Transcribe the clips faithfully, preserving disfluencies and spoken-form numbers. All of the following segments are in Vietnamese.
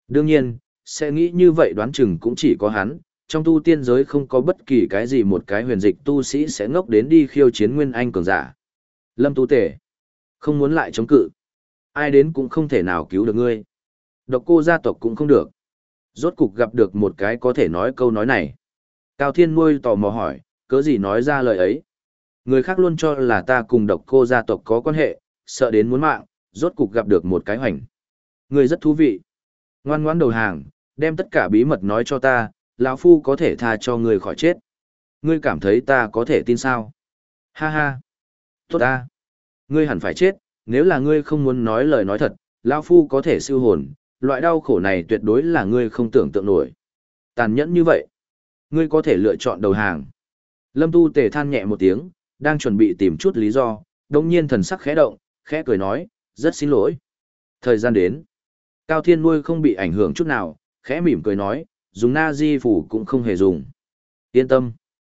Đương nhiên, sẽ nghĩ như vậy đoán chừng cũng chỉ có hắn, trong tu tiên giới không có bất kỳ cái gì một cái huyền dịch tu sĩ sẽ ngốc đến đi khiêu chiến nguyên anh cường giả. Lâm Tu Tể, không muốn lại chống cự. Ai đến cũng không thể nào cứu được ngươi. Độc Cô gia tộc cũng không được. Rốt cục gặp được một cái có thể nói câu nói này. Cao Thiên Nuôi tò mò hỏi, cớ gì nói ra lời ấy. Người khác luôn cho là ta cùng Độc Cô gia tộc có quan hệ, sợ đến muốn mạng, rốt cục gặp được một cái hoành. Ngươi rất thú vị. Ngoan ngoãn đầu hàng, đem tất cả bí mật nói cho ta, lão phu có thể tha cho ngươi khỏi chết. Ngươi cảm thấy ta có thể tin sao? Ha ha. Tốt ta. Ngươi hẳn phải chết, nếu là ngươi không muốn nói lời nói thật, lão phu có thể siêu hồn, loại đau khổ này tuyệt đối là ngươi không tưởng tượng nổi. Tàn nhẫn như vậy, ngươi có thể lựa chọn đầu hàng. Lâm Tu Tề than nhẹ một tiếng, đang chuẩn bị tìm chút lý do, đồng nhiên thần sắc khẽ động, khẽ cười nói, rất xin lỗi. Thời gian đến. Cao Thiên Nuôi không bị ảnh hưởng chút nào, khẽ mỉm cười nói, dùng na di phủ cũng không hề dùng. Yên tâm.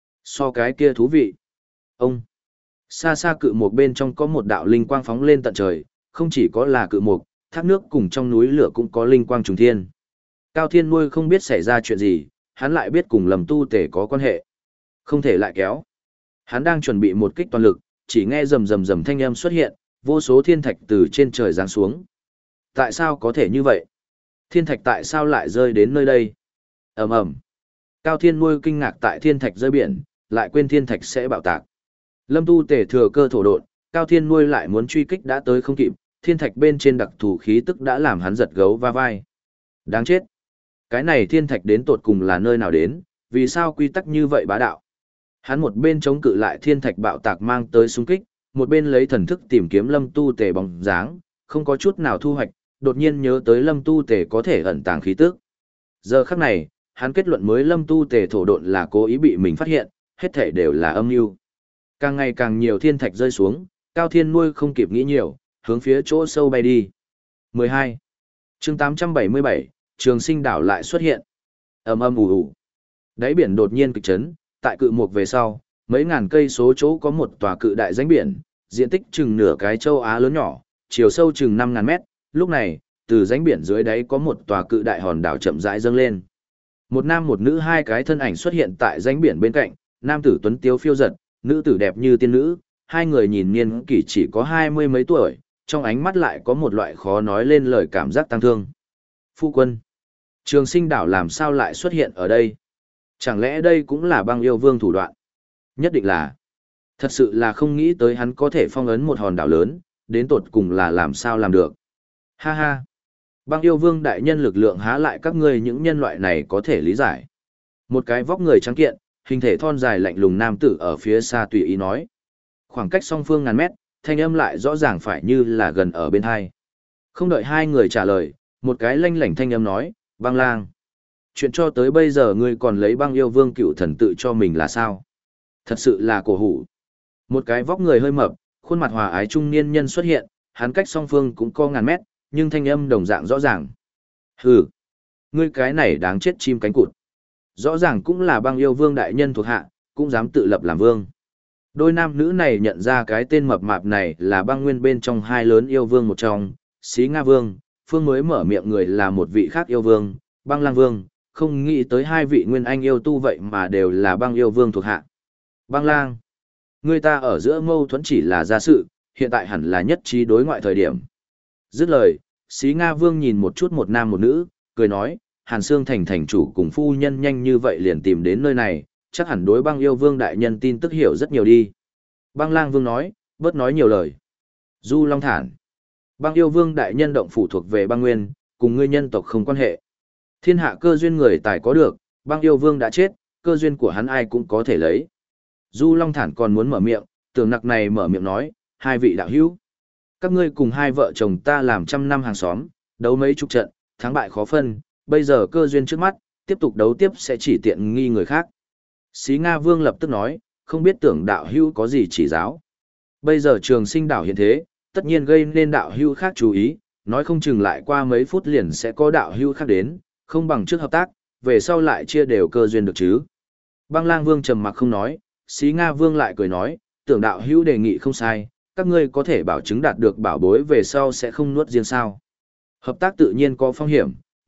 So cái kia thú vị. Ông. Xa xa cự một bên trong có một đạo linh quang phóng lên tận trời, không chỉ có là cự mục, thác nước cùng trong núi lửa cũng có linh quang trùng thiên. Cao Thiên Nuôi không biết xảy ra chuyện gì, hắn lại biết cùng Lâm Tu Tể có quan hệ. Không thể lại kéo. Hắn đang chuẩn bị một kích toàn lực, chỉ nghe rầm rầm rầm thanh âm xuất hiện, vô số thiên thạch từ trên trời giáng xuống. Tại sao có thể như vậy? Thiên thạch tại sao lại rơi đến nơi đây? Ầm ầm. Cao Thiên Nuôi kinh ngạc tại thiên thạch rơi biển, lại quên thiên thạch sẽ bạo tạc. Lâm Tu Tể thừa cơ thổ độn, Cao Thiên Nuôi lại muốn truy kích đã tới không kịp, thiên thạch bên trên đặc thù khí tức đã làm hắn giật gấu va vai. Đáng chết. Cái này thiên thạch đến tột cùng là nơi nào đến, vì sao quy tắc như vậy bá đạo? Hắn một bên chống cự lại thiên thạch bạo tạc mang tới xung kích, một bên lấy thần thức tìm kiếm Lâm Tu Tể bóng dáng, không có chút nào thu hoạch, đột nhiên nhớ tới Lâm Tu Tể có thể ẩn tàng khí tức. Giờ khắc này, hắn kết luận mới Lâm Tu Tể thổ độn là cố ý bị mình phát hiện, hết thảy đều là âm mưu. Càng ngày càng nhiều thiên thạch rơi xuống, Cao Thiên Nuôi không kịp nghĩ nhiều, hướng phía chỗ sâu bay đi. mười hai. Chương tám trăm bảy mươi bảy, Trường Sinh đảo lại xuất hiện. Ầm ầm ù ù. Đáy biển đột nhiên kịch chấn, tại cự mục về sau, mấy ngàn cây số chỗ có một tòa cự đại rãnh biển, diện tích chừng nửa cái châu Á lớn nhỏ, chiều sâu chừng năm ngàn mét. Lúc này, từ rãnh biển dưới đáy có một tòa cự đại hòn đảo chậm rãi dâng lên. Một nam một nữ hai cái thân ảnh xuất hiện tại rãnh biển bên cạnh, nam tử tuấn tiếu phiêu giật, nữ tử đẹp như tiên nữ, hai người nhìn niên kỷ chỉ có hai mươi mấy tuổi, trong ánh mắt lại có một loại khó nói lên lời cảm giác tăng thương. Phu quân, Trường Sinh đảo làm sao lại xuất hiện ở đây? Chẳng lẽ đây cũng là băng yêu vương thủ đoạn? Nhất định là. Thật sự là không nghĩ tới hắn có thể phong ấn một hòn đảo lớn, đến tột cùng là làm sao làm được. Ha ha. Băng yêu vương đại nhân lực lượng há lại các ngươi những nhân loại này có thể lý giải. Một cái vóc người trắng kiện, hình thể thon dài lạnh lùng nam tử ở phía xa tùy ý nói. Khoảng cách song phương ngàn mét, thanh âm lại rõ ràng phải như là gần ở bên hai. Không đợi hai người trả lời, một cái lanh lảnh thanh âm nói, băng lang. Chuyện cho tới bây giờ ngươi còn lấy băng yêu vương cựu thần tự cho mình là sao? Thật sự là cổ hủ. Một cái vóc người hơi mập, khuôn mặt hòa ái trung niên nhân xuất hiện, hắn cách song phương cũng có ngàn mét, nhưng thanh âm đồng dạng rõ ràng. Hừ, ngươi cái này đáng chết chim cánh cụt. Rõ ràng cũng là băng yêu vương đại nhân thuộc hạ, cũng dám tự lập làm vương. Đôi nam nữ này nhận ra cái tên mập mạp này là băng nguyên bên trong hai lớn yêu vương một trong, Xí Nga Vương, phương mới mở miệng người là một vị khác yêu vương, băng lang vương, không nghĩ tới hai vị nguyên anh yêu tu vậy mà đều là băng yêu vương thuộc hạ. Băng lang, người ta ở giữa mâu thuẫn chỉ là gia sự, hiện tại hẳn là nhất trí đối ngoại thời điểm. Dứt lời, Xí Nga Vương nhìn một chút một nam một nữ, cười nói, Hàn Sương Thành thành chủ cùng phu nhân nhanh như vậy liền tìm đến nơi này, chắc hẳn đối băng yêu vương đại nhân tin tức hiểu rất nhiều đi. Băng lang vương nói, bớt nói nhiều lời. Du Long thản. Băng yêu vương đại nhân động phủ thuộc về băng nguyên, cùng ngươi nhân tộc không quan hệ. Thiên hạ cơ duyên người tài có được, băng yêu vương đã chết, cơ duyên của hắn ai cũng có thể lấy. Du Long thản còn muốn mở miệng, tưởng nặc này mở miệng nói, hai vị đạo hữu. Các ngươi cùng hai vợ chồng ta làm trăm năm hàng xóm, đấu mấy chục trận, thắng bại khó phân, bây giờ cơ duyên trước mắt, tiếp tục đấu tiếp sẽ chỉ tiện nghi người khác. Xí Nga Vương lập tức nói, không biết tưởng đạo hữu có gì chỉ giáo. Bây giờ Trường Sinh đảo hiện thế, tất nhiên gây nên đạo hữu khác chú ý, nói không chừng lại qua mấy phút liền sẽ có đạo hữu khác đến, không bằng trước hợp tác, về sau lại chia đều cơ duyên được chứ. Băng Lang Vương trầm mặc không nói, Xí Nga Vương lại cười nói, tưởng đạo hữu đề nghị không sai, các ngươi có thể bảo chứng đạt được bảo bối về sau sẽ không nuốt riêng sao. Hợp tác tự nhiên có phong hiểm,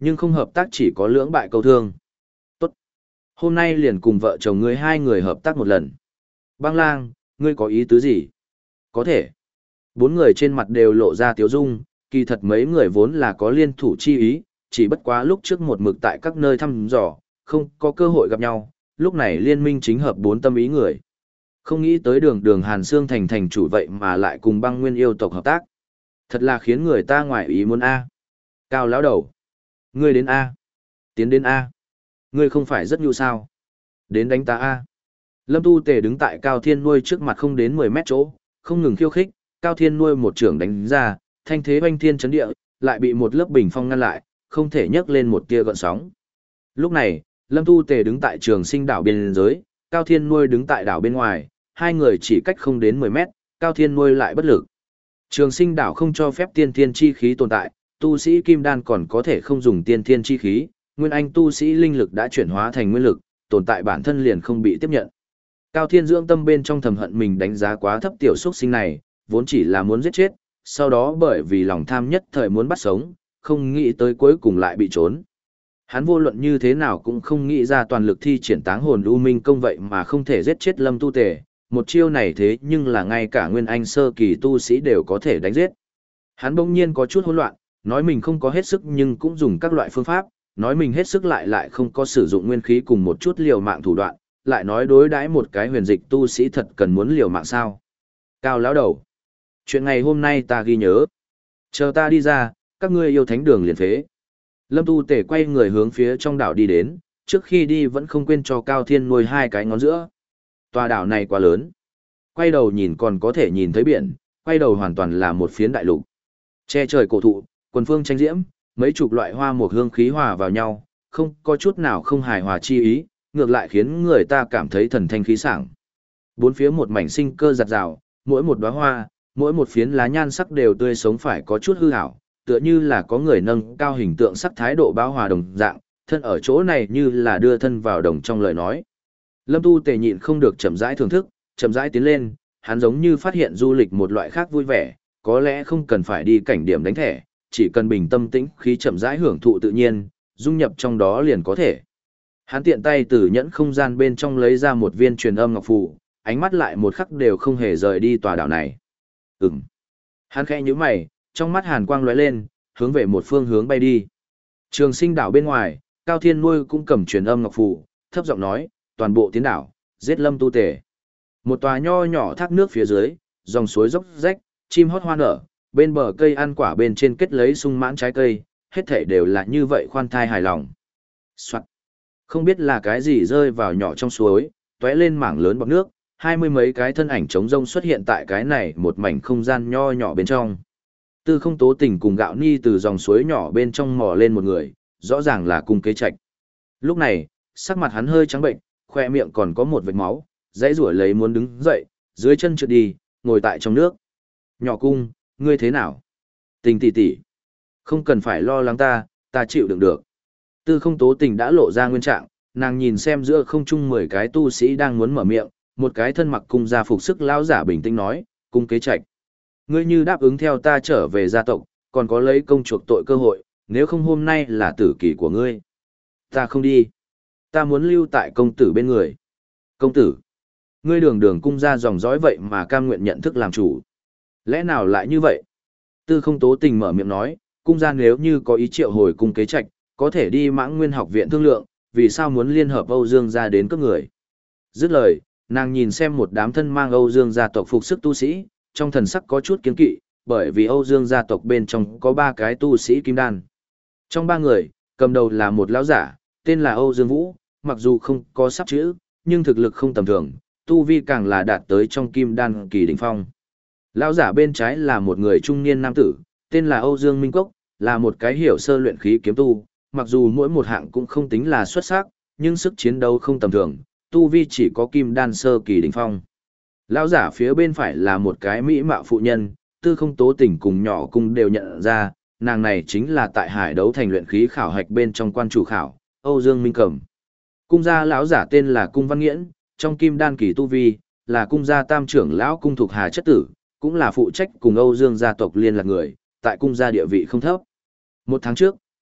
nhưng không hợp tác chỉ có lưỡng bại câu thương. Tốt. Hôm nay liền cùng vợ chồng ngươi hai người hợp tác một lần. Băng lang, ngươi có ý tứ gì? Có thể. Bốn người trên mặt đều lộ ra tiếu dung, kỳ thật mấy người vốn là có liên thủ chi ý, chỉ bất quá lúc trước một mực tại các nơi thăm dò, không có cơ hội gặp nhau, lúc này liên minh chính hợp bốn tâm ý người. Không nghĩ tới đường đường Hàn Sương thành thành chủ vậy mà lại cùng băng nguyên yêu tộc hợp tác. Thật là khiến người ta ngoài ý muốn A. Cao lão đầu. Ngươi đến A. Tiến đến A. Ngươi không phải rất nhu sao. Đến đánh ta A. Lâm Tu Tề đứng tại Cao Thiên Nuôi trước mặt không đến mười mét chỗ, không ngừng khiêu khích, Cao Thiên Nuôi một trưởng đánh ra, thanh thế oanh thiên chấn địa, lại bị một lớp bình phong ngăn lại, không thể nhấc lên một tia gợn sóng. Lúc này, Lâm Tu Tề đứng tại Trường Sinh đảo biên giới, Cao Thiên Nuôi đứng tại đảo bên ngoài, hai người chỉ cách không đến mười mét, Cao Thiên Nuôi lại bất lực. Trường Sinh đảo không cho phép tiên thiên chi khí tồn tại, tu sĩ kim đan còn có thể không dùng tiên thiên chi khí, nguyên anh tu sĩ linh lực đã chuyển hóa thành nguyên lực, tồn tại bản thân liền không bị tiếp nhận. Cao Thiên dưỡng tâm bên trong thầm hận mình đánh giá quá thấp tiểu xuất sinh này, vốn chỉ là muốn giết chết, sau đó bởi vì lòng tham nhất thời muốn bắt sống, không nghĩ tới cuối cùng lại bị trốn. Hắn vô luận như thế nào cũng không nghĩ ra toàn lực thi triển táng hồn u minh công vậy mà không thể giết chết Lâm Tu Tề, một chiêu này thế nhưng là ngay cả nguyên anh sơ kỳ tu sĩ đều có thể đánh giết. Hắn bỗng nhiên có chút hỗn loạn, nói mình không có hết sức nhưng cũng dùng các loại phương pháp, nói mình hết sức lại lại không có sử dụng nguyên khí cùng một chút liều mạng thủ đoạn, lại nói đối đãi một cái huyền dịch tu sĩ thật cần muốn liều mạng sao. Cao lão đầu. Chuyện ngày hôm nay ta ghi nhớ. Chờ ta đi ra, các ngươi yêu thánh đường liền phế. Lâm Tu Tề quay người hướng phía trong đảo đi đến, trước khi đi vẫn không quên cho Cao Thiên Nuôi hai cái ngón giữa. Tòa đảo này quá lớn. Quay đầu nhìn còn có thể nhìn thấy biển, quay đầu hoàn toàn là một phiến đại lục. Che trời cổ thụ, quần phương tranh diễm, mấy chục loại hoa mộc hương khí hòa vào nhau, không có chút nào không hài hòa chi ý, ngược lại khiến người ta cảm thấy thần thanh khí sảng. Bốn phía một mảnh sinh cơ giặt rào, mỗi một đóa hoa, mỗi một phiến lá nhan sắc đều tươi sống phải có chút hư ảo, tựa như là có người nâng cao hình tượng sắc thái độ bão hòa đồng dạng, thân ở chỗ này như là đưa thân vào đồng trong lời nói. Lâm Tu Tề nhịn không được chậm rãi thưởng thức, chậm rãi tiến lên, hắn giống như phát hiện du lịch một loại khác vui vẻ, có lẽ không cần phải đi cảnh điểm đánh thẻ, chỉ cần bình tâm tĩnh khí chậm rãi hưởng thụ tự nhiên, dung nhập trong đó liền có thể. Hắn tiện tay từ nhẫn không gian bên trong lấy ra một viên truyền âm ngọc phù, ánh mắt lại một khắc đều không hề rời đi tòa đảo này. Ừm. Hắn khẽ nhíu mày, trong mắt hàn quang lóe lên, hướng về một phương hướng bay đi. Trường Sinh đảo bên ngoài, Cao Thiên Nuôi cũng cầm truyền âm ngọc phù, thấp giọng nói, toàn bộ tiến đảo, giết Lâm Tu Tề. Một tòa nho nhỏ thác nước phía dưới, dòng suối dốc rách, chim hót hoa nở, bên bờ cây ăn quả bên trên kết lấy sung mãn trái cây, hết thảy đều là như vậy khoan thai hài lòng. Soạt. Không biết là cái gì rơi vào nhỏ trong suối, tóe lên mảng lớn bọt nước, hai mươi mấy cái thân ảnh trống rông xuất hiện tại cái này một mảnh không gian nho nhỏ bên trong. Tư Không Tố Tình cùng Gạo Ni từ dòng suối nhỏ bên trong mò lên một người, rõ ràng là Cung Kế Trạch. Lúc này, sắc mặt hắn hơi trắng bệnh, khoe miệng còn có một vệt máu, dãy rủa lấy muốn đứng dậy, dưới chân trượt đi, ngồi tại trong nước. Nhỏ Cung, ngươi thế nào? Tình tỷ tỷ, không cần phải lo lắng ta, ta chịu đựng được. Tư Không Tố Tình đã lộ ra nguyên trạng, nàng nhìn xem giữa không trung mười cái tu sĩ đang muốn mở miệng, một cái thân mặc cung gia phục sức lão giả bình tĩnh nói, Cung Kế Trạch, ngươi như đáp ứng theo ta trở về gia tộc, còn có lấy công chuộc tội cơ hội, nếu không hôm nay là tử kỳ của ngươi. Ta không đi. Ta muốn lưu tại công tử bên người. Công tử, ngươi đường đường cung gia dòng dõi vậy mà cam nguyện nhận thức làm chủ. Lẽ nào lại như vậy? Tư Không Tố Tình mở miệng nói, cung gia nếu như có ý triệu hồi Cung Kế Trạch, có thể đi Mãng Nguyên học viện thương lượng, vì sao muốn liên hợp Âu Dương gia đến cướp người. Dứt lời, nàng nhìn xem một đám thân mang Âu Dương gia tộc phục sức tu sĩ, trong thần sắc có chút kiên kỵ, bởi vì Âu Dương gia tộc bên trong có ba cái tu sĩ kim đan. Trong ba người, cầm đầu là một lão giả, tên là Âu Dương Vũ, mặc dù không có sắp chữ, nhưng thực lực không tầm thường, tu vi càng là đạt tới trong kim đan kỳ đỉnh phong. Lão giả bên trái là một người trung niên nam tử, tên là Âu Dương Minh Cốc, là một cái hiểu sơ luyện khí kiếm tu, mặc dù mỗi một hạng cũng không tính là xuất sắc, nhưng sức chiến đấu không tầm thường, tu vi chỉ có kim đan sơ kỳ đỉnh phong. Lão giả phía bên phải là một cái mỹ mạo phụ nhân, Tư Không Tố Tình cùng Nhỏ Cung đều nhận ra, nàng này chính là tại Hải Đấu Thành luyện khí khảo hạch bên trong quan chủ khảo, Âu Dương Minh Cẩm. Cung gia lão giả tên là Cung Văn Nghiễn, trong kim đan kỳ tu vi, là cung gia tam trưởng lão Cung Thục Hà chất tử, cũng là phụ trách cùng Âu Dương gia tộc liên lạc người, tại cung gia địa vị không thấp. Một tháng trước,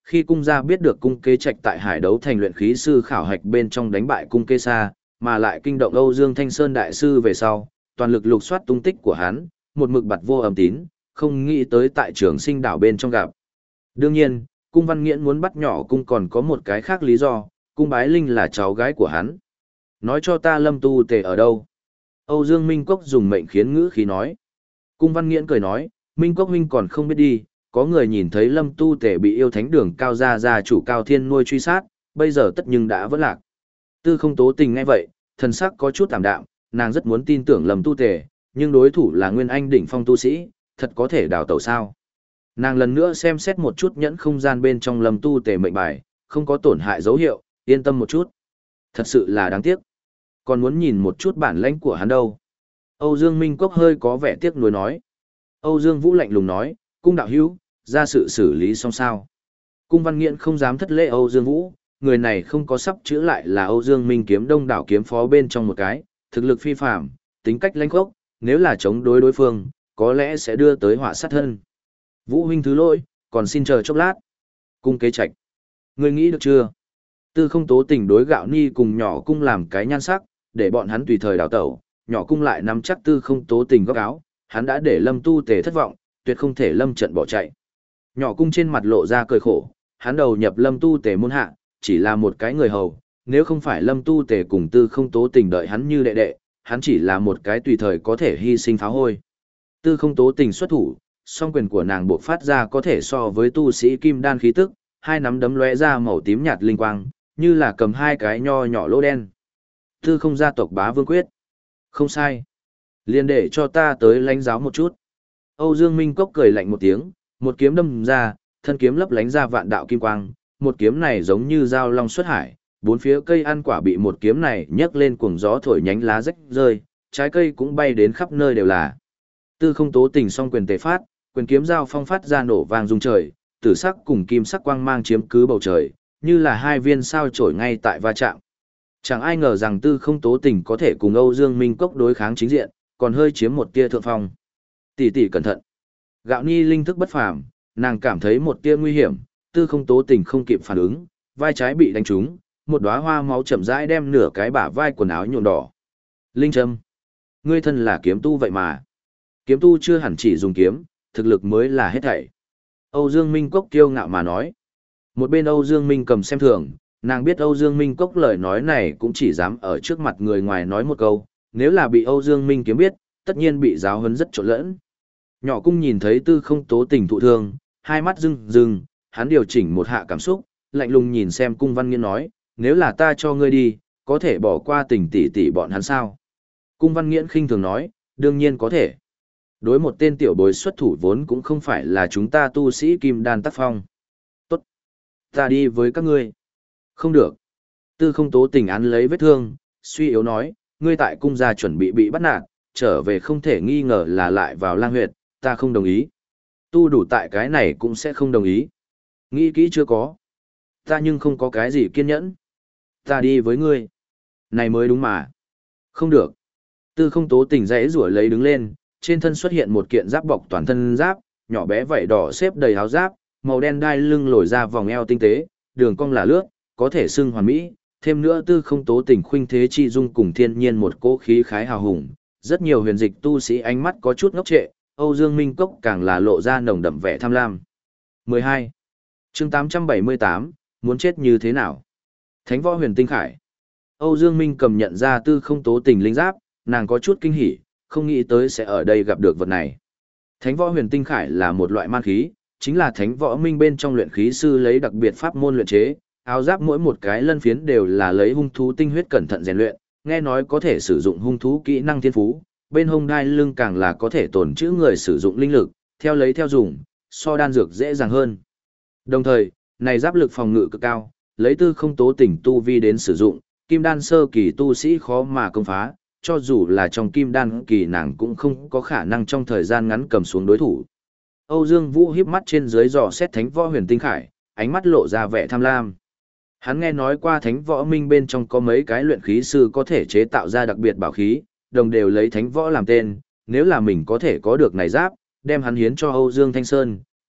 Khi cung gia biết được cung kế trạch tại hải đấu thành luyện khí sư khảo hạch bên trong đánh bại cung kế sa, mà lại kinh động Âu Dương Thanh Sơn đại sư về sau, toàn lực lục soát tung tích của hắn, một mực bặt vô âm tín, không nghĩ tới tại trường sinh đảo bên trong gặp. Đương nhiên, cung Văn Nghiễn muốn bắt nhỏ cung còn có một cái khác lý do, cung Bái Linh là cháu gái của hắn. Nói cho ta Lâm Tu Tề ở đâu? Âu Dương Minh Cốc dùng mệnh khiến ngữ khí nói. Cung Văn Nghiễn cười nói, Minh Cốc huynh còn không biết đi, có người nhìn thấy Lâm Tu Tề bị yêu thánh đường cao gia gia chủ Cao Thiên nuôi truy sát, bây giờ tất nhưng đã vỡ lạc. Tư Không Tố Tình nghe vậy, thần sắc có chút tạm đạm, nàng rất muốn tin tưởng Lâm Tu Tề, nhưng đối thủ là Nguyên Anh đỉnh phong tu sĩ, thật có thể đào tẩu sao? Nàng lần nữa xem xét một chút nhẫn không gian bên trong Lâm Tu Tề mệnh bài, không có tổn hại dấu hiệu, yên tâm một chút. Thật sự là đáng tiếc. Còn muốn nhìn một chút bản lãnh của hắn đâu. Âu Dương Minh Cốc hơi có vẻ tiếc nuối nói. Âu Dương Vũ lạnh lùng nói, cung đạo hữu, ra sự xử lý xong sao. Cung Văn Nghiễn không dám thất lễ Âu Dương Vũ, người này không có sắp chữ lại là Âu Dương Minh kiếm đông đảo kiếm phó bên trong một cái, thực lực phi phàm, tính cách lãnh khốc, nếu là chống đối đối phương, có lẽ sẽ đưa tới họa sát thân. Vũ huynh thứ lỗi, còn xin chờ chốc lát. Cung kế trạch. Ngươi nghĩ được chưa? Tư Không Tố Tình đối Gạo Ni cùng nhỏ cung làm cái nhan sắc, để bọn hắn tùy thời đào tẩu, nhỏ cung lại nắm chắc Tư Không Tố Tình góc áo, hắn đã để Lâm Tu Tề thất vọng, tuyệt không thể lâm trận bỏ chạy. Nhỏ cung trên mặt lộ ra cười khổ, hắn đầu nhập Lâm Tu Tề môn hạ, chỉ là một cái người hầu, nếu không phải Lâm Tu Tề cùng Tư Không Tố Tình đợi hắn như đệ đệ, hắn chỉ là một cái tùy thời có thể hy sinh pháo hôi. Tư Không Tố Tình xuất thủ, song quyền của nàng bộc phát ra có thể so với tu sĩ kim đan khí tức, hai nắm đấm lóe ra màu tím nhạt linh quang, như là cầm hai cái nho nhỏ lỗ đen. Tư Không gia tộc bá vương quyết. Không sai. Liên để cho ta tới lãnh giáo một chút. Âu Dương Minh Cốc cười lạnh một tiếng, một kiếm đâm ra, thân kiếm lấp lánh ra vạn đạo kim quang, một kiếm này giống như dao long xuất hải, bốn phía cây ăn quả bị một kiếm này nhấc lên cuồng gió thổi nhánh lá rách rơi, trái cây cũng bay đến khắp nơi đều là. Tư Không Tố Tình song quyền tề phát, quyền kiếm giao phong phát ra nổ vang rung trời, tử sắc cùng kim sắc quang mang chiếm cứ bầu trời, như là hai viên sao chổi ngay tại va chạm. Chẳng ai ngờ rằng Tư Không Tố Tình có thể cùng Âu Dương Minh Cốc đối kháng chính diện, còn hơi chiếm một tia thượng phong. Tỷ tỷ cẩn thận. Gạo Ni linh thức bất phàm, nàng cảm thấy một tia nguy hiểm, Tư Không Tố Tình không kịp phản ứng, vai trái bị đánh trúng, một đóa hoa máu chậm rãi đem nửa cái bả vai quần áo nhuộm đỏ. Linh Trâm, ngươi thân là kiếm tu vậy mà. Kiếm tu chưa hẳn chỉ dùng kiếm, thực lực mới là hết thảy. Âu Dương Minh Cốc kiêu ngạo mà nói. Một bên Âu Dương Minh cầm xem thường, nàng biết Âu Dương Minh Cốc lời nói này cũng chỉ dám ở trước mặt người ngoài nói một câu, nếu là bị Âu Dương Minh kiếm biết, tất nhiên bị giáo huấn rất trộn lẫn. Nhỏ cung nhìn thấy Tư Không Tố Tình thụ thương, hai mắt rưng rưng, hắn điều chỉnh một hạ cảm xúc, lạnh lùng nhìn xem Cung Văn Nghiễn nói, nếu là ta cho ngươi đi, có thể bỏ qua Tình tỷ tỷ bọn hắn sao? Cung Văn Nghiễn khinh thường nói, đương nhiên có thể. Đối một tên tiểu bối xuất thủ vốn cũng không phải là chúng ta tu sĩ kim đan tác phong. Tốt. Ta đi với các ngươi. Không được. Tư Không Tố Tình án lấy vết thương, suy yếu nói, ngươi tại cung gia chuẩn bị bị bắt nạt, trở về không thể nghi ngờ là lại vào lang huyệt, ta không đồng ý. Tu đủ tại cái này cũng sẽ không đồng ý. Nghĩ kỹ chưa có. Ta nhưng không có cái gì kiên nhẫn. Ta đi với ngươi. Này mới đúng mà. Không được. Tư Không Tố Tình rẽ rủa lấy đứng lên, trên thân xuất hiện một kiện giáp bọc toàn thân giáp, nhỏ bé vảy đỏ xếp đầy áo giáp, màu đen đai lưng lồi ra vòng eo tinh tế, đường cong là lướt, có thể xưng hoàn mỹ, thêm nữa Tư Không Tố Tình khuynh thế chi dung cùng thiên nhiên một cỗ khí khái hào hùng, rất nhiều huyền dịch tu sĩ ánh mắt có chút ngốc trệ, Âu Dương Minh Cốc càng là lộ ra nồng đậm vẻ tham lam. mười hai. Chương tám trăm bảy mươi tám, muốn chết như thế nào? Thánh Võ Huyền Tinh Khải. Âu Dương Minh cầm nhận ra Tư Không Tố Tình linh giáp, nàng có chút kinh hỉ, không nghĩ tới sẽ ở đây gặp được vật này. Thánh Võ Huyền Tinh Khải là một loại man khí, chính là Thánh Võ Minh bên trong luyện khí sư lấy đặc biệt pháp môn luyện chế, áo giáp mỗi một cái lân phiến đều là lấy hung thú tinh huyết cẩn thận rèn luyện, nghe nói có thể sử dụng hung thú kỹ năng thiên phú, bên hông đai lưng càng là có thể tổn trữ người sử dụng linh lực, theo lấy theo dùng, so đan dược dễ dàng hơn. Đồng thời, này giáp lực phòng ngự cực cao, lấy Tư Không Tố Tình tu vi đến sử dụng, kim đan sơ kỳ tu sĩ khó mà công phá, cho dù là trong kim đan kỳ nàng cũng không có khả năng trong thời gian ngắn cầm xuống đối thủ. Âu Dương Vũ híp mắt trên dưới dò xét Thánh Võ Huyền Tinh Khải, ánh mắt lộ ra vẻ tham lam. Hắn nghe nói qua Thánh Võ Minh bên trong có mấy cái luyện khí sư có thể chế tạo ra đặc biệt bảo khí, đồng đều lấy Thánh Võ làm tên, nếu là mình có thể có được này giáp, đem hắn hiến cho Âu Dương Thanh Sơn,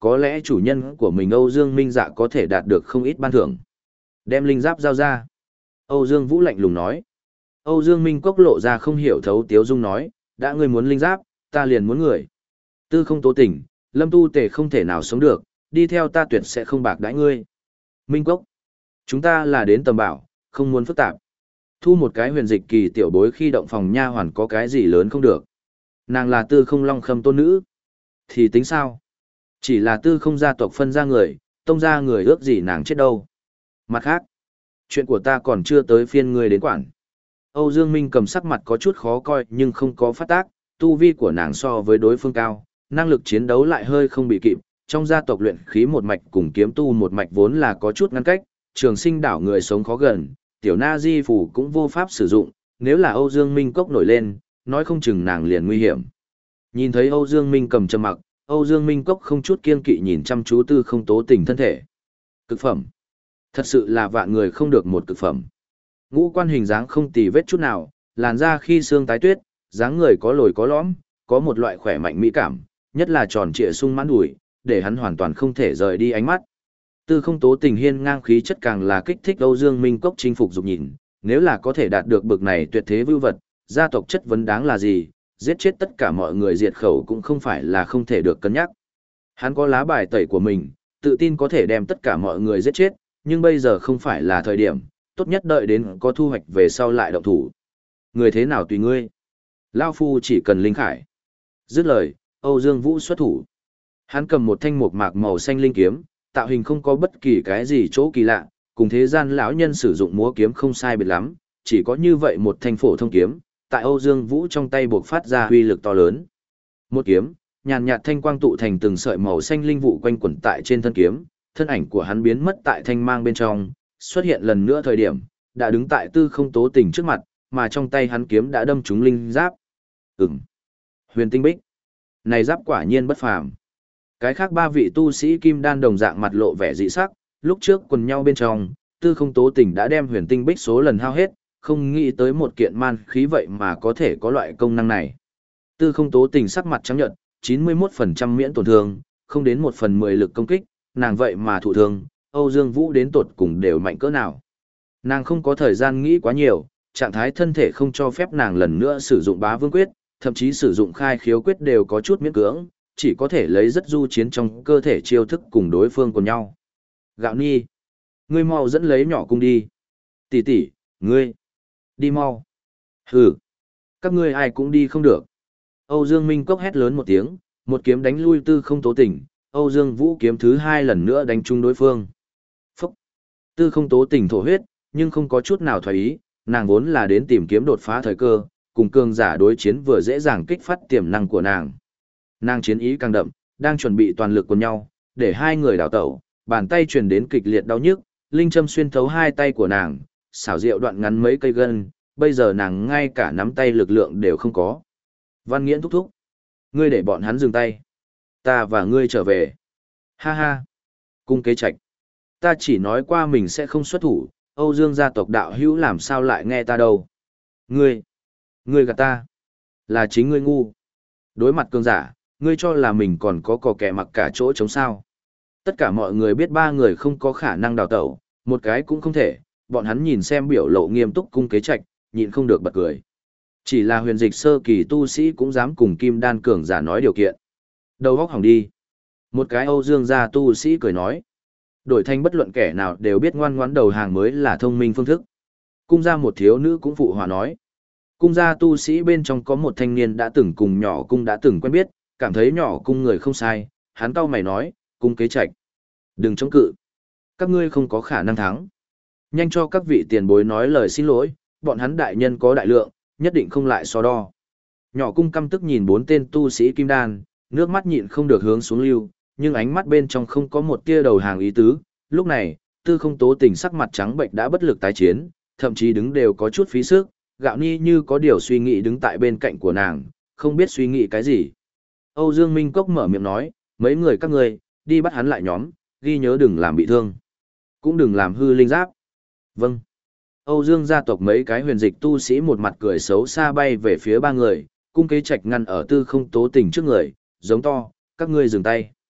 có lẽ chủ nhân của mình Âu Dương Minh Dạ có thể đạt được không ít ban thưởng. Đem linh giáp giao ra. Âu Dương Vũ lạnh lùng nói. Âu Dương Minh Cốc lộ ra không hiểu thấu tiếu dung nói, đã ngươi muốn linh giáp, ta liền muốn người. Tư Không Tố Tình, Lâm Tu Tề không thể nào sống được, đi theo ta tuyệt sẽ không bạc đãi ngươi. Minh Cốc, chúng ta là đến tầm bảo, không muốn phức tạp. Thu một cái huyền dịch kỳ tiểu bối khi động phòng nha hoàn có cái gì lớn không được. Nàng là Tư Không Long Khâm tôn nữ. Thì tính sao? Chỉ là Tư Không gia tộc phân ra người, tông ra người ước gì nàng chết đâu. Mặt khác, chuyện của ta còn chưa tới phiên ngươi đến quản. Âu Dương Minh cầm sắc mặt có chút khó coi nhưng không có phát tác, tu vi của nàng so với đối phương cao, năng lực chiến đấu lại hơi không bị kịp, trong gia tộc luyện khí một mạch cùng kiếm tu một mạch vốn là có chút ngăn cách, trường sinh đảo người sống khó gần, tiểu na di phủ cũng vô pháp sử dụng, nếu là Âu Dương Minh cốc nổi lên, nói không chừng nàng liền nguy hiểm. Nhìn thấy Âu Dương Minh cầm trầm mặc, Âu Dương Minh cốc không chút kiên kỵ nhìn chăm chú Tư Không Tố Tình thân thể. Cực phẩm. Thật sự là vạn người không được một cực phẩm. Ngũ quan hình dáng không tì vết chút nào, làn da khi xương tái tuyết, dáng người có lồi có lõm, có một loại khỏe mạnh mỹ cảm, nhất là tròn trịa sung mãn đùi, để hắn hoàn toàn không thể rời đi ánh mắt. Tư Không Tố Tình hiên ngang khí chất càng là kích thích Âu Dương Minh Cốc chinh phục dục nhìn, nếu là có thể đạt được bực này tuyệt thế vưu vật, gia tộc chất vấn đáng là gì, giết chết tất cả mọi người diệt khẩu cũng không phải là không thể được cân nhắc. Hắn có lá bài tẩy của mình, tự tin có thể đem tất cả mọi người giết chết, nhưng bây giờ không phải là thời điểm, tốt nhất đợi đến có thu hoạch về sau lại động thủ. Người thế nào tùy ngươi. Lao Phu chỉ cần linh khải. Dứt lời, Âu Dương Vũ xuất thủ. Hắn cầm một thanh mộc mạc màu xanh linh kiếm, tạo hình không có bất kỳ cái gì chỗ kỳ lạ, cùng thế gian lão nhân sử dụng múa kiếm không sai biệt lắm, chỉ có như vậy một thanh phổ thông kiếm, tại Âu Dương Vũ trong tay buộc phát ra uy lực to lớn. Một kiếm, nhàn nhạt thanh quang tụ thành từng sợi màu xanh linh vụ quanh quẩn tại trên thân kiếm, thân ảnh của hắn biến mất tại thanh mang bên trong, xuất hiện lần nữa thời điểm, đã đứng tại Tư Không Tố Tình trước mặt, mà trong tay hắn kiếm đã đâm trúng linh giáp. Ừm. Huyền tinh bích. Này giáp quả nhiên bất phàm. Cái khác ba vị tu sĩ kim đan đồng dạng mặt lộ vẻ dị sắc, lúc trước quần nhau bên trong, Tư Không Tố Tình đã đem huyền tinh bích số lần hao hết, không nghĩ tới một kiện man khí vậy mà có thể có loại công năng này. Tư Không Tố Tình sắc mặt trắng nhợt, chín mươi mốt phần trăm miễn tổn thương, không đến một phần mười lực công kích, nàng vậy mà thụ thương, Âu Dương Vũ đến tột cùng đều mạnh cỡ nào. Nàng không có thời gian nghĩ quá nhiều, trạng thái thân thể không cho phép nàng lần nữa sử dụng bá vương quyết, thậm chí sử dụng khai khiếu quyết đều có chút miễn cưỡng, chỉ có thể lấy rất du chiến trong cơ thể chiêu thức cùng đối phương cùng nhau. Gạo Nhi, ngươi mau dẫn lấy nhỏ cung đi. Tỷ tỷ, ngươi, đi mau. Hừ, các ngươi ai cũng đi không được. Âu Dương Minh Cốc hét lớn một tiếng, một kiếm đánh lui Tư Không Tố Tình, Âu Dương Vũ kiếm thứ hai lần nữa đánh trúng đối phương. Phúc! Tư Không Tố Tình thổ huyết, nhưng không có chút nào thoái ý, nàng vốn là đến tìm kiếm đột phá thời cơ, cùng cường giả đối chiến vừa dễ dàng kích phát tiềm năng của nàng. Nàng chiến ý càng đậm, đang chuẩn bị toàn lực cùng nhau, để hai người đảo tẩu, bàn tay truyền đến kịch liệt đau nhức, linh châm xuyên thấu hai tay của nàng, xảo diệu đoạn ngắn mấy cây gân, bây giờ nàng ngay cả nắm tay lực lượng đều không có. Văn Nghiễn thúc thúc, ngươi để bọn hắn dừng tay, ta và ngươi trở về. Ha ha, cung kế trạch, ta chỉ nói qua mình sẽ không xuất thủ, Âu Dương gia tộc đạo hữu làm sao lại nghe ta đâu. Ngươi, ngươi gạt ta, là chính ngươi ngu. Đối mặt cường giả, ngươi cho là mình còn có cò kẻ mặc cả chỗ chống sao. Tất cả mọi người biết ba người không có khả năng đào tẩu, một cái cũng không thể, bọn hắn nhìn xem biểu lộ nghiêm túc cung kế trạch, nhịn không được bật cười. Chỉ là huyền dịch sơ kỳ tu sĩ cũng dám cùng kim đan cường giả nói điều kiện. Đầu góc hỏng đi. Một cái Âu Dương gia tu sĩ cười nói. Đổi thành bất luận kẻ nào đều biết ngoan ngoãn đầu hàng mới là thông minh phương thức. Cung gia một thiếu nữ cũng phụ hòa nói. Cung gia tu sĩ bên trong có một thanh niên đã từng cùng nhỏ cung đã từng quen biết, cảm thấy nhỏ cung người không sai, hắn cau mày nói, cung kế trạch. Đừng chống cự. Các ngươi không có khả năng thắng. Nhanh cho các vị tiền bối nói lời xin lỗi, bọn hắn đại nhân có đại lượng, nhất định không lại so đo. Nhỏ cung căm tức nhìn bốn tên tu sĩ kim đan, nước mắt nhịn không được hướng xuống lưu, nhưng ánh mắt bên trong không có một tia đầu hàng ý tứ. Lúc này, Tư Không Tố Tình sắc mặt trắng bệnh đã bất lực tái chiến, thậm chí đứng đều có chút phí sức, Gạo Ni như có điều suy nghĩ đứng tại bên cạnh của nàng, không biết suy nghĩ cái gì. Âu Dương Minh Cốc mở miệng nói, mấy người các ngươi đi bắt hắn lại nhóm, ghi nhớ đừng làm bị thương, cũng đừng làm hư linh giáp. Vâng. Âu Dương gia tộc mấy cái huyền dịch tu sĩ một mặt cười xấu xa bay về phía ba người, cung kế trạch ngăn ở Tư Không Tố Tình trước người, giống to, các ngươi dừng tay. Vâng.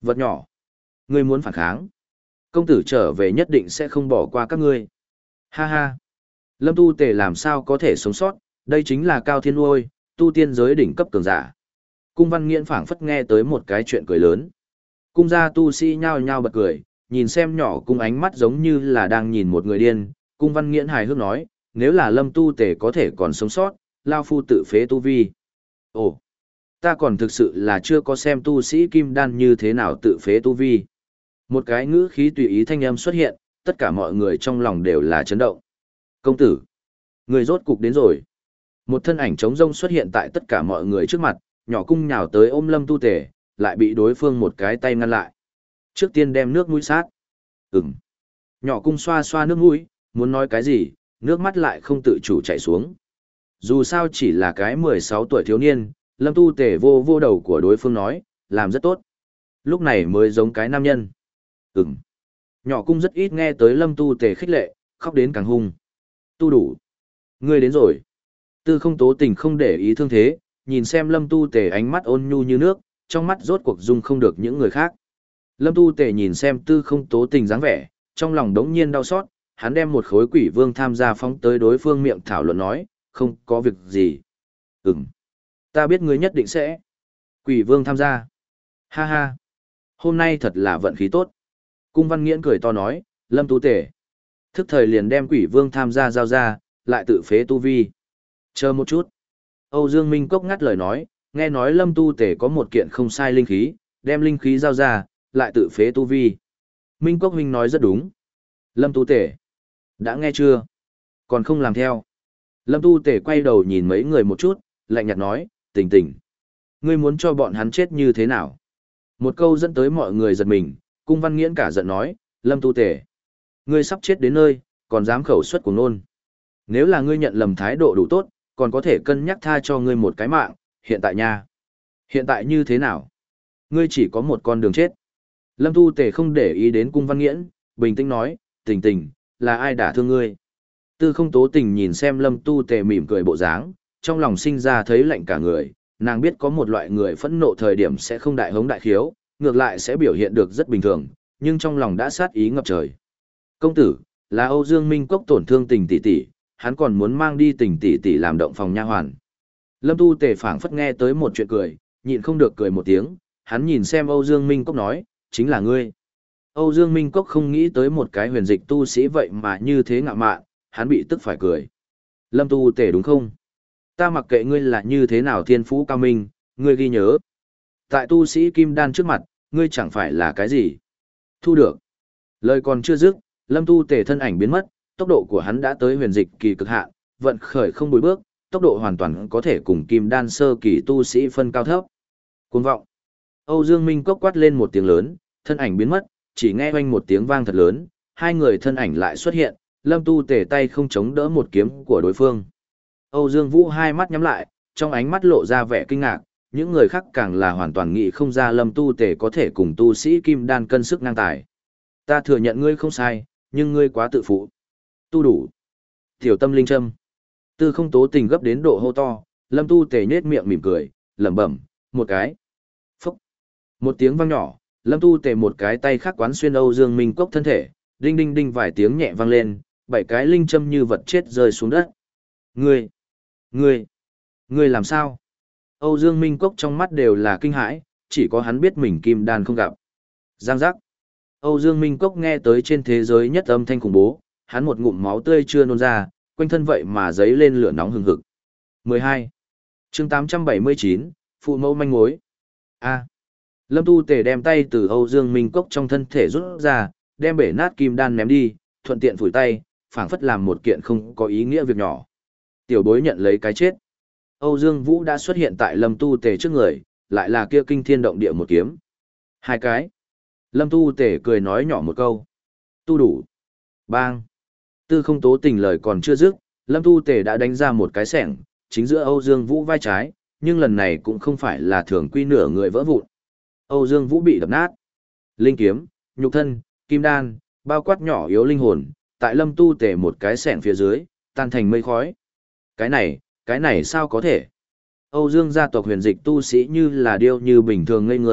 Vật nhỏ. Ngươi muốn phản kháng. Công tử trở về nhất định sẽ không bỏ qua các ngươi. Ha ha. Lâm Tu Tề làm sao có thể sống sót, đây chính là Cao Thiên Uôi, tu tiên giới đỉnh cấp cường giả. Cung Văn Nghiễn phảng phất nghe tới một cái chuyện cười lớn. Cung gia tu sĩ nhao nhao bật cười, nhìn xem nhỏ cung ánh mắt giống như là đang nhìn một người điên. Cung Văn Nghiễn hài hước nói, nếu là Lâm Tu Tề có thể còn sống sót, lao phu tự phế tu vi. Ồ, ta còn thực sự là chưa có xem tu sĩ kim đan như thế nào tự phế tu vi. Một cái ngữ khí tùy ý thanh âm xuất hiện, tất cả mọi người trong lòng đều là chấn động. Công tử, người rốt cục đến rồi. Một thân ảnh trống rông xuất hiện tại tất cả mọi người trước mặt, nhỏ cung nhào tới ôm Lâm Tu Tề, lại bị đối phương một cái tay ngăn lại. Trước tiên đem nước mũi sát. Ừm. Nhỏ cung xoa xoa nước mũi, muốn nói cái gì, nước mắt lại không tự chủ chảy xuống. Dù sao chỉ là cái mười sáu tuổi thiếu niên, Lâm Tu Tề vô vô đầu của đối phương nói, làm rất tốt. Lúc này mới giống cái nam nhân. Ừm. Nhỏ cung rất ít nghe tới Lâm Tu Tề khích lệ, khóc đến càng hung. Tu đủ. Ngươi đến rồi. Tư Không Tố Tình không để ý thương thế, nhìn xem Lâm Tu Tề ánh mắt ôn nhu như nước, trong mắt rốt cuộc dung không được những người khác. Lâm Tu Tề nhìn xem Tư Không Tố Tình dáng vẻ, trong lòng đống nhiên đau xót, hắn đem một khối quỷ vương tham gia phóng tới đối phương miệng thảo luận nói, không có việc gì. Ừm. Ta biết ngươi nhất định sẽ. Quỷ vương tham gia. Ha ha. Hôm nay thật là vận khí tốt. Cung Văn Nghiễn cười to nói, Lâm Tu Tề. Thức thời liền đem quỷ vương tham gia giao ra, lại tự phế tu vi. Chờ một chút. Âu Dương Minh Cốc ngắt lời nói, nghe nói Lâm Tu Tề có một kiện không sai linh khí, đem linh khí giao ra, lại tự phế tu vi. Minh Cốc huynh nói rất đúng. Lâm Tu Tề. Đã nghe chưa? Còn không làm theo. Lâm Tu Tề quay đầu nhìn mấy người một chút, lạnh nhạt nói, Tình Tình. Ngươi muốn cho bọn hắn chết như thế nào? Một câu dẫn tới mọi người giật mình, Cung Văn Nghiễn cả giận nói, Lâm Tu Tề. Ngươi sắp chết đến nơi, còn dám khẩu xuất của nôn. Nếu là ngươi nhận lầm thái độ đủ tốt, còn có thể cân nhắc tha cho ngươi một cái mạng, hiện tại nha. Hiện tại như thế nào? Ngươi chỉ có một con đường chết. Lâm Tu Tề không để ý đến Cung Văn Nghiễn, bình tĩnh nói, Tình Tình, là ai đả thương ngươi? Tư Không Tố Tình nhìn xem Lâm Tu Tề mỉm cười bộ dáng, trong lòng sinh ra thấy lạnh cả người, nàng biết có một loại người phẫn nộ thời điểm sẽ không đại hống đại khiếu, ngược lại sẽ biểu hiện được rất bình thường, nhưng trong lòng đã sát ý ngập trời. Công tử, là Âu Dương Minh Cốc tổn thương Tình tỷ tỷ, hắn còn muốn mang đi Tình tỷ tỷ làm động phòng nha hoàn. Lâm Tu Tề phảng phất nghe tới một chuyện cười, nhịn không được cười một tiếng, hắn nhìn xem Âu Dương Minh Cốc nói, chính là ngươi. Âu Dương Minh Cốc không nghĩ tới một cái huyền dịch tu sĩ vậy mà như thế ngạo mạn, hắn bị tức phải cười. Lâm Tu Tề đúng không? Ta mặc kệ ngươi là như thế nào thiên phú cao minh, ngươi ghi nhớ. Tại tu sĩ kim đan trước mặt, ngươi chẳng phải là cái gì. Thu được. Lời còn chưa dứt, Lâm Tu Tề thân ảnh biến mất, tốc độ của hắn đã tới huyền dịch kỳ cực hạn, vận khởi không lùi bước, tốc độ hoàn toàn có thể cùng kim đan sơ kỳ tu sĩ phân cao thấp. Cuồng vọng. Âu Dương Minh Cốc quát lên một tiếng lớn, thân ảnh biến mất, chỉ nghe oanh một tiếng vang thật lớn, hai người thân ảnh lại xuất hiện, Lâm Tu Tề tay không chống đỡ một kiếm của đối phương. Âu Dương Vũ hai mắt nhắm lại, trong ánh mắt lộ ra vẻ kinh ngạc, những người khác càng là hoàn toàn nghĩ không ra Lâm Tu Tề có thể cùng tu sĩ kim đan cân sức ngang tài. Ta thừa nhận ngươi không sai, nhưng ngươi quá tự phụ. Tu đủ. Tiểu tâm linh châm. Tư Không Tố Tình gấp đến độ hô to, Lâm Tu Tề nhếch miệng mỉm cười, lẩm bẩm, một cái. Phúc. Một tiếng vang nhỏ, Lâm Tu Tề một cái tay khác quán xuyên Âu Dương Minh Cốc thân thể, đinh đinh đinh vài tiếng nhẹ vang lên, bảy cái linh châm như vật chết rơi xuống đất. Ngươi, ngươi, ngươi làm sao? Âu Dương Minh Cốc trong mắt đều là kinh hãi, chỉ có hắn biết mình kim đan không gặp. Giang giác. Âu Dương Minh Cốc nghe tới trên thế giới nhất âm thanh khủng bố, hắn một ngụm máu tươi chưa nôn ra, quanh thân vậy mà giấy lên lửa nóng hừng hực. mười hai. Chương tám trăm bảy mươi chín, phụ mẫu manh mối. A. Lâm Tu Tề đem tay từ Âu Dương Minh Cốc trong thân thể rút ra, đem bể nát kim đan ném đi, thuận tiện phủi tay, phảng phất làm một kiện không có ý nghĩa việc nhỏ. Tiểu bối nhận lấy cái chết. Âu Dương Vũ đã xuất hiện tại Lâm Tu Tề trước người, lại là kia kinh thiên động địa một kiếm. Hai cái. Lâm Tu Tề cười nói nhỏ một câu. Tu đủ. Bang. Tư Không Tố Tình lời còn chưa dứt, Lâm Tu Tề đã đánh ra một cái xẻng, chính giữa Âu Dương Vũ vai trái, nhưng lần này cũng không phải là thường quy nửa người vỡ vụn. Âu Dương Vũ bị đập nát. Linh kiếm, nhục thân, kim đan, bao quát nhỏ yếu linh hồn, tại Lâm Tu Tề một cái xẻng phía dưới, tan thành mây khói. Cái này, cái này sao có thể? Âu Dương gia tộc huyền dịch tu sĩ như là điêu như bình thường ngây người,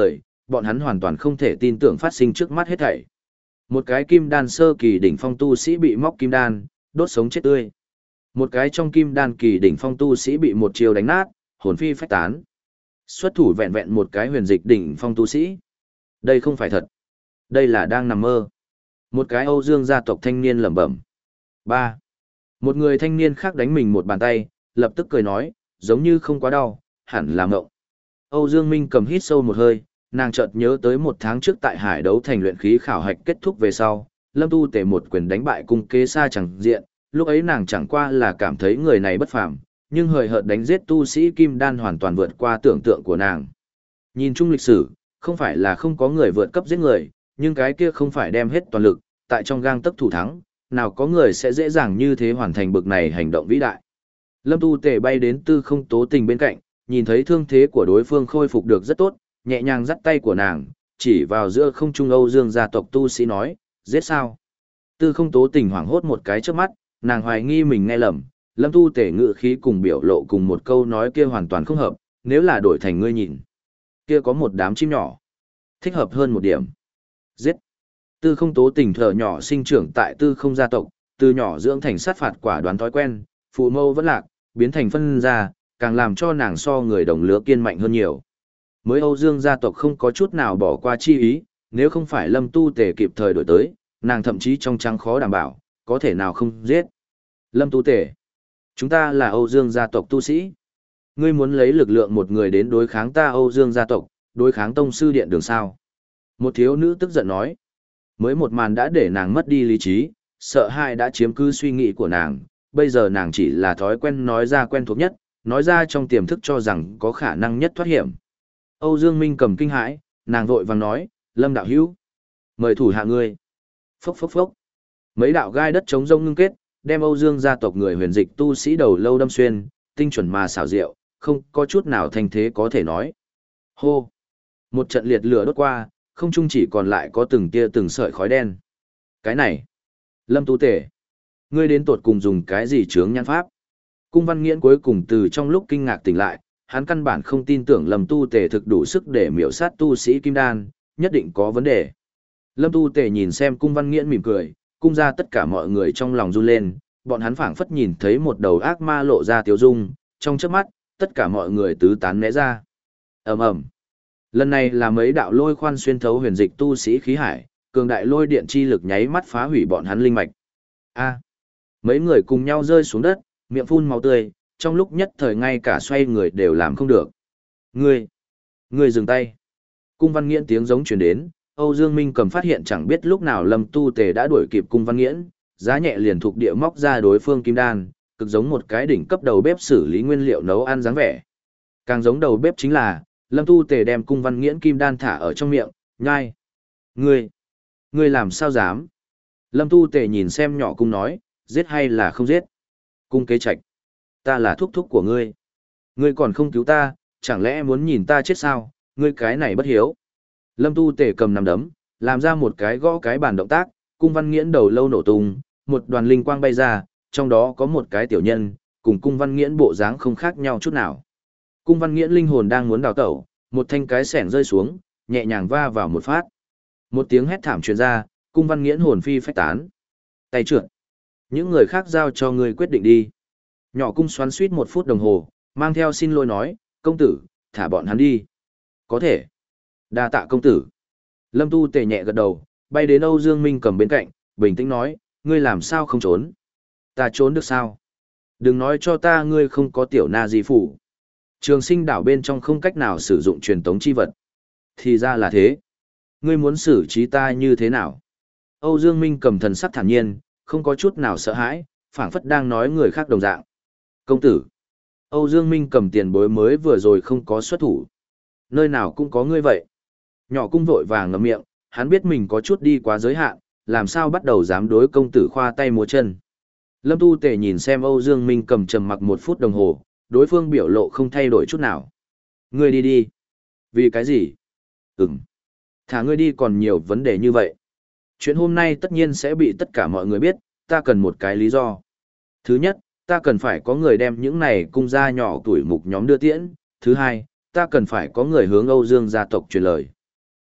bọn hắn hoàn toàn không thể tin tưởng phát sinh trước mắt hết thảy. Một cái kim đan sơ kỳ đỉnh phong tu sĩ bị móc kim đan, đốt sống chết tươi. Một cái trong kim đan kỳ đỉnh phong tu sĩ bị một chiêu đánh nát, hồn phi phách tán. Xuất thủ vẹn vẹn một cái huyền dịch đỉnh phong tu sĩ. Đây không phải thật. Đây là đang nằm mơ. Một cái Âu Dương gia tộc thanh niên lẩm bẩm. Ba. Một người thanh niên khác đánh mình một bàn tay, lập tức cười nói, giống như không quá đau, hẳn là ngộng. Âu Dương Minh cầm hít sâu một hơi, nàng chợt nhớ tới một tháng trước tại Hải Đấu Thành luyện khí khảo hạch kết thúc về sau, Lâm Tu Tề một quyền đánh bại cung kế xa chẳng diện, lúc ấy nàng chẳng qua là cảm thấy người này bất phàm, nhưng hời hợt đánh giết tu sĩ kim đan hoàn toàn vượt qua tưởng tượng của nàng. Nhìn chung lịch sử, không phải là không có người vượt cấp giết người, nhưng cái kia không phải đem hết toàn lực, tại trong gang tấc thủ thắng, nào có người sẽ dễ dàng như thế hoàn thành bực này hành động vĩ đại. Lâm Tu Tề bay đến Tư Không Tố Tình bên cạnh, nhìn thấy thương thế của đối phương khôi phục được rất tốt, nhẹ nhàng dắt tay của nàng, chỉ vào giữa không trung Âu Dương gia tộc tu sĩ nói, giết sao? Tư Không Tố Tình hoảng hốt một cái trước mắt, nàng hoài nghi mình nghe lầm, Lâm Tu Tề ngự khí cùng biểu lộ cùng một câu nói kia hoàn toàn không hợp, nếu là đổi thành ngươi nhìn. Kia có một đám chim nhỏ, thích hợp hơn một điểm. Giết. Tư Không Tố Tình thở nhỏ sinh trưởng tại Tư Không gia tộc, từ nhỏ dưỡng thành sát phạt quả đoán thói quen, phụ mâu vẫn lạc, biến thành phân gia, càng làm cho nàng so người đồng lứa kiên mạnh hơn nhiều. Mới Âu Dương gia tộc không có chút nào bỏ qua chi ý, nếu không phải Lâm Tu Tề kịp thời đổi tới, nàng thậm chí trong trắng khó đảm bảo, có thể nào không giết. Lâm Tu Tề, chúng ta là Âu Dương gia tộc tu sĩ. Ngươi muốn lấy lực lượng một người đến đối kháng ta Âu Dương gia tộc, đối kháng tông sư điện đường sao. Một thiếu nữ tức giận nói. Mới một màn đã để nàng mất đi lý trí, sợ hãi đã chiếm cứ suy nghĩ của nàng, bây giờ nàng chỉ là thói quen nói ra quen thuộc nhất, nói ra trong tiềm thức cho rằng có khả năng nhất thoát hiểm. Âu Dương Minh cầm kinh hãi, nàng vội vàng nói, Lâm đạo hữu, mời thủ hạ ngươi. Phốc phốc phốc. Mấy đạo gai đất chống rông ngưng kết, đem Âu Dương gia tộc người huyền dịch tu sĩ đầu lâu đâm xuyên, tinh chuẩn mà xảo diệu, không có chút nào thành thế có thể nói. Hô. Một trận liệt lửa đốt qua, không trung chỉ còn lại có từng tia từng sợi khói đen. Cái này, Lâm Tu Tề, ngươi đến tột cùng dùng cái gì chướng nhãn pháp? Cung Văn Nghiễn cuối cùng từ trong lúc kinh ngạc tỉnh lại, hắn căn bản không tin tưởng Lâm Tu Tề thực đủ sức để miểu sát tu sĩ kim đan, nhất định có vấn đề. Lâm Tu Tề nhìn xem Cung Văn Nghiễn mỉm cười, cung ra tất cả mọi người trong lòng run lên, bọn hắn phảng phất nhìn thấy một đầu ác ma lộ ra tiếu dung, trong chớp mắt, tất cả mọi người tứ tán né ra. Ầm ầm. Lần này là mấy đạo lôi khoan xuyên thấu huyền dịch tu sĩ khí hải, cường đại lôi điện chi lực nháy mắt phá hủy bọn hắn linh mạch. A. Mấy người cùng nhau rơi xuống đất, miệng phun máu tươi, trong lúc nhất thời ngay cả xoay người đều làm không được. Ngươi, ngươi dừng tay. Cung Văn Nghiễn tiếng giống truyền đến, Âu Dương Minh cầm phát hiện chẳng biết lúc nào Lâm Tu Tề đã đuổi kịp Cung Văn Nghiễn, giá nhẹ liền thuộc địa móc ra đối phương kim đan, cực giống một cái đỉnh cấp đầu bếp xử lý nguyên liệu nấu ăn dáng vẻ. Càng giống đầu bếp chính là, Lâm Tu Tề đem Cung Văn Nghiễn kim đan thả ở trong miệng, nhai. Ngươi, ngươi làm sao dám? Lâm Tu Tề nhìn xem nhỏ cung nói, giết hay là không giết? Cung Kế Trạch, ta là thúc thúc của ngươi. Ngươi còn không cứu ta, chẳng lẽ muốn nhìn ta chết sao? Ngươi cái này bất hiếu. Lâm Tu Tề cầm nắm đấm, làm ra một cái gõ cái bàn động tác, Cung Văn Nghiễn đầu lâu nổ tung, một đoàn linh quang bay ra, trong đó có một cái tiểu nhân, cùng Cung Văn Nghiễn bộ dáng không khác nhau chút nào. Cung Văn Nghiễn linh hồn đang muốn đào tẩu, một thanh cái xẻng rơi xuống, nhẹ nhàng va vào một phát. Một tiếng hét thảm truyền ra, Cung Văn Nghiễn hồn phi phách tán. Tay trượt. Những người khác giao cho ngươi quyết định đi. Nhỏ cung xoắn suýt một phút đồng hồ, mang theo xin lỗi nói, công tử, thả bọn hắn đi. Có thể. Đa tạ công tử. Lâm Tu Tề nhẹ gật đầu, bay đến Âu Dương Minh cầm bên cạnh, bình tĩnh nói, ngươi làm sao không trốn? Ta trốn được sao? Đừng nói cho ta ngươi không có tiểu na di phủ. Trường Sinh đảo bên trong không cách nào sử dụng truyền tống chi vật. Thì ra là thế. Ngươi muốn xử trí ta như thế nào? Âu Dương Minh cầm thần sắc thản nhiên, không có chút nào sợ hãi, phảng phất đang nói người khác đồng dạng. Công tử. Âu Dương Minh cầm tiền bối mới vừa rồi không có xuất thủ. Nơi nào cũng có ngươi vậy. Nhỏ cung vội vàng ngậm miệng, hắn biết mình có chút đi quá giới hạn, làm sao bắt đầu dám đối công tử khoa tay múa chân. Lâm Tu Tề nhìn xem Âu Dương Minh cầm trầm mặc một phút đồng hồ, đối phương biểu lộ không thay đổi chút nào. Ngươi đi đi. Vì cái gì? Ừm. Thả ngươi đi còn nhiều vấn đề như vậy. Chuyện hôm nay tất nhiên sẽ bị tất cả mọi người biết, ta cần một cái lý do. Thứ nhất, ta cần phải có người đem những này cung gia nhỏ tuổi mục nhóm đưa tiễn. Thứ hai, ta cần phải có người hướng Âu Dương gia tộc truyền lời.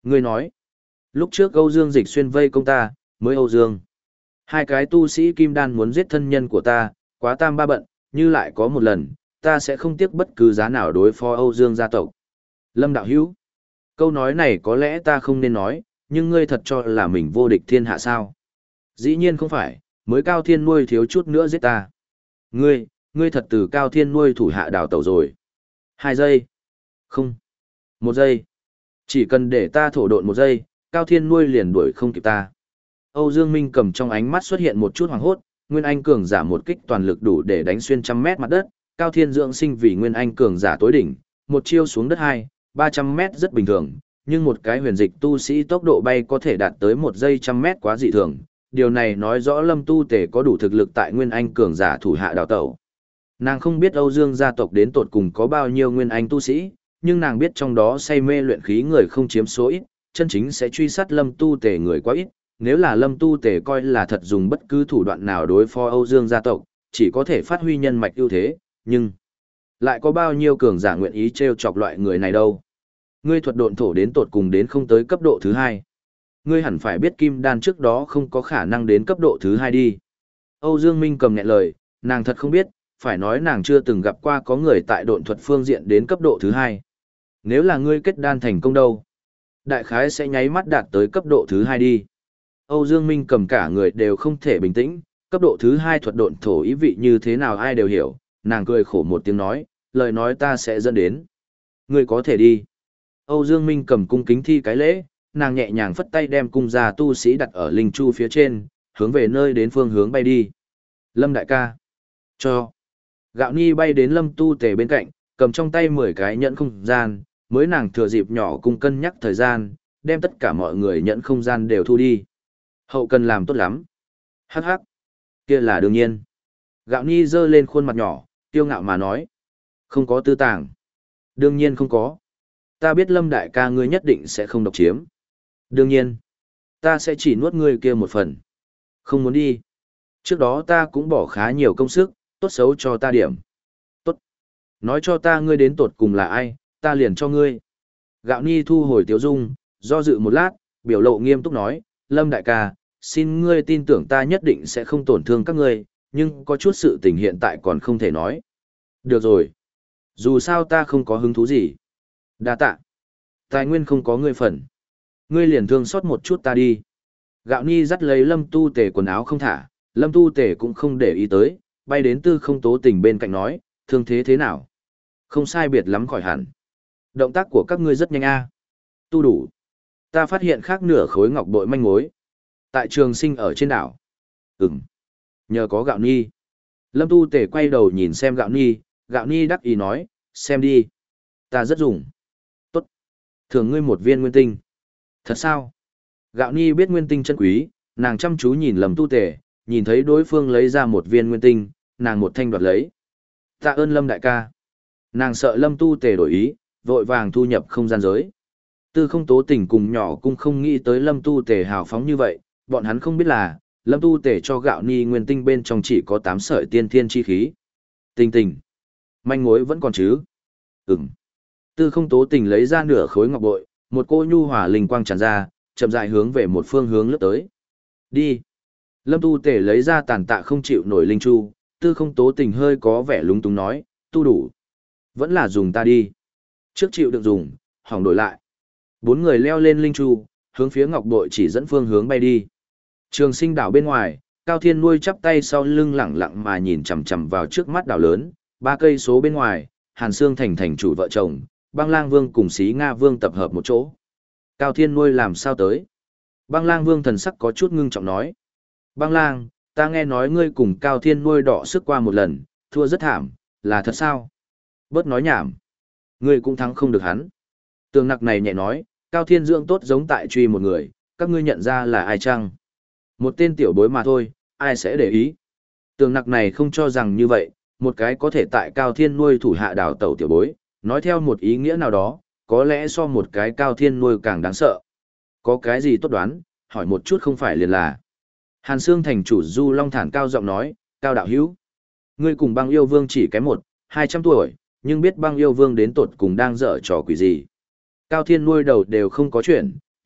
Ngươi nói, lúc trước Âu Dương Dịch Xuyên vây công ta, mới Âu Dương. Hai cái tu sĩ kim đan muốn giết thân nhân của ta, quá tam ba bận, như lại có một lần, ta sẽ không tiếc bất cứ giá nào đối phó Âu Dương gia tộc. Lâm đạo hữu, câu nói này có lẽ ta không nên nói, nhưng ngươi thật cho là mình vô địch thiên hạ sao? Dĩ nhiên không phải, mới Cao Thiên nuôi thiếu chút nữa giết ta. Ngươi, ngươi thật từ Cao Thiên nuôi thủ hạ đào tẩu rồi. Hai giây. Không. Một giây. Chỉ cần để ta thổ độn một giây, Cao Thiên nuôi liền đuổi không kịp ta. Âu Dương Minh cầm trong ánh mắt xuất hiện một chút hoảng hốt, Nguyên Anh cường giả một kích toàn lực đủ để đánh xuyên trăm mét mặt đất, Cao Thiên dưỡng sinh vì Nguyên Anh cường giả tối đỉnh, một chiêu xuống đất hai, ba trăm mét rất bình thường, nhưng một cái huyền dịch tu sĩ tốc độ bay có thể đạt tới một giây trăm mét quá dị thường. Điều này nói rõ Lâm Tu Tề có đủ thực lực tại Nguyên Anh cường giả thủ hạ đào tẩu. Nàng không biết Âu Dương gia tộc đến tột cùng có bao nhiêu Nguyên Anh tu sĩ, nhưng nàng biết trong đó say mê luyện khí người không chiếm số ít, chân chính sẽ truy sát Lâm Tu Tề người quá ít. Nếu là Lâm Tu Tề coi là thật dùng bất cứ thủ đoạn nào đối phó Âu Dương gia tộc, chỉ có thể phát huy nhân mạch ưu thế, nhưng lại có bao nhiêu cường giả nguyện ý trêu chọc loại người này đâu. Ngươi thuật độn thổ đến tột cùng đến không tới cấp độ thứ hai. Ngươi hẳn phải biết kim đan trước đó không có khả năng đến cấp độ thứ hai đi. Âu Dương Minh cầm nhẹ lời, nàng thật không biết, phải nói nàng chưa từng gặp qua có người tại độn thuật phương diện đến cấp độ thứ hai. Nếu là ngươi kết đan thành công đâu, đại khái sẽ nháy mắt đạt tới cấp độ thứ hai đi. Âu Dương Minh cầm cả người đều không thể bình tĩnh, cấp độ thứ hai thuật độn thổ ý vị như thế nào ai đều hiểu, nàng cười khổ một tiếng nói, lời nói ta sẽ dẫn đến. Ngươi có thể đi. Âu Dương Minh cầm cung kính thi cái lễ, nàng nhẹ nhàng phất tay đem cung gia tu sĩ đặt ở linh chu phía trên, hướng về nơi đến phương hướng bay đi. Lâm đại ca. Cho. Gạo Ni bay đến Lâm Tu Tề bên cạnh, cầm trong tay mười cái nhẫn không gian, mới nàng thừa dịp nhỏ cung cân nhắc thời gian, đem tất cả mọi người nhẫn không gian đều thu đi. Hậu cần làm tốt lắm. Hắc hắc. Kia là đương nhiên. Gạo Ni giơ lên khuôn mặt nhỏ, tiêu ngạo mà nói. Không có tư tàng. Đương nhiên không có. Ta biết Lâm đại ca ngươi nhất định sẽ không độc chiếm. Đương nhiên. Ta sẽ chỉ nuốt ngươi kia một phần. Không muốn đi. Trước đó ta cũng bỏ khá nhiều công sức, tốt xấu cho ta điểm. Tốt. Nói cho ta ngươi đến tột cùng là ai, ta liền cho ngươi. Gạo Ni thu hồi tiếu dung, do dự một lát, biểu lộ nghiêm túc nói, Lâm đại ca, xin ngươi tin tưởng ta nhất định sẽ không tổn thương các ngươi, nhưng có chút sự tình hiện tại còn không thể nói. Được rồi. Dù sao ta không có hứng thú gì. Đa tạ. Tài nguyên không có ngươi phần. Ngươi liền thương xót một chút ta đi. Gạo Ni dắt lấy Lâm Tu Tề quần áo không thả, Lâm Tu Tề cũng không để ý tới, bay đến Tư Không Tố Tình bên cạnh nói, thương thế thế nào? Không sai biệt lắm khỏi hẳn. Động tác của các ngươi rất nhanh a. Tu đủ. Ta phát hiện khác nửa khối ngọc bội manh mối. Tại Trường Sinh ở trên đảo. Ừm. Nhờ có Gạo Ni. Lâm Tu Tề quay đầu nhìn xem Gạo Ni, Gạo Ni đắc ý nói, xem đi. Ta rất dùng. Tốt. Thưởng ngươi một viên nguyên tinh. Thật sao? Gạo Ni biết nguyên tinh chân quý, nàng chăm chú nhìn Lâm Tu Tề, nhìn thấy đối phương lấy ra một viên nguyên tinh, nàng một thanh đoạt lấy. Tạ ơn Lâm đại ca. Nàng sợ Lâm Tu Tề đổi ý, vội vàng thu nhập không gian giới. Tư Không Tố Tình cùng nhỏ cũng không nghĩ tới Lâm Tu Tề hào phóng như vậy, bọn hắn không biết là, Lâm Tu Tề cho Gạo Ni nguyên tinh bên trong chỉ có tám sợi tiên thiên chi khí. Tình tình. Manh mối vẫn còn chứ? Ừm. Tư Không Tố Tình lấy ra nửa khối ngọc bội, một cô nhu hòa linh quang tràn ra, chậm rãi hướng về một phương hướng lướt tới. Đi. Lâm Tu Tề lấy ra tàn tạ không chịu nổi linh chu, Tư Không Tố Tình hơi có vẻ lúng túng nói, tu đủ. Vẫn là dùng ta đi. Trước chịu được dùng, hỏng đổi lại. Bốn người leo lên linh chu, hướng phía ngọc bội chỉ dẫn phương hướng bay đi. Trường Sinh đảo bên ngoài, Cao Thiên nuôi chắp tay sau lưng lẳng lặng mà nhìn chằm chằm vào trước mắt đảo lớn, ba cây số bên ngoài, Hàn Sương thành thành chủ vợ chồng, Băng Lang Vương cùng Xí Nga Vương tập hợp một chỗ. Cao Thiên nuôi làm sao tới? Băng Lang Vương thần sắc có chút ngưng trọng nói. Băng Lang, ta nghe nói ngươi cùng Cao Thiên nuôi đọ sức qua một lần, thua rất thảm, là thật sao? Bớt nói nhảm. Ngươi cũng thắng không được hắn. Tường nặc này nhẹ nói, Cao Thiên dưỡng tốt giống tại truy một người, các ngươi nhận ra là ai chăng? Một tên tiểu bối mà thôi, ai sẽ để ý? Tường nặc này không cho rằng như vậy, một cái có thể tại Cao Thiên nuôi thủ hạ đào tẩu tiểu bối, nói theo một ý nghĩa nào đó, có lẽ so một cái Cao Thiên nuôi càng đáng sợ. Có cái gì tốt đoán, hỏi một chút không phải liền là. Hàn Sương thành chủ Du Long thản cao giọng nói, Cao đạo hữu. Ngươi cùng Băng Yêu Vương chỉ kém một, hai trăm tuổi, nhưng biết Băng Yêu Vương đến tột cùng đang dở trò quỷ gì. Cao Thiên nuôi đầu đều không có chuyện,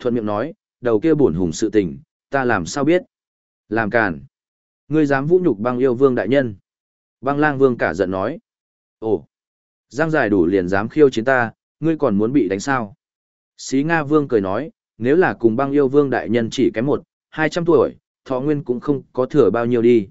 thuận miệng nói, đầu kia bổn hùng sự tình, ta làm sao biết? Làm càn. Ngươi dám vũ nhục băng yêu vương đại nhân. Băng lang vương cả giận nói. Ồ, giang dài đủ liền dám khiêu chiến ta, ngươi còn muốn bị đánh sao? Xí Nga vương cười nói, nếu là cùng băng yêu vương đại nhân chỉ kém một, hai trăm tuổi, thọ nguyên cũng không có thừa bao nhiêu đi.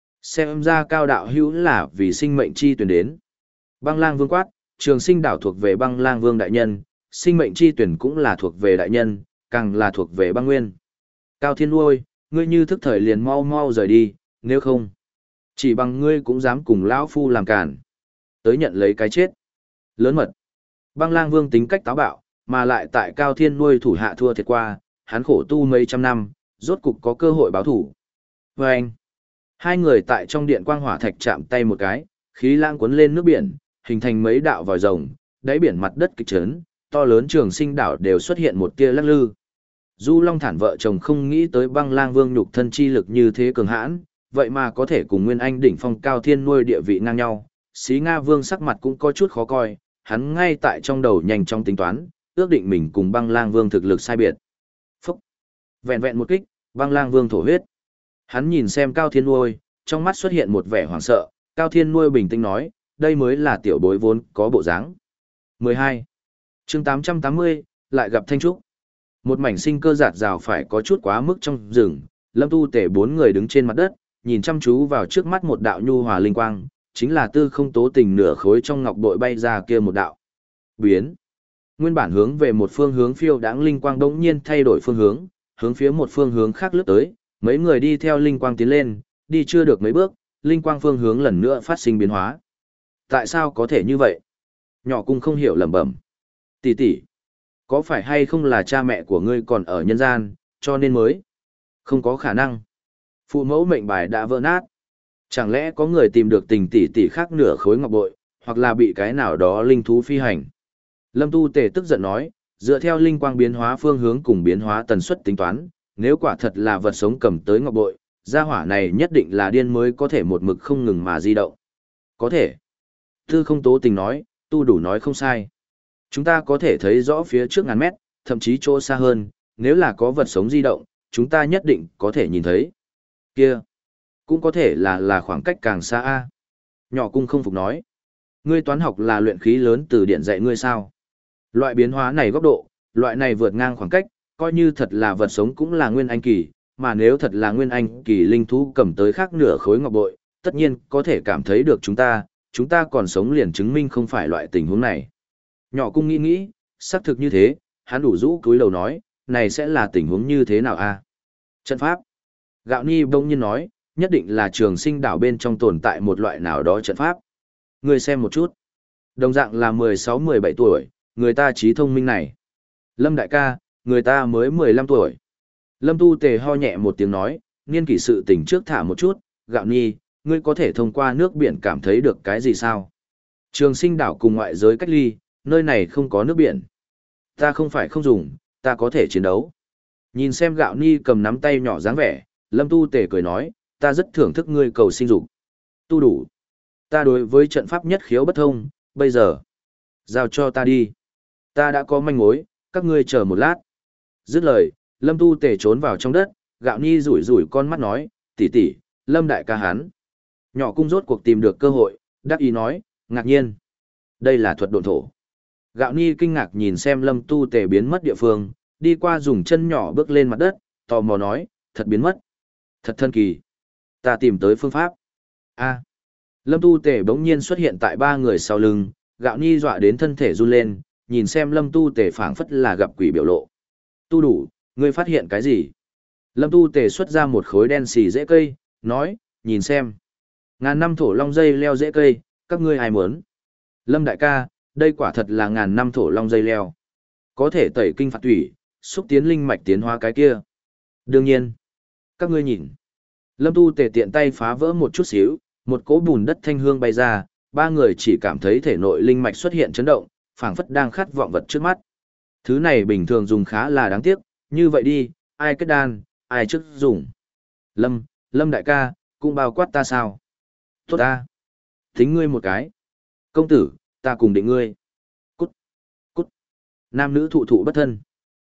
Xem ra cao đạo hữu là vì sinh mệnh chi tuyển đến. Băng lang vương quát, trường sinh đảo thuộc về băng lang vương đại nhân, sinh mệnh chi tuyển cũng là thuộc về đại nhân, càng là thuộc về băng nguyên. Cao thiên nuôi, ngươi như thức thời liền mau mau rời đi, nếu không, chỉ bằng ngươi cũng dám cùng lão phu làm cản. Tới nhận lấy cái chết. Lớn mật. Băng lang vương tính cách táo bạo, mà lại tại Cao Thiên nuôi thủ hạ thua thiệt qua, hắn khổ tu mấy trăm năm, rốt cục có cơ hội báo thủ. Và anh, hai người tại trong điện quang hỏa thạch chạm tay một cái, khí lãng cuốn lên nước biển, hình thành mấy đạo vòi rồng, đáy biển mặt đất kịch chấn, to lớn trường sinh đảo đều xuất hiện một tia lắc lư. Du Long Thản vợ chồng không nghĩ tới băng lang vương nhục thân chi lực như thế cường hãn, vậy mà có thể cùng Nguyên Anh đỉnh phong Cao Thiên nuôi địa vị ngang nhau. Xí Nga vương sắc mặt cũng có chút khó coi, hắn ngay tại trong đầu nhanh chóng tính toán, ước định mình cùng băng lang vương thực lực sai biệt. Phúc! Vẹn vẹn một kích, băng lang vương thổ huyết. Hắn nhìn xem Cao Thiên nuôi, trong mắt xuất hiện một vẻ hoảng sợ, Cao Thiên nuôi bình tĩnh nói, đây mới là tiểu bối vốn có bộ dáng. mười hai. chương tám trăm tám mươi, lại gặp Thanh Trúc. Một mảnh sinh cơ giạt rào phải có chút quá mức trong rừng, Lâm Tu Tể bốn người đứng trên mặt đất, nhìn chăm chú vào trước mắt một đạo nhu hòa linh quang, chính là tư không tố tình nửa khối trong ngọc bội bay ra kia một đạo. Biến. Nguyên bản hướng về một phương hướng phiêu đãng linh quang đống nhiên thay đổi phương hướng, hướng phía một phương hướng khác lướt tới, mấy người đi theo linh quang tiến lên, đi chưa được mấy bước, linh quang phương hướng lần nữa phát sinh biến hóa. Tại sao có thể như vậy? Nhỏ cung không hiểu lẩm bẩm. Tỷ tỷ, có phải hay không là cha mẹ của ngươi còn ở nhân gian, cho nên mới? Không có khả năng. Phụ mẫu mệnh bài đã vỡ nát. Chẳng lẽ có người tìm được tình tỷ tỷ khác nửa khối ngọc bội, hoặc là bị cái nào đó linh thú phi hành? Lâm Tu Tề tức giận nói, dựa theo linh quang biến hóa phương hướng cùng biến hóa tần suất tính toán, nếu quả thật là vật sống cầm tới ngọc bội, gia hỏa này nhất định là điên mới có thể một mực không ngừng mà di động. Có thể. Tư không tố tình nói, tu đủ nói không sai. Chúng ta có thể thấy rõ phía trước ngàn mét, thậm chí chỗ xa hơn, nếu là có vật sống di động, chúng ta nhất định có thể nhìn thấy. Kia, cũng có thể là là khoảng cách càng xa a. Nhỏ cung không phục nói, ngươi toán học là luyện khí lớn từ điện dạy ngươi sao? Loại biến hóa này góc độ, loại này vượt ngang khoảng cách, coi như thật là vật sống cũng là nguyên anh kỳ, mà nếu thật là nguyên anh kỳ linh thú cầm tới khác nửa khối ngọc bội, tất nhiên có thể cảm thấy được chúng ta, chúng ta còn sống liền chứng minh không phải loại tình huống này. Nhỏ cung nghĩ nghĩ, xác thực như thế, hắn đủ rũ cúi đầu nói, này sẽ là tình huống như thế nào a? Trận pháp. Gạo Ni bỗng nhiên nói, nhất định là trường sinh đảo bên trong tồn tại một loại nào đó trận pháp. Người xem một chút. Đồng dạng là mười sáu mười bảy tuổi, người ta trí thông minh này. Lâm đại ca, người ta mới mười lăm tuổi. Lâm Tu Tề ho nhẹ một tiếng nói, niên kỷ sự tình trước thả một chút, Gạo Ni, ngươi có thể thông qua nước biển cảm thấy được cái gì sao? Trường sinh đảo cùng ngoại giới cách ly, nơi này không có nước biển. Ta không phải không dùng, ta có thể chiến đấu. Nhìn xem Gạo Ni cầm nắm tay nhỏ dáng vẻ, Lâm Tu Tề cười nói, ta rất thưởng thức ngươi cầu sinh dục. Tu đủ. Ta đối với trận pháp nhất khiếu bất thông, bây giờ. Giao cho ta đi. Ta đã có manh mối, các ngươi chờ một lát. Dứt lời, Lâm Tu Tề trốn vào trong đất, Gạo Ni rủi rủi con mắt nói, tỷ tỷ, Lâm đại ca hắn. Nhỏ cung rốt cuộc tìm được cơ hội, đắc ý nói, ngạc nhiên. Đây là thuật độn thổ. Gạo Ni kinh ngạc nhìn xem Lâm Tu Tề biến mất địa phương, đi qua dùng chân nhỏ bước lên mặt đất, tò mò nói, thật biến mất. Thật thân kỳ. Ta tìm tới phương pháp. A. Lâm Tu Tề bỗng nhiên xuất hiện tại ba người sau lưng, Gạo Ni dọa đến thân thể run lên, nhìn xem Lâm Tu Tề phảng phất là gặp quỷ biểu lộ. Tu đủ, ngươi phát hiện cái gì? Lâm Tu Tề xuất ra một khối đen xì rễ cây, nói, nhìn xem. Ngàn năm thổ long dây leo rễ cây, các ngươi ai muốn? Lâm đại ca, đây quả thật là ngàn năm thổ long dây leo. Có thể tẩy kinh phạt thủy, xúc tiến linh mạch tiến hóa cái kia. Đương nhiên. Các ngươi nhìn. Lâm Tu Tề tiện tay phá vỡ một chút xíu, một cỗ bùn đất thanh hương bay ra, ba người chỉ cảm thấy thể nội linh mạch xuất hiện chấn động, phảng phất đang khát vọng vật trước mắt. Thứ này bình thường dùng khá là đáng tiếc, như vậy đi, ai kết đan, ai trước dùng. Lâm, Lâm đại ca, cũng bao quát ta sao? Tốt ta. Tính ngươi một cái. Công tử, ta cùng định ngươi. Cút, cút. Nam nữ thụ thụ bất thân.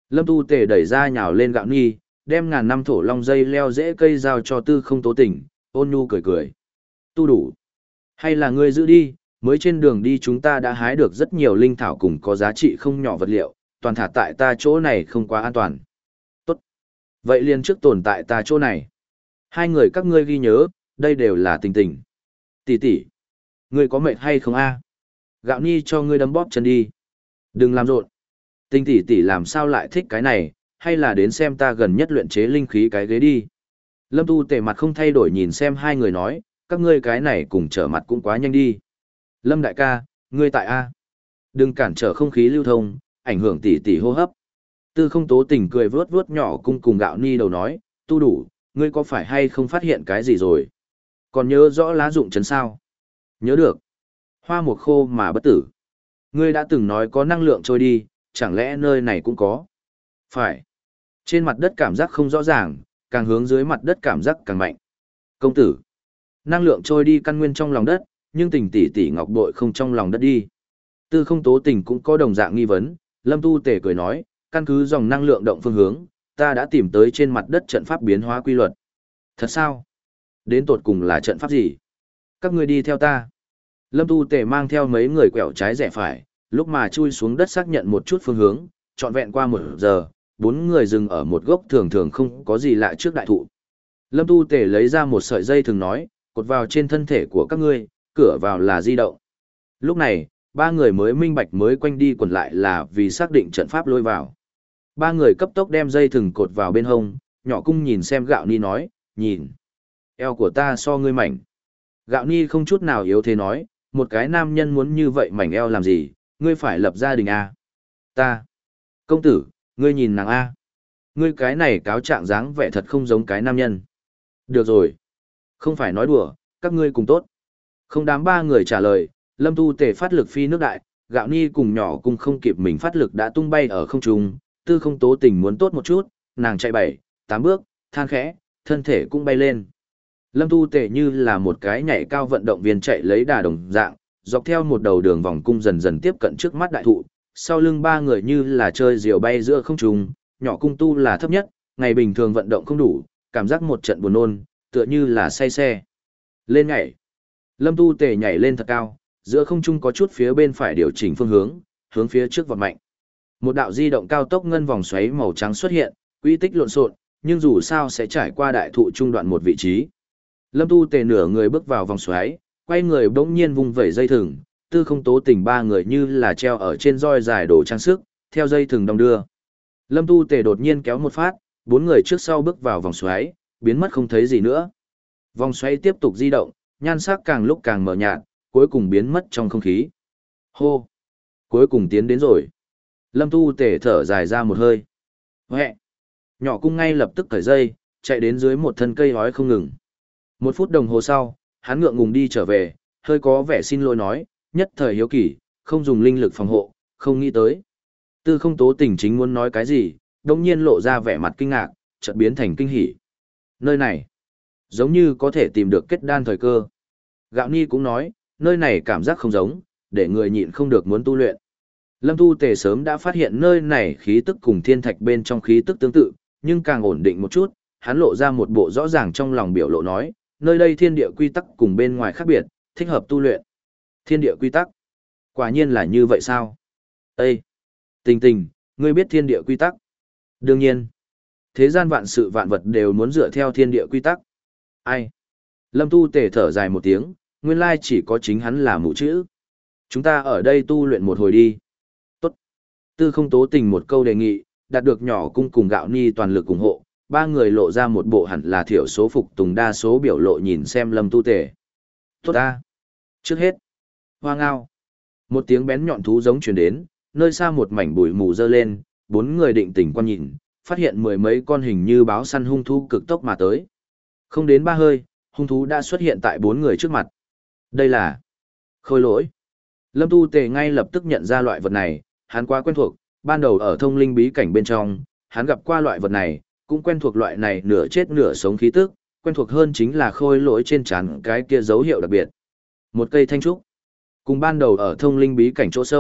Lâm Tu Tề đẩy ra nhào lên Gạo Ni, đem ngàn năm thổ long dây leo dễ cây giao cho Tư Không Tố Tình, ôn nhu cười cười. Tu đủ. Hay là ngươi giữ đi, mới trên đường đi chúng ta đã hái được rất nhiều linh thảo cùng có giá trị không nhỏ vật liệu, toàn thả tại ta chỗ này không quá an toàn. Tốt. Vậy liền trước tồn tại ta chỗ này. Hai người các ngươi ghi nhớ, đây đều là tình tình. Tỷ tỷ, ngươi có mệt hay không a? Gạo Ni cho ngươi đấm bóp chân đi. Đừng làm rộn. Tình tỷ tỷ làm sao lại thích cái này, hay là đến xem ta gần nhất luyện chế linh khí cái ghế đi. Lâm Tu Tề mặt không thay đổi nhìn xem hai người nói, các ngươi cái này cùng trở mặt cũng quá nhanh đi. Lâm đại ca, ngươi tại A. Đừng cản trở không khí lưu thông, ảnh hưởng tỷ tỷ hô hấp. Tư Không Tố Tình cười vướt vướt nhỏ cung cùng Gạo Ni đầu nói, tu đủ, ngươi có phải hay không phát hiện cái gì rồi? Còn nhớ rõ lá dụng chấn sao? Nhớ được. Hoa mục khô mà bất tử. Ngươi đã từng nói có năng lượng trôi đi, chẳng lẽ nơi này cũng có? Phải. Trên mặt đất cảm giác không rõ ràng, càng hướng dưới mặt đất cảm giác càng mạnh. Công tử. Năng lượng trôi đi căn nguyên trong lòng đất, nhưng tình tỷ tỷ ngọc bội không trong lòng đất đi. Tư Không Tố Tình cũng có đồng dạng nghi vấn, Lâm Tu Tề cười nói, căn cứ dòng năng lượng động phương hướng, ta đã tìm tới trên mặt đất trận pháp biến hóa quy luật. Thật sao? Đến tột cùng là trận pháp gì? Các ngươi đi theo ta. Lâm Tu Tề mang theo mấy người quẹo trái rẽ phải, lúc mà chui xuống đất xác nhận một chút phương hướng, trọn vẹn qua một giờ, bốn người dừng ở một gốc thường thường không có gì lạ trước đại thụ. Lâm Tu Tề lấy ra một sợi dây thường nói, cột vào trên thân thể của các ngươi, cửa vào là di động. Lúc này, ba người mới minh bạch mới quanh đi quẩn lại là vì xác định trận pháp lôi vào. Ba người cấp tốc đem dây thừng cột vào bên hông, nhỏ cung nhìn xem Gạo Ni nói, nhìn. Eo của ta so ngươi mảnh. Gạo Ni không chút nào yếu thế nói, một cái nam nhân muốn như vậy mảnh eo làm gì, ngươi phải lập gia đình à? Ta. Công tử, ngươi nhìn nàng A. Ngươi cái này cáo trạng dáng vẻ thật không giống cái nam nhân. Được rồi. Không phải nói đùa, các ngươi cùng tốt. Không đám ba người trả lời, Lâm Tu Tề phát lực phi nước đại, Gạo Ni cùng nhỏ cùng không kịp mình phát lực đã tung bay ở không trung. Tư Không Tố Tình muốn tốt một chút, nàng chạy bảy, tám bước, than khẽ, thân thể cũng bay lên. Lâm Tu Tề như là một cái nhảy cao vận động viên chạy lấy đà đồng dạng, dọc theo một đầu đường vòng cung dần dần tiếp cận trước mắt đại thụ, sau lưng ba người như là chơi diều bay giữa không trung, nhỏ cung tu là thấp nhất, ngày bình thường vận động không đủ, cảm giác một trận buồn nôn, tựa như là say xe. Lên nhảy. Lâm Tu Tề nhảy lên thật cao, giữa không trung có chút phía bên phải điều chỉnh phương hướng, hướng phía trước vọt mạnh. Một đạo di động cao tốc ngân vòng xoáy màu trắng xuất hiện, quy tích lộn xộn, nhưng dù sao sẽ trải qua đại thụ trung đoạn một vị trí. Lâm Tu Tề nửa người bước vào vòng xoáy, quay người bỗng nhiên vung vẩy dây thừng, Tư Không Tố Tình ba người như là treo ở trên roi dài đồ trang sức, theo dây thừng đong đưa. Lâm Tu Tề đột nhiên kéo một phát, bốn người trước sau bước vào vòng xoáy, biến mất không thấy gì nữa. Vòng xoáy tiếp tục di động, nhan sắc càng lúc càng mờ nhạt, cuối cùng biến mất trong không khí. Hô! Cuối cùng tiến đến rồi. Lâm Tu Tề thở dài ra một hơi. Huệ! Nhỏ cung ngay lập tức cởi dây, chạy đến dưới một thân cây hói không ngừng. Một phút đồng hồ sau, hắn ngượng ngùng đi trở về, hơi có vẻ xin lỗi nói, nhất thời hiếu kỳ, không dùng linh lực phòng hộ, không nghĩ tới. Tư Không Tố Tình chính muốn nói cái gì, đồng nhiên lộ ra vẻ mặt kinh ngạc, chợt biến thành kinh hỉ. Nơi này, giống như có thể tìm được kết đan thời cơ. Gạo Ni cũng nói, nơi này cảm giác không giống, để người nhịn không được muốn tu luyện. Lâm Tu Tề sớm đã phát hiện nơi này khí tức cùng thiên thạch bên trong khí tức tương tự, nhưng càng ổn định một chút, hắn lộ ra một bộ rõ ràng trong lòng biểu lộ nói, nơi đây thiên địa quy tắc cùng bên ngoài khác biệt, thích hợp tu luyện. Thiên địa quy tắc? Quả nhiên là như vậy sao? Ê! Tình tình, ngươi biết thiên địa quy tắc? Đương nhiên. Thế gian vạn sự vạn vật đều muốn dựa theo thiên địa quy tắc. Ai? Lâm Tu Tề thở dài một tiếng, nguyên lai chỉ có chính hắn là mụ chữ. Chúng ta ở đây tu luyện một hồi đi. Tốt. Tư Không Tố Tình một câu đề nghị, đạt được nhỏ cung cùng Gạo Ni toàn lực ủng hộ, ba người lộ ra một bộ hẳn là thiểu số phục tùng đa số biểu lộ nhìn xem Lâm Tu Tề. Tốt ta. Trước hết. Hoa ngao. Một tiếng bén nhọn thú giống truyền đến, nơi xa một mảnh bụi mù dơ lên, bốn người định tỉnh quan nhìn, phát hiện mười mấy con hình như báo săn hung thú cực tốc mà tới. Không đến ba hơi, hung thú đã xuất hiện tại bốn người trước mặt. Đây là khôi lỗi. Lâm Tu Tề ngay lập tức nhận ra loại vật này, hắn quá quen thuộc, ban đầu ở thông linh bí cảnh bên trong, hắn gặp qua loại vật này, cũng quen thuộc loại này nửa chết nửa sống khí tức, quen thuộc hơn chính là khôi lỗi trên trán cái kia dấu hiệu đặc biệt. Một cây thanh trúc. Cùng ban đầu ở thông linh bí cảnh chỗ sâu,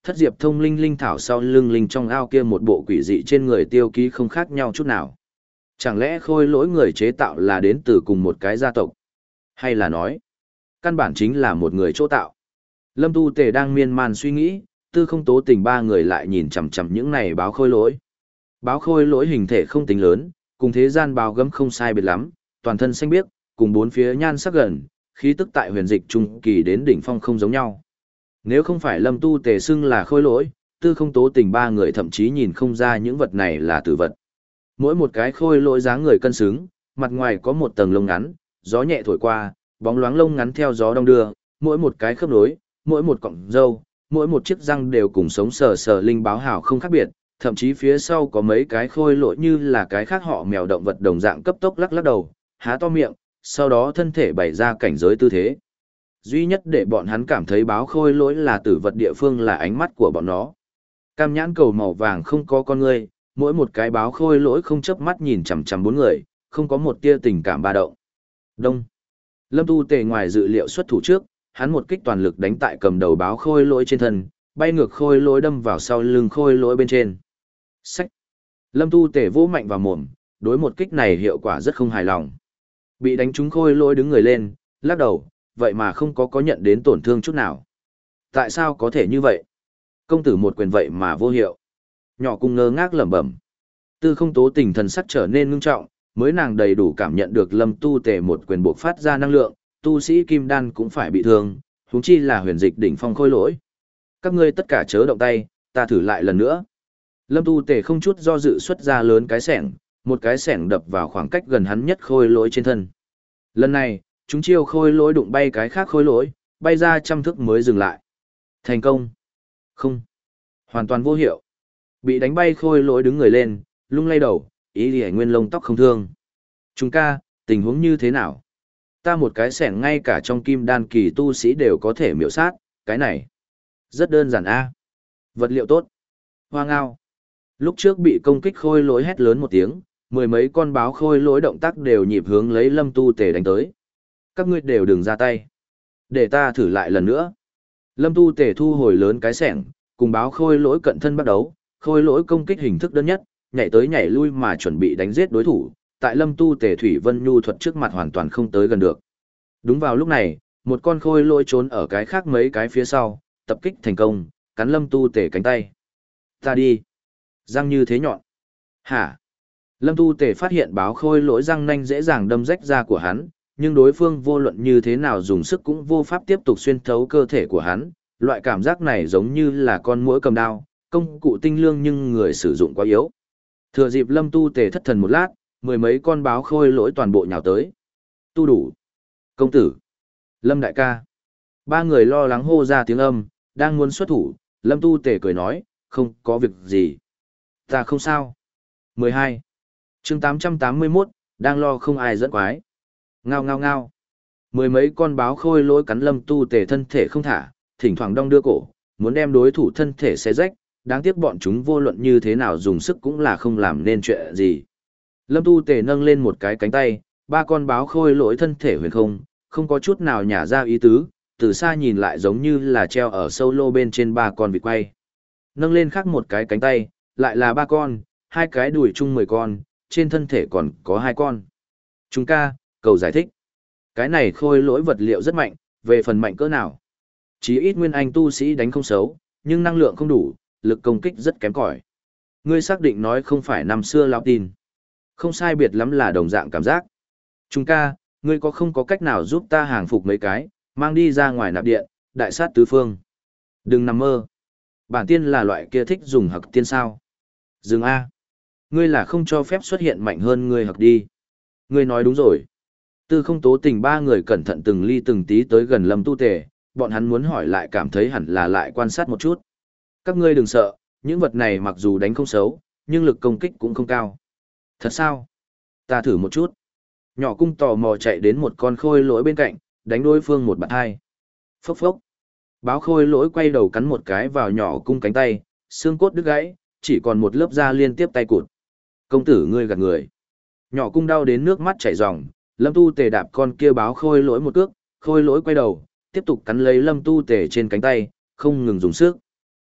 thất diệp thông linh linh thảo sau lưng linh trong ao kia một bộ quỷ dị trên người tiêu ký không khác nhau chút nào. Chẳng lẽ khôi lỗi người chế tạo là đến từ cùng một cái gia tộc? Hay là nói, căn bản chính là một người chỗ tạo? Lâm Tu Tề đang miên man suy nghĩ, Tư Không Tố Tình ba người lại nhìn chằm chằm những này báo khôi lỗi. Báo khôi lỗi hình thể không tính lớn, cùng thế gian báo gấm không sai biệt lắm, toàn thân xanh biếc, cùng bốn phía nhan sắc gần, khí tức tại huyền dịch trung kỳ đến đỉnh phong không giống nhau. Nếu không phải Lâm Tu Tề xưng là khôi lỗi, Tư Không Tố Tình ba người thậm chí nhìn không ra những vật này là tử vật. Mỗi một cái khôi lỗi dáng người cân xứng, mặt ngoài có một tầng lông ngắn, gió nhẹ thổi qua, bóng loáng lông ngắn theo gió đong đưa, mỗi một cái khớp nối, mỗi một cọng râu, mỗi một chiếc răng đều cùng sống sờ sờ linh báo hào không khác biệt, thậm chí phía sau có mấy cái khôi lỗi như là cái khác họ mèo động vật đồng dạng cấp tốc lắc lắc đầu, há to miệng, sau đó thân thể bày ra cảnh giới tư thế. Duy nhất để bọn hắn cảm thấy báo khôi lỗi là tử vật địa phương là ánh mắt của bọn nó. Cam nhãn cầu màu vàng không có con ngươi, mỗi một cái báo khôi lỗi không chớp mắt nhìn chằm chằm bốn người, không có một tia tình cảm ba động. Đông. Lâm Tu Tề ngoài dự liệu xuất thủ trước, hắn một kích toàn lực đánh tại cầm đầu báo khôi lỗi trên thân, bay ngược khôi lỗi đâm vào sau lưng khôi lỗi bên trên. Xách. Lâm Tu Tề vỗ mạnh vào mồm, đối một kích này hiệu quả rất không hài lòng. Bị đánh trúng khôi lỗi đứng người lên, lắc đầu, vậy mà không có có nhận đến tổn thương chút nào. Tại sao có thể như vậy? Công tử một quyền vậy mà vô hiệu. Nhỏ Cung ngơ ngác lẩm bẩm. Tư Không Tố Tình thần sắc trở nên ngưng trọng, mới nàng đầy đủ cảm nhận được Lâm Tu Tề một quyền buộc phát ra năng lượng, tu sĩ kim đan cũng phải bị thương, huống chi là huyền dịch đỉnh phong khôi lỗi. Các ngươi tất cả chớ động tay, ta thử lại lần nữa. Lâm Tu Tề không chút do dự xuất ra lớn cái xẻng, một cái xẻng đập vào khoảng cách gần hắn nhất khôi lỗi trên thân. Lần này, chúng chiêu khôi lỗi đụng bay cái khác khôi lỗi, bay ra trăm thước mới dừng lại. Thành công. Không. Hoàn toàn vô hiệu. Bị đánh bay khôi lỗi đứng người lên, lung lay đầu, ý lìa nguyên lông tóc không thương. Chúng ca, tình huống như thế nào? Ta một cái xẻng ngay cả trong kim đan kỳ tu sĩ đều có thể miểu sát, cái này. Rất đơn giản a. Vật liệu tốt. Hoa ngao. Lúc trước bị công kích khôi lỗi hét lớn một tiếng, mười mấy con báo khôi lỗi động tác đều nhịp hướng lấy Lâm Tu Tề đánh tới. Các ngươi đều đừng ra tay. Để ta thử lại lần nữa. Lâm Tu Tề thu hồi lớn cái xẻng, cùng báo khôi lỗi cận thân bắt đấu, khôi lỗi công kích hình thức đơn nhất, nhảy tới nhảy lui mà chuẩn bị đánh giết đối thủ, tại Lâm Tu Tề Thủy Vân Nhu thuật trước mặt hoàn toàn không tới gần được. Đúng vào lúc này, một con khôi lỗi trốn ở cái khác mấy cái phía sau, tập kích thành công, cắn Lâm Tu Tề cánh tay. Ta đi. Răng như thế nhọn. Hả? Lâm Tu Tề phát hiện báo khôi lỗi răng nanh dễ dàng đâm rách da của hắn, nhưng đối phương vô luận như thế nào dùng sức cũng vô pháp tiếp tục xuyên thấu cơ thể của hắn. Loại cảm giác này giống như là con muỗi cầm đao, công cụ tinh lương nhưng người sử dụng quá yếu. Thừa dịp Lâm Tu Tề thất thần một lát, mười mấy con báo khôi lỗi toàn bộ nhào tới. Tu đủ. Công tử. Lâm đại ca. Ba người lo lắng hô ra tiếng âm, đang muốn xuất thủ, Lâm Tu Tề cười nói, không có việc gì. Ta không sao. mười hai. chương tám trăm tám mươi mốt, đang lo không ai dẫn quái. Ngao ngao ngao. Mười mấy con báo khôi lỗi cắn Lâm Tu Tề thân thể không thả, thỉnh thoảng đong đưa cổ, muốn đem đối thủ thân thể xé rách, đáng tiếc bọn chúng vô luận như thế nào dùng sức cũng là không làm nên chuyện gì. Lâm Tu Tề nâng lên một cái cánh tay, ba con báo khôi lỗi thân thể huyền không, không có chút nào nhả ra ý tứ, từ xa nhìn lại giống như là treo ở sâu lô bên trên ba con vịt quay. Nâng lên khác một cái cánh tay, lại là ba con, hai cái đùi chung mười con, trên thân thể còn có hai con. Chúng ca, cầu giải thích. Cái này khôi lỗi vật liệu rất mạnh, về phần mạnh cỡ nào. Chí ít nguyên anh tu sĩ đánh không xấu, nhưng năng lượng không đủ, lực công kích rất kém cỏi. Ngươi xác định nói không phải năm xưa lão tin. Không sai biệt lắm là đồng dạng cảm giác. Chúng ca, ngươi có không có cách nào giúp ta hàng phục mấy cái, mang đi ra ngoài nạp điện, đại sát tứ phương. Đừng nằm mơ. Bản tiên là loại kia thích dùng hặc tiên sao. Dừng A. Ngươi là không cho phép xuất hiện mạnh hơn ngươi hặc đi. Ngươi nói đúng rồi. Tư Không Tố Tình ba người cẩn thận từng ly từng tí tới gần Lâm Tu Tề, bọn hắn muốn hỏi lại cảm thấy hẳn là lại quan sát một chút. Các ngươi đừng sợ, những vật này mặc dù đánh không xấu, nhưng lực công kích cũng không cao. Thật sao? Ta thử một chút. Nhỏ Cung tò mò chạy đến một con khôi lỗi bên cạnh, đánh đối phương một bạt hai. Phốc phốc. Báo khôi lỗi quay đầu cắn một cái vào Nhỏ Cung cánh tay, xương cốt đứt gãy, chỉ còn một lớp da liên tiếp tay cụt. Công tử ngươi gạt người. Nhỏ Cung đau đến nước mắt chảy ròng, Lâm Tu Tề đạp con kia báo khôi lỗi một cước, khôi lỗi quay đầu, tiếp tục cắn lấy Lâm Tu Tề trên cánh tay, không ngừng dùng sức.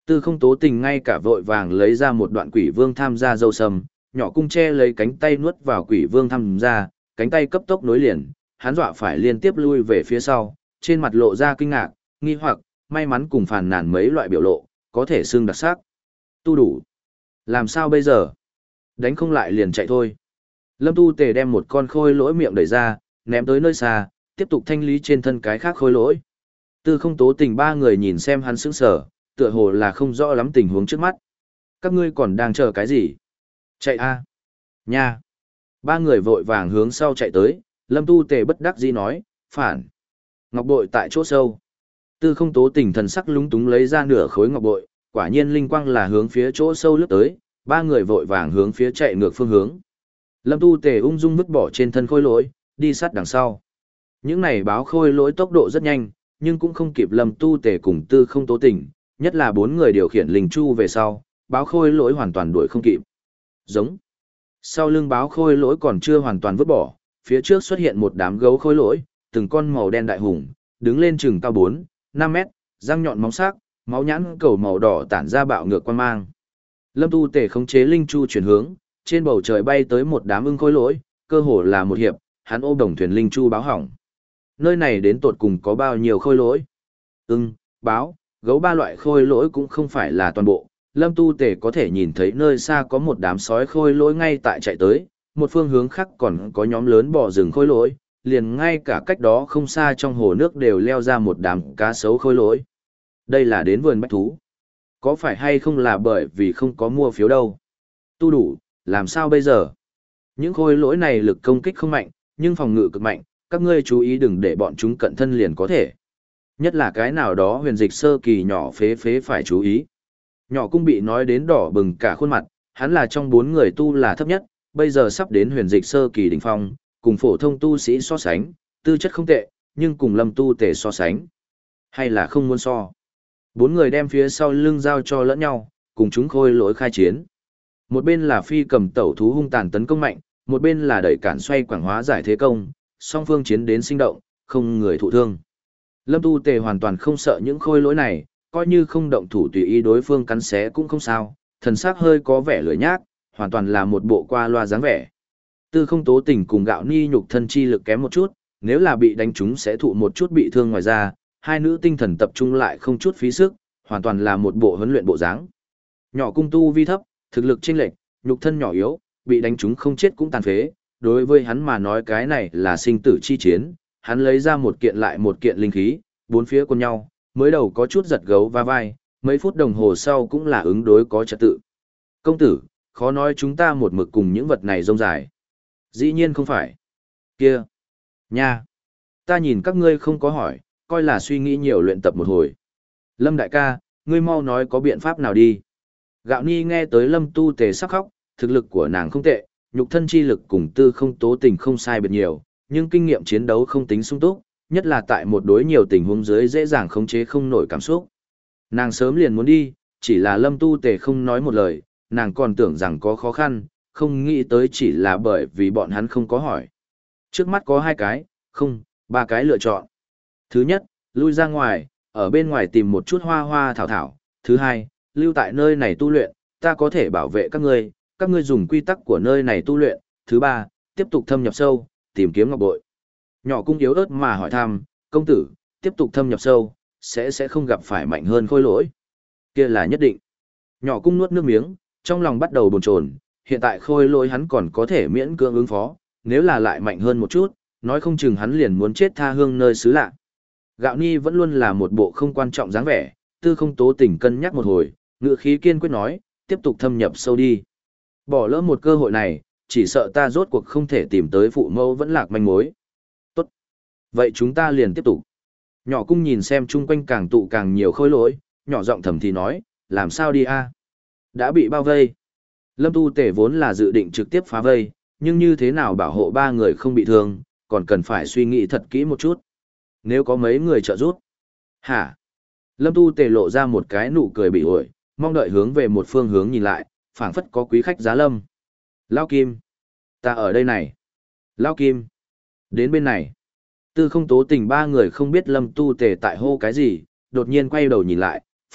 Tư không tố tình ngay cả vội vàng lấy ra một đoạn quỷ vương tham gia dâu sầm, nhỏ cung che lấy cánh tay nuốt vào quỷ vương tham gia, cánh tay cấp tốc nối liền, hắn dọa phải liên tiếp lui về phía sau, trên mặt lộ ra kinh ngạc, nghi hoặc, may mắn cùng phàn nàn mấy loại biểu lộ, có thể xương đặc sắc. Tu đủ. Làm sao bây giờ? Đánh không lại liền chạy thôi. Lâm Tu Tề đem một con khôi lỗi miệng đẩy ra, ném tới nơi xa, tiếp tục thanh lý trên thân cái khác khôi lỗi. Tư không tố tình ba người nhìn xem hắn sững sờ, tựa hồ là không rõ lắm tình huống trước mắt. Các ngươi còn đang chờ cái gì? Chạy a, nha. Ba người vội vàng hướng sau chạy tới, Lâm Tu Tề bất đắc dĩ nói, phản. Ngọc bội tại chỗ sâu. Tư không tố tình thần sắc lúng túng lấy ra nửa khối ngọc bội, quả nhiên linh quang là hướng phía chỗ sâu lướt tới, ba người vội vàng hướng phía chạy ngược phương hướng. Lâm Tu Tề ung dung vứt bỏ trên thân khôi lỗi, đi sát đằng sau. Những này báo khôi lỗi tốc độ rất nhanh, nhưng cũng không kịp Lâm Tu Tề cùng Tư không tố tình, nhất là bốn người điều khiển linh chu về sau, báo khôi lỗi hoàn toàn đuổi không kịp. Giống. Sau lưng báo khôi lỗi còn chưa hoàn toàn vứt bỏ, phía trước xuất hiện một đám gấu khôi lỗi, từng con màu đen đại hùng, đứng lên chừng cao bốn, năm mét, răng nhọn móng sắc, máu nhãn cầu màu đỏ tản ra bạo ngược quan mang. Lâm Tu Tề khống chế linh chu chuyển hướng, trên bầu trời bay tới một đám ưng khôi lỗi, cơ hồ là một hiệp, hắn ôm đồng thuyền linh chu báo hỏng. Nơi này đến tột cùng có bao nhiêu khôi lỗi? Ưng, báo, gấu ba loại khôi lỗi cũng không phải là toàn bộ. Lâm Tu Tề có thể nhìn thấy nơi xa có một đám sói khôi lỗi ngay tại chạy tới, một phương hướng khác còn có nhóm lớn bò rừng khôi lỗi, liền ngay cả cách đó không xa trong hồ nước đều leo ra một đám cá sấu khôi lỗi. Đây là đến vườn bách thú. Có phải hay không là bởi vì không có mua phiếu đâu? Tu đủ, làm sao bây giờ? Những khôi lỗi này lực công kích không mạnh, nhưng phòng ngự cực mạnh, các ngươi chú ý đừng để bọn chúng cận thân liền có thể. Nhất là cái nào đó huyền dịch sơ kỳ nhỏ phế phế phải chú ý. Nhỏ cung bị nói đến đỏ bừng cả khuôn mặt, hắn là trong bốn người tu là thấp nhất, bây giờ sắp đến huyền dịch sơ kỳ đỉnh phong, cùng phổ thông tu sĩ so sánh, tư chất không tệ, nhưng cùng Lâm Tu Tề so sánh. Hay là không muốn so. Bốn người đem phía sau lưng giao cho lẫn nhau, cùng chúng khôi lỗi khai chiến. Một bên là phi cầm tẩu thú hung tàn tấn công mạnh, một bên là đẩy cản xoay quảng hóa giải thế công, song phương chiến đến sinh động, không người thụ thương. Lâm Tu Tề hoàn toàn không sợ những khôi lỗi này, coi như không động thủ tùy ý đối phương cắn xé cũng không sao, thần sắc hơi có vẻ lười nhác, hoàn toàn là một bộ qua loa dáng vẻ. Tư không tố tình cùng gạo ni nhục thân chi lực kém một chút, nếu là bị đánh trúng sẽ thụ một chút bị thương ngoài ra, hai nữ tinh thần tập trung lại không chút phí sức, hoàn toàn là một bộ huấn luyện bộ dáng. Nhỏ cung tu vi thấp, thực lực chênh lệch, nhục thân nhỏ yếu, bị đánh trúng không chết cũng tàn phế, đối với hắn mà nói cái này là sinh tử chi chiến, hắn lấy ra một kiện lại một kiện linh khí, bốn phía quân nhau, mới đầu có chút giật gấu va vai, mấy phút đồng hồ sau cũng là ứng đối có trật tự. Công tử, khó nói chúng ta một mực cùng những vật này rông dài. Dĩ nhiên không phải. Kia. Nha. Ta nhìn các ngươi không có hỏi, coi là suy nghĩ nhiều luyện tập một hồi. Lâm đại ca, ngươi mau nói có biện pháp nào đi. Gạo Ni nghe tới Lâm Tu Tề sắp khóc, thực lực của nàng không tệ, nhục thân chi lực cùng tư không tố tình không sai biệt nhiều, nhưng kinh nghiệm chiến đấu không tính sung túc, nhất là tại một đối nhiều tình huống dưới dễ dàng khống chế không nổi cảm xúc. Nàng sớm liền muốn đi, chỉ là Lâm Tu Tề không nói một lời, nàng còn tưởng rằng có khó khăn, không nghĩ tới chỉ là bởi vì bọn hắn không có hỏi. Trước mắt có hai cái, không, ba cái lựa chọn. Thứ nhất, lui ra ngoài, ở bên ngoài tìm một chút hoa hoa thảo thảo. Thứ hai, lưu tại nơi này tu luyện, ta có thể bảo vệ các ngươi, các ngươi dùng quy tắc của nơi này tu luyện. Thứ ba, tiếp tục thâm nhập sâu, tìm kiếm ngọc bội. Nhỏ cung yếu ớt mà hỏi thăm, công tử, tiếp tục thâm nhập sâu, sẽ sẽ không gặp phải mạnh hơn khôi lỗi. Kia là nhất định. Nhỏ cung nuốt nước miếng, trong lòng bắt đầu bồn chồn, hiện tại khôi lỗi hắn còn có thể miễn cưỡng ứng phó, nếu là lại mạnh hơn một chút, nói không chừng hắn liền muốn chết tha hương nơi xứ lạ. Gạo Ni vẫn luôn là một bộ không quan trọng dáng vẻ, tư không tố tình cân nhắc một hồi, ngữ khí kiên quyết nói, tiếp tục thâm nhập sâu đi. Bỏ lỡ một cơ hội này, chỉ sợ ta rốt cuộc không thể tìm tới phụ mẫu vẫn lạc manh mối. Tốt. Vậy chúng ta liền tiếp tục. Nhỏ cung nhìn xem chung quanh càng tụ càng nhiều khôi lỗi, nhỏ giọng thầm thì nói, làm sao đi a? Đã bị bao vây. Lâm Tu Tề vốn là dự định trực tiếp phá vây, nhưng như thế nào bảo hộ ba người không bị thương, còn cần phải suy nghĩ thật kỹ một chút. Nếu có mấy người trợ giúp. Hả? Lâm Tu Tề lộ ra một cái nụ cười bị ổi, mong đợi hướng về một phương hướng nhìn lại, phảng phất có quý khách giá lâm. Lao Kim. Ta ở đây này. Lao Kim. Đến bên này. Tư không tố tình ba người không biết Lâm Tu Tề tại hô cái gì, đột nhiên quay đầu nhìn lại,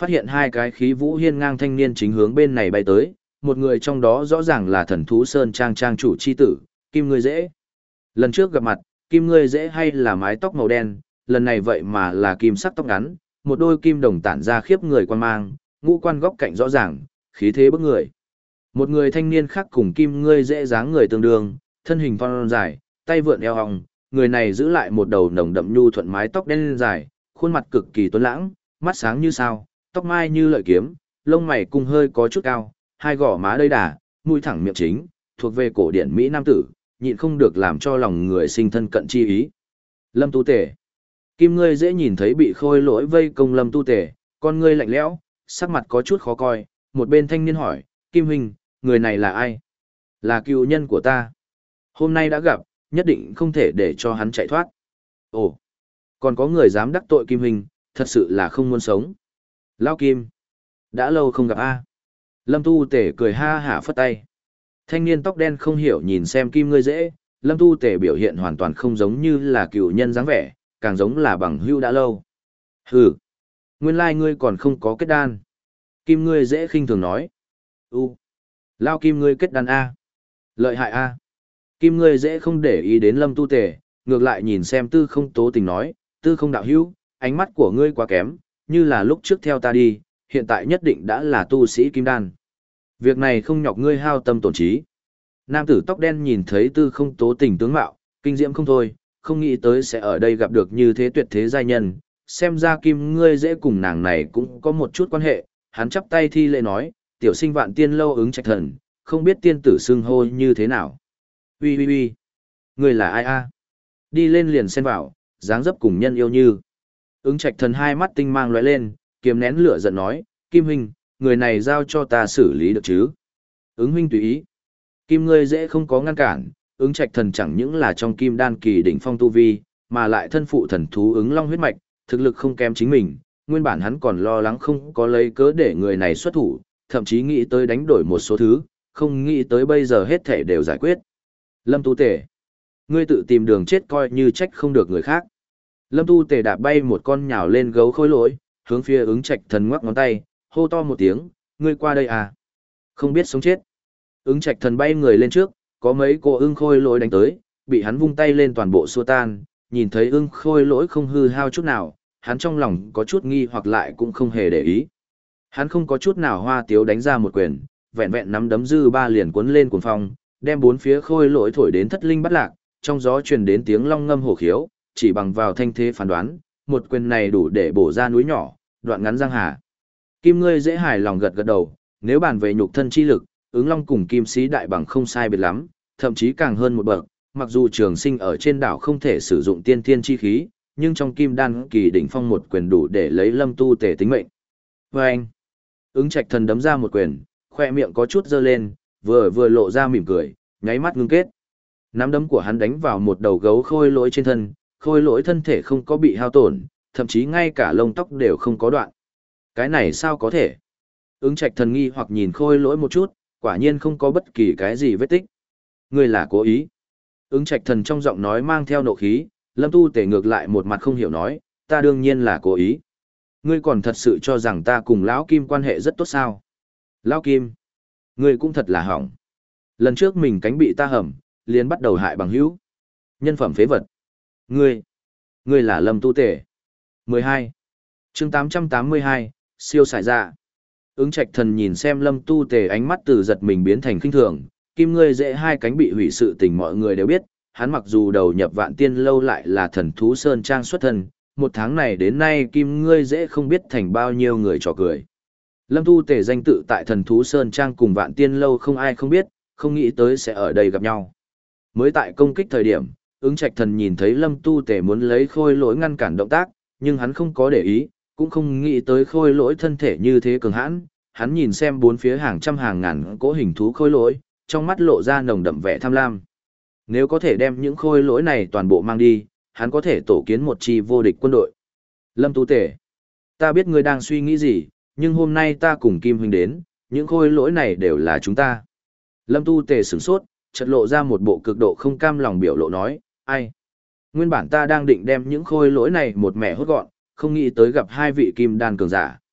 phát hiện hai cái khí vũ hiên ngang thanh niên chính hướng bên này bay tới, một người trong đó rõ ràng là thần thú Sơn Trang Trang chủ chi tử, Kim Ngươi Dễ. Lần trước gặp mặt, Kim Ngươi Dễ hay là mái tóc màu đen, lần này vậy mà là kim sắc tóc ngắn, một đôi kim đồng tản ra khiếp người quan mang, ngũ quan góc cạnh rõ ràng, khí thế bức người. Một người thanh niên khác cùng Kim Ngươi Dễ dáng người tương đương, thân hình thon dài, tay vượn eo hồng, người này giữ lại một đầu nồng đậm nhu thuận mái tóc đen dài, khuôn mặt cực kỳ tuấn lãng, mắt sáng như sao, tóc mai như lợi kiếm, lông mày cung hơi có chút cao, hai gò má đầy đà, mũi thẳng miệng chính, thuộc về cổ điển Mỹ Nam tử, nhịn không được làm cho lòng người sinh thân cận chi ý. Lâm Tu Tề. Kim Ngươi Dễ nhìn thấy bị Khôi Lỗi vây công Lâm Tu Tề, con ngươi lạnh lẽo, sắc mặt có chút khó coi, một bên thanh niên hỏi, Kim Huynh, người này là ai? Là cựu nhân của ta. Hôm nay đã gặp, nhất định không thể để cho hắn chạy thoát. Ồ, còn có người dám đắc tội Kim Huynh, thật sự là không muốn sống. Lao Kim, đã lâu không gặp a. Lâm Tu Tề cười ha hả phất tay. Thanh niên tóc đen không hiểu nhìn xem Kim Ngươi Dễ, Lâm Tu Tề biểu hiện hoàn toàn không giống như là cựu nhân dáng vẻ, càng giống là bằng hữu đã lâu. Hừ, nguyên lai ngươi còn không có kết đan. Kim Ngươi Dễ khinh thường nói. U, Lao Kim ngươi kết đan a. Lợi hại a. Kim Ngươi Dễ không để ý đến Lâm Tu Tề, ngược lại nhìn xem Tư Không Tố Tình nói, Tư Không đạo hữu, ánh mắt của ngươi quá kém, như là lúc trước theo ta đi, hiện tại nhất định đã là tu sĩ kim đan. Việc này không nhọc ngươi hao tâm tổn trí. Nam tử tóc đen nhìn thấy Tư Không Tố Tình tướng mạo, kinh diễm không thôi, không nghĩ tới sẽ ở đây gặp được như thế tuyệt thế giai nhân, xem ra Kim Ngươi Dễ cùng nàng này cũng có một chút quan hệ, hắn chắp tay thi lễ nói, tiểu sinh Vạn Tiên lâu Ứng Trạch Thần, không biết tiên tử xưng hô như thế nào. Ui ui ui, ngươi là ai a? Đi lên liền xen vào, dáng dấp cùng nhân yêu như. Ứng Trạch Thần hai mắt tinh mang lóe lên, kiềm nén lửa giận nói, Kim huynh, người này giao cho ta xử lý được chứ? Ứng huynh tùy ý. Kim Ngươi Dễ không có ngăn cản, Ứng Trạch Thần chẳng những là trong kim đan kỳ đỉnh phong tu vi, mà lại thân phụ thần thú ứng long huyết mạch, thực lực không kém chính mình, nguyên bản hắn còn lo lắng không có lấy cớ để người này xuất thủ, thậm chí nghĩ tới đánh đổi một số thứ, không nghĩ tới bây giờ hết thể đều giải quyết. Lâm Tu Tề, ngươi tự tìm đường chết coi như trách không được người khác. Lâm Tu Tề đạp bay một con nhào lên gấu Khôi Lỗi, hướng phía Ứng Trạch Thần ngoắc ngón tay, hô to một tiếng, ngươi qua đây à? Không biết sống chết. Ứng Trạch Thần bay người lên trước, có mấy cô ưng Khôi Lỗi đánh tới, bị hắn vung tay lên toàn bộ xua tan, nhìn thấy ưng Khôi Lỗi không hư hao chút nào, hắn trong lòng có chút nghi hoặc lại cũng không hề để ý. Hắn không có chút nào hoa tiếu đánh ra một quyền, vẹn vẹn nắm đấm dư ba liền cuốn lên cuồng phong, đem bốn phía Khôi Lỗi thổi đến thất linh bắt lạc, trong gió truyền đến tiếng long ngâm hổ khiếu, chỉ bằng vào thanh thế phán đoán, một quyền này đủ để bổ ra núi nhỏ, đoạn ngắn giang hà. Kim Ngươi Dễ hài lòng gật gật đầu, nếu bàn về nhục thân chi lực, ứng long cùng Kim Sĩ đại bằng không sai biệt lắm, thậm chí càng hơn một bậc, mặc dù Trường Sinh ở trên đảo không thể sử dụng tiên thiên chi khí, nhưng trong kim đan kỳ đỉnh phong một quyền đủ để lấy Lâm Tu Tề tính mệnh. Và anh, Ứng Trạch Thần đấm ra một quyền, khoe miệng có chút dơ lên, vừa vừa lộ ra mỉm cười, nháy mắt ngưng kết. Nắm đấm của hắn đánh vào một đầu gấu Khôi Lỗi trên thân, Khôi Lỗi thân thể không có bị hao tổn, thậm chí ngay cả lông tóc đều không có đoạn. Cái này sao có thể? Ứng Trạch Thần nghi hoặc nhìn Khôi Lỗi một chút, quả nhiên không có bất kỳ cái gì vết tích. Ngươi là cố ý. Ứng Trạch Thần trong giọng nói mang theo nộ khí, Lâm Tu Tề ngược lại một mặt không hiểu nói, ta đương nhiên là cố ý. Ngươi còn thật sự cho rằng ta cùng Lão Kim quan hệ rất tốt sao? Lão Kim, ngươi cũng thật là hỏng. Lần trước mình cánh bị ta hầm, liền bắt đầu hại bằng hữu. Nhân phẩm phế vật. Ngươi, ngươi là Lâm Tu Tề. mười hai. Chương tám trăm tám mươi hai, siêu xài dạ. Ứng Trạch Thần nhìn xem Lâm Tu Tề ánh mắt từ giật mình biến thành khinh thường, Kim Ngươi Dễ hai cánh bị hủy sự tình mọi người đều biết, hắn mặc dù đầu nhập Vạn Tiên lâu lại là thần thú Sơn Trang xuất thân, một tháng này đến nay Kim Ngươi Dễ không biết thành bao nhiêu người trò cười. Lâm Tu Tề danh tự tại thần thú Sơn Trang cùng Vạn Tiên lâu không ai không biết, không nghĩ tới sẽ ở đây gặp nhau. Mới tại công kích thời điểm, Ứng Trạch Thần nhìn thấy Lâm Tu Tề muốn lấy Khôi Lỗi ngăn cản động tác, nhưng hắn không có để ý, cũng không nghĩ tới Khôi Lỗi thân thể như thế cường hãn, hắn nhìn xem bốn phía hàng trăm hàng ngàn cỗ hình thú Khôi Lỗi, trong mắt lộ ra nồng đậm vẻ tham lam. Nếu có thể đem những Khôi Lỗi này toàn bộ mang đi, hắn có thể tổ kiến một chi vô địch quân đội. Lâm Tu Tề, ta biết ngươi đang suy nghĩ gì, nhưng hôm nay ta cùng Kim huynh đến, những Khôi Lỗi này đều là chúng ta. Lâm Tu Tề sửng sốt, chợt lộ ra một bộ cực độ không cam lòng biểu lộ nói, ai? Nguyên bản ta đang định đem những Khôi Lỗi này một mẻ hốt gọn, không nghĩ tới gặp hai vị kim đan cường giả.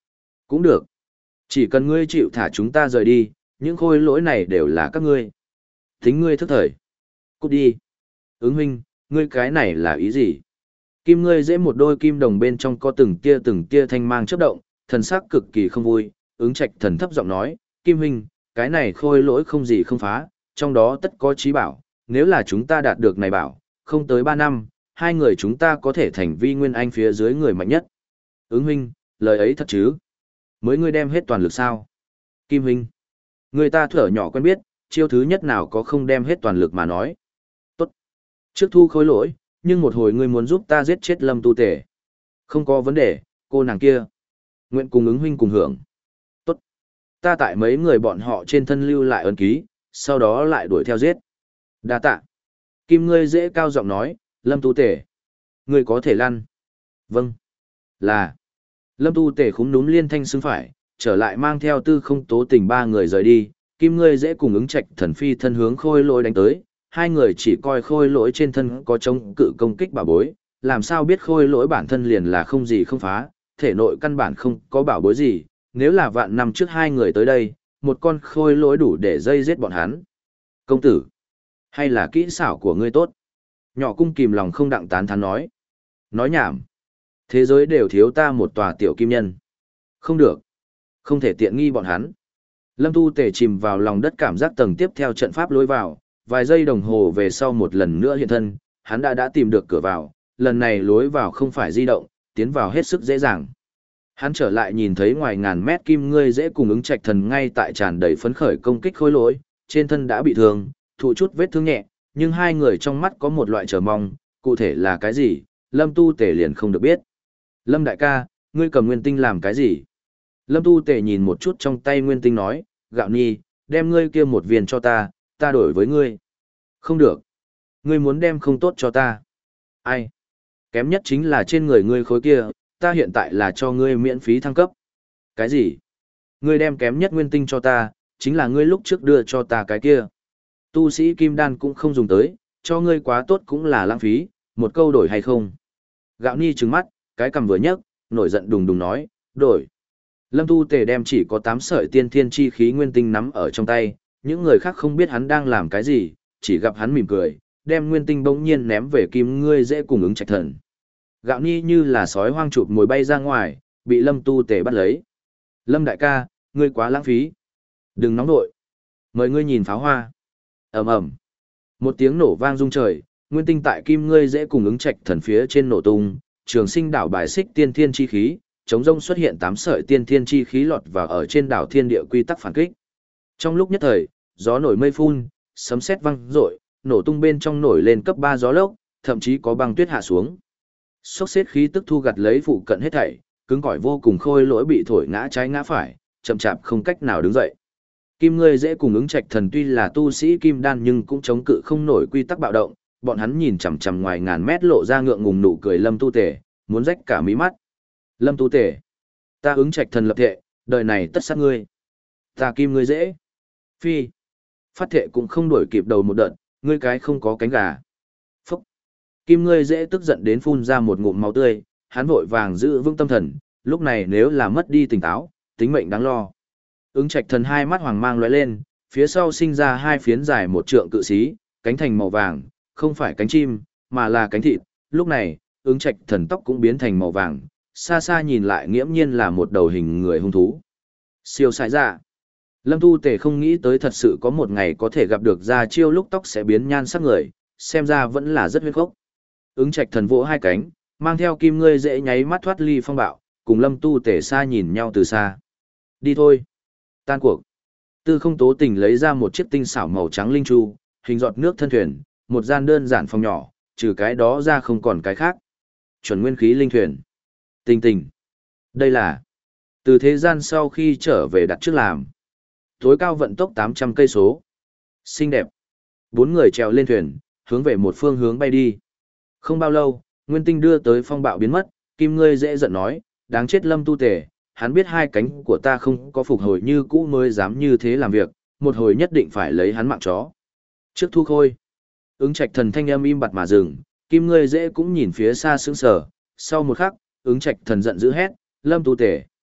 Cũng được. Chỉ cần ngươi chịu thả chúng ta rời đi, những khôi lỗi này đều là các ngươi. Tính ngươi thức thời. Cút đi. Ứng huynh, ngươi cái này là ý gì? Kim ngươi dễ một đôi kim đồng bên trong có từng tia từng tia thanh mang chớp động, thần sắc cực kỳ không vui, ứng trạch thần thấp giọng nói, Kim huynh, cái này khôi lỗi không gì không phá, trong đó tất có trí bảo, nếu là chúng ta đạt được này bảo, không tới ba năm, hai người chúng ta có thể thành vi nguyên anh phía dưới người mạnh nhất. Ứng huynh, lời ấy thật chứ? Mới ngươi đem hết toàn lực sao? Kim huynh, người ta thở nhỏ quen biết, chiêu thứ nhất nào có không đem hết toàn lực mà nói. Tốt. Trước thu khôi lỗi, nhưng một hồi ngươi muốn giúp ta giết chết Lâm Tu Tể. Không có vấn đề, cô nàng kia. Nguyện cùng ứng huynh cùng hưởng. Tốt. Ta tại mấy người bọn họ trên thân lưu lại ấn ký, sau đó lại đuổi theo giết. Đa tạ. Kim ngươi dễ cao giọng nói, Lâm Tu Tể. Ngươi có thể lăn. Vâng. Là. Lâm Tu Tể khúm núm liên thanh xứng phải, trở lại mang theo tư không tố tình ba người rời đi. Kim ngươi dễ cùng ứng trạch thần phi thân hướng khôi lỗi đánh tới. Hai người chỉ coi khôi lỗi trên thân có chống cự công kích bảo bối, làm sao biết khôi lỗi bản thân liền là không gì không phá, thể nội căn bản không có bảo bối gì, nếu là vạn năm trước hai người tới đây, một con khôi lỗi đủ để dây giết bọn hắn. Công tử, hay là kỹ xảo của ngươi tốt? Nhỏ cung kìm lòng không đặng tán thán nói. Nói nhảm. Thế giới đều thiếu ta một tòa tiểu kim nhân. Không được. Không thể tiện nghi bọn hắn. Lâm Tu Tể chìm vào lòng đất cảm giác tầng tiếp theo trận pháp lối vào, vài giây đồng hồ về sau một lần nữa hiện thân, hắn đã đã tìm được cửa vào, lần này lối vào không phải di động, tiến vào hết sức dễ dàng. Hắn trở lại nhìn thấy ngoài ngàn mét kim ngươi dễ cùng ứng trạch thần ngay tại tràn đầy phấn khởi công kích khôi lỗi, trên thân đã bị thương, thụ chút vết thương nhẹ, nhưng hai người trong mắt có một loại chờ mong, cụ thể là cái gì, Lâm Tu Tể liền không được biết. Lâm đại ca, ngươi cầm nguyên tinh làm cái gì? Lâm Tu Tể nhìn một chút trong tay nguyên tinh nói, Gạo Nhi, đem ngươi kia một viên cho ta, ta đổi với ngươi. Không được. Ngươi muốn đem không tốt cho ta. Ai? Kém nhất chính là trên người ngươi khối kia, ta hiện tại là cho ngươi miễn phí thăng cấp. Cái gì? Ngươi đem kém nhất nguyên tinh cho ta, chính là ngươi lúc trước đưa cho ta cái kia. Tu sĩ kim đan cũng không dùng tới, cho ngươi quá tốt cũng là lãng phí, một câu đổi hay không? Gạo Nhi trừng mắt, cái cầm vừa nhấc, nổi giận đùng đùng nói, đổi. Lâm Tu Tể đem chỉ có tám sợi tiên thiên chi khí nguyên tinh nắm ở trong tay, những người khác không biết hắn đang làm cái gì, chỉ gặp hắn mỉm cười, đem nguyên tinh bỗng nhiên ném về kim ngươi dễ cùng ứng trạch thần. Gạo Nhi như là sói hoang chụp mồi bay ra ngoài, bị Lâm Tu Tể bắt lấy. Lâm đại ca, ngươi quá lãng phí. Đừng nóng nội. Mời ngươi nhìn pháo hoa. Ầm ầm. Một tiếng nổ vang rung trời, nguyên tinh tại kim ngươi dễ cùng ứng trạch thần phía trên nổ tung, trường sinh đảo bài xích tiên thiên chi khí, chống rông xuất hiện tám sợi tiên thiên chi khí lọt vào ở trên đảo thiên địa quy tắc phản kích. Trong lúc nhất thời, gió nổi mây phun, sấm sét vang rội, nổ tung bên trong nổi lên cấp ba gió lốc, thậm chí có băng tuyết hạ xuống. Sốc xếp khí tức thu gặt lấy phụ cận hết thảy, cứng cỏi vô cùng khôi lỗi bị thổi ngã trái ngã phải, chậm chạp không cách nào đứng dậy. Kim ngươi dễ cùng ứng trạch thần tuy là tu sĩ kim đan nhưng cũng chống cự không nổi quy tắc bạo động, bọn hắn nhìn chằm chằm ngoài ngàn mét lộ ra ngượng ngùng nụ cười Lâm Tu Tể, muốn rách cả mí mắt. Lâm Tu Tể, ta ứng trạch thần lập thệ, đời này tất sát ngươi. Ta kim ngươi dễ. Phi. Phát thệ cũng không đuổi kịp đầu một đợt, ngươi cái không có cánh gà. Phúc. Kim ngươi dễ tức giận đến phun ra một ngụm máu tươi, hắn vội vàng giữ vững tâm thần, lúc này nếu là mất đi tỉnh táo, tính mệnh đáng lo. Ứng trạch thần hai mắt hoàng mang lóe lên, phía sau sinh ra hai phiến dài một trượng cự xí, cánh thành màu vàng, không phải cánh chim, mà là cánh thịt. Lúc này, ứng trạch thần tóc cũng biến thành màu vàng, xa xa nhìn lại nghiễm nhiên là một đầu hình người hung thú. Siêu sải dạ. Lâm Tu Tể không nghĩ tới thật sự có một ngày có thể gặp được ra chiêu lúc tóc sẽ biến nhan sắc người, xem ra vẫn là rất huyết khốc. Ứng trạch thần vỗ hai cánh, mang theo kim ngươi dễ nháy mắt thoát ly phong bạo, cùng Lâm Tu Tể xa nhìn nhau từ xa. Đi thôi. Tan cuộc. Tư không tố tình lấy ra một chiếc tinh xảo màu trắng linh chu, hình giọt nước thân thuyền, một gian đơn giản phòng nhỏ, trừ cái đó ra không còn cái khác. Chuẩn nguyên khí linh thuyền. Tình tình. Đây là từ thế gian sau khi trở về đặt trước làm. Tối cao vận tốc tám trăm cây số. Xinh đẹp. Bốn người trèo lên thuyền, hướng về một phương hướng bay đi. Không bao lâu, nguyên tinh đưa tới phong bạo biến mất, kim ngươi dễ giận nói, đáng chết Lâm Tu Tể, hắn biết hai cánh của ta không có phục hồi như cũ mới dám như thế làm việc, một hồi nhất định phải lấy hắn mạng chó. Trước thu khôi, ứng trạch thần thanh âm im bặt mà dừng, kim ngươi dễ cũng nhìn phía xa sững sờ, sau một khắc, ứng trạch thần giận dữ hét, Lâm Tu Tể.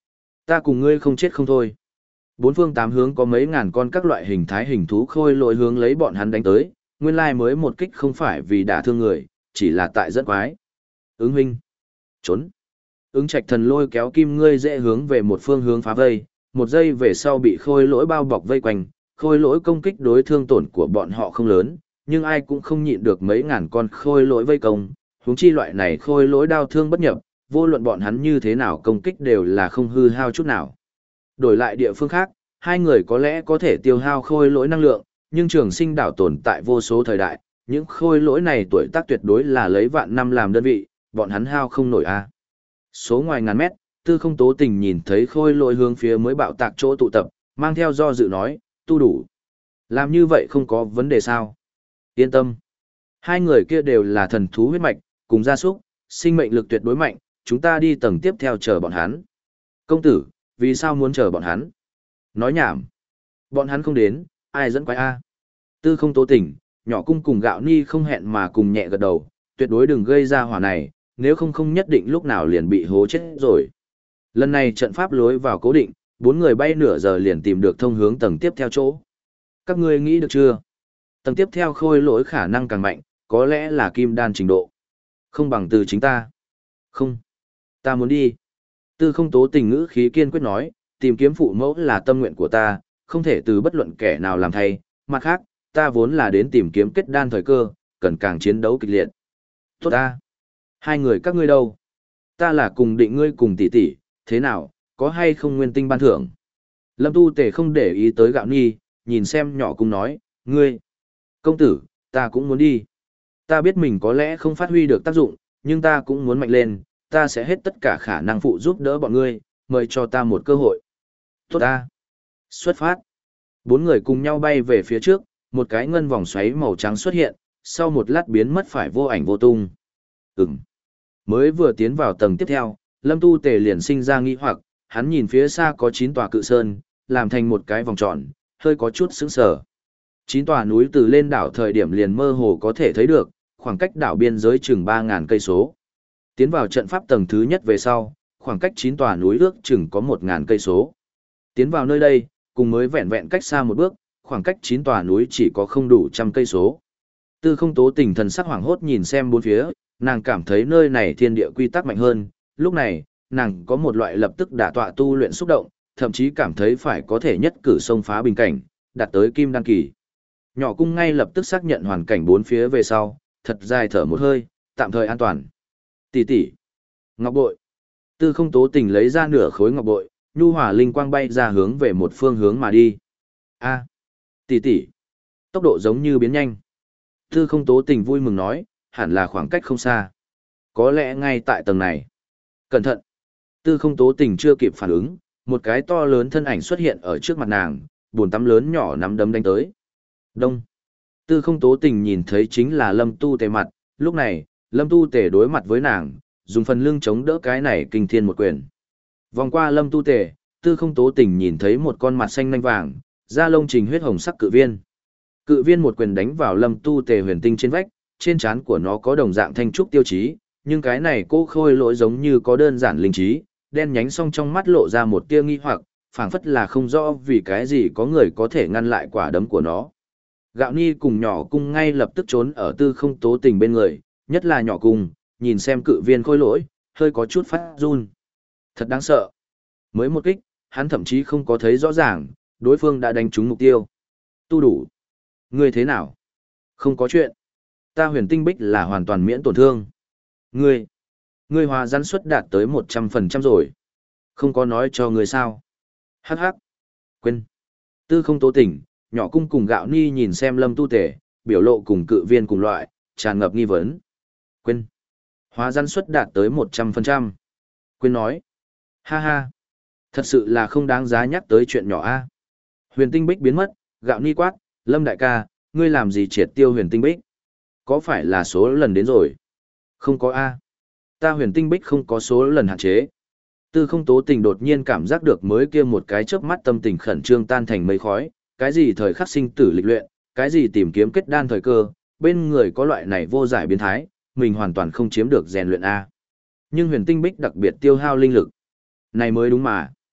Ta cùng ngươi không chết không thôi. Bốn phương tám hướng có mấy ngàn con các loại hình thái hình thú khôi lỗi hướng lấy bọn hắn đánh tới, nguyên lai mới một kích không phải vì đả thương người, chỉ là tại dẫn quái. Ứng huynh. Trốn. Ứng Trạch Thần lôi kéo Kim Ngươi dễ hướng về một phương hướng phá vây, một giây về sau bị khôi lỗi bao bọc vây quanh, khôi lỗi công kích đối thương tổn của bọn họ không lớn, nhưng ai cũng không nhịn được mấy ngàn con khôi lỗi vây công, huống chi loại này khôi lỗi đao thương bất nhập, vô luận bọn hắn như thế nào công kích đều là không hư hao chút nào. Đổi lại địa phương khác, hai người có lẽ có thể tiêu hao khôi lỗi năng lượng, nhưng Trường Sinh đảo tồn tại vô số thời đại, những khôi lỗi này tuổi tác tuyệt đối là lấy vạn năm làm đơn vị, bọn hắn hao không nổi a. Số ngoài ngàn mét, Tư Không Tố Tình nhìn thấy khôi lỗi hướng phía mới bạo tạc chỗ tụ tập, mang theo do dự nói, tu đủ. Làm như vậy không có vấn đề sao? Yên tâm. Hai người kia đều là thần thú huyết mạch, cùng gia súc, sinh mệnh lực tuyệt đối mạnh, chúng ta đi tầng tiếp theo chờ bọn hắn. Công tử, vì sao muốn chờ bọn hắn? Nói nhảm. Bọn hắn không đến, ai dẫn quái A? Tư Không Tố Tình, Nhỏ Cung cùng Gạo Ni không hẹn mà cùng nhẹ gật đầu, tuyệt đối đừng gây ra hỏa này, nếu không không nhất định lúc nào liền bị hố chết rồi. Lần này trận pháp lối vào cố định, bốn người bay nửa giờ liền tìm được thông hướng tầng tiếp theo chỗ. Các ngươi nghĩ được chưa? Tầng tiếp theo khôi lỗi khả năng càng mạnh, có lẽ là kim đan trình độ. Không bằng từ chính ta. Không. Ta muốn đi. Tư Không Tố Tình ngữ khí kiên quyết nói, tìm kiếm phụ mẫu là tâm nguyện của ta, không thể từ bất luận kẻ nào làm thay. Mặt khác, ta vốn là đến tìm kiếm kết đan thời cơ, cần càng chiến đấu kịch liệt. Tốt ta. Hai người các ngươi đâu? Ta là cùng định ngươi cùng tỷ tỷ, thế nào, có hay không nguyên tinh ban thưởng? Lâm Tu Tề không để ý tới Gạo Nhi, nhìn xem Nhỏ Cung nói, ngươi. Công tử, ta cũng muốn đi. Ta biết mình có lẽ không phát huy được tác dụng, nhưng ta cũng muốn mạnh lên, ta sẽ hết tất cả khả năng phụ giúp đỡ bọn ngươi, mời cho ta một cơ hội. Tốt ta. Xuất phát. Bốn người cùng nhau bay về phía trước, một cái ngân vòng xoáy màu trắng xuất hiện, sau một lát biến mất phải vô ảnh vô tung. Ừm. Mới vừa tiến vào tầng tiếp theo, Lâm Tu Tề liền sinh ra nghi hoặc, hắn nhìn phía xa có chín tòa cự sơn, làm thành một cái vòng tròn, hơi có chút sững sờ. Chín tòa núi từ lên đảo thời điểm liền mơ hồ có thể thấy được, khoảng cách đảo biên giới chừng ba nghìn cây số. Tiến vào trận pháp tầng thứ nhất về sau, khoảng cách chín tòa núi ước chừng có một nghìn cây số. Tiến vào nơi đây, cùng mới vẹn vẹn cách xa một bước, khoảng cách chín tòa núi chỉ có không đủ trăm cây số. Tư Không Tố Tình thần sắc hoảng hốt nhìn xem bốn phía, nàng cảm thấy nơi này thiên địa quy tắc mạnh hơn, lúc này, nàng có một loại lập tức đả tọa tu luyện xúc động, thậm chí cảm thấy phải có thể nhất cử xông phá bình cảnh, đạt tới kim đan kỳ. Nhỏ Cung ngay lập tức xác nhận hoàn cảnh bốn phía về sau, thật dài thở một hơi, tạm thời an toàn. Tỷ tỷ, ngọc bội. Tư Không Tố Tình lấy ra nửa khối ngọc bội, nhu hòa linh quang bay ra hướng về một phương hướng mà đi. A, tỷ tỷ, tốc độ giống như biến nhanh. Tư Không Tố Tình vui mừng nói, hẳn là khoảng cách không xa. Có lẽ ngay tại tầng này. Cẩn thận. Tư Không Tố Tình chưa kịp phản ứng, một cái to lớn thân ảnh xuất hiện ở trước mặt nàng, bồn tắm lớn nhỏ nắm đấm đánh tới. Đông. Tư Không Tố Tình nhìn thấy chính là Lâm Tu Tề mặt, lúc này, Lâm Tu Tề đối mặt với nàng, dùng phần lưng chống đỡ cái này kinh thiên một quyền. Vòng qua Lâm Tu Tề, Tư Không Tố Tình nhìn thấy một con mặt xanh nanh vàng, da lông trình huyết hồng sắc cự viên. Cự viên một quyền đánh vào Lâm Tu Tề huyền tinh trên vách, trên trán của nó có đồng dạng thanh trúc tiêu chí, nhưng cái này cô khôi lỗi giống như có đơn giản linh trí, đen nhánh song trong mắt lộ ra một tia nghi hoặc, phảng phất là không rõ vì cái gì có người có thể ngăn lại quả đấm của nó. Gạo Ni cùng Nhỏ Cung ngay lập tức trốn ở Tư Không Tố Tình bên người, nhất là Nhỏ Cung, nhìn xem cự viên khôi lỗi, hơi có chút phát run. Thật đáng sợ. Mới một kích, hắn thậm chí không có thấy rõ ràng, đối phương đã đánh trúng mục tiêu. Tu đủ. Ngươi thế nào? Không có chuyện. Ta huyền tinh bích là hoàn toàn miễn tổn thương. Ngươi, ngươi hòa rắn suất đạt tới một trăm phần trăm rồi. Không có nói cho ngươi sao. Hắc hắc. Quên. Tư Không Tố Tình, Nhỏ Cung cùng Gạo Ni nhìn xem Lâm Tu Tề, biểu lộ cùng cự viên cùng loại, tràn ngập nghi vấn. Quên. Hóa rắn suất đạt tới một trăm phần trăm. Quên nói. Ha ha. Thật sự là không đáng giá nhắc tới chuyện nhỏ a. Huyền tinh bích biến mất, Gạo Ni quát, Lâm đại ca, ngươi làm gì triệt tiêu huyền tinh bích? Có phải là số lần đến rồi? Không có a. Ta huyền tinh bích không có số lần hạn chế. Tư Không Tố Tình đột nhiên cảm giác được mới kia một cái chớp mắt tâm tình khẩn trương tan thành mây khói, cái gì thời khắc sinh tử lịch luyện, cái gì tìm kiếm kết đan thời cơ, bên người có loại này vô giải biến thái, mình hoàn toàn không chiếm được rèn luyện a. Nhưng huyền tinh bích đặc biệt tiêu hao linh lực. Này mới đúng mà.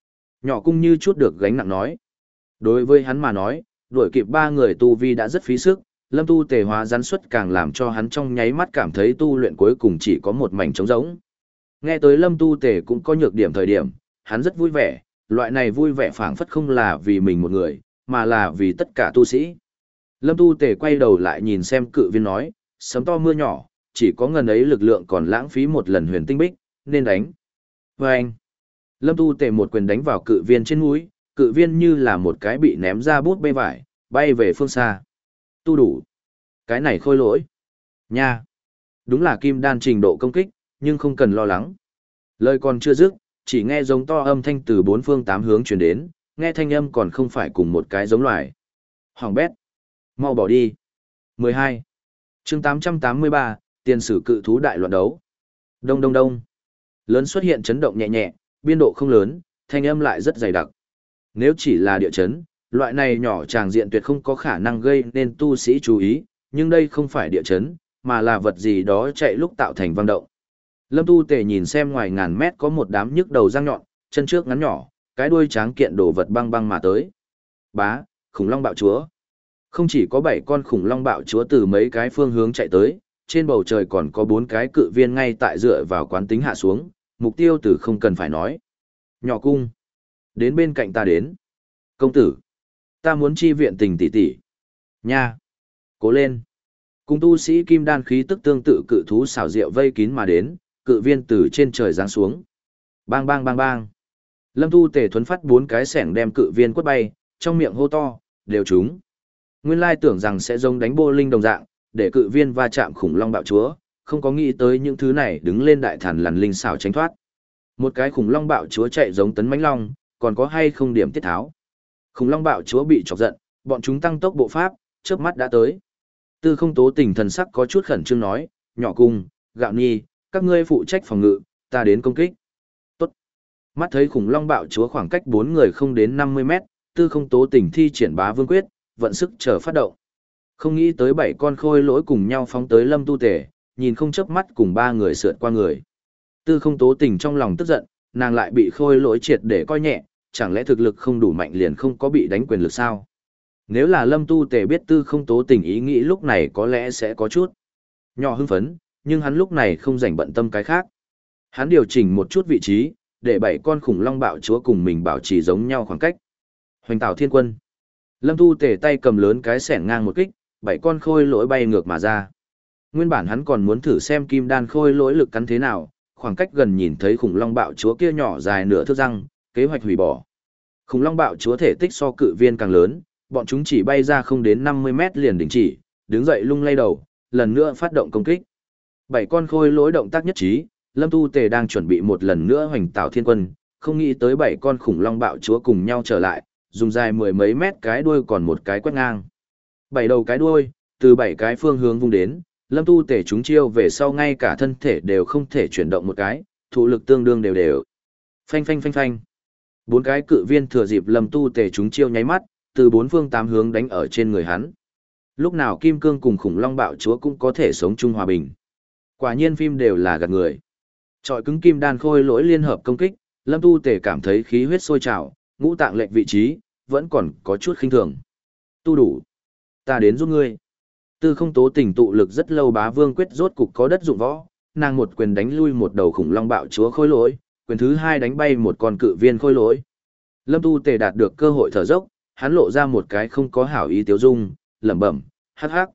Nhỏ cung như chút được gánh nặng nói. Đối với hắn mà nói, đuổi kịp ba người tu vi đã rất phí sức, lâm tu tề hóa rắn xuất càng làm cho hắn trong nháy mắt cảm thấy tu luyện cuối cùng chỉ có một mảnh trống rỗng. Nghe tới lâm tu tề cũng có nhược điểm thời điểm, hắn rất vui vẻ, loại này vui vẻ phảng phất không là vì mình một người, mà là vì tất cả tu sĩ. Lâm tu tề quay đầu lại nhìn xem cự viên nói, sấm to mưa nhỏ, chỉ có ngần ấy lực lượng còn lãng phí một lần huyền tinh bích, nên đánh. Và anh, lâm tu tề một quyền đánh vào cự viên trên mũi, cự viên như là một cái bị ném ra bút bê vải, bay về phương xa. Tu đủ. Cái này khôi lỗi. Nha. Đúng là kim đan trình độ công kích, nhưng không cần lo lắng. Lời còn chưa dứt, chỉ nghe giống to âm thanh từ bốn phương tám hướng truyền đến, nghe thanh âm còn không phải cùng một cái giống loài. Hoàng bét. Mau bỏ đi. mười hai. chương tám trăm tám mươi ba, tiền sử cự thú đại loạn đấu. Đông đông đông. Lớn xuất hiện chấn động nhẹ nhẹ, biên độ không lớn, thanh âm lại rất dày đặc. Nếu chỉ là địa chấn, loại này nhỏ tràng diện tuyệt không có khả năng gây nên tu sĩ chú ý, nhưng đây không phải địa chấn, mà là vật gì đó chạy lúc tạo thành vang động. Lâm Tu Tề nhìn xem ngoài ngàn mét có một đám nhức đầu răng nhọn, chân trước ngắn nhỏ, cái đuôi tráng kiện đổ vật băng băng mà tới. Bá, khủng long bạo chúa. Không chỉ có bảy con khủng long bạo chúa từ mấy cái phương hướng chạy tới, trên bầu trời còn có bốn cái cự viên ngay tại dựa vào quán tính hạ xuống, mục tiêu từ không cần phải nói. Nhỏ cung. Đến bên cạnh ta đến. Công tử. Ta muốn chi viện tình tỷ tỷ. Nha. Cố lên. Cùng tu sĩ kim đan khí tức tương tự cự thú xảo diệu vây kín mà đến, cự viên từ trên trời giáng xuống. Bang bang bang bang. Lâm Tu Tề thuấn phát bốn cái sẻng đem cự viên quất bay, trong miệng hô to, đều trúng. Nguyên lai tưởng rằng sẽ giống đánh bô linh đồng dạng, để cự viên va chạm khủng long bạo chúa, không có nghĩ tới những thứ này đứng lên đại thần lằn linh xảo tránh thoát. Một cái khủng long bạo chúa chạy giống tấn mãnh long, còn có hay không điểm tiết tháo. Khủng long bạo chúa bị chọc giận, bọn chúng tăng tốc bộ pháp, chớp mắt đã tới. Tư Không Tố Tình thần sắc có chút khẩn trương nói, nhỏ cung, gạo nhi, các ngươi phụ trách phòng ngự, ta đến công kích. Tốt. Mắt thấy khủng long bạo chúa khoảng cách bốn người không đến năm mươi mét, Tư Không Tố Tình thi triển bá vương quyết, vận sức chờ phát động. Không nghĩ tới bảy con khôi lỗi cùng nhau phóng tới Lâm Tu Tề, nhìn không chớp mắt cùng ba người sượt qua người. Tư Không Tố Tình trong lòng tức giận, nàng lại bị khôi lỗi triệt để coi nhẹ, chẳng lẽ thực lực không đủ mạnh liền không có bị đánh quyền lực sao? Nếu là Lâm Tu Tề biết Tư Không Tố Tình ý nghĩ lúc này có lẽ sẽ có chút nhỏ hưng phấn, nhưng hắn lúc này không rảnh bận tâm cái khác. Hắn điều chỉnh một chút vị trí, để bảy con khủng long bạo chúa cùng mình bảo trì giống nhau khoảng cách. Hoành Tảo Thiên Quân. Lâm Tu Tề tay cầm lớn cái xẻng ngang một kích, bảy con khôi lỗi bay ngược mà ra. Nguyên bản hắn còn muốn thử xem kim đan khôi lỗi lực cắn thế nào, khoảng cách gần nhìn thấy khủng long bạo chúa kia nhỏ dài nửa thước răng, kế hoạch hủy bỏ. Khủng long bạo chúa thể tích so cự viên càng lớn, bọn chúng chỉ bay ra không đến năm mươi mét liền đình chỉ, đứng dậy lung lay đầu, lần nữa phát động công kích. Bảy con khôi lỗi động tác nhất trí, Lâm Tu Tề đang chuẩn bị một lần nữa hoành tạo thiên quân, không nghĩ tới bảy con khủng long bạo chúa cùng nhau trở lại, dùng dài mười mấy mét cái đuôi còn một cái quét ngang. Bảy đầu cái đuôi, từ bảy cái phương hướng vung đến, Lâm Tu Tề chúng chiêu về sau ngay cả thân thể đều không thể chuyển động một cái, thụ lực tương đương đều đều. Phanh phanh phanh phanh. Bốn cái cự viên thừa dịp Lâm Tu Tề chúng chiêu nháy mắt, từ bốn phương tám hướng đánh ở trên người hắn. Lúc nào kim cương cùng khủng long bạo chúa cũng có thể sống chung hòa bình. Quả nhiên phim đều là gạt người. Trọi cứng kim đan khôi lỗi liên hợp công kích, Lâm Tu Tề cảm thấy khí huyết sôi trào, ngũ tạng lệch vị trí, vẫn còn có chút khinh thường. Tu đủ. Ta đến giúp ngươi. Tư Không Tố Tình tụ lực rất lâu bá vương quyết rốt cục có đất dụng võ, nàng một quyền đánh lui một đầu khủng long bạo chúa khôi lỗi, quyền thứ hai đánh bay một con cự viên khôi lỗi. Lâm Tu Tề đạt được cơ hội thở dốc, hắn lộ ra một cái không có hảo ý tiếu dung, lẩm bẩm, hắc hắc.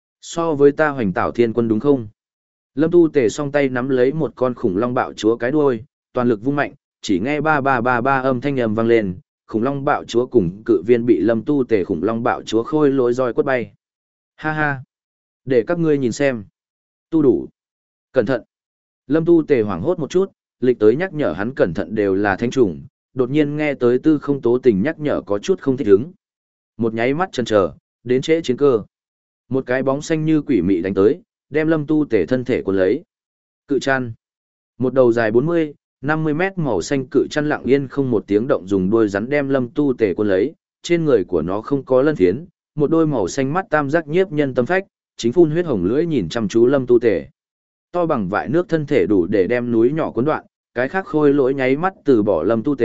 So với ta hoành tảo thiên quân đúng không? Lâm Tu Tề song tay nắm lấy một con khủng long bạo chúa cái đuôi, toàn lực vung mạnh, chỉ nghe ba ba ba ba âm thanh ầm vang lên, khủng long bạo chúa cùng cự viên bị Lâm Tu Tề khủng long bạo chúa khôi lỗi roi quất bay. Ha ha, để các ngươi nhìn xem. Tu đủ. Cẩn thận. Lâm Tu Tề hoảng hốt một chút, lịch tới nhắc nhở hắn cẩn thận đều là thanh trùng, đột nhiên nghe tới Tư Không Tố Tình nhắc nhở có chút không thích ứng. Một nháy mắt chần chờ, đến trễ chiến cơ. Một cái bóng xanh như quỷ mị đánh tới, đem Lâm Tu Tề thân thể cuốn lấy. Cự chăn. Một đầu dài bốn mươi, năm mươi mét màu xanh cự chăn lặng yên không một tiếng động dùng đuôi rắn đem Lâm Tu Tề cuốn lấy, trên người của nó không có lân phiến, một đôi màu xanh mắt tam giác nhiếp nhân tâm phách, chính phun huyết hồng lưỡi nhìn chăm chú Lâm Tu Tề. To bằng vại nước thân thể đủ để đem núi nhỏ cuốn đoạn, cái khác khôi lỗi nháy mắt từ bỏ Lâm Tu Tề,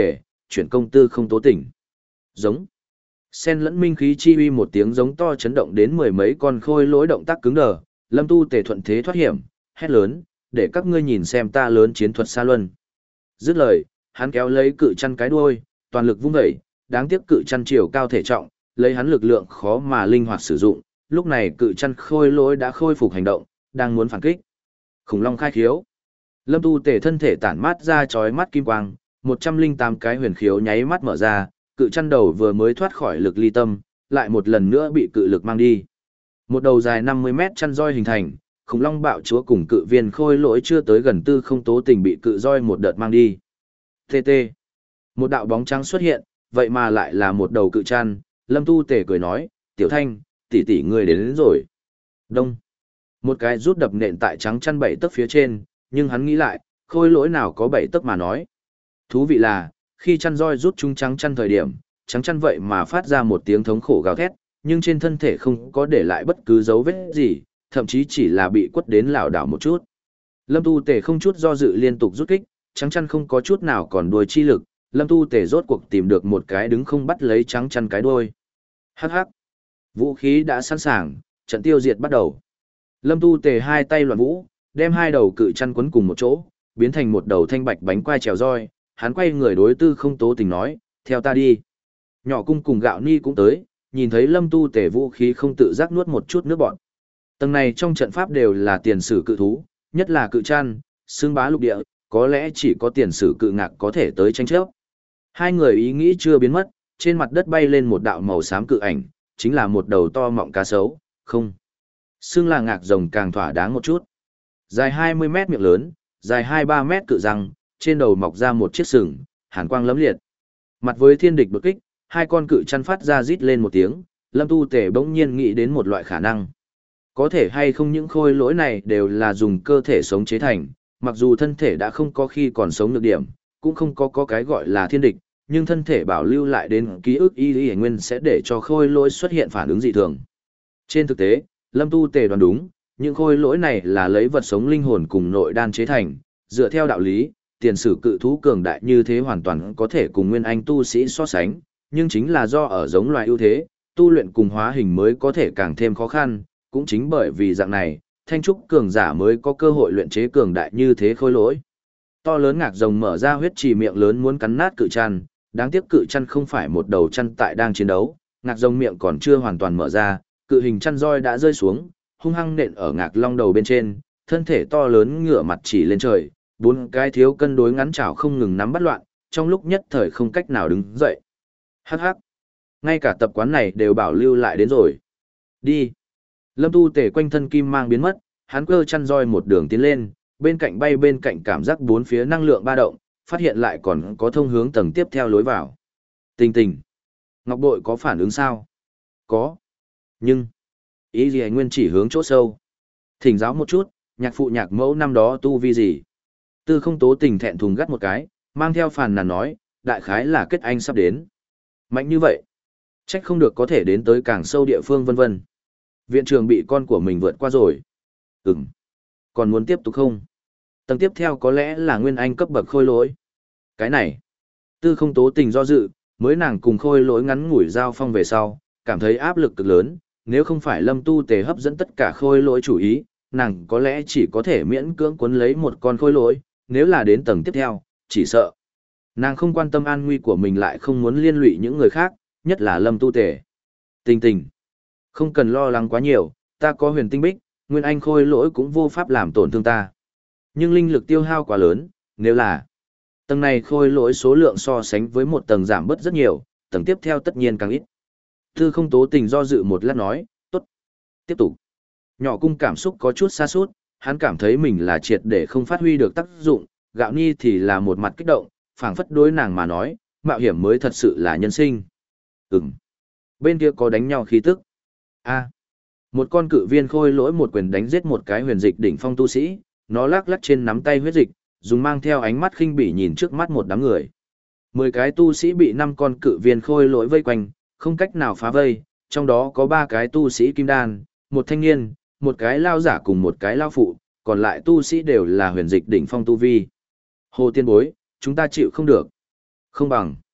chuyển công tư không tố tỉnh. Giống. Sen lẫn minh khí chi uy một tiếng giống to chấn động đến mười mấy con khôi lỗi động tác cứng đờ, Lâm Tu Tề thuận thế thoát hiểm, hét lớn, để các ngươi nhìn xem ta lớn chiến thuật xa luân. Dứt lời, hắn kéo lấy cự chăn cái đuôi, toàn lực vung dậy, đáng tiếc cự chăn chiều cao thể trọng, lấy hắn lực lượng khó mà linh hoạt sử dụng, lúc này cự chăn khôi lỗi đã khôi phục hành động, đang muốn phản kích. Khủng long khai khiếu. Lâm Tu Tề thân thể tản mát ra chói mắt kim quang, một trăm lẻ tám cái huyền khiếu nháy mắt mở ra, cự chăn đầu vừa mới thoát khỏi lực ly tâm, lại một lần nữa bị cự lực mang đi. Một đầu dài năm mươi mét chăn roi hình thành, khủng long bạo chúa cùng cự viên khôi lỗi chưa tới gần tư không tố tình bị cự roi một đợt mang đi. tê tê. Một đạo bóng trắng xuất hiện, vậy mà lại là một đầu cự chăn, Lâm Tu Tề cười nói, tiểu thanh, tỷ tỷ người đến, đến rồi. Đông. Một cái rút đập nện tại trắng chăn bảy tấc phía trên, nhưng hắn nghĩ lại, khôi lỗi nào có bảy tấc mà nói. Thú vị là, khi chăn roi rút chúng trắng chăn thời điểm, trắng chăn vậy mà phát ra một tiếng thống khổ gào thét, nhưng trên thân thể không có để lại bất cứ dấu vết gì, thậm chí chỉ là bị quất đến lảo đảo một chút. Lâm Tu Tề không chút do dự liên tục rút kích, trắng chăn không có chút nào còn đuôi chi lực, Lâm Tu Tề rốt cuộc tìm được một cái đứng không bắt lấy trắng chăn cái đuôi. Hắc hắc. Vũ khí đã sẵn sàng, trận tiêu diệt bắt đầu. Lâm Tu Tề hai tay loạn vũ, đem hai đầu cự chăn quấn cùng một chỗ, biến thành một đầu thanh bạch bánh quai trèo roi, hắn quay người đối tư không tố tình nói, theo ta đi. Nhỏ cung cùng gạo ni cũng tới, nhìn thấy Lâm Tu Tề vũ khí không tự giác nuốt một chút nước bọt. Tầng này trong trận pháp đều là tiền sử cự thú, nhất là cự chăn, xương bá lục địa, có lẽ chỉ có tiền sử cự ngạc có thể tới tranh chấp. Hai người ý nghĩ chưa biến mất, trên mặt đất bay lên một đạo màu xám cự ảnh, chính là một đầu to mọng cá sấu, không. Xương là ngạc rồng càng thỏa đáng một chút. Dài hai mươi mét miệng lớn, dài hai ba mét cự răng, trên đầu mọc ra một chiếc sừng, hàn quang lấm liệt. Mặt với thiên địch đột kích, hai con cự chăn phát ra rít lên một tiếng, Lâm Tu Tề bỗng nhiên nghĩ đến một loại khả năng. Có thể hay không những khôi lỗi này đều là dùng cơ thể sống chế thành, mặc dù thân thể đã không có khi còn sống được điểm, cũng không có có cái gọi là thiên địch, nhưng thân thể bảo lưu lại đến ký ức y y nguyên sẽ để cho khôi lỗi xuất hiện phản ứng dị thường. Trên thực tế, Lâm Tu Tề đoán đúng, những khôi lỗi này là lấy vật sống linh hồn cùng nội đan chế thành, dựa theo đạo lý, tiền sử cự thú cường đại như thế hoàn toàn có thể cùng nguyên anh tu sĩ so sánh, nhưng chính là do ở giống loài ưu thế, tu luyện cùng hóa hình mới có thể càng thêm khó khăn, cũng chính bởi vì dạng này, thanh trúc cường giả mới có cơ hội luyện chế cường đại như thế khôi lỗi. To lớn ngạc rồng mở ra huyết trì miệng lớn muốn cắn nát cự chăn, đáng tiếc cự chăn không phải một đầu chăn tại đang chiến đấu, ngạc rồng miệng còn chưa hoàn toàn mở ra, cự hình chăn roi đã rơi xuống, hung hăng nện ở ngạc long đầu bên trên, thân thể to lớn ngửa mặt chỉ lên trời, bốn cái thiếu cân đối ngắn chảo không ngừng nắm bắt loạn, trong lúc nhất thời không cách nào đứng dậy. Hắc hắc. Ngay cả tập quán này đều bảo lưu lại đến rồi. Đi. Lâm Tu Tề quanh thân kim mang biến mất, hắn cơ chăn roi một đường tiến lên, bên cạnh bay bên cạnh cảm giác bốn phía năng lượng ba động, phát hiện lại còn có thông hướng tầng tiếp theo lối vào. Tình tình. Ngọc bội có phản ứng sao? Có. Nhưng. Ý gì anh nguyên chỉ hướng chỗ sâu. Thỉnh giáo một chút, nhạc phụ nhạc mẫu năm đó tu vi gì? Tư không tố tình thẹn thùng gắt một cái, mang theo phàn nàn nói, đại khái là kết anh sắp đến. Mạnh như vậy. Trách không được có thể đến tới càng sâu địa phương vân vân. Viện trường bị con của mình vượt qua rồi. Ừm. Còn muốn tiếp tục không? Tầng tiếp theo có lẽ là nguyên anh cấp bậc khôi lỗi. Cái này. Tư không tố tình do dự, mới nàng cùng khôi lỗi ngắn ngủi giao phong về sau, cảm thấy áp lực cực lớn. Nếu không phải Lâm Tu Tề hấp dẫn tất cả khôi lỗi chủ ý, nàng có lẽ chỉ có thể miễn cưỡng cuốn lấy một con khôi lỗi. Nếu là đến tầng tiếp theo, chỉ sợ. Nàng không quan tâm an nguy của mình lại không muốn liên lụy những người khác, nhất là Lâm Tu Tề. Tình tình. Không cần lo lắng quá nhiều, ta có huyền tinh bích, nguyên anh khôi lỗi cũng vô pháp làm tổn thương ta. Nhưng linh lực tiêu hao quá lớn, nếu là tầng này khôi lỗi số lượng so sánh với một tầng giảm bớt rất nhiều, tầng tiếp theo tất nhiên càng ít. Tư không tố tình do dự một lát nói, tốt, tiếp tục. Nhỏ cung cảm xúc có chút xa sút hắn cảm thấy mình là triệt để không phát huy được tác dụng, gạo ni thì là một mặt kích động, phảng phất đối nàng mà nói, mạo hiểm mới thật sự là nhân sinh. Ừm. Bên kia có đánh nhau khí tức. A. Một con cự viên khôi lỗi một quyền đánh giết một cái huyền dịch đỉnh phong tu sĩ, nó lắc lắc trên nắm tay huyết dịch, dùng mang theo ánh mắt khinh bỉ nhìn trước mắt một đám người. Mười cái tu sĩ bị năm con cự viên khôi lỗi vây quanh, không cách nào phá vây, trong đó có ba cái tu sĩ kim đan, một thanh niên, một cái lao giả cùng một cái lao phụ, còn lại tu sĩ đều là huyền dịch đỉnh phong tu vi. Hồ tiên bối, chúng ta chịu không được. Không bằng.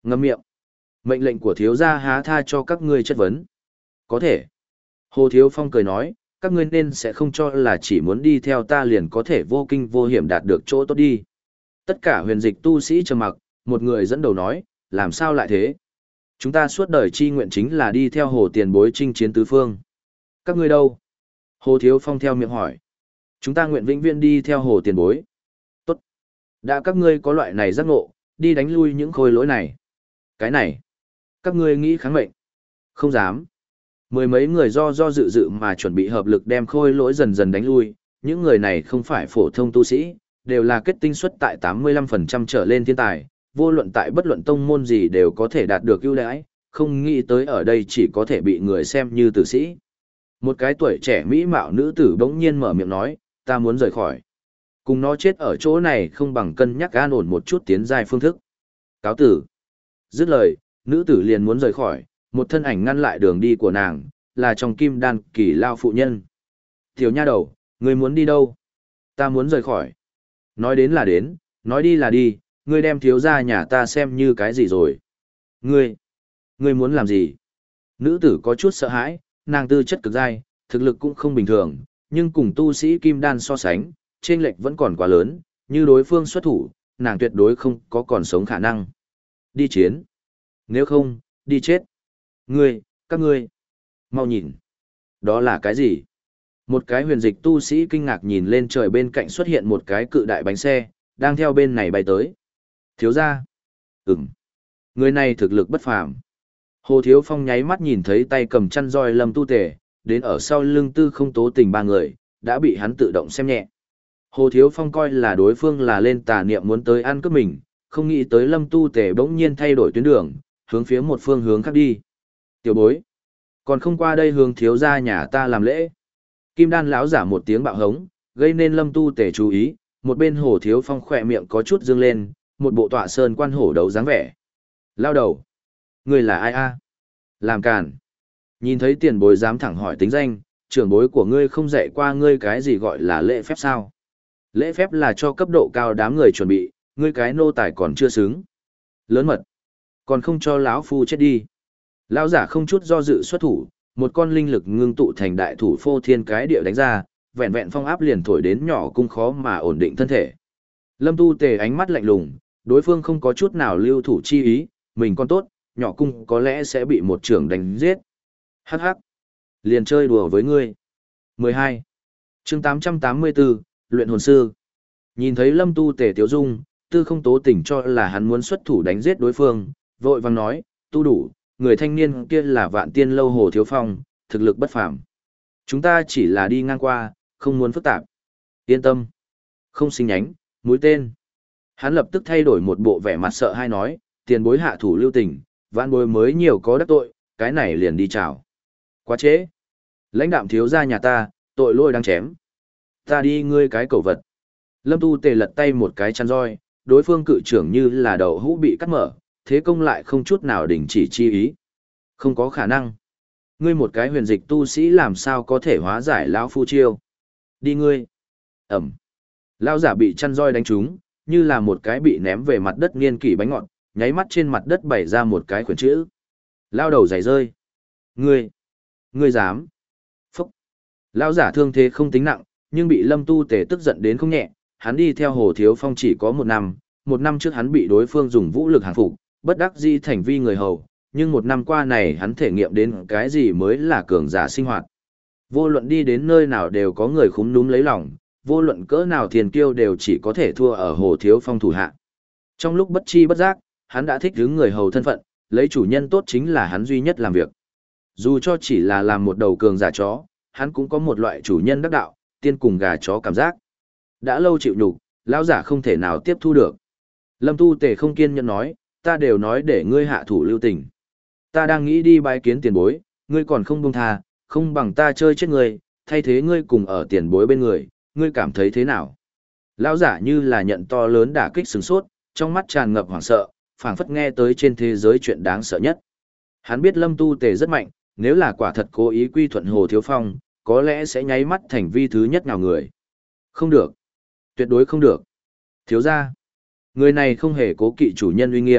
Ngậm miệng. Mệnh lệnh của thiếu gia há tha cho các ngươi chất vấn. Có thể. Hồ Thiếu Phong cười nói, các ngươi nên sẽ không cho là chỉ muốn đi theo ta liền có thể vô kinh vô hiểm đạt được chỗ tốt đi. Tất cả huyền dịch tu sĩ trầm mặc, một người dẫn đầu nói, làm sao lại thế? Chúng ta suốt đời chi nguyện chính là đi theo Hồ tiền bối chinh chiến tứ phương. Các ngươi đâu? Hồ Thiếu Phong theo miệng hỏi. Chúng ta nguyện vĩnh viễn đi theo Hồ tiền bối. Tốt. Đã các ngươi có loại này giác ngộ, đi đánh lui những khôi lỗi này. Cái này. Các ngươi nghĩ kháng mệnh. Không dám. Mười mấy người do do dự dự mà chuẩn bị hợp lực đem khôi lỗi dần dần đánh lui. Những người này không phải phổ thông tu sĩ, đều là kết tinh suất tại tám mươi lăm phần trăm trở lên thiên tài. Vô luận tại bất luận tông môn gì đều có thể đạt được ưu đãi, không nghĩ tới ở đây chỉ có thể bị người xem như tử sĩ. Một cái tuổi trẻ mỹ mạo nữ tử bỗng nhiên mở miệng nói, ta muốn rời khỏi. Cùng nó chết ở chỗ này không bằng cân nhắc an ổn một chút tiến giai phương thức. Cáo tử. Dứt lời, nữ tử liền muốn rời khỏi, một thân ảnh ngăn lại đường đi của nàng, là trong kim đan kỳ lao phụ nhân. Tiểu nha đầu, ngươi muốn đi đâu? Ta muốn rời khỏi. Nói đến là đến, nói đi là đi, ngươi đem thiếu gia nhà ta xem như cái gì rồi? Ngươi, ngươi muốn làm gì? Nữ tử có chút sợ hãi, nàng tư chất cực dai, thực lực cũng không bình thường, nhưng cùng tu sĩ kim đan so sánh, chênh lệch vẫn còn quá lớn, như đối phương xuất thủ, nàng tuyệt đối không có còn sống khả năng. Đi chiến. Nếu không, đi chết. Ngươi, các ngươi, mau nhìn. Đó là cái gì? Một cái huyền dịch tu sĩ kinh ngạc nhìn lên trời bên cạnh xuất hiện một cái cự đại bánh xe, đang theo bên này bay tới. Thiếu gia. Ừm. Người này thực lực bất phàm. Hồ Thiếu Phong nháy mắt nhìn thấy tay cầm chăn roi Lâm Tu Tề, đến ở sau lưng Tư Không Tố Tình ba người, đã bị hắn tự động xem nhẹ. Hồ Thiếu Phong coi là đối phương là lên tà niệm muốn tới ăn cướp mình, không nghĩ tới Lâm Tu Tề bỗng nhiên thay đổi tuyến đường, hướng phía một phương hướng khác đi. Tiểu bối, còn không qua đây hướng thiếu gia nhà ta làm lễ. Kim Đan lão giả một tiếng bạo hống, gây nên Lâm Tu Tề chú ý, một bên Hồ Thiếu Phong khỏe miệng có chút dương lên, một bộ tọa sơn quan hổ đấu dáng vẻ. Lao đầu, người là ai a? Làm càn. Nhìn thấy tiền bối dám thẳng hỏi tính danh, trưởng bối của ngươi không dạy qua ngươi cái gì gọi là lễ phép sao? Lễ phép là cho cấp độ cao đám người chuẩn bị, ngươi cái nô tài còn chưa xứng. Lớn mật. Còn không cho lão phu chết đi. Lão giả không chút do dự xuất thủ, một con linh lực ngưng tụ thành đại thủ phô thiên cái địa đánh ra, vẹn vẹn phong áp liền thổi đến nhỏ cung khó mà ổn định thân thể. Lâm Tu Tề ánh mắt lạnh lùng, đối phương không có chút nào lưu thủ chi ý, mình con tốt, nhỏ cung có lẽ sẽ bị một trưởng đánh giết. Hắc hắc. Liền chơi đùa với ngươi. mười hai. Chương tám trăm tám mươi tư, Luyện hồn sư. Nhìn thấy Lâm Tu Tề tiếu dung, Tư Không Tố Tình cho là hắn muốn xuất thủ đánh giết đối phương, vội vàng nói, tu đủ, người thanh niên kia là Vạn Tiên lâu Hồ Thiếu Phong, thực lực bất phàm. Chúng ta chỉ là đi ngang qua, không muốn phức tạp. Yên tâm. Không sinh nhánh, mũi tên. Hắn lập tức thay đổi một bộ vẻ mặt sợ hay nói, tiền bối hạ thủ lưu tình, vạn bối mới nhiều có đắc tội, cái này liền đi chào. Quá trễ. Lãnh đạm thiếu gia nhà ta, tội lỗi đang chém. Ta đi ngươi cái cầu vật. Lâm Tu Tề lật tay một cái chăn roi, đối phương cự trưởng như là đầu hũ bị cắt mở, thế công lại không chút nào đình chỉ chi ý. Không có khả năng. Ngươi một cái huyền dịch tu sĩ làm sao có thể hóa giải lão phu chiêu. Đi ngươi. Ẩm. Lão giả bị chăn roi đánh trúng, như là một cái bị ném về mặt đất niên kỷ bánh ngọt, nháy mắt trên mặt đất bày ra một cái khuyển chữ. Lao đầu giày rơi. Ngươi. Ngươi dám. Phúc. Lão giả thương thế không tính nặng, nhưng bị Lâm Tu Tề tức giận đến không nhẹ, hắn đi theo Hồ Thiếu Phong chỉ có một năm, một năm trước hắn bị đối phương dùng vũ lực hàng phục, bất đắc dĩ thành vi người hầu, nhưng một năm qua này hắn thể nghiệm đến cái gì mới là cường giả sinh hoạt. Vô luận đi đến nơi nào đều có người khúm núm lấy lòng, vô luận cỡ nào thiền kiêu đều chỉ có thể thua ở Hồ Thiếu Phong thủ hạ. Trong lúc bất chi bất giác, hắn đã thích đứng người hầu thân phận, lấy chủ nhân tốt chính là hắn duy nhất làm việc. Dù cho chỉ là làm một đầu cường giả chó, hắn cũng có một loại chủ nhân đắc đạo, tiên cùng gà chó cảm giác. Đã lâu chịu nhục, lão giả không thể nào tiếp thu được. Lâm Tu Tề không kiên nhẫn nói, ta đều nói để ngươi hạ thủ lưu tình. Ta đang nghĩ đi bái kiến tiền bối, ngươi còn không buông tha, không bằng ta chơi chết ngươi, thay thế ngươi cùng ở tiền bối bên người, ngươi cảm thấy thế nào? Lão giả như là nhận to lớn đả kích sửng sốt, trong mắt tràn ngập hoảng sợ, phảng phất nghe tới trên thế giới chuyện đáng sợ nhất. Hắn biết Lâm Tu Tề rất mạnh, nếu là quả thật cố ý quy thuận Hồ Thiếu Phong, có lẽ sẽ nháy mắt thành vi thứ nhất nào người. Không được. Tuyệt đối không được. Thiếu gia. Người này không hề cố kỵ chủ nhân uy nghiêm,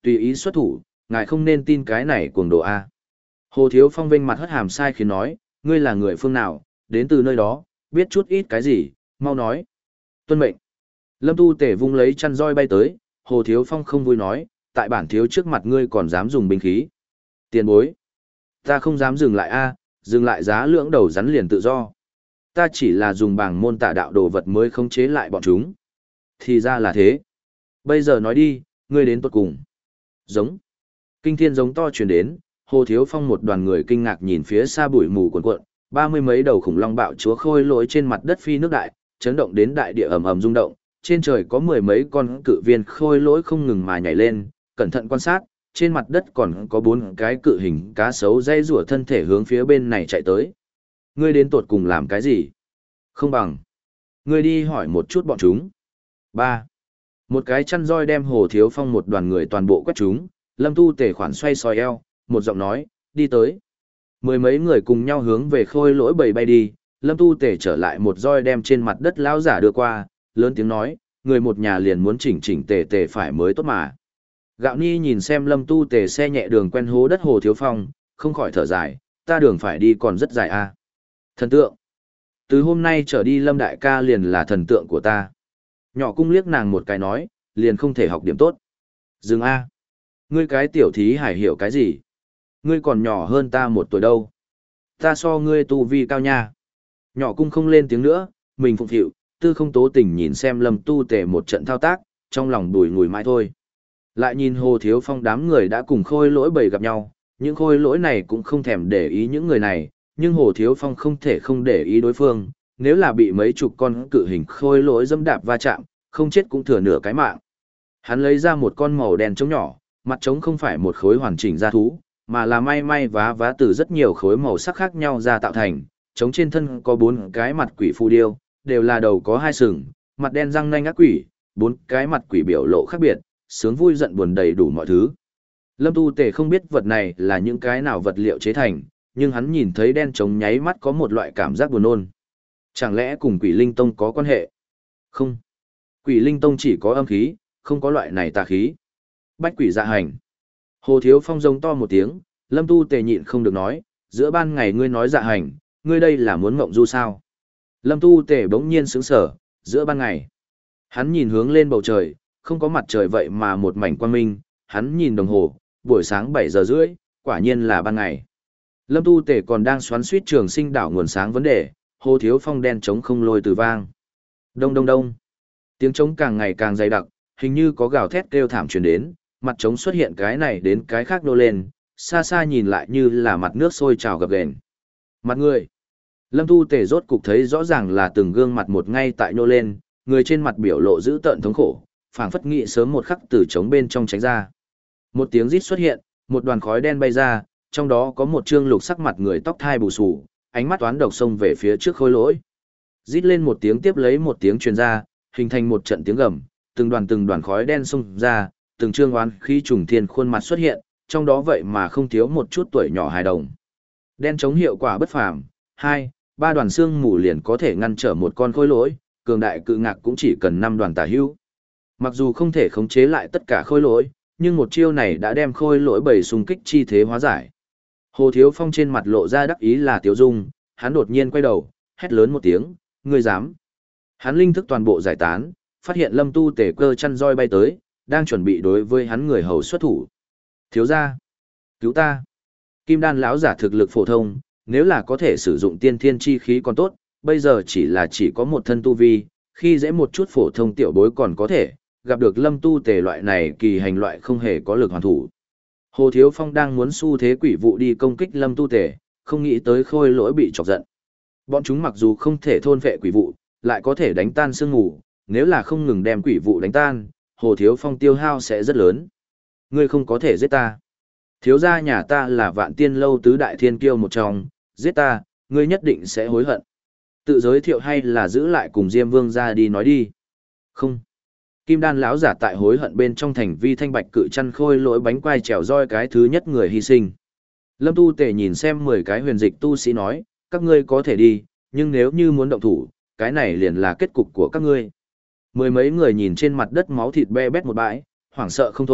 tùy ý xuất thủ, ngài không nên tin cái này cuồng đồ A. Hồ Thiếu Phong vênh mặt hất hàm sai khiến nói, ngươi là người phương nào, đến từ nơi đó, biết chút ít cái gì, mau nói. Tuân mệnh. Lâm Tu Tể vung lấy chăn roi bay tới, Hồ Thiếu Phong không vui nói, tại bản thiếu trước mặt ngươi còn dám dùng binh khí. Tiền bối. Ta không dám dừng lại A, dừng lại giá lưỡng đầu rắn liền tự do. Ta chỉ là dùng bảng môn tả đạo đồ vật mới khống chế lại bọn chúng. Thì ra là thế. Bây giờ nói đi, ngươi đến tuột cùng. Giống. Kinh thiên giống to truyền đến, Hồ Thiếu Phong một đoàn người kinh ngạc nhìn phía xa bụi mù cuồn cuộn, ba mươi mấy đầu khủng long bạo chúa khôi lỗi trên mặt đất phi nước đại, chấn động đến đại địa ầm ầm rung động, trên trời có mười mấy con cự viên khôi lỗi không ngừng mà nhảy lên, cẩn thận quan sát, trên mặt đất còn có bốn cái cự hình cá sấu dây rủa thân thể hướng phía bên này chạy tới. Ngươi đến tuột cùng làm cái gì? Không bằng. Ngươi đi hỏi một chút bọn chúng. Ba. Một cái chăn roi đem Hồ Thiếu Phong một đoàn người toàn bộ quét chúng, Lâm Tu Tể khoản xoay soi eo, một giọng nói, đi tới. Mười mấy người cùng nhau hướng về khôi lỗi bầy bay đi, Lâm Tu Tể trở lại một roi đem trên mặt đất lão giả đưa qua, lớn tiếng nói, người một nhà liền muốn chỉnh chỉnh tề tề phải mới tốt mà. Gạo Ni nhìn xem Lâm Tu Tể xe nhẹ đường quen hố đất Hồ Thiếu Phong, không khỏi thở dài, ta đường phải đi còn rất dài a. Thần tượng. Từ hôm nay trở đi Lâm đại ca liền là thần tượng của ta. Nhỏ cung liếc nàng một cái nói, liền không thể học điểm tốt. Dừng a. Ngươi cái tiểu thí hải hiểu cái gì? Ngươi còn nhỏ hơn ta một tuổi đâu. Ta so ngươi tu vi cao nha. Nhỏ cung không lên tiếng nữa, mình phụng phịu, tư không tố tình nhìn xem Lâm Tu Tể một trận thao tác, trong lòng đùi ngùi mãi thôi. Lại nhìn Hồ Thiếu Phong đám người đã cùng khôi lỗi bầy gặp nhau, những khôi lỗi này cũng không thèm để ý những người này, nhưng Hồ Thiếu Phong không thể không để ý đối phương, nếu là bị mấy chục con cự hình khôi lỗi dẫm đạp va chạm, không chết cũng thừa nửa cái mạng. Hắn lấy ra một con màu đen trống nhỏ, mặt trống không phải một khối hoàn chỉnh da thú, mà là may may vá vá từ rất nhiều khối màu sắc khác nhau ra tạo thành, trống trên thân có bốn cái mặt quỷ phù điêu, đều là đầu có hai sừng, mặt đen răng nanh ác quỷ, bốn cái mặt quỷ biểu lộ khác biệt, sướng vui giận buồn đầy đủ mọi thứ. Lâm Tu Tể không biết vật này là những cái nào vật liệu chế thành, nhưng hắn nhìn thấy đen trống nháy mắt có một loại cảm giác buồn nôn. Chẳng lẽ cùng Quỷ Linh Tông có quan hệ? Không. Quỷ Linh Tông chỉ có âm khí, không có loại này tà khí. Bách quỷ dạ hành. Hồ Thiếu Phong giống to một tiếng, Lâm Tu Tể nhịn không được nói, giữa ban ngày ngươi nói dạ hành, ngươi đây là muốn mộng du sao? Lâm Tu Tể bỗng nhiên sững sờ, giữa ban ngày. Hắn nhìn hướng lên bầu trời, không có mặt trời vậy mà một mảnh quang minh, hắn nhìn đồng hồ, buổi sáng bảy giờ rưỡi, quả nhiên là ban ngày. Lâm Tu Tể còn đang xoắn suýt trường sinh đảo nguồn sáng vấn đề, Hồ Thiếu Phong đen trống không lôi từ vang. Đông đông đông. Tiếng trống càng ngày càng dày đặc, hình như có gào thét kêu thảm truyền đến, mặt trống xuất hiện cái này đến cái khác nô lên, xa xa nhìn lại như là mặt nước sôi trào gập ghềnh. Mặt người. Lâm Tu Tể rốt cục thấy rõ ràng là từng gương mặt một ngay tại nô lên, người trên mặt biểu lộ dữ tợn thống khổ, phảng phất nghĩ sớm một khắc từ trống bên trong tránh ra. Một tiếng rít xuất hiện, một đoàn khói đen bay ra, trong đó có một trương lục sắc mặt người tóc thai bù xù, ánh mắt toán độc xông về phía trước khôi lỗi. Rít lên một tiếng tiếp lấy một tiếng truyền ra, hình thành một trận tiếng gầm, từng đoàn từng đoàn khói đen xông ra, từng trương oán khí trùng thiên khuôn mặt xuất hiện, trong đó vậy mà không thiếu một chút tuổi nhỏ hài đồng. Đen chống hiệu quả bất phàm, hai, ba đoàn xương mù liền có thể ngăn trở một con khôi lỗi, cường đại cự ngạc cũng chỉ cần năm đoàn tả hữu. Mặc dù không thể khống chế lại tất cả khôi lỗi, nhưng một chiêu này đã đem khôi lỗi bầy xung kích chi thế hóa giải. Hồ Thiếu Phong trên mặt lộ ra đắc ý là Tiếu Dung, hắn đột nhiên quay đầu, hét lớn một tiếng, ngươi dám. Hắn linh thức toàn bộ giải tán, phát hiện Lâm Tu Tể cơ chăn roi bay tới, đang chuẩn bị đối với hắn người hầu xuất thủ. Thiếu gia, cứu ta. Kim đan lão giả thực lực phổ thông, nếu là có thể sử dụng tiên thiên chi khí còn tốt, bây giờ chỉ là chỉ có một thân tu vi, khi dễ một chút phổ thông tiểu bối còn có thể, gặp được Lâm Tu Tể loại này kỳ hành loại không hề có lực hoàn thủ. Hồ Thiếu Phong đang muốn xu thế quỷ vụ đi công kích Lâm Tu Tể, không nghĩ tới khôi lỗi bị chọc giận. Bọn chúng mặc dù không thể thôn vệ quỷ vụ, lại có thể đánh tan sương ngủ, nếu là không ngừng đem quỷ vụ đánh tan, Hồ Thiếu Phong tiêu hao sẽ rất lớn. Ngươi không có thể giết ta. Thiếu gia nhà ta là Vạn Tiên lâu tứ đại thiên kiêu một trong, giết ta, ngươi nhất định sẽ hối hận. Tự giới thiệu hay là giữ lại cùng Diêm Vương ra đi nói đi. Không. Kim đan lão giả tại hối hận bên trong thành vi thanh bạch cự chăn khôi lỗi bánh quai trèo roi cái thứ nhất người hy sinh. Lâm Tu Tể nhìn xem mười cái huyền dịch tu sĩ nói, các ngươi có thể đi, nhưng nếu như muốn động thủ, cái này liền là kết cục của các ngươi. Mười mấy người nhìn trên mặt đất máu thịt be bét một bãi, hoảng sợ không thôi,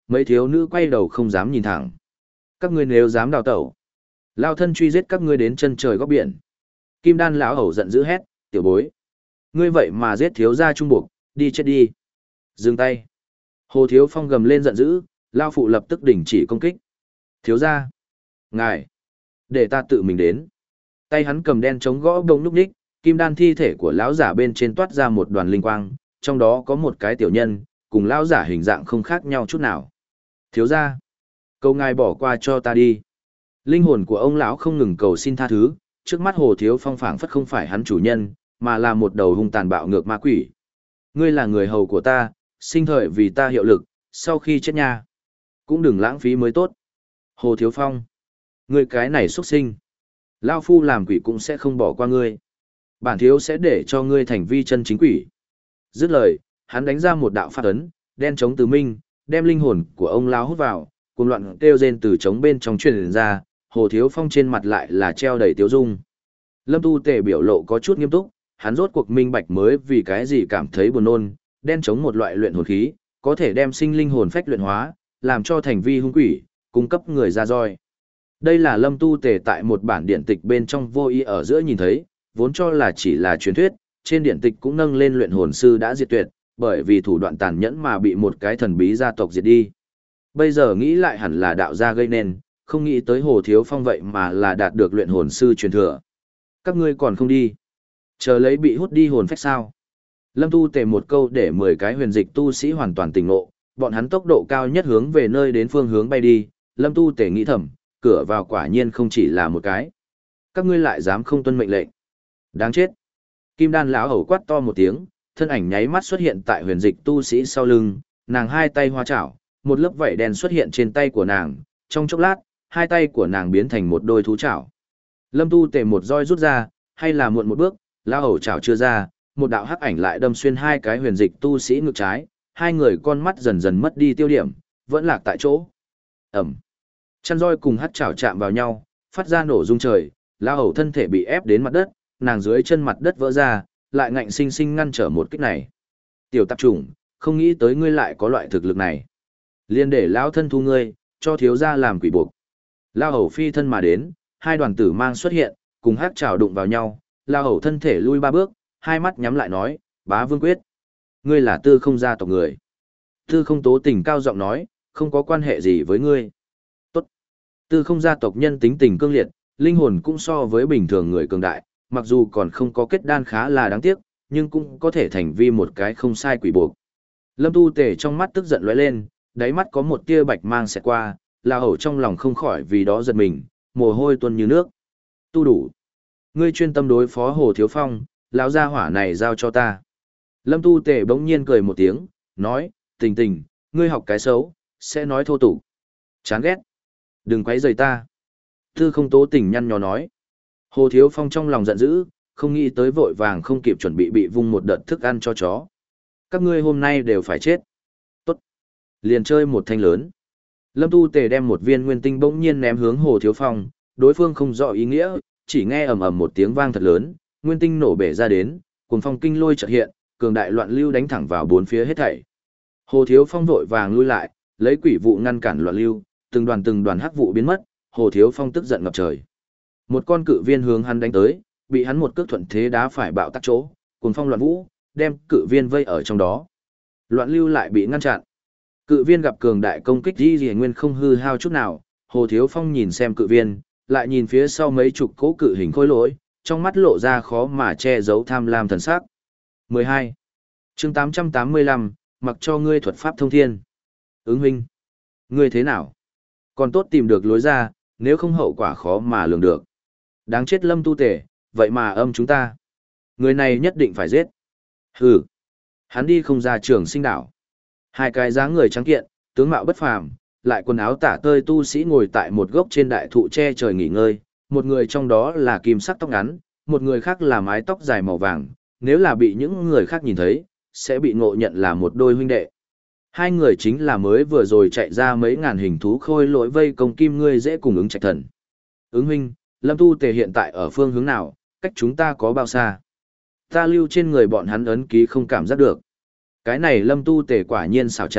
mấy thiếu nữ quay đầu không dám nhìn thẳng. Các ngươi nếu dám đào tẩu, lao thân truy giết các ngươi đến chân trời góc biển. Kim đan lão hầu giận dữ hét, tiểu bối. Ngươi vậy mà giết thiếu gia trung buộc, đi chết đi. Dừng tay. Hồ Thiếu Phong gầm lên giận dữ, lao phụ lập tức đình chỉ công kích. Thiếu gia. Ngài. Để ta tự mình đến. Tay hắn cầm đen chống gõ bông núc ních, kim đan thi thể của lão giả bên trên toát ra một đoàn linh quang, trong đó có một cái tiểu nhân, cùng lão giả hình dạng không khác nhau chút nào. Thiếu gia. Cầu ngài bỏ qua cho ta đi. Linh hồn của ông lão không ngừng cầu xin tha thứ, trước mắt Hồ Thiếu Phong phảng phất không phải hắn chủ nhân, mà là một đầu hung tàn bạo ngược ma quỷ. Ngươi là người hầu của ta, sinh thời vì ta hiệu lực, sau khi chết nha. Cũng đừng lãng phí mới tốt. Hồ Thiếu Phong. Ngươi cái này xuất sinh. Lao phu làm quỷ cũng sẽ không bỏ qua ngươi. Bản thiếu sẽ để cho ngươi thành vi chân chính quỷ. Dứt lời, hắn đánh ra một đạo pháp ấn, đen chống từ minh, đem linh hồn của ông lão hút vào, cuồng loạn kêu rên từ trống bên trong truyền ra, Hồ Thiếu Phong trên mặt lại là treo đầy tiếu dung. Lâm Tu Tề biểu lộ có chút nghiêm túc, hắn rốt cuộc minh bạch mới vì cái gì cảm thấy buồn nôn, đen chống một loại luyện hồn khí, có thể đem sinh linh hồn phách luyện hóa, làm cho thành vi hung quỷ, cung cấp người ra roi. Đây là Lâm Tu Tề tại một bản điện tịch bên trong vô ý ở giữa nhìn thấy, vốn cho là chỉ là truyền thuyết, trên điện tịch cũng nâng lên luyện hồn sư đã diệt tuyệt, bởi vì thủ đoạn tàn nhẫn mà bị một cái thần bí gia tộc diệt đi. Bây giờ nghĩ lại hẳn là đạo gia gây nên, không nghĩ tới Hồ Thiếu Phong vậy mà là đạt được luyện hồn sư truyền thừa. Các ngươi còn không đi. Chờ lấy bị hút đi hồn phách sao. Lâm Tu Tề một câu để mười cái huyền dịch tu sĩ hoàn toàn tỉnh ngộ, bọn hắn tốc độ cao nhất hướng về nơi đến phương hướng bay đi. Lâm Tu Tề nghĩ thầm, cửa vào quả nhiên không chỉ là một cái. Các ngươi lại dám không tuân mệnh lệnh. Đáng chết. Kim đan lão hầu quát to một tiếng, thân ảnh nháy mắt xuất hiện tại huyền dịch tu sĩ sau lưng, nàng hai tay hoa chảo, một lớp vảy đen xuất hiện trên tay của nàng, trong chốc lát, hai tay của nàng biến thành một đôi thú chảo. Lâm Tu Tề một roi rút ra, hay là muộn một bước, lão hầu chảo chưa ra, một đạo hắc ảnh lại đâm xuyên hai cái huyền dịch tu sĩ ngực trái, hai người con mắt dần dần mất đi tiêu điểm, vẫn lạc tại chỗ. Ẩm. Chăn roi cùng hắc chảo chạm vào nhau, phát ra nổ rung trời, lão hầu thân thể bị ép đến mặt đất, nàng dưới chân mặt đất vỡ ra, lại ngạnh sinh sinh ngăn trở một kích này. Tiểu tạp chủng, không nghĩ tới ngươi lại có loại thực lực này. Liên để lão thân thu ngươi, cho thiếu gia làm quỷ buộc. Lão hầu phi thân mà đến, hai đoàn tử mang xuất hiện, cùng hắc trảo đụng vào nhau, lão hầu thân thể lui ba bước, hai mắt nhắm lại nói, bá vương quyết. Ngươi là tư không gia tộc người. Tư không tố tình cao giọng nói, không có quan hệ gì với ngươi. Tốt. Tư không gia tộc nhân tính tình cương liệt, linh hồn cũng so với bình thường người cường đại, mặc dù còn không có kết đan khá là đáng tiếc, nhưng cũng có thể thành vi một cái không sai quỷ buộc. Lâm Tu Tề trong mắt tức giận lóe lên, đáy mắt có một tia bạch mang xẹt qua, lão hầu trong lòng không khỏi vì đó giật mình, mồ hôi tuôn như nước. Tu đủ. Ngươi chuyên tâm đối phó Hồ Thiếu Phong, lão gia hỏa này giao cho ta. Lâm Tu Tề bỗng nhiên cười một tiếng, nói, tình tình, ngươi học cái xấu, sẽ nói thô tục. Chán ghét. Đừng quấy rầy ta. Tư không tố tình nhăn nhó nói. Hồ Thiếu Phong trong lòng giận dữ, không nghĩ tới vội vàng không kịp chuẩn bị bị vung một đợt thức ăn cho chó. Các ngươi hôm nay đều phải chết. Tốt. Liền chơi một thanh lớn. Lâm Tu Tề đem một viên nguyên tinh bỗng nhiên ném hướng Hồ Thiếu Phong, đối phương không rõ ý nghĩa, chỉ nghe ầm ầm một tiếng vang thật lớn, nguyên tinh nổ bể ra đến, cuồng phong kinh lôi chợt hiện, cường đại loạn lưu đánh thẳng vào bốn phía hết thảy. Hồ Thiếu Phong vội vàng lui lại, lấy quỷ vụ ngăn cản loạn lưu, từng đoàn từng đoàn hắc vụ biến mất, Hồ Thiếu Phong tức giận ngập trời. Một con cự viên hướng hắn đánh tới, bị hắn một cước thuận thế đá phải bạo tắc chỗ, cuồng phong loạn vũ, đem cự viên vây ở trong đó. Loạn lưu lại bị ngăn chặn. Cự viên gặp cường đại công kích Di Dị Nguyên không hư hao chút nào, Hồ Thiếu Phong nhìn xem cự viên, lại nhìn phía sau mấy chục cỗ cự hình khôi lỗi, trong mắt lộ ra khó mà che giấu tham lam thần sắc. mười hai. Chương tám trăm tám mươi lăm, mặc cho ngươi thuật pháp thông thiên. Ứng huynh, ngươi thế nào? Còn tốt tìm được lối ra, nếu không hậu quả khó mà lường được. Đáng chết Lâm Tu Tề, vậy mà âm chúng ta. Người này nhất định phải giết. Hừ. Hắn đi không ra trường sinh đảo. Hai cái dáng người trắng kiện, tướng mạo bất phàm, lại quần áo tả tơi tu sĩ ngồi tại một gốc trên đại thụ che trời nghỉ ngơi, một người trong đó là kim sắc tóc ngắn, một người khác là mái tóc dài màu vàng, nếu là bị những người khác nhìn thấy, sẽ bị ngộ nhận là một đôi huynh đệ. Hai người chính là mới vừa rồi chạy ra mấy ngàn hình thú khôi lỗi vây công kim ngươi dễ cùng ứng trạch thần. Ứng huynh, Lâm Tu Tề hiện tại ở phương hướng nào, cách chúng ta có bao xa? Ta lưu trên người bọn hắn ấn ký không cảm giác được. Cái này Lâm Tu Tề quả nhiên xảo trá,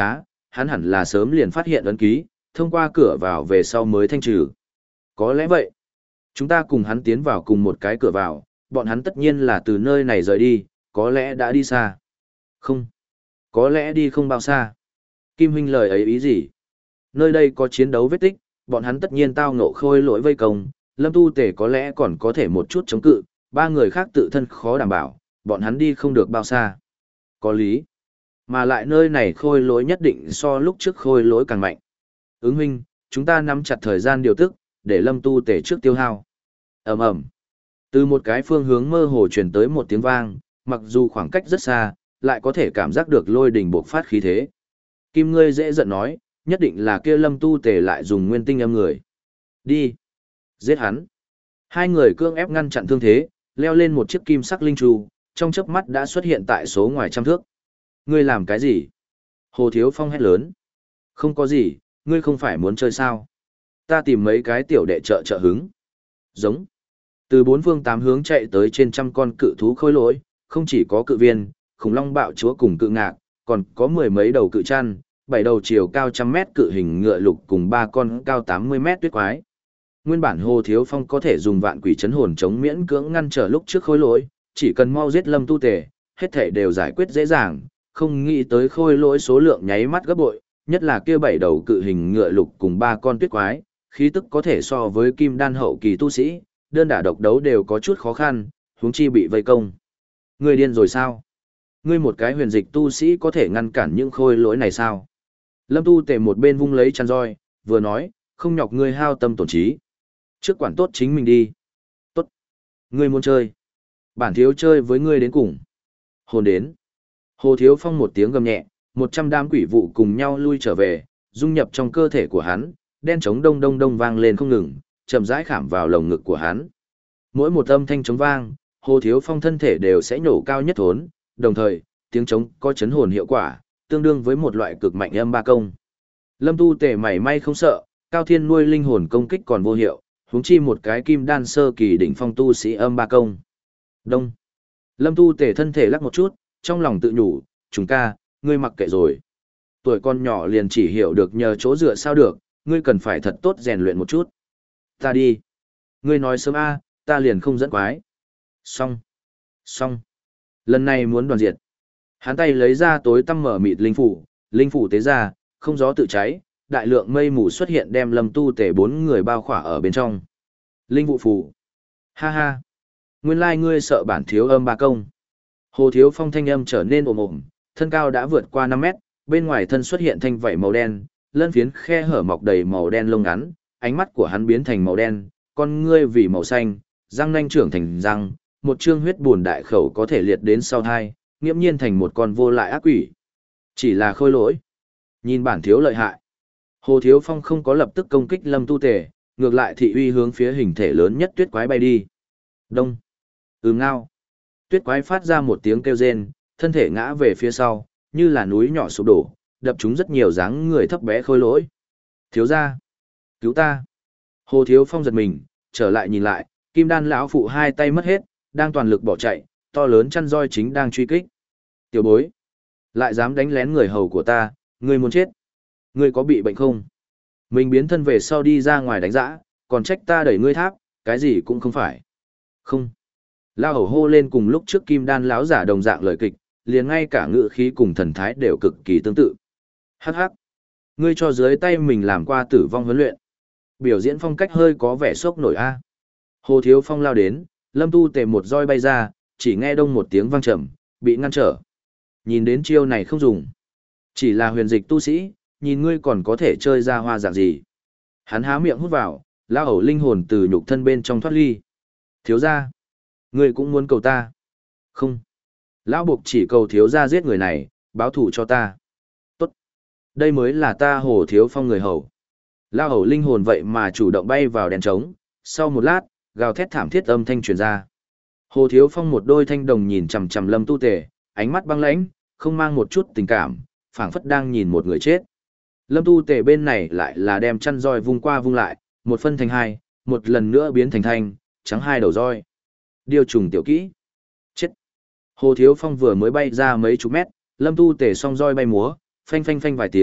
hắn hẳn là sớm liền phát hiện ấn ký, thông qua cửa vào về sau mới thanh trừ. Có lẽ vậy. Chúng ta cùng hắn tiến vào cùng một cái cửa vào, bọn hắn tất nhiên là từ nơi này rời đi, có lẽ đã đi xa. Không. Có lẽ đi không bao xa. Kim huynh lời ấy ý gì? Nơi đây có chiến đấu vết tích, bọn hắn tất nhiên tao ngộ khôi lỗi vây công, Lâm Tu Tề có lẽ còn có thể một chút chống cự, ba người khác tự thân khó đảm bảo, bọn hắn đi không được bao xa. Có lý. Mà lại nơi này khôi lỗi nhất định so lúc trước khôi lỗi càng mạnh. Ứng huynh, chúng ta nắm chặt thời gian điều tức, để Lâm Tu Tề trước tiêu hao. Ầm ầm. Từ một cái phương hướng mơ hồ truyền tới một tiếng vang, mặc dù khoảng cách rất xa, lại có thể cảm giác được lôi đình bộc phát khí thế. Kim ngươi dễ giận nói, nhất định là kia Lâm Tu Tề lại dùng nguyên tinh âm người. Đi. Giết hắn. Hai người cương ép ngăn chặn thương thế, leo lên một chiếc kim sắc linh tru, trong chớp mắt đã xuất hiện tại số ngoài trăm thước. Ngươi làm cái gì? Hồ Thiếu Phong hét lớn. Không có gì, ngươi không phải muốn chơi sao? Ta tìm mấy cái tiểu đệ trợ trợ hứng. Giống. Từ bốn phương tám hướng chạy tới trên trăm con cự thú khôi lỗi, không chỉ có cự viên, khủng long bạo chúa cùng cự ngạc, còn có mười mấy đầu cự chăn, bảy đầu chiều cao trăm mét cự hình ngựa lục cùng ba con cao tám mươi mét tuyết quái. Nguyên bản Hồ Thiếu Phong có thể dùng vạn quỷ chấn hồn chống miễn cưỡng ngăn trở lúc trước khôi lỗi, chỉ cần mau giết Lâm Tu Tề, hết thể đều giải quyết dễ dàng, không nghĩ tới khôi lỗi số lượng nháy mắt gấp bội, nhất là kia bảy đầu cự hình ngựa lục cùng ba con tuyết quái, khí tức có thể so với kim đan hậu kỳ tu sĩ, đơn đả độc đấu đều có chút khó khăn, huống chi bị vây công. Ngươi điên rồi sao? Ngươi một cái huyền dịch tu sĩ có thể ngăn cản những khôi lỗi này sao? Lâm Tu Tề một bên vung lấy chăn roi, vừa nói, không nhọc ngươi hao tâm tổn trí. Trước quản tốt chính mình đi. Tốt. Ngươi muốn chơi. Bản thiếu chơi với ngươi đến cùng. Hồn đến. Hồ Thiếu Phong một tiếng gầm nhẹ, một trăm đám quỷ vụ cùng nhau lui trở về, dung nhập trong cơ thể của hắn, đen trống đông đông đông vang lên không ngừng, chậm rãi khảm vào lồng ngực của hắn. Mỗi một âm thanh trống vang, Hồ Thiếu Phong thân thể đều sẽ nổ cao nhất thốn, đồng thời, tiếng trống có chấn hồn hiệu quả, tương đương với một loại cực mạnh âm ba công. Lâm Tu Tề mảy may không sợ, Cao Thiên nuôi linh hồn công kích còn vô hiệu, huống chi một cái kim đan sơ kỳ đỉnh phong tu sĩ âm ba công. Đông. Lâm Tu Tề thân thể lắc một chút, trong lòng tự nhủ, chúng ca, ngươi mặc kệ rồi. Tuổi con nhỏ liền chỉ hiểu được nhờ chỗ dựa sao được, ngươi cần phải thật tốt rèn luyện một chút. Ta đi. Ngươi nói sớm a, ta liền không dẫn quái. Xong. Xong. Lần này muốn đoàn diệt. Hắn tay lấy ra tối tăm mở mịt linh phủ, linh phủ tế ra, không gió tự cháy, đại lượng mây mù xuất hiện đem Lâm Tu Tề bốn người bao khỏa ở bên trong. Linh vụ phủ. Ha ha. Nguyên lai ngươi sợ bản thiếu âm ba công. Hồ Thiếu Phong thanh âm trở nên ồm ồm, thân cao đã vượt qua năm mét, bên ngoài thân xuất hiện thanh vảy màu đen, lân phiến khe hở mọc đầy màu đen lông ngắn, ánh mắt của hắn biến thành màu đen, con ngươi vì màu xanh, răng nanh trưởng thành răng, một trương huyết buồn đại khẩu có thể liệt đến sau thai, nghiễm nhiên thành một con vô lại ác quỷ. Chỉ là khôi lỗi. Nhìn bản thiếu lợi hại. Hồ Thiếu Phong không có lập tức công kích Lâm Tu Tề, ngược lại thị uy hướng phía hình thể lớn nhất tuyết quái bay đi. Đông. Ừ ngao. Tuyết quái phát ra một tiếng kêu rên, thân thể ngã về phía sau, như là núi nhỏ sụp đổ, đập trúng rất nhiều dáng người thấp bé khôi lỗi. Thiếu gia, cứu ta. Hồ Thiếu Phong giật mình, trở lại nhìn lại, kim đan lão phụ hai tay mất hết, đang toàn lực bỏ chạy, to lớn chăn roi chính đang truy kích. Tiểu bối, lại dám đánh lén người hầu của ta, ngươi muốn chết. Ngươi có bị bệnh không? Mình biến thân về sau đi ra ngoài đánh giã, còn trách ta đẩy ngươi tháp, cái gì cũng không phải. Không. Lao hầu hô lên cùng lúc trước kim đan lão giả đồng dạng lời kịch, liền ngay cả ngữ khí cùng thần thái đều cực kỳ tương tự. Hắc hắc. Ngươi cho dưới tay mình làm qua tử vong huấn luyện. Biểu diễn phong cách hơi có vẻ sốc nổi a. Hồ Thiếu Phong lao đến, Lâm Tu Tề một roi bay ra, chỉ nghe đông một tiếng vang trầm, bị ngăn trở. Nhìn đến chiêu này không dùng. Chỉ là huyền dịch tu sĩ, nhìn ngươi còn có thể chơi ra hoa dạng gì. Hắn há miệng hút vào, lao hầu linh hồn từ nhục thân bên trong thoát ly. Thiếu gia, ngươi cũng muốn cầu ta. Không. Lão buộc chỉ cầu thiếu gia giết người này, báo thù cho ta. Tốt. Đây mới là ta Hồ Thiếu Phong người hầu. Lao hầu linh hồn vậy mà chủ động bay vào đèn trống, sau một lát, gào thét thảm thiết âm thanh truyền ra. Hồ Thiếu Phong một đôi thanh đồng nhìn chằm chằm Lâm Tu Tề, ánh mắt băng lãnh, không mang một chút tình cảm, phảng phất đang nhìn một người chết. Lâm Tu Tề bên này lại là đem chăn roi vung qua vung lại, một phân thành hai, một lần nữa biến thành thanh, trắng hai đầu roi. Điều trùng tiểu kỹ. Chết. Hồ Thiếu Phong vừa mới bay ra mấy chục mét, Lâm Tu Tề song roi bay múa, phanh phanh phanh vài tiếng,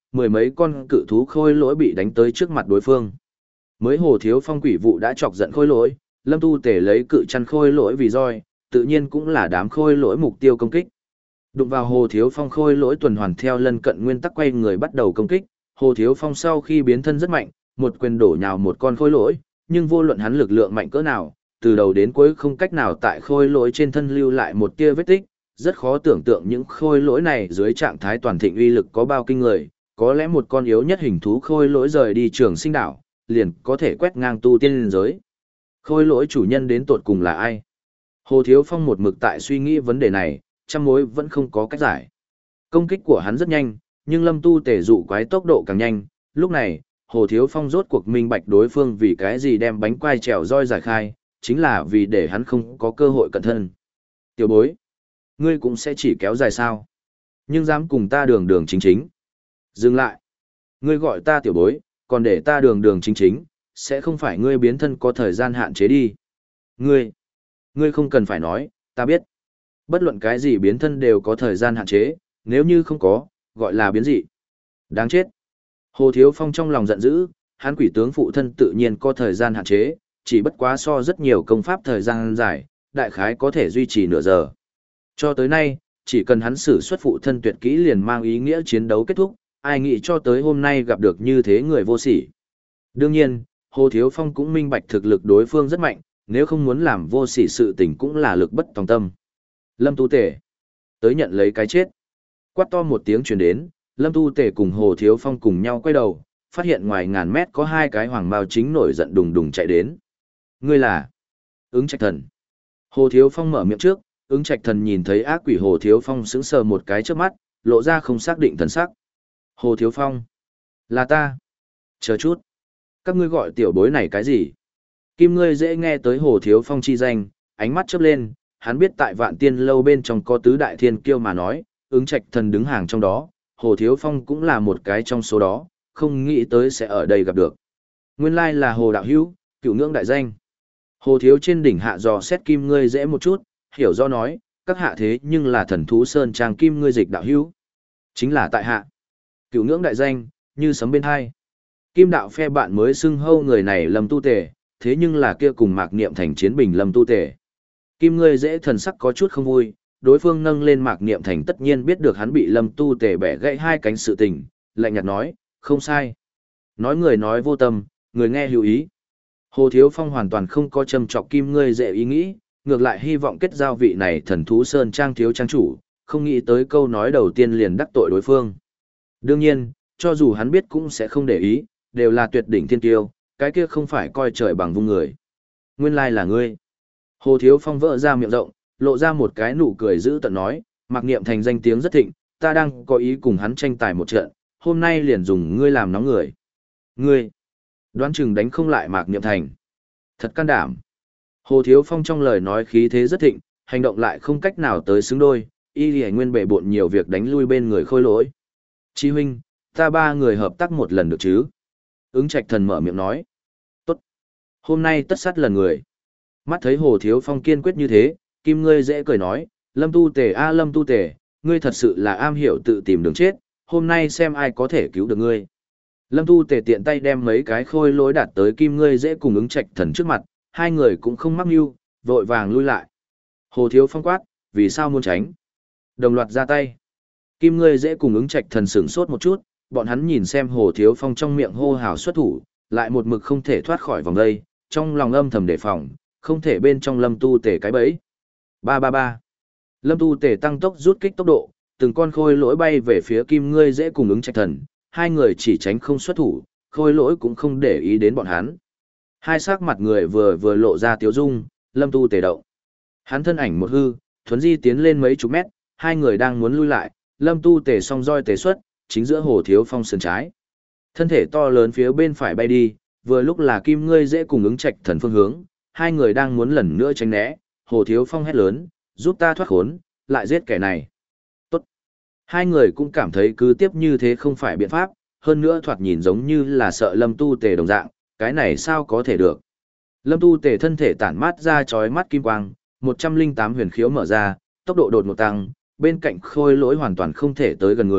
mười mấy con cự thú khôi lỗi bị đánh tới trước mặt đối phương. Mới Hồ Thiếu Phong quỷ vụ đã chọc giận khôi lỗi, Lâm Tu Tể lấy cự chăn khôi lỗi vì roi, tự nhiên cũng là đám khôi lỗi mục tiêu công kích. Đụng vào Hồ Thiếu Phong khôi lỗi tuần hoàn theo lân cận nguyên tắc quay người bắt đầu công kích, Hồ Thiếu Phong sau khi biến thân rất mạnh, một quyền đổ nhào một con khôi lỗi, nhưng vô luận hắn lực lượng mạnh cỡ nào, từ đầu đến cuối không cách nào tại khôi lỗi trên thân lưu lại một tia vết tích, rất khó tưởng tượng những khôi lỗi này dưới trạng thái toàn thịnh uy lực có bao kinh người, có lẽ một con yếu nhất hình thú khôi lỗi rời đi trường sinh đảo, liền có thể quét ngang tu tiên liên giới. Khôi lỗi chủ nhân đến tột cùng là ai? Hồ Thiếu Phong một mực tại suy nghĩ vấn đề này, trăm mối vẫn không có cách giải. Công kích của hắn rất nhanh, nhưng Lâm Tu Tể dụ quái tốc độ càng nhanh, lúc này, Hồ Thiếu Phong rốt cuộc minh bạch đối phương vì cái gì đem bánh quai trèo roi giải khai, chính là vì để hắn không có cơ hội cẩn thân. Tiểu bối, ngươi cũng sẽ chỉ kéo dài sao? Nhưng dám cùng ta đường đường chính chính. Dừng lại. Ngươi gọi ta tiểu bối, còn để ta đường đường chính chính, sẽ không phải ngươi biến thân có thời gian hạn chế đi. Ngươi, ngươi không cần phải nói, ta biết. Bất luận cái gì biến thân đều có thời gian hạn chế, nếu như không có, gọi là biến dị. Đáng chết. Hồ Thiếu Phong trong lòng giận dữ, hắn quỷ tướng phụ thân tự nhiên có thời gian hạn chế, chỉ bất quá so rất nhiều công pháp thời gian dài, đại khái có thể duy trì nửa giờ. Cho tới nay, chỉ cần hắn sử xuất phụ thân tuyệt kỹ liền mang ý nghĩa chiến đấu kết thúc, ai nghĩ cho tới hôm nay gặp được như thế người vô sỉ. Đương nhiên, Hồ Thiếu Phong cũng minh bạch thực lực đối phương rất mạnh, nếu không muốn làm vô sỉ sự tình cũng là lực bất tòng tâm. Lâm Tu Tể, tới nhận lấy cái chết. Quát to một tiếng truyền đến, Lâm Tu Tể cùng Hồ Thiếu Phong cùng nhau quay đầu, phát hiện ngoài ngàn mét có hai cái hoàng bào chính nổi giận đùng đùng chạy đến. Ngươi là Ứng Trạch Thần. Hồ Thiếu Phong mở miệng trước, Ứng Trạch Thần nhìn thấy ác quỷ Hồ Thiếu Phong sững sờ một cái trước mắt, lộ ra không xác định thần sắc. Hồ Thiếu Phong, là ta. Chờ chút, các ngươi gọi tiểu bối này cái gì? Kim ngươi dễ nghe tới Hồ Thiếu Phong chi danh, ánh mắt chớp lên, hắn biết tại Vạn Tiên lâu bên trong có tứ đại thiên kiêu mà nói, Ứng Trạch Thần đứng hàng trong đó, Hồ Thiếu Phong cũng là một cái trong số đó, không nghĩ tới sẽ ở đây gặp được. Nguyên lai là Hồ đạo hữu, cửu ngưỡng đại danh. Hồ Thiếu trên đỉnh hạ dò xét Kim ngươi dễ một chút, hiểu do nói, các hạ thế nhưng là thần thú sơn trang Kim ngươi dịch đạo hữu. Chính là tại hạ. Cửu ngưỡng đại danh, như sấm bên hai. Kim đạo phe bạn mới xưng hâu người này Lâm Tu Tể, thế nhưng là kia cùng Mạc Niệm Thành chiến bình Lâm Tu Tể. Kim ngươi dễ thần sắc có chút không vui, đối phương nâng lên Mạc Niệm Thành tất nhiên biết được hắn bị Lâm Tu Tể bẻ gãy hai cánh sự tình, lạnh nhạt nói, không sai. Nói người nói vô tâm, người nghe hữu ý. Hồ Thiếu Phong hoàn toàn không có châm chọc Kim ngươi dễ ý nghĩ, ngược lại hy vọng kết giao vị này thần thú sơn trang thiếu trang chủ, không nghĩ tới câu nói đầu tiên liền đắc tội đối phương. Đương nhiên, cho dù hắn biết cũng sẽ không để ý, đều là tuyệt đỉnh thiên tiêu, cái kia không phải coi trời bằng vung người. Nguyên lai là ngươi. Hồ Thiếu Phong vỡ ra miệng rộng, lộ ra một cái nụ cười giữ tận nói, Mạc Niệm Thành danh tiếng rất thịnh, ta đang có ý cùng hắn tranh tài một trận, hôm nay liền dùng ngươi làm nóng người. Ngươi, đoán chừng đánh không lại Mạc Niệm Thành. Thật can đảm. Hồ Thiếu Phong trong lời nói khí thế rất thịnh, hành động lại không cách nào tới xứng đôi, y lì nguyên bệ bộn nhiều việc đánh lui bên người khôi lỗi. Chí huynh, ta ba người hợp tác một lần được chứ? Ứng Trạch Thần mở miệng nói. Tốt. Hôm nay tất sát lần người. Mắt thấy Hồ Thiếu Phong kiên quyết như thế, Kim ngươi dễ cười nói, Lâm Tu Tể a Lâm Tu Tể, ngươi thật sự là am hiểu tự tìm đường chết, hôm nay xem ai có thể cứu được ngươi. Lâm Tu Tể tiện tay đem mấy cái khôi lỗi đạt tới Kim ngươi dễ cùng Ứng Trạch Thần trước mặt, hai người cũng không mắc mưu, vội vàng lui lại. Hồ Thiếu Phong quát, vì sao muốn tránh? Đồng loạt ra tay. Kim ngươi dễ cùng Ứng Trạch Thần sửng sốt một chút, bọn hắn nhìn xem Hồ Thiếu Phong trong miệng hô hào xuất thủ, lại một mực không thể thoát khỏi vòng đây, trong lòng âm thầm đề phòng, không thể bên trong Lâm Tu Tể cái bẫy. Ba ba ba. Lâm Tu Tể tăng tốc rút kích tốc độ, từng con khôi lỗi bay về phía Kim ngươi dễ cùng Ứng Trạch Thần, hai người chỉ tránh không xuất thủ, khôi lỗi cũng không để ý đến bọn hắn. Hai sắc mặt người vừa vừa lộ ra tiếu dung, Lâm Tu Tể động. Hắn thân ảnh một hư, thuấn di tiến lên mấy chục mét, hai người đang muốn lui lại, Lâm Tu Tể song roi tề xuất, chính giữa Hồ Thiếu Phong sườn trái. Thân thể to lớn phía bên phải bay đi, vừa lúc là Kim ngươi dễ cùng Ứng Trạch Thần phương hướng, hai người đang muốn lần nữa tránh né, Hồ Thiếu Phong hét lớn, giúp ta thoát khốn, lại giết kẻ này. Tốt. Hai người cũng cảm thấy cứ tiếp như thế không phải biện pháp, hơn nữa thoạt nhìn giống như là sợ Lâm Tu Tể đồng dạng, cái này sao có thể được. Lâm Tu Tể thân thể tản mát ra chói mắt kim quang, một trăm linh tám huyền khiếu mở ra, tốc độ đột ngột tăng, bên cạnh khôi lỗi hoàn toàn không thể tới gần người,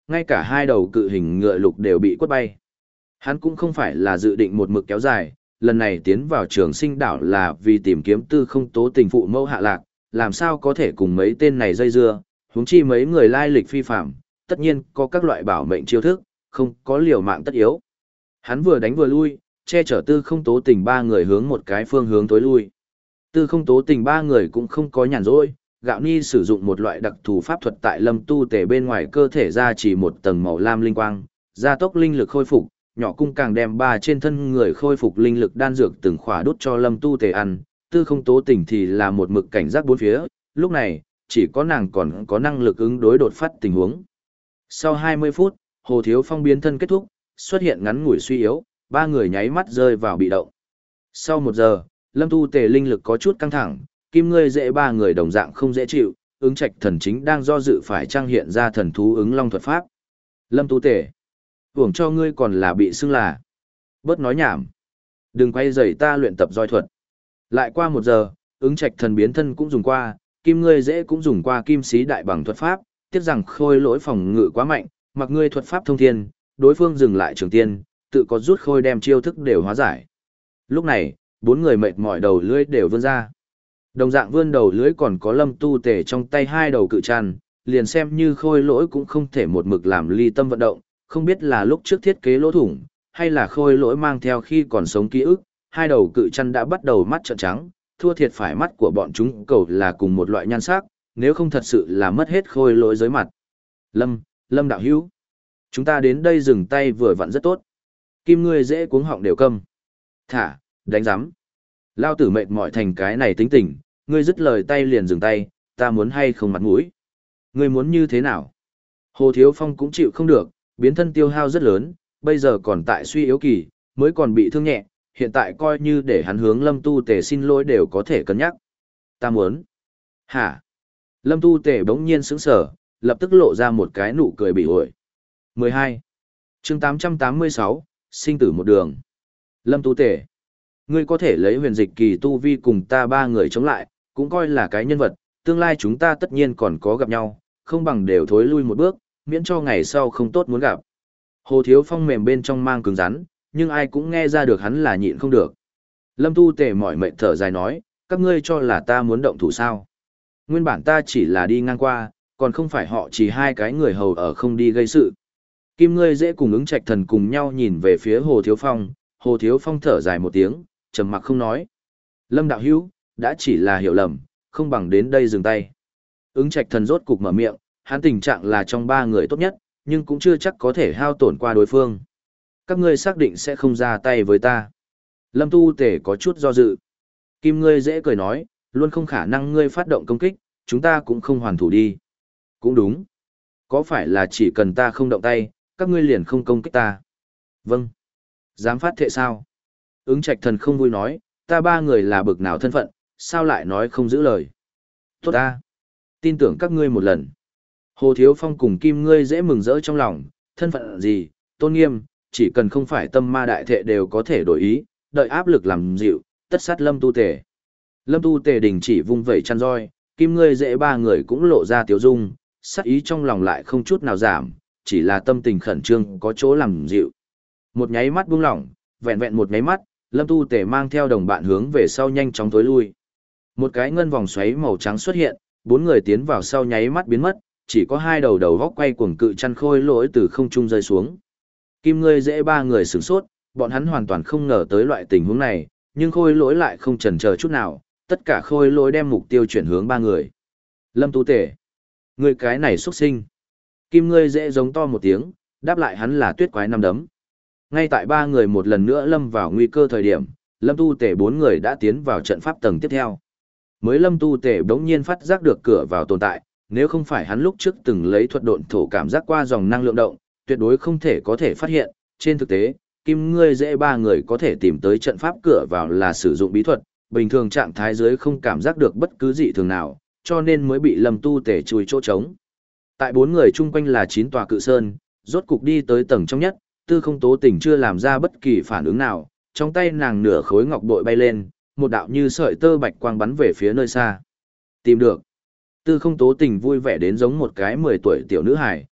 ngay cả hai đầu cự hình ngựa lục đều bị quất bay. Hắn cũng không phải là dự định một mực kéo dài, lần này tiến vào trường sinh đảo là vì tìm kiếm tư không tố tình phụ mẫu hạ lạc, làm sao có thể cùng mấy tên này dây dưa, huống chi mấy người lai lịch phi phạm, tất nhiên có các loại bảo mệnh chiêu thức, không có liều mạng tất yếu. Hắn vừa đánh vừa lui, che chở tư không tố tình ba người hướng một cái phương hướng tối lui. Tư không tố tình ba người cũng không có nhàn rỗi, Gạo Ni sử dụng một loại đặc thù pháp thuật tại Lâm Tu Tề bên ngoài cơ thể ra chỉ một tầng màu lam linh quang, gia tốc linh lực khôi phục, nhỏ cung càng đem ba trên thân người khôi phục linh lực đan dược từng khỏa đút cho Lâm Tu Tề ăn, tư không tố tình thì là một mực cảnh giác bốn phía, lúc này, chỉ có nàng còn có năng lực ứng đối đột phát tình huống. Sau hai mươi phút, Hồ Thiếu Phong biến thân kết thúc, xuất hiện ngắn ngủi suy yếu, ba người nháy mắt rơi vào bị động. Sau một giờ, Lâm Tu Tề linh lực có chút căng thẳng, Kim Ngươi Dễ ba người đồng dạng không dễ chịu, ứng trạch thần chính đang do dự phải trang hiện ra thần thú ứng long thuật pháp. Lâm Tu Tề, hưởng cho ngươi còn là bị xưng là. Bớt nói nhảm. Đừng quay rầy ta luyện tập roi thuật. Lại qua một giờ, ứng trạch thần biến thân cũng dùng qua, Kim Ngươi Dễ cũng dùng qua kim sĩ đại bằng thuật pháp, tiếc rằng khôi lỗi phòng ngự quá mạnh, mặc ngươi thuật pháp thông thiên, đối phương dừng lại trường tiên, tự có rút khôi đem chiêu thức đều hóa giải. Lúc này, bốn người mệt mỏi đầu lưỡi đều vươn ra. Đồng dạng vươn đầu lưỡi còn có Lâm Tu Tề trong tay hai đầu cự trăn, liền xem như khôi lỗi cũng không thể một mực làm ly tâm vận động, không biết là lúc trước thiết kế lỗ thủng, hay là khôi lỗi mang theo khi còn sống ký ức, hai đầu cự trăn đã bắt đầu mắt trợn trắng, thua thiệt phải mắt của bọn chúng cầu là cùng một loại nhan sắc, nếu không thật sự là mất hết khôi lỗi dưới mặt. Lâm, Lâm đạo hữu, chúng ta đến đây dừng tay vừa vặn rất tốt. Kim Ngươi Dễ cuống họng đều câm. Thả, đánh giám. Lao tử mệt mỏi thành cái này tính tình, ngươi dứt lời tay liền dừng tay, ta muốn hay không mặt mũi. Ngươi muốn như thế nào? Hồ Thiếu Phong cũng chịu không được, biến thân tiêu hao rất lớn, bây giờ còn tại suy yếu kỳ, mới còn bị thương nhẹ, hiện tại coi như để hắn hướng Lâm Tu Tề xin lỗi đều có thể cân nhắc. Ta muốn. Hả? Lâm Tu Tề bỗng nhiên sững sờ, lập tức lộ ra một cái nụ cười bị ổi. mười hai. Chương tám trăm tám mươi sáu, sinh tử một đường. Lâm Tu Tề, ngươi có thể lấy huyền dịch kỳ tu vi cùng ta ba người chống lại, cũng coi là cái nhân vật, tương lai chúng ta tất nhiên còn có gặp nhau, không bằng đều thối lui một bước, miễn cho ngày sau không tốt muốn gặp. Hồ Thiếu Phong mềm bên trong mang cứng rắn, nhưng ai cũng nghe ra được hắn là nhịn không được. Lâm Tu Tề mỏi mệt thở dài nói, các ngươi cho là ta muốn động thủ sao? Nguyên bản ta chỉ là đi ngang qua, còn không phải họ chỉ hai cái người hầu ở không đi gây sự. Kim Ngươi Dễ cùng ứng trạch thần cùng nhau nhìn về phía Hồ Thiếu Phong, Hồ Thiếu Phong thở dài một tiếng, trầm mặc không nói. Lâm đạo hữu, đã chỉ là hiểu lầm, không bằng đến đây dừng tay. Ứng trạch thần rốt cục mở miệng, hắn tình trạng là trong ba người tốt nhất, nhưng cũng chưa chắc có thể hao tổn qua đối phương. Các ngươi xác định sẽ không ra tay với ta. Lâm Tu Tề có chút do dự. Kim Ngươi Dễ cười nói, luôn không khả năng ngươi phát động công kích, chúng ta cũng không hoàn thủ đi. Cũng đúng. Có phải là chỉ cần ta không động tay, các ngươi liền không công kích ta? Vâng. Dám phát thệ sao? Ứng trạch thần không vui nói, ta ba người là bực nào thân phận, sao lại nói không giữ lời? Tốt ta. Tin tưởng các ngươi một lần. Hồ Thiếu Phong cùng Kim Ngươi Dễ mừng rỡ trong lòng, thân phận gì, tôn nghiêm, chỉ cần không phải tâm ma đại thệ đều có thể đổi ý, đợi áp lực làm dịu, tất sát Lâm Tu Tề. Lâm Tu Tề đình chỉ vung vẩy chăn roi, Kim Ngươi Dễ ba người cũng lộ ra tiếu dung, sát ý trong lòng lại không chút nào giảm, chỉ là tâm tình khẩn trương có chỗ làm dịu. Một nháy mắt buông lỏng, vẹn vẹn một nháy mắt, Lâm Tu Tề mang theo đồng bạn hướng về sau nhanh chóng tối lui. Một cái ngân vòng xoáy màu trắng xuất hiện, bốn người tiến vào sau nháy mắt biến mất, chỉ có hai đầu đầu góc quay cuồng cự chăn khôi lỗi từ không trung rơi xuống. Kim Ngươi Dễ ba người sửng sốt, bọn hắn hoàn toàn không ngờ tới loại tình huống này, nhưng khôi lỗi lại không chần chờ chút nào, tất cả khôi lỗi đem mục tiêu chuyển hướng ba người. Lâm Tu Tề, người cái này xuất sinh. Kim Ngươi Dễ giống to một tiếng, đáp lại hắn là tuyết quái năm đấm. Ngay tại ba người một lần nữa lâm vào nguy cơ thời điểm, Lâm Tu Tề bốn người đã tiến vào trận pháp tầng tiếp theo. Mới Lâm Tu Tề đống nhiên phát giác được cửa vào tồn tại, nếu không phải hắn lúc trước từng lấy thuật độn thổ cảm giác qua dòng năng lượng động, tuyệt đối không thể có thể phát hiện. Trên thực tế, Kim Ngươi Dễ ba người có thể tìm tới trận pháp cửa vào là sử dụng bí thuật, bình thường trạng thái dưới không cảm giác được bất cứ dị thường nào, cho nên mới bị Lâm Tu Tề chui chỗ trống. Tại bốn người chung quanh là chín tòa cự sơn, rốt cục đi tới tầng trong nhất, Tư Không Tố Tình chưa làm ra bất kỳ phản ứng nào, trong tay nàng nửa khối ngọc bội bay lên, một đạo như sợi tơ bạch quang bắn về phía nơi xa. Tìm được. Tư Không Tố Tình vui vẻ đến giống một cái mười tuổi tiểu nữ hài,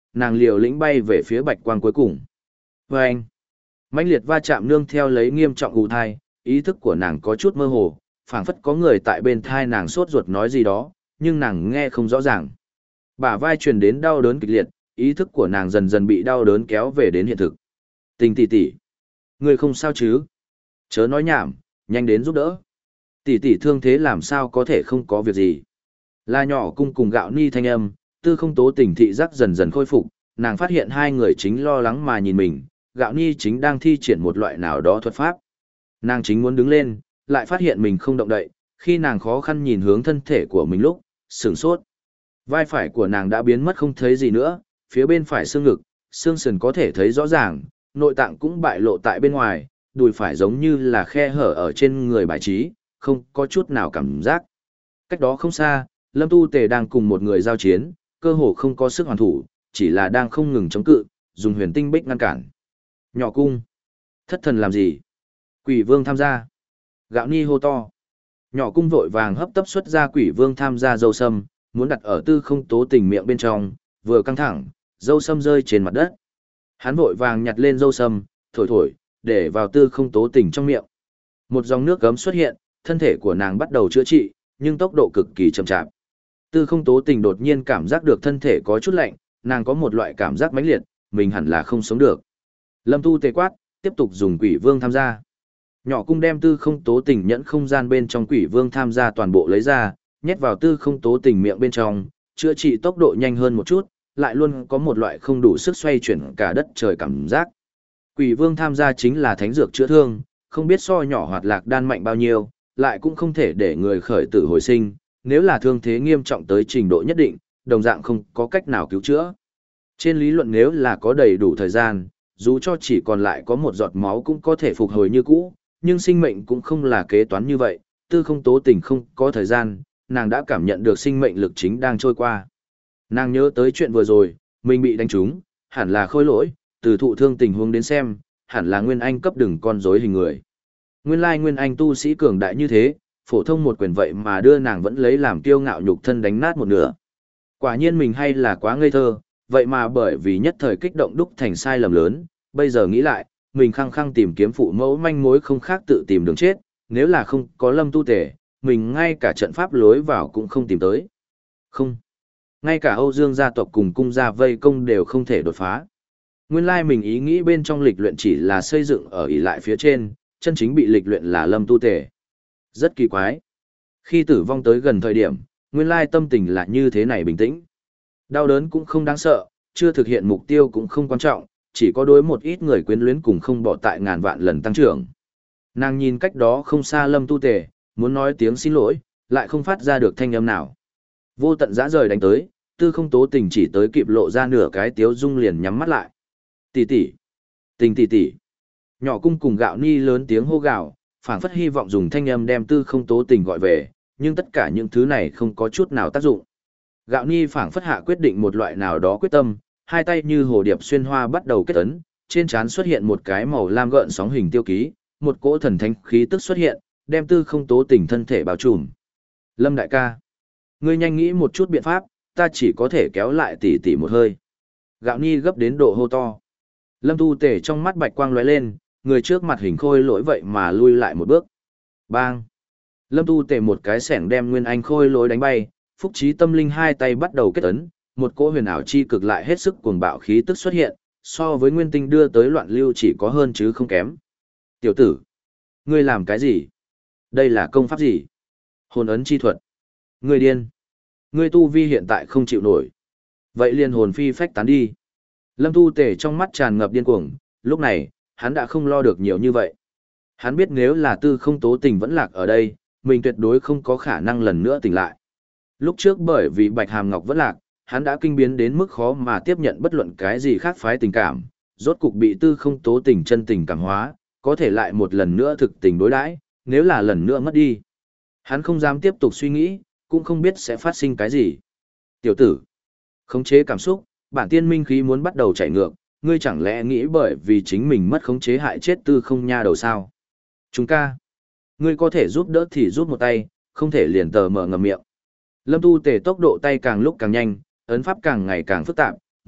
nàng liều lĩnh bay về phía bạch quang cuối cùng. Và anh, mãnh liệt va chạm nương theo lấy nghiêm trọng ù thai, ý thức của nàng có chút mơ hồ, phảng phất có người tại bên thai nàng sốt ruột nói gì đó, nhưng nàng nghe không rõ ràng. Bả vai truyền đến đau đớn kịch liệt, ý thức của nàng dần dần bị đau đớn kéo về đến hiện thực. Tình tỷ tỷ, người không sao chứ? Chớ nói nhảm, nhanh đến giúp đỡ. Tỷ tỷ thương thế làm sao có thể không có việc gì? La Nhỏ Cung cùng Gạo Ni thanh âm, Tư Không Tố Tình thị giác dần dần khôi phục, nàng phát hiện hai người chính lo lắng mà nhìn mình, Gạo Ni chính đang thi triển một loại nào đó thuật pháp. Nàng chính muốn đứng lên, lại phát hiện mình không động đậy, khi nàng khó khăn nhìn hướng thân thể của mình lúc, sửng sốt. Vai phải của nàng đã biến mất không thấy gì nữa, phía bên phải xương ngực, xương sườn có thể thấy rõ ràng, nội tạng cũng bại lộ tại bên ngoài, đùi phải giống như là khe hở ở trên người bài trí, không có chút nào cảm giác. Cách đó không xa, Lâm Tu Tề đang cùng một người giao chiến, cơ hồ không có sức hoàn thủ, chỉ là đang không ngừng chống cự, dùng huyền tinh bích ngăn cản. Nhỏ Cung, thất thần làm gì? Quỷ Vương tham gia. Gạo Ni hô to. Nhỏ Cung vội vàng hấp tấp xuất ra Quỷ Vương tham gia dâu sâm, muốn đặt ở Tư Không Tố Tình miệng bên trong, vừa căng thẳng, dâu sâm rơi trên mặt đất. Hắn vội vàng nhặt lên dâu sâm, thổi thổi, để vào Tư Không Tố Tình trong miệng. Một dòng nước gấm xuất hiện, thân thể của nàng bắt đầu chữa trị, nhưng tốc độ cực kỳ chậm chạp. Tư Không Tố Tình đột nhiên cảm giác được thân thể có chút lạnh, nàng có một loại cảm giác mãnh liệt, mình hẳn là không sống được. Lâm Tu Tề quát, tiếp tục dùng Quỷ Vương tham gia. Nhỏ Cung đem Tư Không Tố Tình nhẫn không gian bên trong Quỷ Vương tham gia toàn bộ lấy ra, nhét vào Tư Không Tố Tình miệng bên trong, chữa trị tốc độ nhanh hơn một chút, lại luôn có một loại không đủ sức xoay chuyển cả đất trời cảm giác. Quỷ Vương tham gia chính là thánh dược chữa thương, không biết so nhỏ hoạt lạc đan mạnh bao nhiêu, lại cũng không thể để người khởi tử hồi sinh, nếu là thương thế nghiêm trọng tới trình độ nhất định, đồng dạng không có cách nào cứu chữa. Trên lý luận nếu là có đầy đủ thời gian, dù cho chỉ còn lại có một giọt máu cũng có thể phục hồi như cũ, nhưng sinh mệnh cũng không là kế toán như vậy, Tư Không Tố Tình không có thời gian, nàng đã cảm nhận được sinh mệnh lực chính đang trôi qua. Nàng nhớ tới chuyện vừa rồi, mình bị đánh trúng, hẳn là khôi lỗi, từ thụ thương tình huống đến xem, hẳn là Nguyên Anh cấp đừng con rối hình người. Nguyên lai Nguyên Anh tu sĩ cường đại như thế, phổ thông một quyền vậy mà đưa nàng vẫn lấy làm kiêu ngạo nhục thân đánh nát một nửa. Quả nhiên mình hay là quá ngây thơ, vậy mà bởi vì nhất thời kích động đúc thành sai lầm lớn, bây giờ nghĩ lại, mình khăng khăng tìm kiếm phụ mẫu manh mối không khác tự tìm đường chết, nếu là không có Lâm Tu Tề, mình ngay cả trận pháp lối vào cũng không tìm tới. Không. Ngay cả Âu Dương gia tộc cùng cung gia vây công đều không thể đột phá. Nguyên lai mình ý nghĩ bên trong lịch luyện chỉ là xây dựng ở ỷ lại phía trên, chân chính bị lịch luyện là Lâm Tu Tề. Rất kỳ quái. Khi tử vong tới gần thời điểm, nguyên lai tâm tình là như thế này bình tĩnh. Đau đớn cũng không đáng sợ, chưa thực hiện mục tiêu cũng không quan trọng, chỉ có đối một ít người quyến luyến cùng không bỏ tại ngàn vạn lần tăng trưởng. Nàng nhìn cách đó không xa Lâm Tu Tề, muốn nói tiếng xin lỗi, lại không phát ra được thanh âm nào. Vô tận dã rời đánh tới, Tư Không Tố Tình chỉ tới kịp lộ ra nửa cái tiếu dung liền nhắm mắt lại. Tỷ tỷ, tình tỷ tỷ. Nhỏ Cung cùng Gạo Ni lớn tiếng hô gào, phảng phất hy vọng dùng thanh âm đem Tư Không Tố Tình gọi về, nhưng tất cả những thứ này không có chút nào tác dụng. Gạo Ni phảng phất hạ quyết định một loại nào đó quyết tâm, hai tay như hồ điệp xuyên hoa bắt đầu kết ấn, trên trán xuất hiện một cái màu lam gợn sóng hình tiêu ký, một cỗ thần thánh khí tức xuất hiện, đem Tư Không Tố Tình thân thể bao trùm. Lâm đại ca, ngươi nhanh nghĩ một chút biện pháp, ta chỉ có thể kéo lại tỷ tỷ một hơi. Gạo Ni gấp đến độ hô to. Lâm Tu Tề trong mắt bạch quang lóe lên, người trước mặt hình khôi lỗi vậy mà lui lại một bước. Bang! Lâm Tu Tề một cái xẻng đem Nguyên Anh khôi lỗi đánh bay, Phúc Trí Tâm Linh hai tay bắt đầu kết ấn, một cỗ huyền ảo chi cực lại hết sức cuồng bạo khí tức xuất hiện, so với Nguyên Tinh đưa tới loạn lưu chỉ có hơn chứ không kém. Tiểu tử! Ngươi làm cái gì? Đây là công pháp gì? Hồn ấn chi thuật. Ngươi điên! Ngươi tu vi hiện tại không chịu nổi. Vậy liền hồn phi phách tán đi. Lâm Tu Tề trong mắt tràn ngập điên cuồng, lúc này, hắn đã không lo được nhiều như vậy. Hắn biết nếu là Tư Không Tố Tình vẫn lạc ở đây, mình tuyệt đối không có khả năng lần nữa tỉnh lại. Lúc trước bởi vì Bạch Hàm Ngọc vẫn lạc, hắn đã kinh biến đến mức khó mà tiếp nhận bất luận cái gì khác phái tình cảm, rốt cục bị Tư Không Tố Tình chân tình cảm hóa, có thể lại một lần nữa thực tình đối đãi, nếu là lần nữa mất đi. Hắn không dám tiếp tục suy nghĩ, cũng không biết sẽ phát sinh cái gì. Tiểu tử, khống chế cảm xúc, bản tiên minh khí muốn bắt đầu chảy ngược, ngươi chẳng lẽ nghĩ bởi vì chính mình mất khống chế hại chết Tư Không nha đầu sao? Chúng ca, ngươi có thể giúp đỡ thì giúp một tay, không thể liền tờ mở ngậm miệng. Lâm Tu Tề tốc độ tay càng lúc càng nhanh, ấn pháp càng ngày càng phức tạp,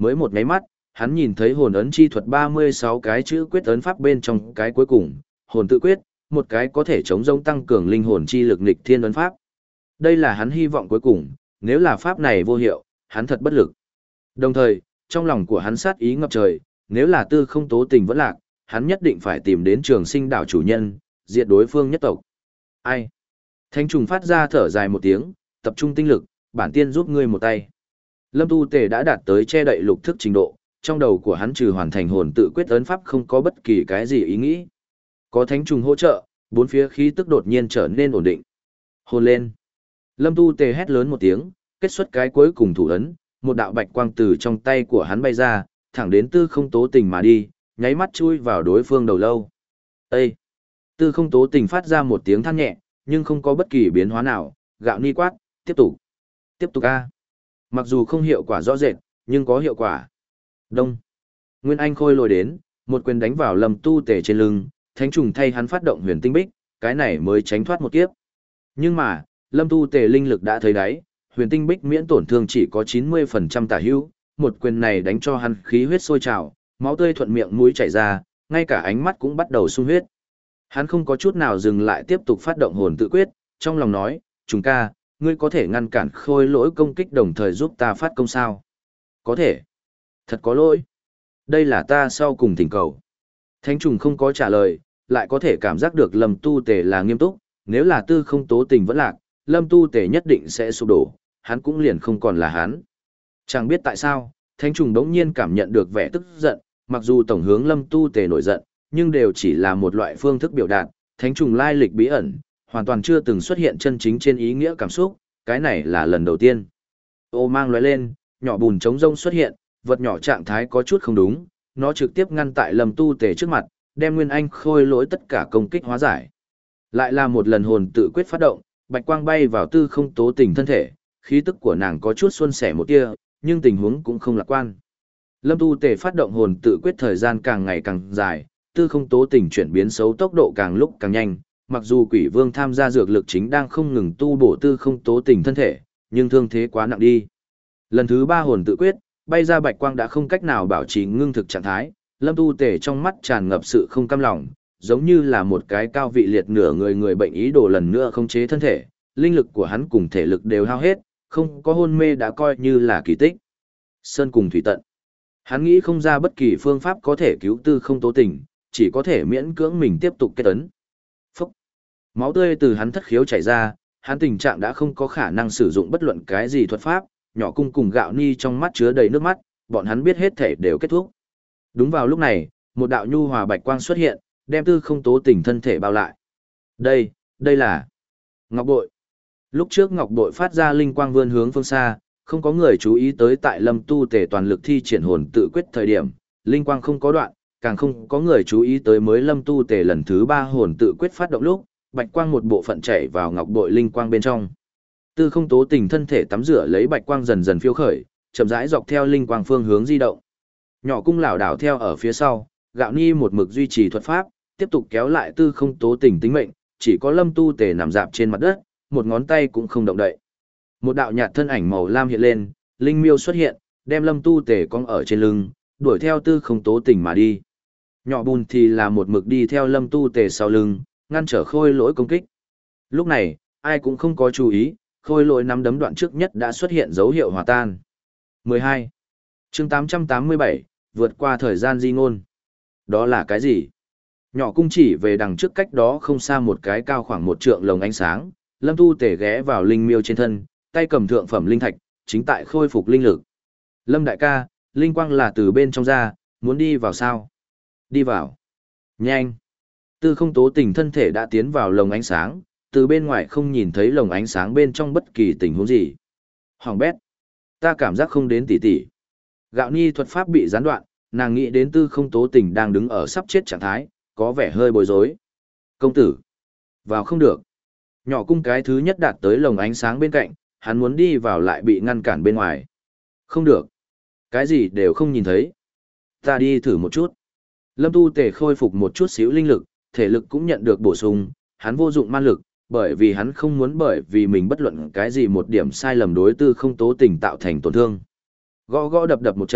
Mới một nháy mắt, hắn nhìn thấy hồn ấn chi thuật ba mươi sáu cái chữ quyết ấn pháp bên trong cái cuối cùng, hồn tự quyết, một cái có thể chống rông tăng cường linh hồn chi lực nghịch thiên ấn pháp. Đây là hắn hy vọng cuối cùng, nếu là pháp này vô hiệu, hắn thật bất lực. Đồng thời, trong lòng của hắn sát ý ngập trời, nếu là tư không tố tình vẫn lạc, hắn nhất định phải tìm đến trường sinh đảo chủ nhân, diệt đối phương nhất tộc. Ai? Thánh trùng phát ra thở dài một tiếng, tập trung tinh lực, bản tiên giúp ngươi một tay. Lâm Tu Tề đã đạt tới che đậy lục thức trình độ, trong đầu của hắn trừ hoàn thành hồn tự quyết ấn pháp không có bất kỳ cái gì ý nghĩ. Có thánh trùng hỗ trợ, bốn phía khí tức đột nhiên trở nên ổn định. Hồn lên. Lâm Tu Tề hét lớn một tiếng, kết xuất cái cuối cùng thủ ấn, một đạo bạch quang từ trong tay của hắn bay ra, thẳng đến tư không tố tình mà đi, nháy mắt chui vào đối phương đầu lâu. Ê! Tư không tố tình phát ra một tiếng than nhẹ, nhưng không có bất kỳ biến hóa nào, gạo ni quát, tiếp tục. Tiếp tục a. Mặc dù không hiệu quả rõ rệt, nhưng có hiệu quả. Đông. Nguyên Anh khôi lồi đến, một quyền đánh vào Lâm Tu Tề trên lưng, thánh trùng thay hắn phát động huyền tinh bích, cái này mới tránh thoát một kiếp. Nhưng mà, Lâm Tu Tề linh lực đã thấy đáy, huyền tinh bích miễn tổn thương chỉ có chín mươi phần trăm tả hữu, một quyền này đánh cho hắn khí huyết sôi trào, máu tươi thuận miệng mũi chảy ra, ngay cả ánh mắt cũng bắt đầu sung huyết. Hắn không có chút nào dừng lại tiếp tục phát động hồn tự quyết, trong lòng nói, "Trùng ca, ngươi có thể ngăn cản khôi lỗi công kích đồng thời giúp ta phát công sao?" "Có thể." "Thật có lỗi. Đây là ta sau cùng thỉnh cầu." Thánh trùng không có trả lời, lại có thể cảm giác được Lâm Tu Tề là nghiêm túc, nếu là tư không tố tình vẫn lạc, Lâm Tu Tề nhất định sẽ sụp đổ, hắn cũng liền không còn là hắn. Chẳng biết tại sao, Thánh trùng đống nhiên cảm nhận được vẻ tức giận, mặc dù tổng hướng Lâm Tu Tề nổi giận, nhưng đều chỉ là một loại phương thức biểu đạt, Thánh trùng lai lịch bí ẩn, hoàn toàn chưa từng xuất hiện chân chính trên ý nghĩa cảm xúc, cái này là lần đầu tiên. Ô mang lóe lên, nhỏ bùn trống rông xuất hiện, vật nhỏ trạng thái có chút không đúng, nó trực tiếp ngăn tại Lâm Tu Tề trước mặt, đem Nguyên Anh khôi lỗi tất cả công kích hóa giải. Lại là một lần hồn tự quyết phát động, bạch quang bay vào tư không tố tình thân thể, khí tức của nàng có chút xuân sẻ một tia, nhưng tình huống cũng không lạc quan. Lâm Tu Tề phát động hồn tự quyết thời gian càng ngày càng dài, tư không tố tình chuyển biến xấu tốc độ càng lúc càng nhanh, mặc dù quỷ vương tham gia dược lực chính đang không ngừng tu bổ tư không tố tình thân thể, nhưng thương thế quá nặng đi. Lần thứ ba hồn tự quyết, bay ra bạch quang đã không cách nào bảo trì ngưng thực trạng thái, Lâm Tu Tề trong mắt tràn ngập sự không cam lòng, giống như là một cái cao vị liệt nửa người người bệnh ý đồ lần nữa khống chế thân thể, linh lực của hắn cùng thể lực đều hao hết, không có hôn mê đã coi như là kỳ tích. Sơn cùng thủy tận. Hắn nghĩ không ra bất kỳ phương pháp có thể cứu tư không tố tình, chỉ có thể miễn cưỡng mình tiếp tục kết ấn. Phúc! Máu tươi từ hắn thất khiếu chảy ra, hắn tình trạng đã không có khả năng sử dụng bất luận cái gì thuật pháp, nhỏ cung cùng gạo ni trong mắt chứa đầy nước mắt, bọn hắn biết hết thể đều kết thúc. Đúng vào lúc này, một đạo nhu hòa bạch quang xuất hiện, đem tư không tố tình thân thể bao lại. Đây, đây là ngọc bội. Lúc trước ngọc bội phát ra linh quang vươn hướng phương xa, không có người chú ý tới tại Lâm Tu Tề toàn lực thi triển hồn tự quyết thời điểm, linh quang không có đoạn, càng không có người chú ý tới mới Lâm Tu Tề lần thứ ba hồn tự quyết phát động lúc, bạch quang một bộ phận chảy vào ngọc bội linh quang bên trong. Tư không tố tình thân thể tắm rửa lấy bạch quang dần dần phiêu khởi, chậm rãi dọc theo linh quang phương hướng di động. Nhỏ cung lảo đảo theo ở phía sau, gạo ni một mực duy trì thuật pháp, tiếp tục kéo lại tư không tố tình tính mệnh, chỉ có Lâm Tu Tề nằm dạp trên mặt đất, một ngón tay cũng không động đậy. Một đạo nhạt thân ảnh màu lam hiện lên, linh miêu xuất hiện, đem Lâm Tu Tề cong ở trên lưng, đuổi theo tư không tố tình mà đi. Nhỏ bùn thì là một mực đi theo Lâm Tu Tề sau lưng, ngăn trở khôi lỗi công kích. Lúc này, ai cũng không có chú ý, khôi lỗi nắm đấm đoạn trước nhất đã xuất hiện dấu hiệu hòa tan. mười hai. Chương tám trăm tám mươi bảy, vượt qua thời gian di ngôn. Đó là cái gì? Nhỏ cung chỉ về đằng trước cách đó không xa một cái cao khoảng một trượng lồng ánh sáng, Lâm Tu Tề ghé vào linh miêu trên thân, tay cầm thượng phẩm linh thạch, chính tại khôi phục linh lực. Lâm đại ca, linh quang là từ bên trong ra, muốn đi vào sao? Đi vào. Nhanh. Tư không tố tình thân thể đã tiến vào lồng ánh sáng, từ bên ngoài không nhìn thấy lồng ánh sáng bên trong bất kỳ tình huống gì. Hoàng bét. Ta cảm giác không đến tỉ tỉ. Gạo ni thuật pháp bị gián đoạn, nàng nghĩ đến tư không tố tình đang đứng ở sắp chết trạng thái, có vẻ hơi bối rối. Công tử. Vào không được. Nhỏ cung cái thứ nhất đạt tới lồng ánh sáng bên cạnh, hắn muốn đi vào lại bị ngăn cản bên ngoài. Không được. Cái gì đều không nhìn thấy. Ta đi thử một chút. Lâm Tu Tề khôi phục một chút xíu linh lực, thể lực cũng nhận được bổ sung, hắn vô dụng man lực, bởi vì hắn không muốn bởi vì mình bất luận cái gì một điểm sai lầm đối tư không tố tình tạo thành tổn thương. Gõ gõ đập đập một trận,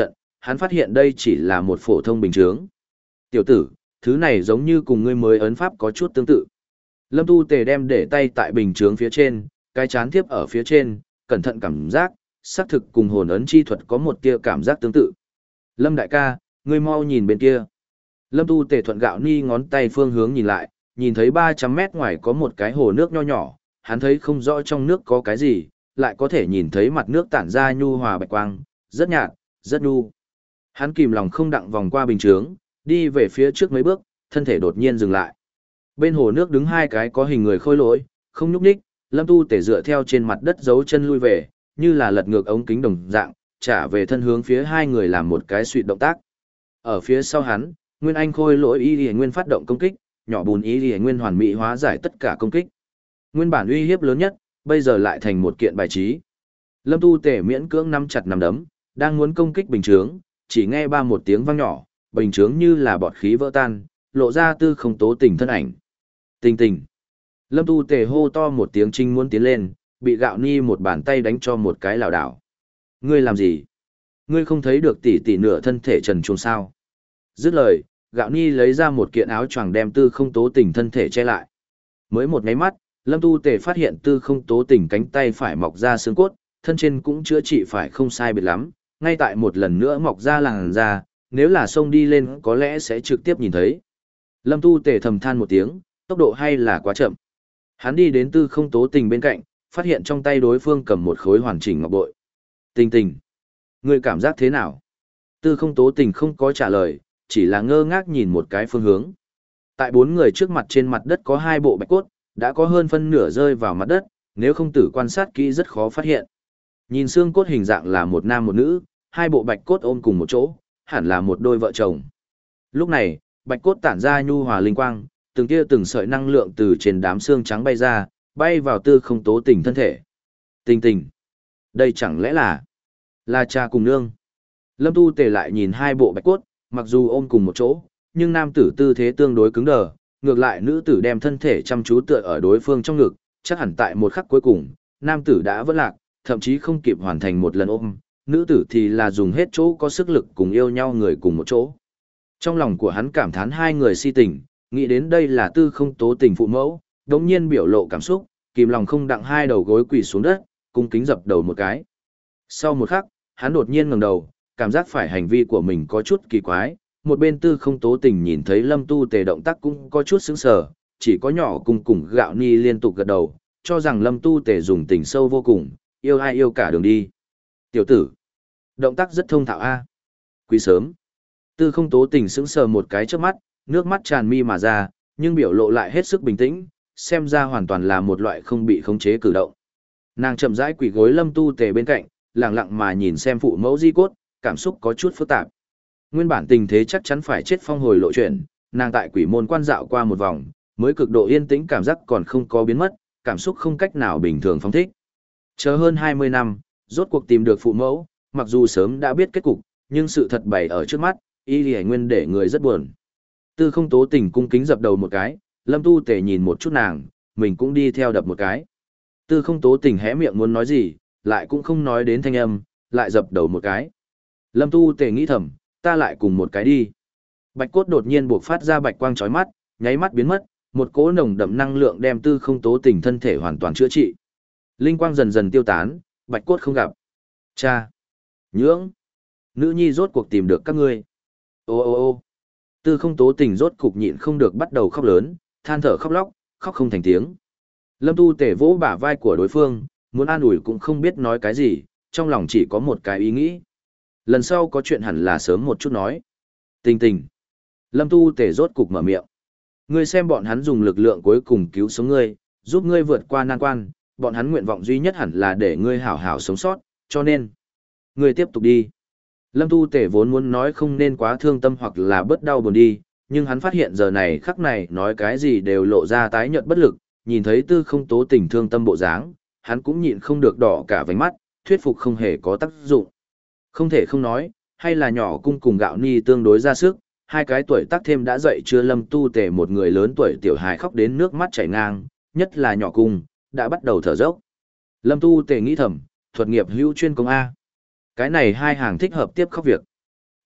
hắn phát hiện đây chỉ là một phổ thông bình chướng. Tiểu tử, thứ này giống như cùng ngươi mới ấn pháp có chút tương tự. Lâm Tu Tề đem để tay tại bình chướng phía trên, cái chán tiếp ở phía trên, cẩn thận cảm giác, xác thực cùng hồn ấn chi thuật có một tia cảm giác tương tự. Lâm đại ca, ngươi mau nhìn bên kia. Lâm Tu Tề thuận gạo ni ngón tay phương hướng nhìn lại, nhìn thấy ba trăm mét ngoài có một cái hồ nước nho nhỏ, hắn thấy không rõ trong nước có cái gì, lại có thể nhìn thấy mặt nước tản ra nhu hòa bạch quang, rất nhạt, rất nhu. Hắn kìm lòng không đặng vòng qua bình chướng, đi về phía trước mấy bước, thân thể đột nhiên dừng lại. Bên hồ nước đứng hai cái có hình người khôi lỗi, không nhúc nhích, Lâm Tu Tể dựa theo trên mặt đất giấu chân lui về, như là lật ngược ống kính đồng dạng, trả về thân hướng phía hai người làm một cái suy động tác. Ở phía sau hắn, Nguyên Anh khôi lỗi Y Lì Nguyên phát động công kích, nhỏ bùn Y Lì Nguyên hoàn mỹ hóa giải tất cả công kích. Nguyên bản uy hiếp lớn nhất, bây giờ lại thành một kiện bài trí. Lâm Tu Tể miễn cưỡng nắm chặt nắm đấm, đang muốn công kích bình chướng, chỉ nghe ba một tiếng vang nhỏ, bình chướng như là bọt khí vỡ tan, lộ ra Tư Không Tố Tình thân ảnh. Tình tình. Lâm Tu Tề hô to một tiếng trinh muốn tiến lên, bị Gạo Ni một bàn tay đánh cho một cái lảo đảo. Ngươi làm gì? Ngươi không thấy được tỷ tỷ nửa thân thể trần truồng sao? Dứt lời, Gạo Ni lấy ra một kiện áo choàng đem Tư Không Tố Tình thân thể che lại. Mới một nháy mắt, Lâm Tu Tề phát hiện Tư Không Tố Tình cánh tay phải mọc ra xương cốt, thân trên cũng chữa trị phải không sai biệt lắm, ngay tại một lần nữa mọc ra làn da, nếu là xông đi lên có lẽ sẽ trực tiếp nhìn thấy. Lâm Tu Tề thầm than một tiếng, tốc độ hay là quá chậm. Hắn đi đến Tư Không Tố Tình bên cạnh, phát hiện trong tay đối phương cầm một khối hoàn chỉnh ngọc bội. Tình tình, ngươi cảm giác thế nào? Tư Không Tố Tình không có trả lời, chỉ là ngơ ngác nhìn một cái phương hướng. Tại bốn người trước mặt trên mặt đất có hai bộ bạch cốt, đã có hơn phân nửa rơi vào mặt đất, nếu không tử quan sát kỹ rất khó phát hiện. Nhìn xương cốt hình dạng là một nam một nữ, hai bộ bạch cốt ôm cùng một chỗ, hẳn là một đôi vợ chồng. Lúc này, bạch cốt tản ra nhu hòa linh quang, từng tia từng sợi năng lượng từ trên đám xương trắng bay ra, bay vào Tư Không Tố Tình thân thể. Tình tình, đây chẳng lẽ là là cha cùng nương? Lâm Tu Tề lại nhìn hai bộ bạch cốt, mặc dù ôm cùng một chỗ, nhưng nam tử tư thế tương đối cứng đờ, ngược lại nữ tử đem thân thể chăm chú tựa ở đối phương trong ngực, chắc hẳn tại một khắc cuối cùng, nam tử đã vỡ lạc, thậm chí không kịp hoàn thành một lần ôm, nữ tử thì là dùng hết chỗ có sức lực cùng yêu nhau người cùng một chỗ. Trong lòng của hắn cảm thán hai người si tình, nghĩ đến đây là Tư Không Tố Tình phụ mẫu, đống nhiên biểu lộ cảm xúc, kìm lòng không đặng hai đầu gối quỳ xuống đất, cung kính dập đầu một cái. Sau một khắc, hắn đột nhiên ngẩng đầu, cảm giác phải hành vi của mình có chút kỳ quái, một bên Tư Không Tố Tình nhìn thấy Lâm Tu Tề động tác cũng có chút sững sờ, chỉ có nhỏ cùng cùng Gạo Ni liên tục gật đầu, cho rằng Lâm Tu Tề dùng tình sâu vô cùng, yêu ai yêu cả đường đi. Tiểu tử, động tác rất thông thạo a. Quý sớm. Tư Không Tố Tình sững sờ một cái trước mắt, nước mắt tràn mi mà ra, nhưng biểu lộ lại hết sức bình tĩnh, xem ra hoàn toàn là một loại không bị khống chế cử động. Nàng chậm rãi quỳ gối Lâm Tu Tề bên cạnh, lặng lặng mà nhìn xem phụ mẫu di cốt, cảm xúc có chút phức tạp. Nguyên bản tình thế chắc chắn phải chết phong hồi lộ chuyển, nàng tại quỷ môn quan dạo qua một vòng, mới cực độ yên tĩnh cảm giác còn không có biến mất, cảm xúc không cách nào bình thường phóng thích. Chờ hơn hai mươi năm, rốt cuộc tìm được phụ mẫu, mặc dù sớm đã biết kết cục, nhưng sự thật bày ở trước mắt, Y Lì Nguyên để người rất buồn. Tư Không Tố Tình cung kính dập đầu một cái, Lâm Tu Tề nhìn một chút nàng, mình cũng đi theo đập một cái. Tư Không Tố Tình hé miệng muốn nói gì, lại cũng không nói đến thanh âm, lại dập đầu một cái. Lâm Tu Tề nghĩ thầm, ta lại cùng một cái đi. Bạch cốt đột nhiên buộc phát ra bạch quang chói mắt, nháy mắt biến mất, một cỗ nồng đậm năng lượng đem Tư Không Tố Tình thân thể hoàn toàn chữa trị. Linh quang dần dần tiêu tán, bạch cốt không gặp. Cha! Nhưỡng! Nữ nhi rốt cuộc tìm được các ngươi. Ô ô ô! Tư Không Tố Tình rốt cục nhịn không được bắt đầu khóc lớn, than thở khóc lóc, khóc không thành tiếng. Lâm Tu Tể vỗ bả vai của đối phương, muốn an ủi cũng không biết nói cái gì, trong lòng chỉ có một cái ý nghĩ. Lần sau có chuyện hẳn là sớm một chút nói. Tình tình. Lâm Tu Tể rốt cục mở miệng. Ngươi xem bọn hắn dùng lực lượng cuối cùng cứu sống ngươi, giúp ngươi vượt qua nan quan, bọn hắn nguyện vọng duy nhất hẳn là để ngươi hảo hảo sống sót, cho nên, ngươi tiếp tục đi. Lâm Tu Tể vốn muốn nói không nên quá thương tâm hoặc là bớt đau buồn đi, nhưng hắn phát hiện giờ này khắc này nói cái gì đều lộ ra tái nhợt bất lực, nhìn thấy Tư Không Tố Tình thương tâm bộ dáng, hắn cũng nhịn không được đỏ cả vành mắt, thuyết phục không hề có tác dụng. Không thể không nói, hay là nhỏ cung cùng Gạo Ni tương đối ra sức, hai cái tuổi tác thêm đã dậy chưa Lâm Tu Tể một người lớn tuổi tiểu hài khóc đến nước mắt chảy ngang, nhất là nhỏ cung, đã bắt đầu thở dốc. Lâm Tu Tể nghĩ thầm, thuật nghiệp hữu chuyên công A. Cái này hai hàng thích hợp tiếp khóc việc.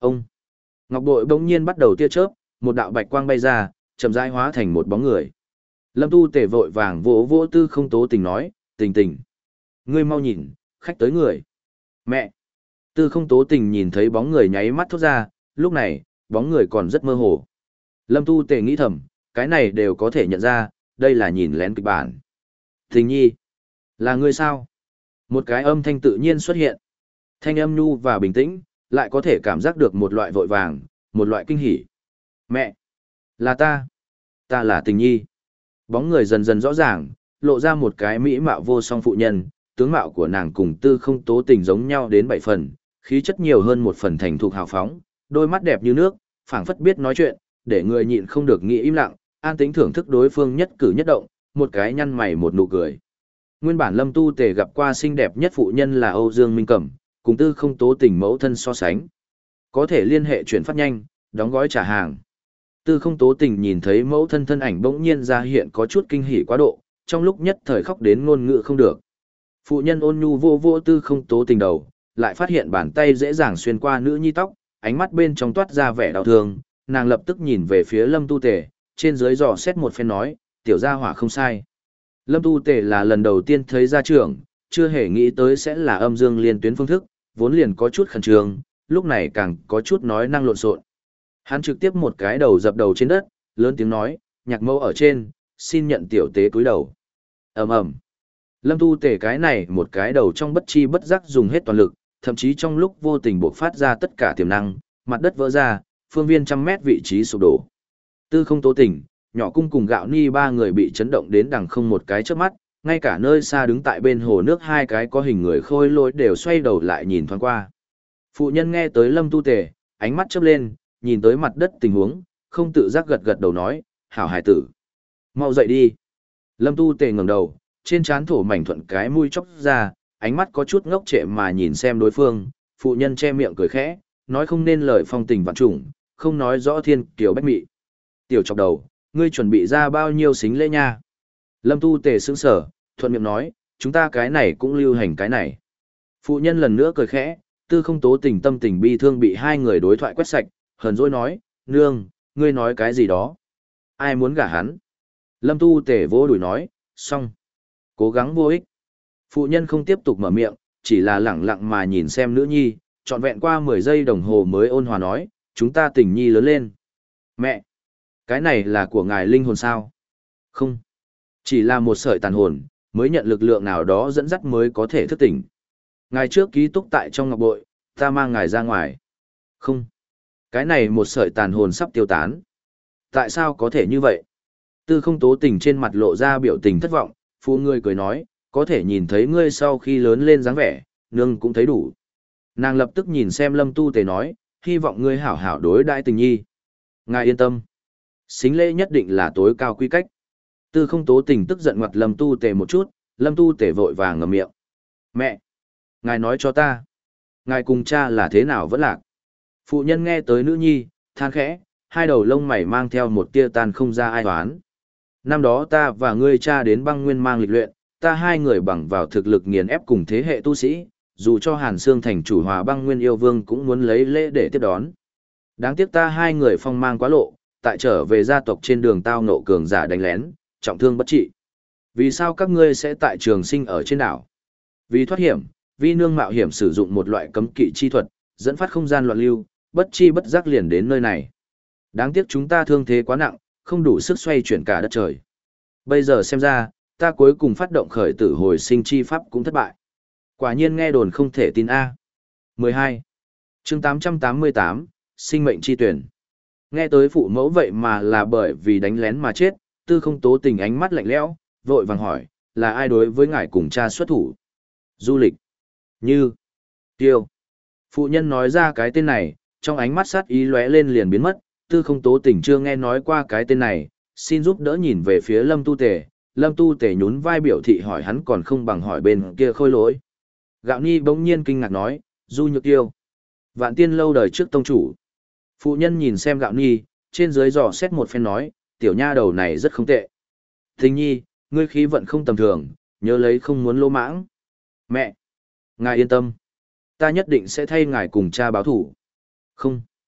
Ông, ngọc bội bỗng nhiên bắt đầu tia chớp, một đạo bạch quang bay ra, chậm rãi hóa thành một bóng người. Lâm Tu Tề vội vàng vỗ vỗ Tư Không Tố Tình nói, Tình Tình, ngươi mau nhìn, khách tới người. Mẹ! Tư Không Tố Tình nhìn thấy bóng người nháy mắt thốt ra, lúc này, bóng người còn rất mơ hồ. Lâm Tu Tề nghĩ thầm, cái này đều có thể nhận ra, đây là nhìn lén kịch bản. Tình nhi, là ngươi sao? Một cái âm thanh tự nhiên xuất hiện. Thanh âm nhu và bình tĩnh, lại có thể cảm giác được một loại vội vàng, một loại kinh hỉ. Mẹ! Là ta! Ta là Tình nhi. Bóng người dần dần rõ ràng, lộ ra một cái mỹ mạo vô song phụ nhân, tướng mạo của nàng cùng Tư Không Tố Tình giống nhau đến bảy phần, khí chất nhiều hơn một phần thành thục hào phóng, đôi mắt đẹp như nước, phảng phất biết nói chuyện, để người nhịn không được nghĩ im lặng, an tĩnh thưởng thức đối phương nhất cử nhất động, một cái nhăn mày một nụ cười. Nguyên bản Lâm Tu Tề gặp qua xinh đẹp nhất phụ nhân là Âu Dương Minh Cẩm, cùng Tư Không Tố Tình mẫu thân so sánh. Có thể liên hệ chuyển phát nhanh, đóng gói trả hàng. Tư Không Tố Tình nhìn thấy mẫu thân thân ảnh bỗng nhiên ra hiện có chút kinh hỉ quá độ, trong lúc nhất thời khóc đến ngôn ngữ không được. Phụ nhân ôn nhu vô vô Tư Không Tố Tình đầu, lại phát hiện bàn tay dễ dàng xuyên qua nữ nhi tóc, ánh mắt bên trong toát ra vẻ đau thương, nàng lập tức nhìn về phía Lâm Tu Tề, trên dưới dò xét một phen nói, tiểu gia hỏa không sai. Lâm Tu Tề là lần đầu tiên thấy gia trưởng, chưa hề nghĩ tới sẽ là âm dương liên tuyến phương thức, vốn liền có chút khẩn trương, lúc này càng có chút nói năng lộn xộn. Hắn trực tiếp một cái đầu dập đầu trên đất, lớn tiếng nói, nhạc mẫu ở trên, xin nhận tiểu tế cúi đầu. ầm ầm. Lâm Tu Tề cái này một cái đầu trong bất chi bất giác dùng hết toàn lực, thậm chí trong lúc vô tình bộc phát ra tất cả tiềm năng, mặt đất vỡ ra, phương viên trăm mét vị trí sụp đổ. Tư Không Tố Tình, nhỏ cung cùng Gạo Ni ba người bị chấn động đến đằng không một cái chớp mắt, ngay cả nơi xa đứng tại bên hồ nước hai cái có hình người khôi lỗi đều xoay đầu lại nhìn thoáng qua. Phụ nhân nghe tới Lâm Tu Tề, ánh mắt chớp lên, nhìn tới mặt đất tình huống, không tự giác gật gật đầu nói, hảo hài tử. Mau dậy đi. Lâm Tu Tề ngẩng đầu, trên trán thổ mảnh thuận cái mũi chóc ra, ánh mắt có chút ngốc trệ mà nhìn xem đối phương, phụ nhân che miệng cười khẽ, nói không nên lời phong tình vạn trùng, không nói rõ thiên kiều bách mị. Tiểu chọc đầu, ngươi chuẩn bị ra bao nhiêu xính lễ nha? Lâm Tu Tề sững sở, thuận miệng nói, chúng ta cái này cũng lưu hành cái này. Phụ nhân lần nữa cười khẽ, Tư Không Tố Tình tâm tình bi thương bị hai người đối thoại quét sạch, hờn dỗi nói, nương, ngươi nói cái gì đó? Ai muốn gả hắn? Lâm Tu Tề vỗ đùi nói, xong. Cố gắng vô ích. Phụ nhân không tiếp tục mở miệng, chỉ là lẳng lặng mà nhìn xem nữ nhi, trọn vẹn qua mười giây đồng hồ mới ôn hòa nói, chúng ta tình nhi lớn lên. Mẹ! Cái này là của ngài linh hồn sao? Không. Chỉ là một sợi tàn hồn, mới nhận lực lượng nào đó dẫn dắt mới có thể thức tỉnh. Ngài trước ký túc tại trong ngọc bội, ta mang ngài ra ngoài. Không. Cái này một sợi tàn hồn sắp tiêu tán. Tại sao có thể như vậy? Tư Không Tố Tình trên mặt lộ ra biểu tình thất vọng, phụ người cười nói, có thể nhìn thấy ngươi sau khi lớn lên dáng vẻ, nương cũng thấy đủ. Nàng lập tức nhìn xem Lâm Tu Tề nói, hy vọng ngươi hảo hảo đối đãi tình nhi. Ngài yên tâm. Xính lễ nhất định là tối cao quy cách. Tư Không Tố Tình tức giận ngoặt Lâm Tu Tề một chút, Lâm Tu Tề vội vàng ngậm miệng. Mẹ! Ngài nói cho ta. Ngài cùng cha là thế nào vẫn lạc. Phụ nhân nghe tới nữ nhi, than khẽ, hai đầu lông mày mang theo một tia tan không ra ai toán. Năm đó ta và ngươi cha đến băng nguyên mang lịch luyện, ta hai người bằng vào thực lực nghiền ép cùng thế hệ tu sĩ, dù cho Hàn Sương thành chủ hòa băng nguyên yêu vương cũng muốn lấy lễ để tiếp đón. Đáng tiếc ta hai người phong mang quá lộ, tại trở về gia tộc trên đường tao nộ cường giả đánh lén, trọng thương bất trị. Vì sao các ngươi sẽ tại trường sinh ở trên đảo? Vì thoát hiểm, vi nương mạo hiểm sử dụng một loại cấm kỵ chi thuật, dẫn phát không gian loạn lưu, bất chi bất giác liền đến nơi này. Đáng tiếc chúng ta thương thế quá nặng, không đủ sức xoay chuyển cả đất trời. Bây giờ xem ra, ta cuối cùng phát động khởi tử hồi sinh chi pháp cũng thất bại. Quả nhiên nghe đồn không thể tin A. mười hai. chương tám trăm tám mươi tám, sinh mệnh chi tuyển. Nghe tới phụ mẫu vậy mà là bởi vì đánh lén mà chết, Tư Không Tố Tình ánh mắt lạnh lẽo, vội vàng hỏi, là ai đối với ngài cùng cha xuất thủ? Du lịch. Như. Tiêu. Phụ nhân nói ra cái tên này, trong ánh mắt sát ý lóe lên liền biến mất, Tư Không Tố Tình chưa nghe nói qua cái tên này, xin giúp đỡ nhìn về phía Lâm Tu Tề, Lâm Tu Tề nhún vai biểu thị hỏi hắn còn không bằng hỏi bên kia khôi lỗi. Gạo Ni bỗng nhiên kinh ngạc nói, Du Nhược Tiêu. Vạn tiên lâu đời trước tông chủ. Phụ nhân nhìn xem Gạo Ni, trên dưới dò xét một phen nói, tiểu nha đầu này rất không tệ. Tình nhi, ngươi khí vận không tầm thường, nhớ lấy không muốn lô mãng. Mẹ! Ngài yên tâm. Ta nhất định sẽ thay ngài cùng cha báo thủ. Không.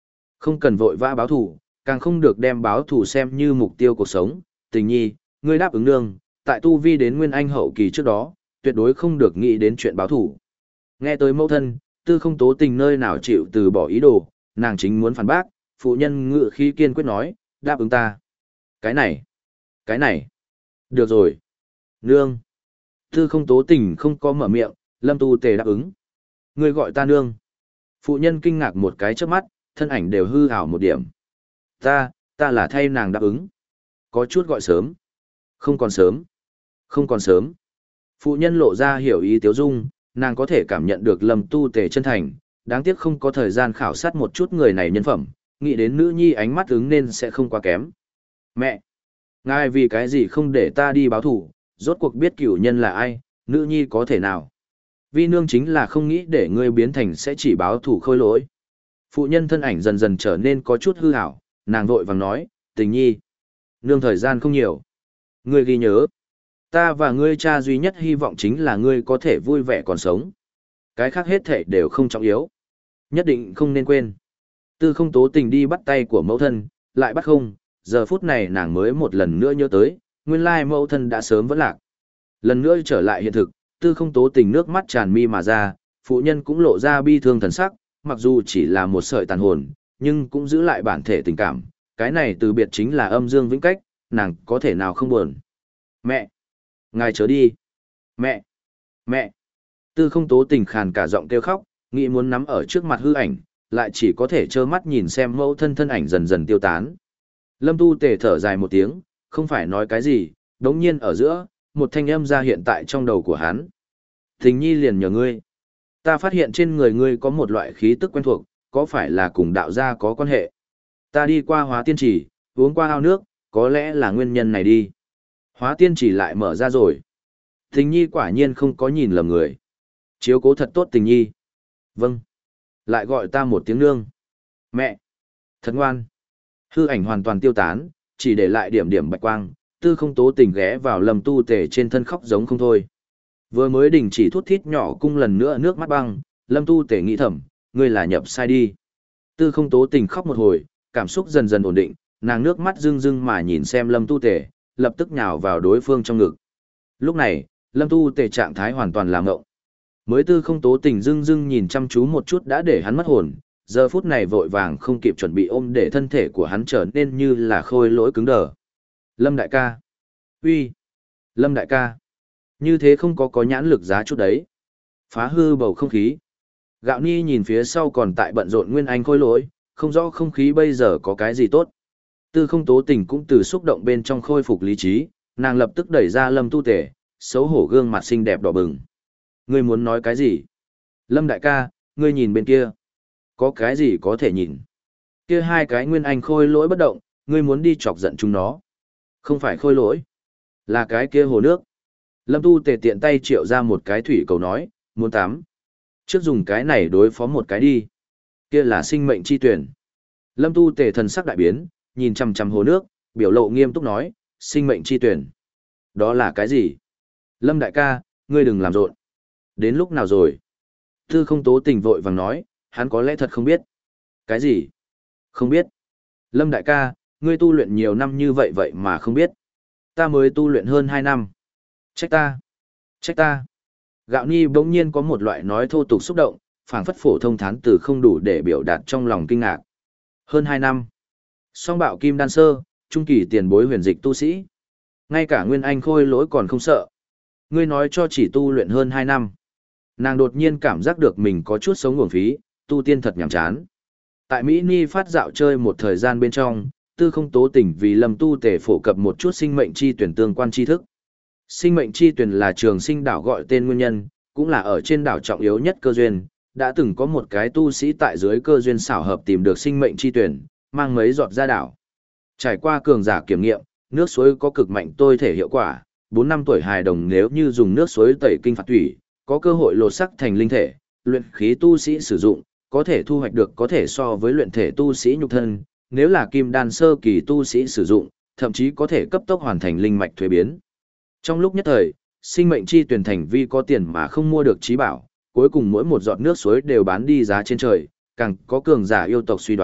Không cần vội vã báo thù, càng không được đem báo thù xem như mục tiêu cuộc sống. Tình nhi, ngươi đáp ứng nương, tại tu vi đến nguyên anh hậu kỳ trước đó, tuyệt đối không được nghĩ đến chuyện báo thù. Nghe tới mẫu thân, Tư Không Tố Tình nơi nào chịu từ bỏ ý đồ, nàng chính muốn phản bác, phụ nhân ngự khí kiên quyết nói, đáp ứng ta. Cái này, cái này, được rồi. Nương. Tư Không Tố Tình không có mở miệng, Lâm Tu Tề đáp ứng. Ngươi gọi ta nương. Phụ nhân kinh ngạc một cái trước mắt, thân ảnh đều hư ảo một điểm. Ta, ta là thay nàng đáp ứng. Có chút gọi sớm. Không còn sớm. Không còn sớm. Phụ nhân lộ ra hiểu ý tiếu dung, nàng có thể cảm nhận được Lâm Tu Tề chân thành, đáng tiếc không có thời gian khảo sát một chút người này nhân phẩm, nghĩ đến nữ nhi ánh mắt ứng nên sẽ không quá kém. Mẹ! Ngài vì cái gì không để ta đi báo thủ, rốt cuộc biết cửu nhân là ai, nữ nhi có thể nào? Vi nương chính là không nghĩ để ngươi biến thành sẽ chỉ báo thủ khôi lỗi. Phụ nhân thân ảnh dần dần trở nên có chút hư hảo, nàng vội vàng nói, tình nhi. Nương thời gian không nhiều. Ngươi ghi nhớ. Ta và ngươi cha duy nhất hy vọng chính là ngươi có thể vui vẻ còn sống. Cái khác hết thể đều không trọng yếu. Nhất định không nên quên. Tư Không Tố Tình đi bắt tay của mẫu thân, lại bắt không, giờ phút này nàng mới một lần nữa nhớ tới, nguyên lai mẫu thân đã sớm vẫn lạc. Lần nữa trở lại hiện thực, Tư Không Tố Tình nước mắt tràn mi mà ra, phụ nhân cũng lộ ra bi thương thần sắc, mặc dù chỉ là một sợi tàn hồn, nhưng cũng giữ lại bản thể tình cảm, cái này từ biệt chính là âm dương vĩnh cách, nàng có thể nào không buồn. Mẹ! Ngài chớ đi! Mẹ! Mẹ! Tư Không Tố Tình khàn cả giọng kêu khóc, nghĩ muốn nắm ở trước mặt hư ảnh, lại chỉ có thể trơ mắt nhìn xem mẫu thân thân ảnh dần dần tiêu tán. Lâm Tu Tề thở dài một tiếng, không phải nói cái gì, đống nhiên ở giữa, một thanh âm ra hiện tại trong đầu của hắn. Tình nhi liền nhờ ngươi. Ta phát hiện trên người ngươi có một loại khí tức quen thuộc, có phải là cùng đạo gia có quan hệ? Ta đi qua Hóa Tiên Chỉ, uống qua ao nước, có lẽ là nguyên nhân này đi. Hóa Tiên Chỉ lại mở ra rồi. Tình nhi quả nhiên không có nhìn lầm người. Chiếu cố thật tốt tình nhi. Vâng. Lại gọi ta một tiếng nương. Mẹ. Thật ngoan. Hư ảnh hoàn toàn tiêu tán, chỉ để lại điểm điểm bạch quang, Tư Không Tố Tình ghé vào Lâm Tu Tề trên thân khóc giống không thôi. Vừa mới đình chỉ thút thít nhỏ cung lần nữa nước mắt băng, Lâm Tu Tề nghĩ thầm, ngươi là nhập sai đi. Tư Không Tố Tình khóc một hồi, cảm xúc dần dần ổn định, nàng nước mắt rưng rưng mà nhìn xem Lâm Tu Tề, lập tức nhào vào đối phương trong ngực. Lúc này, Lâm Tu Tề trạng thái hoàn toàn làm ngộng. Mới Tư Không Tố Tình rưng rưng nhìn chăm chú một chút đã để hắn mất hồn, giờ phút này vội vàng không kịp chuẩn bị ôm để thân thể của hắn trở nên như là khôi lỗi cứng đờ. Lâm đại ca. Uy. Lâm đại ca. Như thế không có có nhãn lực giá chút đấy. Phá hư bầu không khí. Gạo Ni nhìn phía sau còn tại bận rộn Nguyên Anh khôi lỗi, không rõ không khí bây giờ có cái gì tốt. Tư Không Tố Tình cũng từ xúc động bên trong khôi phục lý trí, nàng lập tức đẩy ra Lâm Tu Tề, xấu hổ gương mặt xinh đẹp đỏ bừng. Ngươi muốn nói cái gì? Lâm đại ca, ngươi nhìn bên kia. Có cái gì có thể nhìn? Kia hai cái Nguyên Anh khôi lỗi bất động, ngươi muốn đi chọc giận chúng nó. Không phải khôi lỗi, là cái kia hồ nước. Lâm Tu Tề tiện tay triệu ra một cái thủy cầu nói, muốn tắm. Trước dùng cái này đối phó một cái đi. Kia là sinh mệnh chi tuyển. Lâm Tu Tề thần sắc đại biến, nhìn chằm chằm hồ nước, biểu lộ nghiêm túc nói, sinh mệnh chi tuyển. Đó là cái gì? Lâm đại ca, ngươi đừng làm rộn. Đến lúc nào rồi? Tư Không Tố Tình vội vàng nói, hắn có lẽ thật không biết. Cái gì? Không biết. Lâm đại ca, ngươi tu luyện nhiều năm như vậy vậy mà không biết. Ta mới tu luyện hơn hai năm. Trách ta. Trách ta. Gạo Ni bỗng nhiên có một loại nói thô tục xúc động, phảng phất phổ thông thán từ không đủ để biểu đạt trong lòng kinh ngạc. Hơn hai năm. Song bạo kim đan sơ, trung kỳ tiền bối huyền dịch tu sĩ. Ngay cả Nguyên Anh khôi lỗi còn không sợ. Ngươi nói cho chỉ tu luyện hơn hai năm. Nàng đột nhiên cảm giác được mình có chút sống uổng phí, tu tiên thật nhàm chán. Tại Mỹ Ni phát dạo chơi một thời gian bên trong, Tư Không Tố Tình vì Lâm Tu Tề phổ cập một chút sinh mệnh chi tuyển tương quan tri thức. Sinh mệnh chi tuyển là trường sinh đảo gọi tên nguyên nhân, cũng là ở trên đảo trọng yếu nhất cơ duyên, đã từng có một cái tu sĩ tại dưới cơ duyên xảo hợp tìm được sinh mệnh chi tuyển, mang mấy giọt ra đảo. Trải qua cường giả kiểm nghiệm, nước suối có cực mạnh tôi thể hiệu quả, bốn năm tuổi hài đồng nếu như dùng nước suối tẩy kinh phạt thủy, có cơ hội lột sắc thành linh thể, luyện khí tu sĩ sử dụng, có thể thu hoạch được có thể so với luyện thể tu sĩ nhục thân, nếu là kim đan sơ kỳ tu sĩ sử dụng, thậm chí có thể cấp tốc hoàn thành linh mạch thuế biến. Trong lúc nhất thời, sinh mệnh chi tuyển thành vi có tiền mà không mua được trí bảo, cuối cùng mỗi một giọt nước suối đều bán đi giá trên trời, càng có cường giả yêu tộc suy đoán,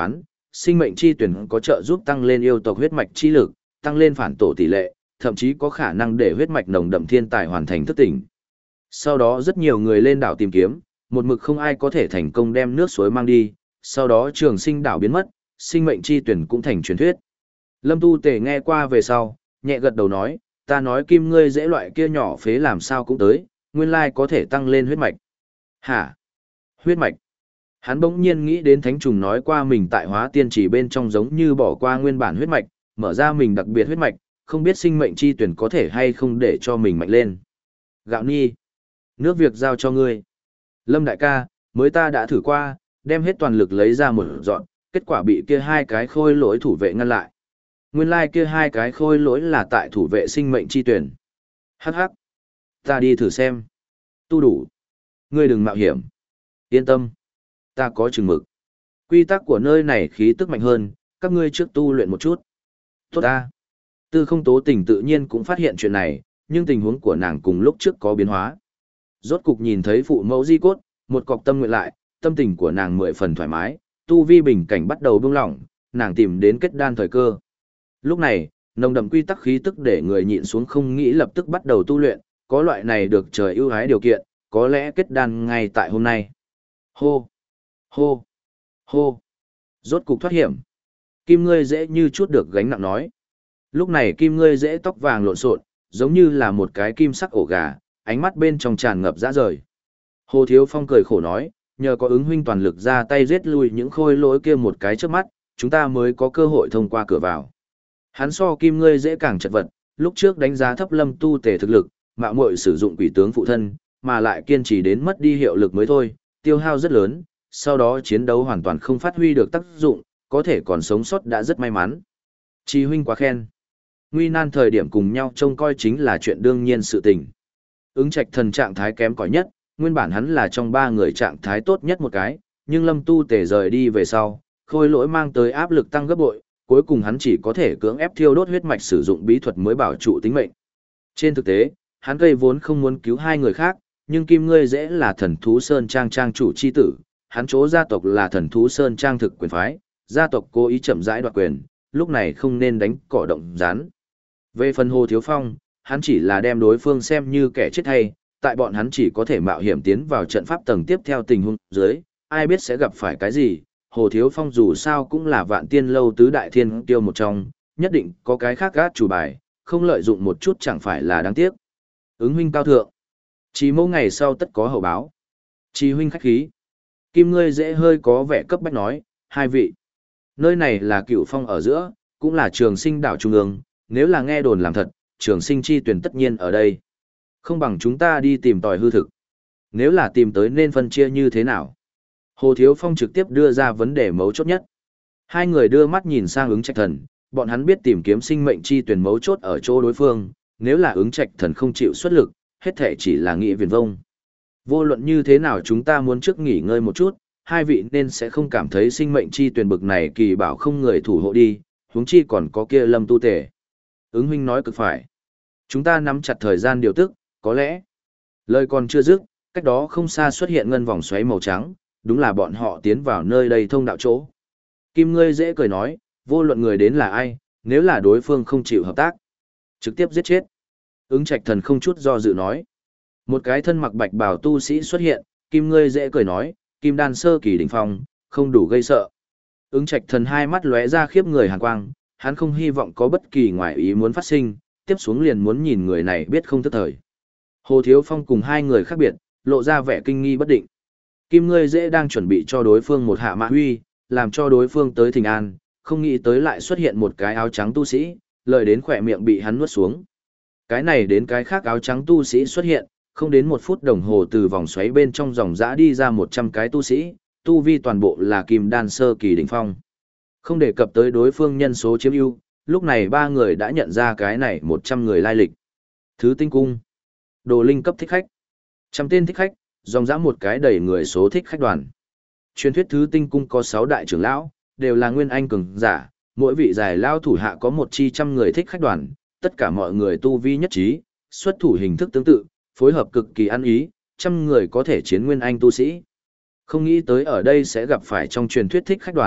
sinh mệnh chi tuyển có trợ giúp tăng lên yêu tộc huyết mạch chi lực, tăng lên phản tổ tỷ lệ, thậm chí có khả năng để huyết mạch nồng đậm thiên tài hoàn thành thức tỉnh. Sau đó rất nhiều người lên đảo tìm kiếm, một mực không ai có thể thành công đem nước suối mang đi, sau đó trường sinh đảo biến mất, sinh mệnh chi tuyển cũng thành truyền thuyết. Lâm Tu Tề nghe qua về sau, nhẹ gật đầu nói, ta nói kim ngươi dễ loại kia nhỏ phế làm sao cũng tới, nguyên lai có thể tăng lên huyết mạch. Hả? Huyết mạch? Hắn bỗng nhiên nghĩ đến thánh trùng nói qua mình tại hóa tiên chỉ bên trong giống như bỏ qua nguyên bản huyết mạch, mở ra mình đặc biệt huyết mạch, không biết sinh mệnh chi tuyển có thể hay không để cho mình mạnh lên. Gạo Nhi, nước việc giao cho ngươi. Lâm đại ca, mới ta đã thử qua, đem hết toàn lực lấy ra một dọn, kết quả bị kia hai cái khôi lỗi thủ vệ ngăn lại. Nguyên lai like kia hai cái khôi lỗi là tại thủ vệ sinh mệnh chi tuyển. Hắc hắc, ta đi thử xem. Tu đủ. Ngươi đừng mạo hiểm. Yên tâm, ta có chừng mực. Quy tắc của nơi này khí tức mạnh hơn, các ngươi trước tu luyện một chút. Tốt ta. Tư Không Tố Tình tự nhiên cũng phát hiện chuyện này, nhưng tình huống của nàng cùng lúc trước có biến hóa. Rốt cục nhìn thấy phụ mẫu di cốt, một cọc tâm nguyện lại, tâm tình của nàng mười phần thoải mái, tu vi bình cảnh bắt đầu buông lỏng, nàng tìm đến kết đan thời cơ. Lúc này, nồng đậm quy tắc khí tức để người nhịn xuống không nghĩ lập tức bắt đầu tu luyện, có loại này được trời ưu ái điều kiện, có lẽ kết đan ngay tại hôm nay. Hô, hô, hô, rốt cục thoát hiểm. Kim ngươi dễ như chút được gánh nặng nói. Lúc này kim ngươi dễ tóc vàng lộn xộn, giống như là một cái kim sắc ổ gà, ánh mắt bên trong tràn ngập dã rời. Hồ Thiếu Phong cười khổ nói, nhờ có ứng huynh toàn lực ra tay giết lui những khôi lỗi kia một cái trước mắt, chúng ta mới có cơ hội thông qua cửa vào. Hắn so kim ngươi dễ càng chật vật, lúc trước đánh giá thấp Lâm Tu Tề thực lực, mạo muội sử dụng quỷ tướng phụ thân, mà lại kiên trì đến mất đi hiệu lực mới thôi, tiêu hao rất lớn, sau đó chiến đấu hoàn toàn không phát huy được tác dụng, có thể còn sống sót đã rất may mắn. Chi huynh quá khen. Nguy nan thời điểm cùng nhau trông coi chính là chuyện đương nhiên sự tình. Ứng Trạch Thần trạng thái kém cỏi nhất, nguyên bản hắn là trong ba người trạng thái tốt nhất một cái, nhưng Lâm Tu Tề rời đi về sau, khôi lỗi mang tới áp lực tăng gấp bội, cuối cùng hắn chỉ có thể cưỡng ép thiêu đốt huyết mạch sử dụng bí thuật mới bảo trụ tính mệnh. Trên thực tế, hắn gây vốn không muốn cứu hai người khác, nhưng Kim Ngươi dễ là thần thú Sơn Trang trang chủ chi tử, hắn chỗ gia tộc là thần thú Sơn Trang thực quyền phái, gia tộc cố ý chậm rãi đoạt quyền, lúc này không nên đánh cỏ động rắn. Về phần Hồ Thiếu Phong, hắn chỉ là đem đối phương xem như kẻ chết hay, tại bọn hắn chỉ có thể mạo hiểm tiến vào trận pháp tầng tiếp theo tình huống dưới, ai biết sẽ gặp phải cái gì. Hồ Thiếu Phong dù sao cũng là vạn tiên lâu tứ đại thiên tiêu một trong, nhất định có cái khác gác chủ bài, không lợi dụng một chút chẳng phải là đáng tiếc. Ứng huynh cao thượng, chỉ mẫu ngày sau tất có hậu báo. Chỉ huynh khách khí. Kim Ngươi dễ hơi có vẻ cấp bách nói, hai vị. Nơi này là Cửu Phong ở giữa, cũng là Trường Sinh đảo trung ương, nếu là nghe đồn làm thật, Trường Sinh chi tuyển tất nhiên ở đây. Không bằng chúng ta đi tìm tòi hư thực. Nếu là tìm tới nên phân chia như thế nào? Hồ Thiếu Phong trực tiếp đưa ra vấn đề mấu chốt nhất. Hai người đưa mắt nhìn sang Ứng Trạch Thần, bọn hắn biết tìm kiếm sinh mệnh chi tuyển mấu chốt ở chỗ đối phương, nếu là Ứng Trạch Thần không chịu xuất lực, hết thể chỉ là nghị viển vông. Vô luận như thế nào chúng ta muốn trước nghỉ ngơi một chút, hai vị nên sẽ không cảm thấy sinh mệnh chi tuyển bực này kỳ bảo không người thủ hộ đi, huống chi còn có kia Lâm Tu Tề. Ứng huynh nói cực phải. Chúng ta nắm chặt thời gian điều tức, có lẽ. Lời còn chưa dứt, cách đó không xa xuất hiện ngân vòng xoáy màu trắng, đúng là bọn họ tiến vào nơi đây thông đạo chỗ. Kim Ngươi dễ cười nói, vô luận người đến là ai, nếu là đối phương không chịu hợp tác, trực tiếp giết chết. Ứng Trạch Thần không chút do dự nói. Một cái thân mặc bạch bào tu sĩ xuất hiện, Kim Ngươi dễ cười nói, Kim Đan sơ kỳ đỉnh phong, không đủ gây sợ. Ứng Trạch Thần hai mắt lóe ra khiếp người hàn quang, hắn không hy vọng có bất kỳ ngoại ý muốn phát sinh, tiếp xuống liền muốn nhìn người này biết không thức thời. Hồ Thiếu Phong cùng hai người khác biệt, lộ ra vẻ kinh nghi bất định. Kim Ngươi dễ đang chuẩn bị cho đối phương một hạ mã huy, làm cho đối phương tới thình an, không nghĩ tới lại xuất hiện một cái áo trắng tu sĩ, lời đến khỏe miệng bị hắn nuốt xuống. Cái này đến cái khác áo trắng tu sĩ xuất hiện, không đến một phút đồng hồ từ vòng xoáy bên trong dòng dã đi ra một trăm cái tu sĩ, tu vi toàn bộ là kim đan sơ kỳ đỉnh phong. Không đề cập tới đối phương nhân số chiếm ưu, lúc này ba người đã nhận ra cái này một trăm người lai lịch. Thứ tinh cung, đồ linh cấp thích khách, trăm tên thích khách, dòng dã một cái đầy người số thích khách đoàn. Truyền thuyết thứ tinh cung có sáu đại trưởng lão, đều là nguyên anh cường giả, mỗi vị giải lao thủ hạ có một chi trăm người thích khách đoàn, tất cả mọi người tu vi nhất trí, xuất thủ hình thức tương tự, phối hợp cực kỳ ăn ý, trăm người có thể chiến nguyên anh tu sĩ. Không nghĩ tới ở đây sẽ gặp phải trong truyền thuyết thích khách đoàn,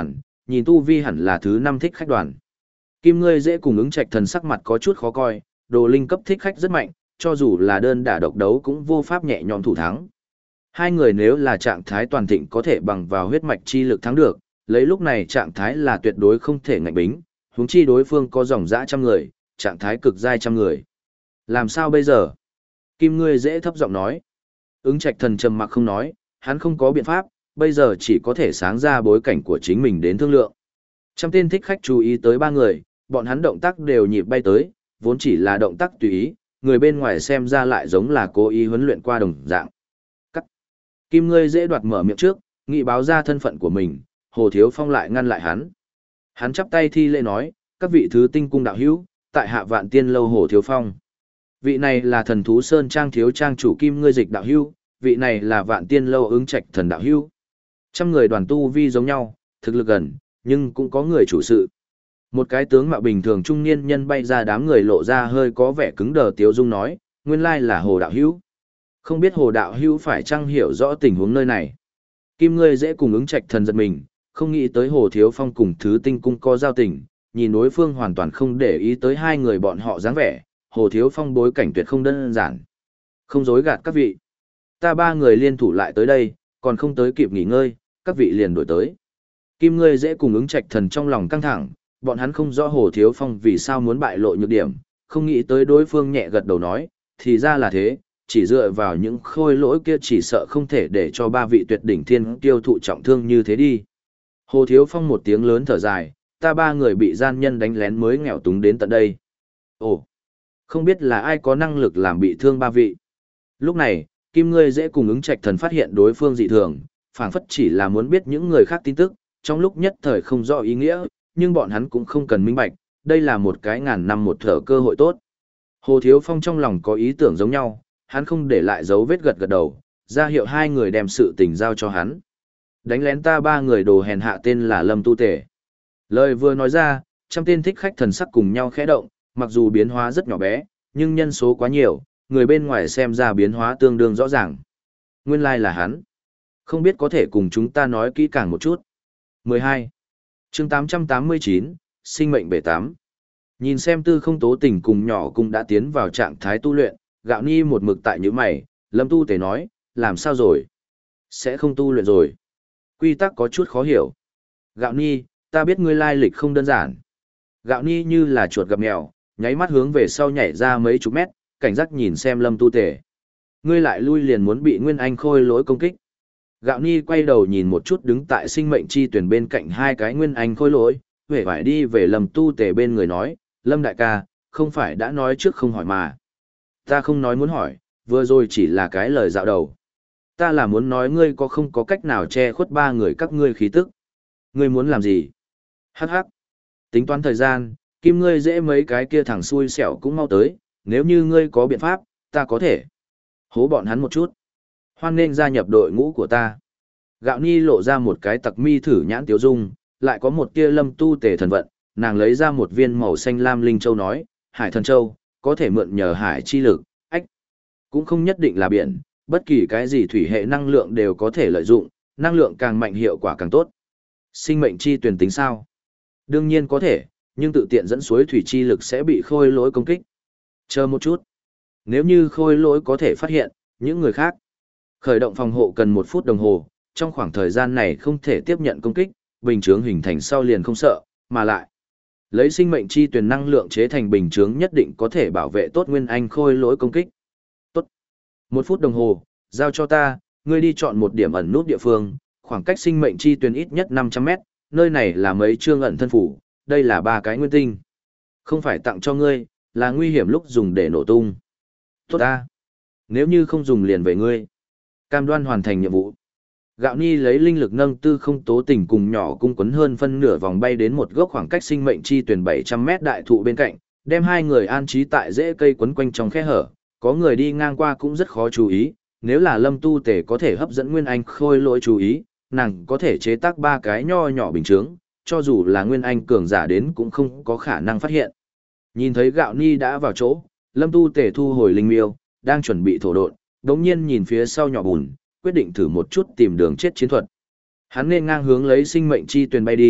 nhìn tu vi hẳn là thứ năm thích khách đoàn. Kim ngươi dễ cùng ứng trạch thần sắc mặt có chút khó coi, đồ linh cấp thích khách rất mạnh, cho dù là đơn đả độc đấu cũng vô pháp nhẹ nhõm thủ thắng. Hai người nếu là trạng thái toàn thịnh có thể bằng vào huyết mạch chi lực thắng được, lấy lúc này trạng thái là tuyệt đối không thể ngạnh bính, huống chi đối phương có dòng dã trăm người, trạng thái cực giai trăm người. Làm sao bây giờ? Kim ngươi dễ thấp giọng nói. Ứng trạch thần trầm mặc không nói, hắn không có biện pháp, bây giờ chỉ có thể sáng ra bối cảnh của chính mình đến thương lượng. Trăm tên thích khách chú ý tới ba người, bọn hắn động tác đều nhịp bay tới, vốn chỉ là động tác tùy ý, người bên ngoài xem ra lại giống là cố ý huấn luyện qua đồng dạng. Cắt. Kim ngươi dễ đoạt mở miệng trước, nghị báo ra thân phận của mình, Hồ Thiếu Phong lại ngăn lại hắn. Hắn chắp tay thi lễ nói, các vị thứ tinh cung đạo hữu, tại hạ Vạn Tiên lâu Hồ Thiếu Phong. Vị này là Thần Thú Sơn Trang thiếu trang chủ Kim ngươi dịch đạo hữu, vị này là Vạn Tiên lâu ứng trạch thần đạo hữu. Trăm người đoàn tu vi giống nhau, thực lực gần, nhưng cũng có người chủ sự. Một cái tướng mạo bình thường trung niên nhân bay ra đám người lộ ra hơi có vẻ cứng đờ tiếu dung nói, nguyên lai là Hồ đạo hữu. Không biết Hồ đạo hữu phải chăng hiểu rõ tình huống nơi này. Kim ngươi dễ cùng ứng trạch thần giật mình, không nghĩ tới Hồ Thiếu Phong cùng thứ tinh cung có giao tình, nhìn đối phương hoàn toàn không để ý tới hai người bọn họ dáng vẻ, Hồ Thiếu Phong bối cảnh tuyệt không đơn giản. Không dối gạt các vị. Ta ba người liên thủ lại tới đây, còn không tới kịp nghỉ ngơi, các vị liền đổi tới. Kim ngươi dễ cùng ứng trạch thần trong lòng căng thẳng, bọn hắn không rõ Hồ Thiếu Phong vì sao muốn bại lộ nhược điểm, không nghĩ tới đối phương nhẹ gật đầu nói, thì ra là thế, chỉ dựa vào những khôi lỗi kia chỉ sợ không thể để cho ba vị tuyệt đỉnh thiên tiêu thụ trọng thương như thế đi. Hồ Thiếu Phong một tiếng lớn thở dài, ta ba người bị gian nhân đánh lén mới nghèo túng đến tận đây. Ồ, không biết là ai có năng lực làm bị thương ba vị. Lúc này, Kim ngươi dễ cùng ứng trạch thần phát hiện đối phương dị thường, phảng phất chỉ là muốn biết những người khác tin tức, trong lúc nhất thời không rõ ý nghĩa, nhưng bọn hắn cũng không cần minh bạch, đây là một cái ngàn năm một thở cơ hội tốt. Hồ Thiếu Phong trong lòng có ý tưởng giống nhau, hắn không để lại dấu vết gật gật đầu, ra hiệu hai người đem sự tình giao cho hắn. Đánh lén ta ba người đồ hèn hạ tên là Lâm Tu Tể. Lời vừa nói ra, trăm tên thích khách thần sắc cùng nhau khẽ động, mặc dù biến hóa rất nhỏ bé, nhưng nhân số quá nhiều, người bên ngoài xem ra biến hóa tương đương rõ ràng. Nguyên lai là hắn. Không biết có thể cùng chúng ta nói kỹ càng một chút. mười hai. chương tám trăm tám mươi chín, sinh mệnh bể tám. Nhìn xem tư không tố tình cùng nhỏ cũng đã tiến vào trạng thái tu luyện, gạo ni một mực tại những mày, Lâm Tu Tể nói, làm sao rồi? Sẽ không tu luyện rồi. Quy tắc có chút khó hiểu. Gạo ni, ta biết ngươi lai lịch không đơn giản. Gạo ni như là chuột gặp mèo, nháy mắt hướng về sau nhảy ra mấy chục mét, cảnh giác nhìn xem Lâm Tu Tể. Ngươi lại lui liền muốn bị Nguyên Anh khôi lỗi công kích. Gạo ni quay đầu nhìn một chút đứng tại sinh mệnh chi tuyển bên cạnh hai cái Nguyên Anh khôi lỗi, vẻ phải đi về Lâm Tu Tể bên người nói, Lâm đại ca, không phải đã nói trước không hỏi mà. Ta không nói muốn hỏi, vừa rồi chỉ là cái lời dạo đầu. Ta là muốn nói ngươi có không có cách nào che khuất ba người các ngươi khí tức. Ngươi muốn làm gì? Hắc hắc. Tính toán thời gian, Kim ngươi dễ mấy cái kia thằng xui xẻo cũng mau tới, nếu như ngươi có biện pháp, ta có thể hố bọn hắn một chút. Hoan nên gia nhập đội ngũ của ta. Gạo ni lộ ra một cái tặc mi thử nhãn tiếu dung, lại có một tia Lâm Tu Tể thần vận, nàng lấy ra một viên màu xanh lam linh châu nói, hải thần châu, có thể mượn nhờ hải chi lực, ách. Cũng không nhất định là biển, bất kỳ cái gì thủy hệ năng lượng đều có thể lợi dụng, năng lượng càng mạnh hiệu quả càng tốt. Sinh mệnh chi tuyển tính sao? Đương nhiên có thể, nhưng tự tiện dẫn suối thủy chi lực sẽ bị khôi lỗi công kích. Chờ một chút. Nếu như khôi lỗi có thể phát hiện, những người khác khởi động phòng hộ cần một phút đồng hồ, trong khoảng thời gian này không thể tiếp nhận công kích, bình chướng hình thành sau liền không sợ, mà lại lấy sinh mệnh chi tuyển năng lượng chế thành bình chướng nhất định có thể bảo vệ tốt Nguyên Anh khôi lỗi công kích. Tốt. Một phút đồng hồ, giao cho ta, ngươi đi chọn một điểm ẩn nút địa phương, khoảng cách sinh mệnh chi tuyển ít nhất năm trăm mét, nơi này là mấy chương ẩn thân phủ, đây là ba cái nguyên tinh. Không phải tặng cho ngươi, là nguy hiểm lúc dùng để nổ tung. Tốt ta. Nếu như không dùng liền về ngươi. Cam đoan hoàn thành nhiệm vụ. Gạo ni lấy linh lực nâng tư không tố tình cùng nhỏ cung quấn hơn phân nửa vòng bay đến một gốc khoảng cách sinh mệnh chi tuyển bảy trăm mét đại thụ bên cạnh, đem hai người an trí tại rễ cây quấn quanh trong khe hở. Có người đi ngang qua cũng rất khó chú ý, nếu là Lâm Tu Tể có thể hấp dẫn Nguyên Anh khôi lỗi chú ý, nàng có thể chế tác ba cái nho nhỏ bình chướng, cho dù là Nguyên Anh cường giả đến cũng không có khả năng phát hiện. Nhìn thấy gạo ni đã vào chỗ, Lâm Tu Tể thu hồi linh miêu, đang chuẩn bị thổ độn, đống nhiên nhìn phía sau nhỏ bùn, quyết định thử một chút tìm đường chết chiến thuật. Hắn nên ngang hướng lấy sinh mệnh chi tuyền bay đi,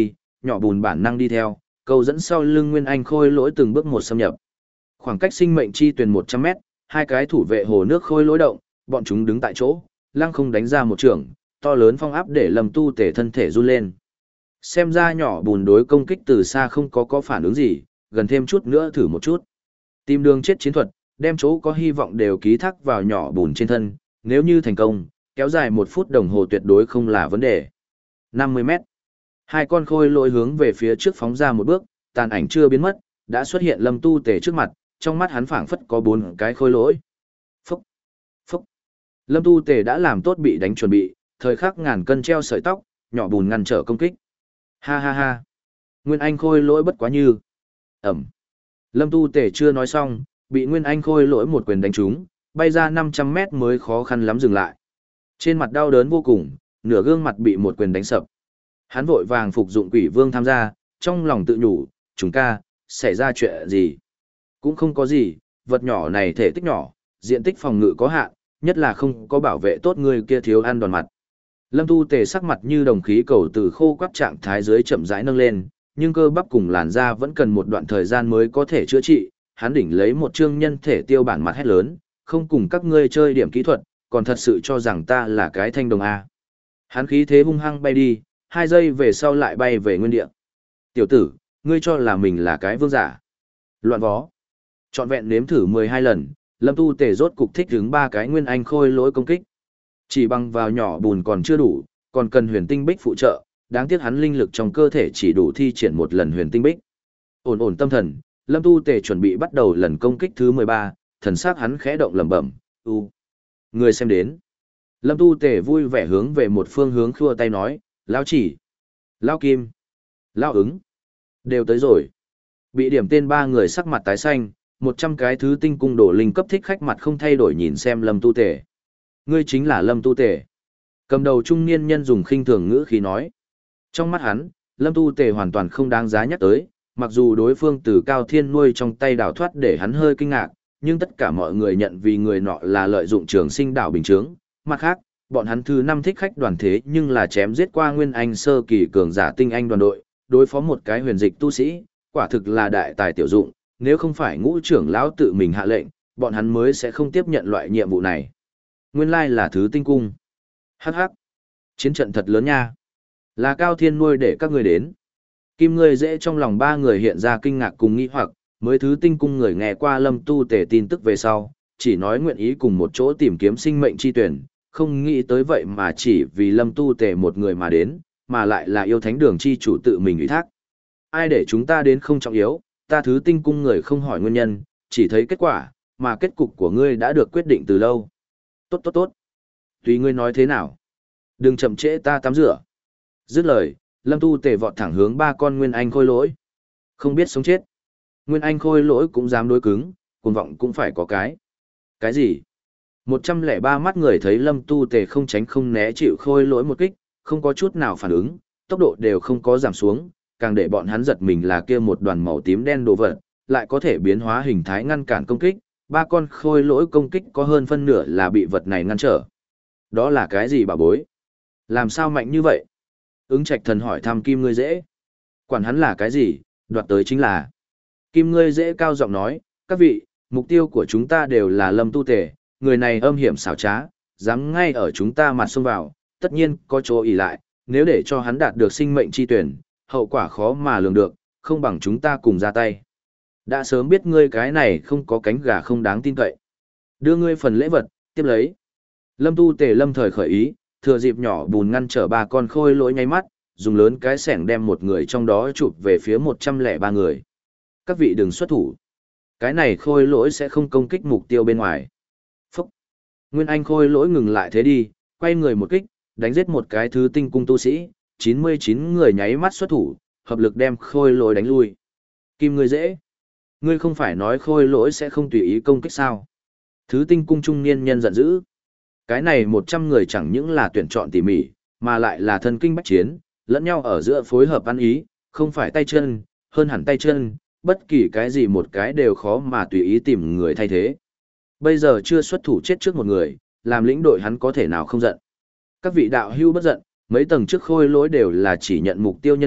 nhỏ bùn bản năng đi theo, cầu dẫn sau lưng Nguyên Anh khôi lỗi từng bước một xâm nhập. Khoảng cách sinh mệnh chi tuyển một trăm mét, hai cái thủ vệ hồ nước khôi lỗi động, bọn chúng đứng tại chỗ, lăng không đánh ra một trường, to lớn phong áp để Lâm Tu Tể thân thể run lên. Xem ra nhỏ bùn đối công kích từ xa không có có phản ứng gì, gần thêm chút nữa thử một chút. Tìm đường chết chiến thuật, đem chỗ có hy vọng đều ký thác vào nhỏ bùn trên thân, nếu như thành công, kéo dài một phút đồng hồ tuyệt đối không là vấn đề. năm mươi mét. Hai con khôi lỗi hướng về phía trước phóng ra một bước, tàn ảnh chưa biến mất, đã xuất hiện Lâm Tu Tể trước mặt, trong mắt hắn phảng phất có bốn cái khôi lỗi. Phúc, phúc. Lâm Tu Tể đã làm tốt bị đánh chuẩn bị, thời khắc ngàn cân treo sợi tóc, nhỏ bùn ngăn trở công kích. Ha ha ha. Nguyên Anh khôi lỗi bất quá như. Ẩm. Lâm Tu Tể chưa nói xong, bị Nguyên Anh khôi lỗi một quyền đánh trúng, bay ra năm trăm mét mới khó khăn lắm dừng lại. Trên mặt đau đớn vô cùng, nửa gương mặt bị một quyền đánh sập. Hắn vội vàng phục dụng quỷ vương tham gia, trong lòng tự nhủ, chúng ca, xảy ra chuyện gì? Cũng không có gì, vật nhỏ này thể tích nhỏ, diện tích phòng ngự có hạn, nhất là không có bảo vệ tốt người kia thiếu ăn đòn mặt. Lâm Tu Tề sắc mặt như đồng khí cầu từ khô quắt trạng thái dưới chậm rãi nâng lên, nhưng cơ bắp cùng làn da vẫn cần một đoạn thời gian mới có thể chữa trị. Hắn đỉnh lấy một trương nhân thể tiêu bản mặt hét lớn, không cùng các ngươi chơi điểm kỹ thuật, còn thật sự cho rằng ta là cái thanh đồng A. Hắn khí thế hung hăng bay đi, hai giây về sau lại bay về nguyên địa. Tiểu tử, ngươi cho là mình là cái vương giả. Loạn vó. Trọn vẹn nếm thử mười hai lần, Lâm Tu Tề rốt cục thích đứng ba cái nguyên anh khôi lỗi công kích. Chỉ bằng vào nhỏ bùn còn chưa đủ, còn cần huyền tinh bích phụ trợ, đáng tiếc hắn linh lực trong cơ thể chỉ đủ thi triển một lần huyền tinh bích. Ổn ổn tâm thần, Lâm Tu Tề chuẩn bị bắt đầu lần công kích thứ mười ba, thần sắc hắn khẽ động lẩm bẩm, "U." Người xem đến. Lâm Tu Tề vui vẻ hướng về một phương hướng khua tay nói, "Lão chỉ, Lão kim, Lão ứng, đều tới rồi." Bị điểm tên ba người sắc mặt tái xanh, một trăm cái thứ tinh cung đổ linh cấp thích khách mặt không thay đổi nhìn xem Lâm Tu Tề. Ngươi chính là Lâm Tu Tề. Cầm đầu trung niên nhân dùng khinh thường ngữ khí nói. Trong mắt hắn, Lâm Tu Tề hoàn toàn không đáng giá nhắc tới, mặc dù đối phương từ Cao Thiên nuôi trong tay đào thoát để hắn hơi kinh ngạc, nhưng tất cả mọi người nhận vì người nọ là lợi dụng trường sinh đảo bình chướng. Mặt khác, bọn hắn thứ năm thích khách đoàn thế nhưng là chém giết qua Nguyên Anh sơ kỳ cường giả tinh anh đoàn đội, đối phó một cái huyền dịch tu sĩ, quả thực là đại tài tiểu dụng, nếu không phải ngũ trưởng lão tự mình hạ lệnh, bọn hắn mới sẽ không tiếp nhận loại nhiệm vụ này. Nguyên lai là thứ tinh cung. Hắc hắc. Chiến trận thật lớn nha. Là Cao Thiên nuôi để các người đến. Kim ngươi dễ trong lòng ba người hiện ra kinh ngạc cùng nghi hoặc, mới thứ tinh cung người nghe qua Lâm Tu Tề tin tức về sau, chỉ nói nguyện ý cùng một chỗ tìm kiếm sinh mệnh chi tuyển, không nghĩ tới vậy mà chỉ vì Lâm Tu Tề một người mà đến, mà lại là yêu thánh đường chi chủ tự mình ủy thác. Ai để chúng ta đến không trọng yếu, ta thứ tinh cung người không hỏi nguyên nhân, chỉ thấy kết quả, mà kết cục của ngươi đã được quyết định từ lâu. Tốt tốt tốt. Tùy ngươi nói thế nào. Đừng chậm trễ ta tắm rửa. Dứt lời, Lâm Tu Tề vọt thẳng hướng ba con Nguyên Anh khôi lỗi. Không biết sống chết. Nguyên Anh khôi lỗi cũng dám đối cứng, cuồng vọng cũng phải có cái. Cái gì? một trăm lẻ ba mắt người thấy Lâm Tu Tề không tránh không né chịu khôi lỗi một kích, không có chút nào phản ứng, tốc độ đều không có giảm xuống, càng để bọn hắn giật mình là kia một đoàn màu tím đen đồ vật, lại có thể biến hóa hình thái ngăn cản công kích, ba con khôi lỗi công kích có hơn phân nửa là bị vật này ngăn trở. Đó là cái gì bà bối? Làm sao mạnh như vậy? Ứng Trạch Thần hỏi thăm Kim Ngươi Dễ. Quản hắn là cái gì, đoạt tới chính là. Kim Ngươi Dễ cao giọng nói, các vị, mục tiêu của chúng ta đều là Lâm Tu Tề, người này âm hiểm xảo trá, dám ngay ở chúng ta mặt xông vào, tất nhiên có chỗ ỷ lại, nếu để cho hắn đạt được sinh mệnh chi tuyển, hậu quả khó mà lường được, không bằng chúng ta cùng ra tay. Đã sớm biết ngươi cái này không có cánh gà không đáng tin cậy. Đưa ngươi phần lễ vật, tiếp lấy. Lâm Tu Tề lâm thời khởi ý, thừa dịp nhỏ bùn ngăn trở ba con khôi lỗi nháy mắt, dùng lớn cái sẻng đem một người trong đó chụp về phía một trăm lẻ ba người. Các vị đừng xuất thủ. Cái này khôi lỗi sẽ không công kích mục tiêu bên ngoài. Phúc. Nguyên Anh khôi lỗi ngừng lại thế đi, quay người một kích, đánh giết một cái thứ tinh cung tu sĩ, chín mươi chín người nháy mắt xuất thủ, hợp lực đem khôi lỗi đánh lui. Kim Ngươi Dễ. Ngươi không phải nói khôi lỗi sẽ không tùy ý công kích sao? Thứ tinh cung trung niên nhân giận dữ. Cái này một trăm người chẳng những là tuyển chọn tỉ mỉ, mà lại là thân kinh bách chiến, lẫn nhau ở giữa phối hợp ăn ý, không phải tay chân, hơn hẳn tay chân, bất kỳ cái gì một cái đều khó mà tùy ý tìm người thay thế. Bây giờ chưa xuất thủ chết trước một người, làm lĩnh đội hắn có thể nào không giận. Các vị đạo hưu bất giận, mấy tầng trước khôi lỗi đều là chỉ nhận mục tiêu nhân vật,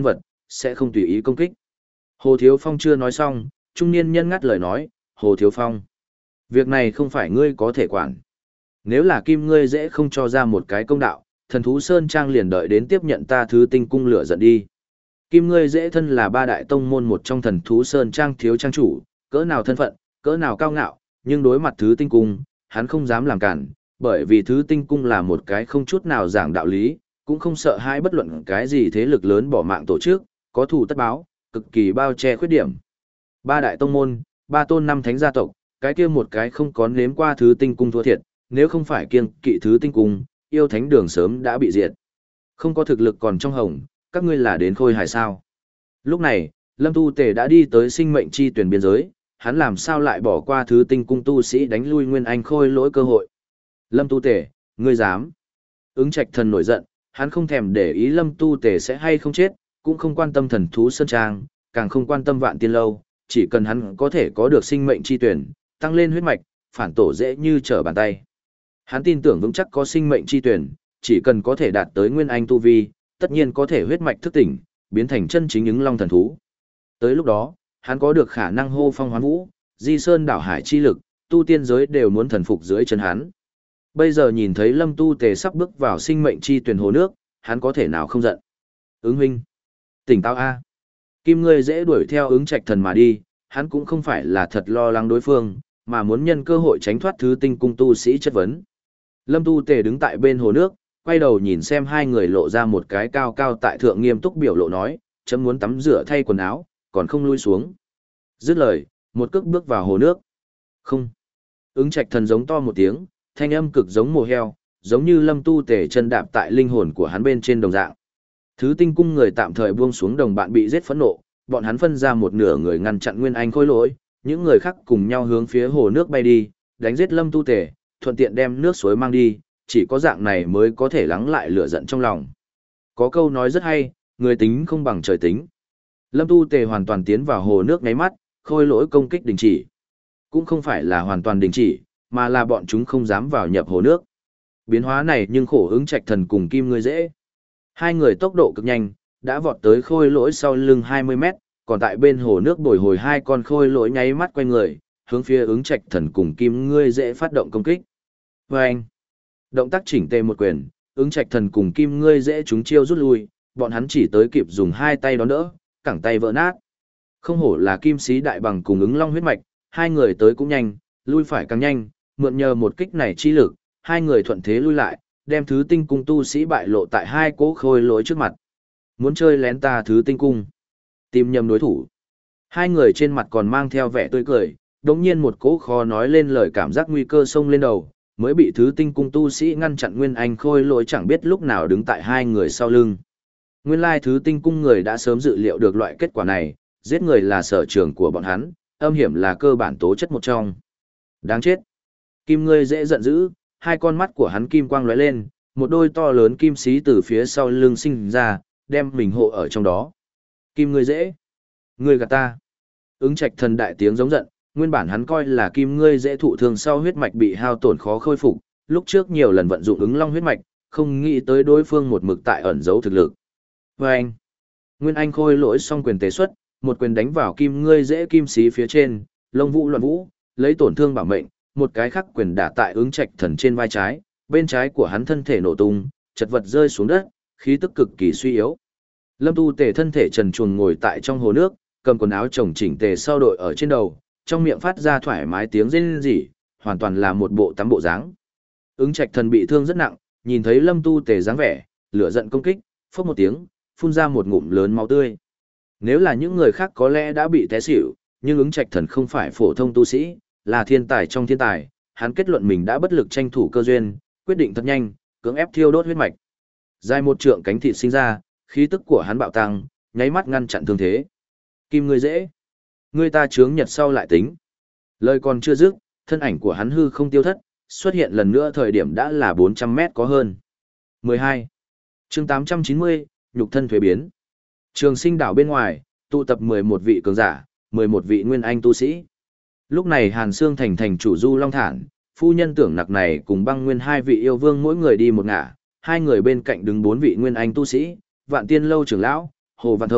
sẽ không tùy ý công kích. Hồ Thiếu Phong chưa nói xong, trung niên nhân ngắt lời nói, Hồ Thiếu Phong, việc này không phải ngươi có thể quản. Nếu là Kim ngươi dễ không cho ra một cái công đạo, thần thú Sơn Trang liền đợi đến tiếp nhận ta thứ tinh cung lửa giận đi. Kim ngươi dễ thân là ba đại tông môn một trong thần thú Sơn Trang thiếu trang chủ, cỡ nào thân phận, cỡ nào cao ngạo, nhưng đối mặt thứ tinh cung, hắn không dám làm cản, bởi vì thứ tinh cung là một cái không chút nào giảng đạo lý, cũng không sợ hãi bất luận cái gì thế lực lớn bỏ mạng tổ chức, có thù tất báo, cực kỳ bao che khuyết điểm. Ba đại tông môn, ba tôn năm thánh gia tộc, cái kia một cái không có nếm qua thứ tinh cung thua thiệt, nếu không phải kiêng kỵ thứ tinh cung, yêu thánh đường sớm đã bị diệt. Không có thực lực còn trong hồng, các ngươi là đến khôi hài sao. Lúc này, Lâm Tu Tề đã đi tới sinh mệnh chi tuyển biên giới, hắn làm sao lại bỏ qua thứ tinh cung tu sĩ đánh lui Nguyên Anh khôi lỗi cơ hội. Lâm Tu Tề, ngươi dám. Ứng Trạch Thần nổi giận, hắn không thèm để ý Lâm Tu Tề sẽ hay không chết, cũng không quan tâm thần thú Sơn Trang, càng không quan tâm Vạn Tiên Lâu, chỉ cần hắn có thể có được sinh mệnh chi tuyển, tăng lên huyết mạch, phản tổ dễ như trở bàn tay. Hắn tin tưởng vững chắc có sinh mệnh chi tuyển, chỉ cần có thể đạt tới Nguyên Anh tu vi, tất nhiên có thể huyết mạch thức tỉnh, biến thành chân chính ứng long thần thú. Tới lúc đó, hắn có được khả năng hô phong hoán vũ, di sơn đảo hải chi lực, tu tiên giới đều muốn thần phục dưới chân hắn. Bây giờ nhìn thấy Lâm Tu Tề sắp bước vào sinh mệnh chi tuyển hồ nước, hắn có thể nào không giận. Ứng huynh, tỉnh táo a. Kim ngươi dễ đuổi theo Ứng Trạch Thần mà đi, hắn cũng không phải là thật lo lắng đối phương, mà muốn nhân cơ hội tránh thoát thứ tinh cung tu sĩ chất vấn. Lâm Tu Tề đứng tại bên hồ nước, quay đầu nhìn xem hai người lộ ra một cái cao cao tại thượng nghiêm túc biểu lộ nói, chấm muốn tắm rửa thay quần áo, còn không lui xuống. Dứt lời, một cước bước vào hồ nước. Không. Ứng Trạch Thần giống to một tiếng, thanh âm cực giống mồ heo, giống như Lâm Tu Tề chân đạp tại linh hồn của hắn bên trên đồng dạng. Thứ tinh cung người tạm thời buông xuống đồng bạn bị giết phẫn nộ, bọn hắn phân ra một nửa người ngăn chặn Nguyên Anh khôi lỗi, những người khác cùng nhau hướng phía hồ nước bay đi, đánh giết Lâm Tu Tề, thuận tiện đem nước suối mang đi, chỉ có dạng này mới có thể lắng lại lửa giận trong lòng. Có câu nói rất hay, người tính không bằng trời tính. Lâm Tu Tề hoàn toàn tiến vào hồ nước ngáy mắt, khôi lỗi công kích đình chỉ. Cũng không phải là hoàn toàn đình chỉ, mà là bọn chúng không dám vào nhập hồ nước. Biến hóa này nhưng khổ Ứng Trạch Thần cùng Kim ngươi dễ. Hai người tốc độ cực nhanh, đã vọt tới khôi lỗi sau lưng hai mươi mét, còn tại bên hồ nước bồi hồi hai con khôi lỗi nháy mắt quay người, hướng phía Ứng Trạch Thần cùng Kim ngươi dễ phát động công kích. Và anh, động tác chỉnh tề một quyền, Ứng Trạch Thần cùng Kim ngươi dễ chúng chiêu rút lui, bọn hắn chỉ tới kịp dùng hai tay đón đỡ, cẳng tay vỡ nát. Không hổ là Kim Sĩ Đại Bằng cùng Ứng Long huyết mạch, hai người tới cũng nhanh, lui phải càng nhanh, mượn nhờ một kích này chi lực, hai người thuận thế lui lại, đem thứ tinh cung tu sĩ bại lộ tại hai cỗ khôi lỗi trước mặt. Muốn chơi lén ta thứ tinh cung, tìm nhầm đối thủ. Hai người trên mặt còn mang theo vẻ tươi cười, đống nhiên một cỗ khó nói lên lời cảm giác nguy cơ xông lên đầu, mới bị thứ tinh cung tu sĩ ngăn chặn Nguyên Anh khôi lỗi chẳng biết lúc nào đứng tại hai người sau lưng. Nguyên lai thứ tinh cung người đã sớm dự liệu được loại kết quả này, giết người là sở trường của bọn hắn, âm hiểm là cơ bản tố chất một trong. Đáng chết. Kim ngươi dễ giận dữ, hai con mắt của hắn kim quang lóe lên, một đôi to lớn kim xí từ phía sau lưng sinh ra, đem mình hộ ở trong đó. Kim ngươi dễ. Ngươi gạt ta. Ứng Trạch Thần đại tiếng giống giận, nguyên bản hắn coi là kim ngươi dễ thụ thương sau huyết mạch bị hao tổn khó khôi phục, lúc trước nhiều lần vận dụng ứng long huyết mạch, không nghĩ tới đối phương một mực tại ẩn giấu thực lực. Và anh, Nguyên Anh khôi lỗi song quyền tế xuất, một quyền đánh vào kim ngươi dễ kim xí phía trên, lông vũ loạn vũ, lấy tổn thương bảo mệnh, một cái khác quyền đả tại Ứng Trạch Thần trên vai trái, bên trái của hắn thân thể nổ tung, chật vật rơi xuống đất, khí tức cực kỳ suy yếu. Lâm Tu Tề thân thể trần truồng ngồi tại trong hồ nước, cầm quần áo chồng chỉnh tề sau đội ở trên đầu, trong miệng phát ra thoải mái tiếng rên rỉ, hoàn toàn là một bộ tắm bộ dáng. Ứng Trạch Thần bị thương rất nặng, nhìn thấy Lâm Tu Tề dáng vẻ, lửa giận công kích, phốc một tiếng, phun ra một ngụm lớn máu tươi. Nếu là những người khác có lẽ đã bị té xỉu, nhưng Ứng Trạch Thần không phải phổ thông tu sĩ, là thiên tài trong thiên tài, hắn kết luận mình đã bất lực tranh thủ cơ duyên, quyết định thật nhanh, cưỡng ép thiêu đốt huyết mạch. Dài một trượng cánh thịt sinh ra, khí tức của hắn bạo tăng, nháy mắt ngăn chặn thương thế. Kim ngươi dễ, ngươi ta chướng nhật sau lại tính. Lời còn chưa dứt, thân ảnh của hắn hư không tiêu thất, xuất hiện lần nữa thời điểm đã là bốn trăm mét có hơn. mười hai. Chương tám trăm chín mươi, nhục thân thuế biến. Trường Sinh đảo bên ngoài, tụ tập mười một vị cường giả, mười một vị nguyên anh tu sĩ. Lúc này Hàn Sương thành thành chủ Du Long Thản, phu nhân Tưởng Nặc này cùng Băng Nguyên hai vị yêu vương mỗi người đi một ngả, hai người bên cạnh đứng bốn vị nguyên anh tu sĩ, Vạn Tiên lâu trưởng lão, Hồ Văn Thông,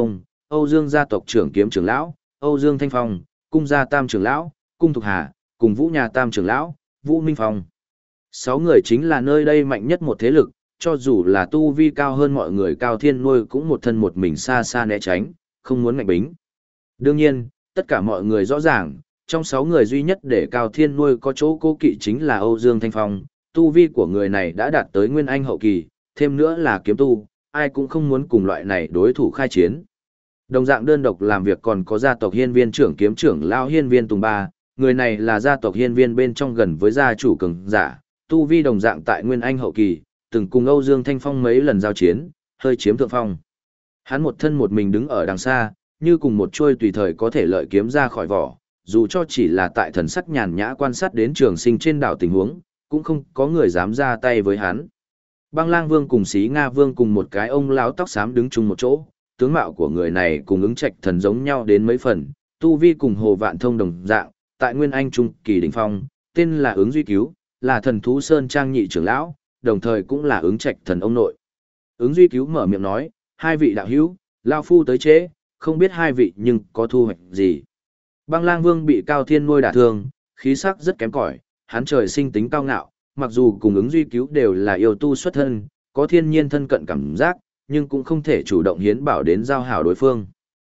Âu Dương gia tộc trưởng kiếm trưởng lão, Âu Dương Thanh Phong, cung gia tam trưởng lão, cung Thục Hà, cùng Vũ nhà tam trưởng lão, Vũ Minh Phong. Sáu người chính là nơi đây mạnh nhất một thế lực, cho dù là tu vi cao hơn mọi người Cao Thiên Nuôi cũng một thân một mình xa xa né tránh, không muốn ngạnh bính. Đương nhiên, tất cả mọi người rõ ràng, trong sáu người duy nhất để Cao Thiên Nuôi có chỗ cố kỵ chính là Âu Dương Thanh Phong, tu vi của người này đã đạt tới Nguyên Anh hậu kỳ, thêm nữa là kiếm tu, ai cũng không muốn cùng loại này đối thủ khai chiến. Đồng dạng đơn độc làm việc còn có gia tộc Hiên Viên trưởng kiếm trưởng lão Hiên Viên Tùng Ba, người này là gia tộc Hiên Viên bên trong gần với gia chủ cường giả, tu vi đồng dạng tại Nguyên Anh hậu kỳ, từng cùng Âu Dương Thanh Phong mấy lần giao chiến, hơi chiếm thượng phong. Hắn một thân một mình đứng ở đằng xa, như cùng một chuôi tùy thời có thể lợi kiếm ra khỏi vỏ, dù cho chỉ là tại thần sắc nhàn nhã quan sát đến Trường Sinh trên đảo tình huống, cũng không có người dám ra tay với hắn. Băng Lang Vương cùng Xí Nga Vương cùng một cái ông lão tóc xám đứng chung một chỗ, tướng mạo của người này cùng ứng trạch thần giống nhau đến mấy phần, tu vi cùng Hồ Vạn Thông đồng dạng, tại Nguyên Anh trung kỳ đỉnh phong, tên là Ứng Duy Cứu, là thần thú sơn trang nhị trưởng lão, đồng thời cũng là ứng trạch thần ông nội. Ứng Duy Cứu mở miệng nói, hai vị đạo hữu, lao phu tới chế, không biết hai vị nhưng có thu hoạch gì. Băng Lang Vương bị Cao Thiên Nuôi đả thương, khí sắc rất kém cỏi, hắn trời sinh tính cao ngạo, mặc dù cùng Ứng Duy Cứu đều là yêu tu xuất thân, có thiên nhiên thân cận cảm giác, nhưng cũng không thể chủ động hiến bảo đến giao hảo đối phương.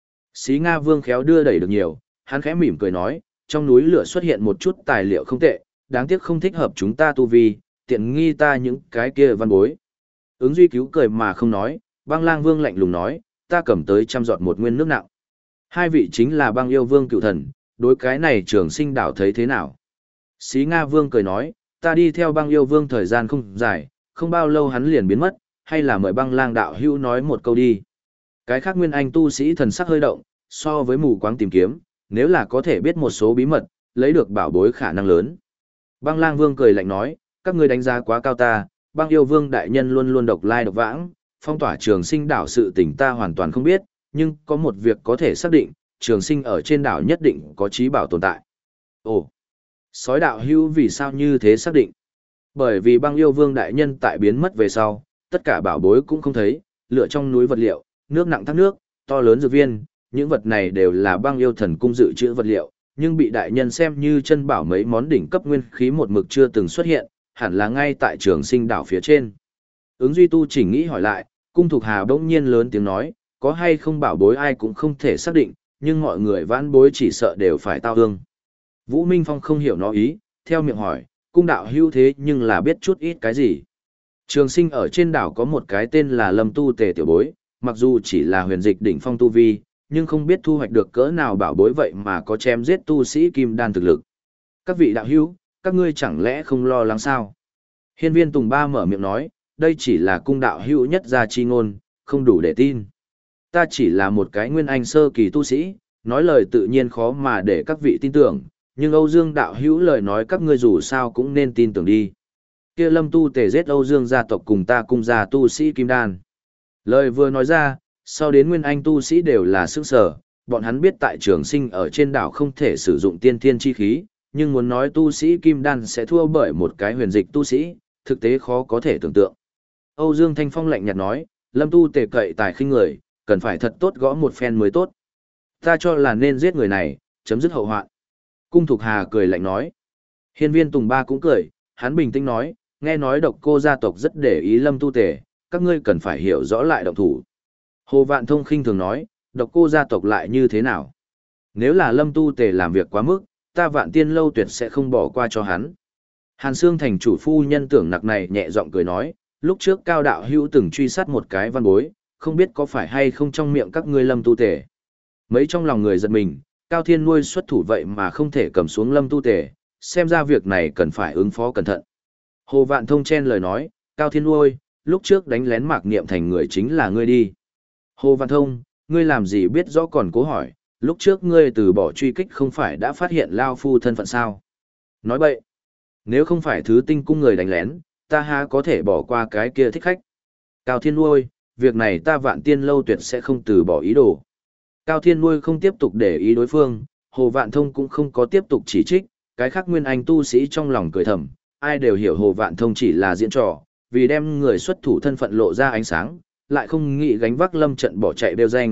Xí Nga Vương khéo đưa đẩy được nhiều, hắn khẽ mỉm cười nói, trong núi lửa xuất hiện một chút tài liệu không tệ, đáng tiếc không thích hợp chúng ta tu vi, tiện nghi ta những cái kia văn bối. Ứng Duy Cứu cười mà không nói, Băng Lang Vương lạnh lùng nói, ta cầm tới trăm giọt một nguyên nước nặng. Hai vị chính là Băng Yêu Vương cựu thần, đối cái này Trường Sinh đảo thấy thế nào? Xí Nga Vương cười nói, ta đi theo Băng Yêu Vương thời gian không dài, không bao lâu hắn liền biến mất, hay là mời Băng Lang đạo hữu nói một câu đi. Cái khác Nguyên Anh tu sĩ thần sắc hơi động, so với mù quáng tìm kiếm, nếu là có thể biết một số bí mật, lấy được bảo bối khả năng lớn. Băng Lang Vương cười lạnh nói, các ngươi đánh giá quá cao ta, Băng Yêu Vương đại nhân luôn luôn độc lai độc vãng, phong tỏa Trường Sinh đảo sự tình ta hoàn toàn không biết, nhưng có một việc có thể xác định, Trường Sinh ở trên đảo nhất định có trí bảo tồn tại. Ồ, sói đạo hữu vì sao như thế xác định? Bởi vì Băng Yêu Vương đại nhân tại biến mất về sau, tất cả bảo bối cũng không thấy, lựa trong núi vật liệu, nước nặng thác nước, to lớn dược viên, những vật này đều là Băng Yêu thần cung dự trữ vật liệu, nhưng bị đại nhân xem như chân bảo mấy món đỉnh cấp nguyên khí một mực chưa từng xuất hiện, hẳn là ngay tại Trường Sinh đảo phía trên. Ứng Duy Tu chỉnh nghĩ hỏi lại, cung Thục Hà bỗng nhiên lớn tiếng nói, có hay không bảo bối ai cũng không thể xác định, nhưng mọi người vãn bối chỉ sợ đều phải tao hương. Vũ Minh Phong không hiểu nó ý, theo miệng hỏi, cung đạo hữu thế nhưng là biết chút ít cái gì. Trường Sinh ở trên đảo có một cái tên là Lâm Tu Tề tiểu bối, mặc dù chỉ là huyền dịch đỉnh phong tu vi, nhưng không biết thu hoạch được cỡ nào bảo bối vậy mà có chém giết tu sĩ kim đan thực lực. Các vị đạo hữu, các ngươi chẳng lẽ không lo lắng sao? Hiên Viên Tùng Ba mở miệng nói, đây chỉ là cung đạo hữu nhất gia chi ngôn, không đủ để tin. Ta chỉ là một cái nguyên anh sơ kỳ tu sĩ, nói lời tự nhiên khó mà để các vị tin tưởng, nhưng Âu Dương đạo hữu lời nói các ngươi dù sao cũng nên tin tưởng đi. Kia Lâm Tu Tề giết Âu Dương gia tộc cùng ta cung gia tu sĩ kim đan. Lời vừa nói ra, sau đến nguyên anh tu sĩ đều là sức sở, bọn hắn biết tại Trường Sinh ở trên đảo không thể sử dụng tiên thiên chi khí, nhưng muốn nói tu sĩ kim đan sẽ thua bởi một cái huyền dịch tu sĩ, thực tế khó có thể tưởng tượng. Âu Dương Thanh Phong lạnh nhạt nói, Lâm Tu Tề cậy tài khinh người, cần phải thật tốt gõ một phen mới tốt. Ta cho là nên giết người này, chấm dứt hậu hoạn. Cung Thục Hà cười lạnh nói. Hiên Viên Tùng Ba cũng cười, hắn bình tĩnh nói, nghe nói Độc Cô gia tộc rất để ý Lâm Tu Tề, các ngươi cần phải hiểu rõ lại động thủ. Hồ Vạn Thông khinh thường nói, Độc Cô gia tộc lại như thế nào? Nếu là Lâm Tu Tề làm việc quá mức, ta Vạn Tiên lâu tuyệt sẽ không bỏ qua cho hắn. Hàn Sương thành chủ phu nhân tưởng nặc này nhẹ giọng cười nói, lúc trước Cao đạo hữu từng truy sát một cái văn bối, không biết có phải hay không trong miệng các ngươi Lâm Tu Tề. Mấy trong lòng người giật mình, Cao Thiên Nuôi xuất thủ vậy mà không thể cầm xuống Lâm Tu Tề, xem ra việc này cần phải ứng phó cẩn thận. Hồ Vạn Thông chen lời nói, Cao Thiên Nuôi, lúc trước đánh lén Mạc Niệm Thành người chính là ngươi đi. Hồ Vạn Thông, ngươi làm gì biết rõ còn cố hỏi, lúc trước ngươi từ bỏ truy kích không phải đã phát hiện Lao Phu thân phận sao? Nói bậy, nếu không phải thứ tinh cung người đánh lén, ta há có thể bỏ qua cái kia thích khách. Cao Thiên Nuôi, việc này ta Vạn Tiên lâu tuyệt sẽ không từ bỏ ý đồ. Cao Thiên Nuôi không tiếp tục để ý đối phương, Hồ Vạn Thông cũng không có tiếp tục chỉ trích, cái khác nguyên anh tu sĩ trong lòng cười thầm, ai đều hiểu Hồ Vạn Thông chỉ là diễn trò, vì đem người xuất thủ thân phận lộ ra ánh sáng, lại không nghĩ gánh vác lâm trận bỏ chạy đeo danh,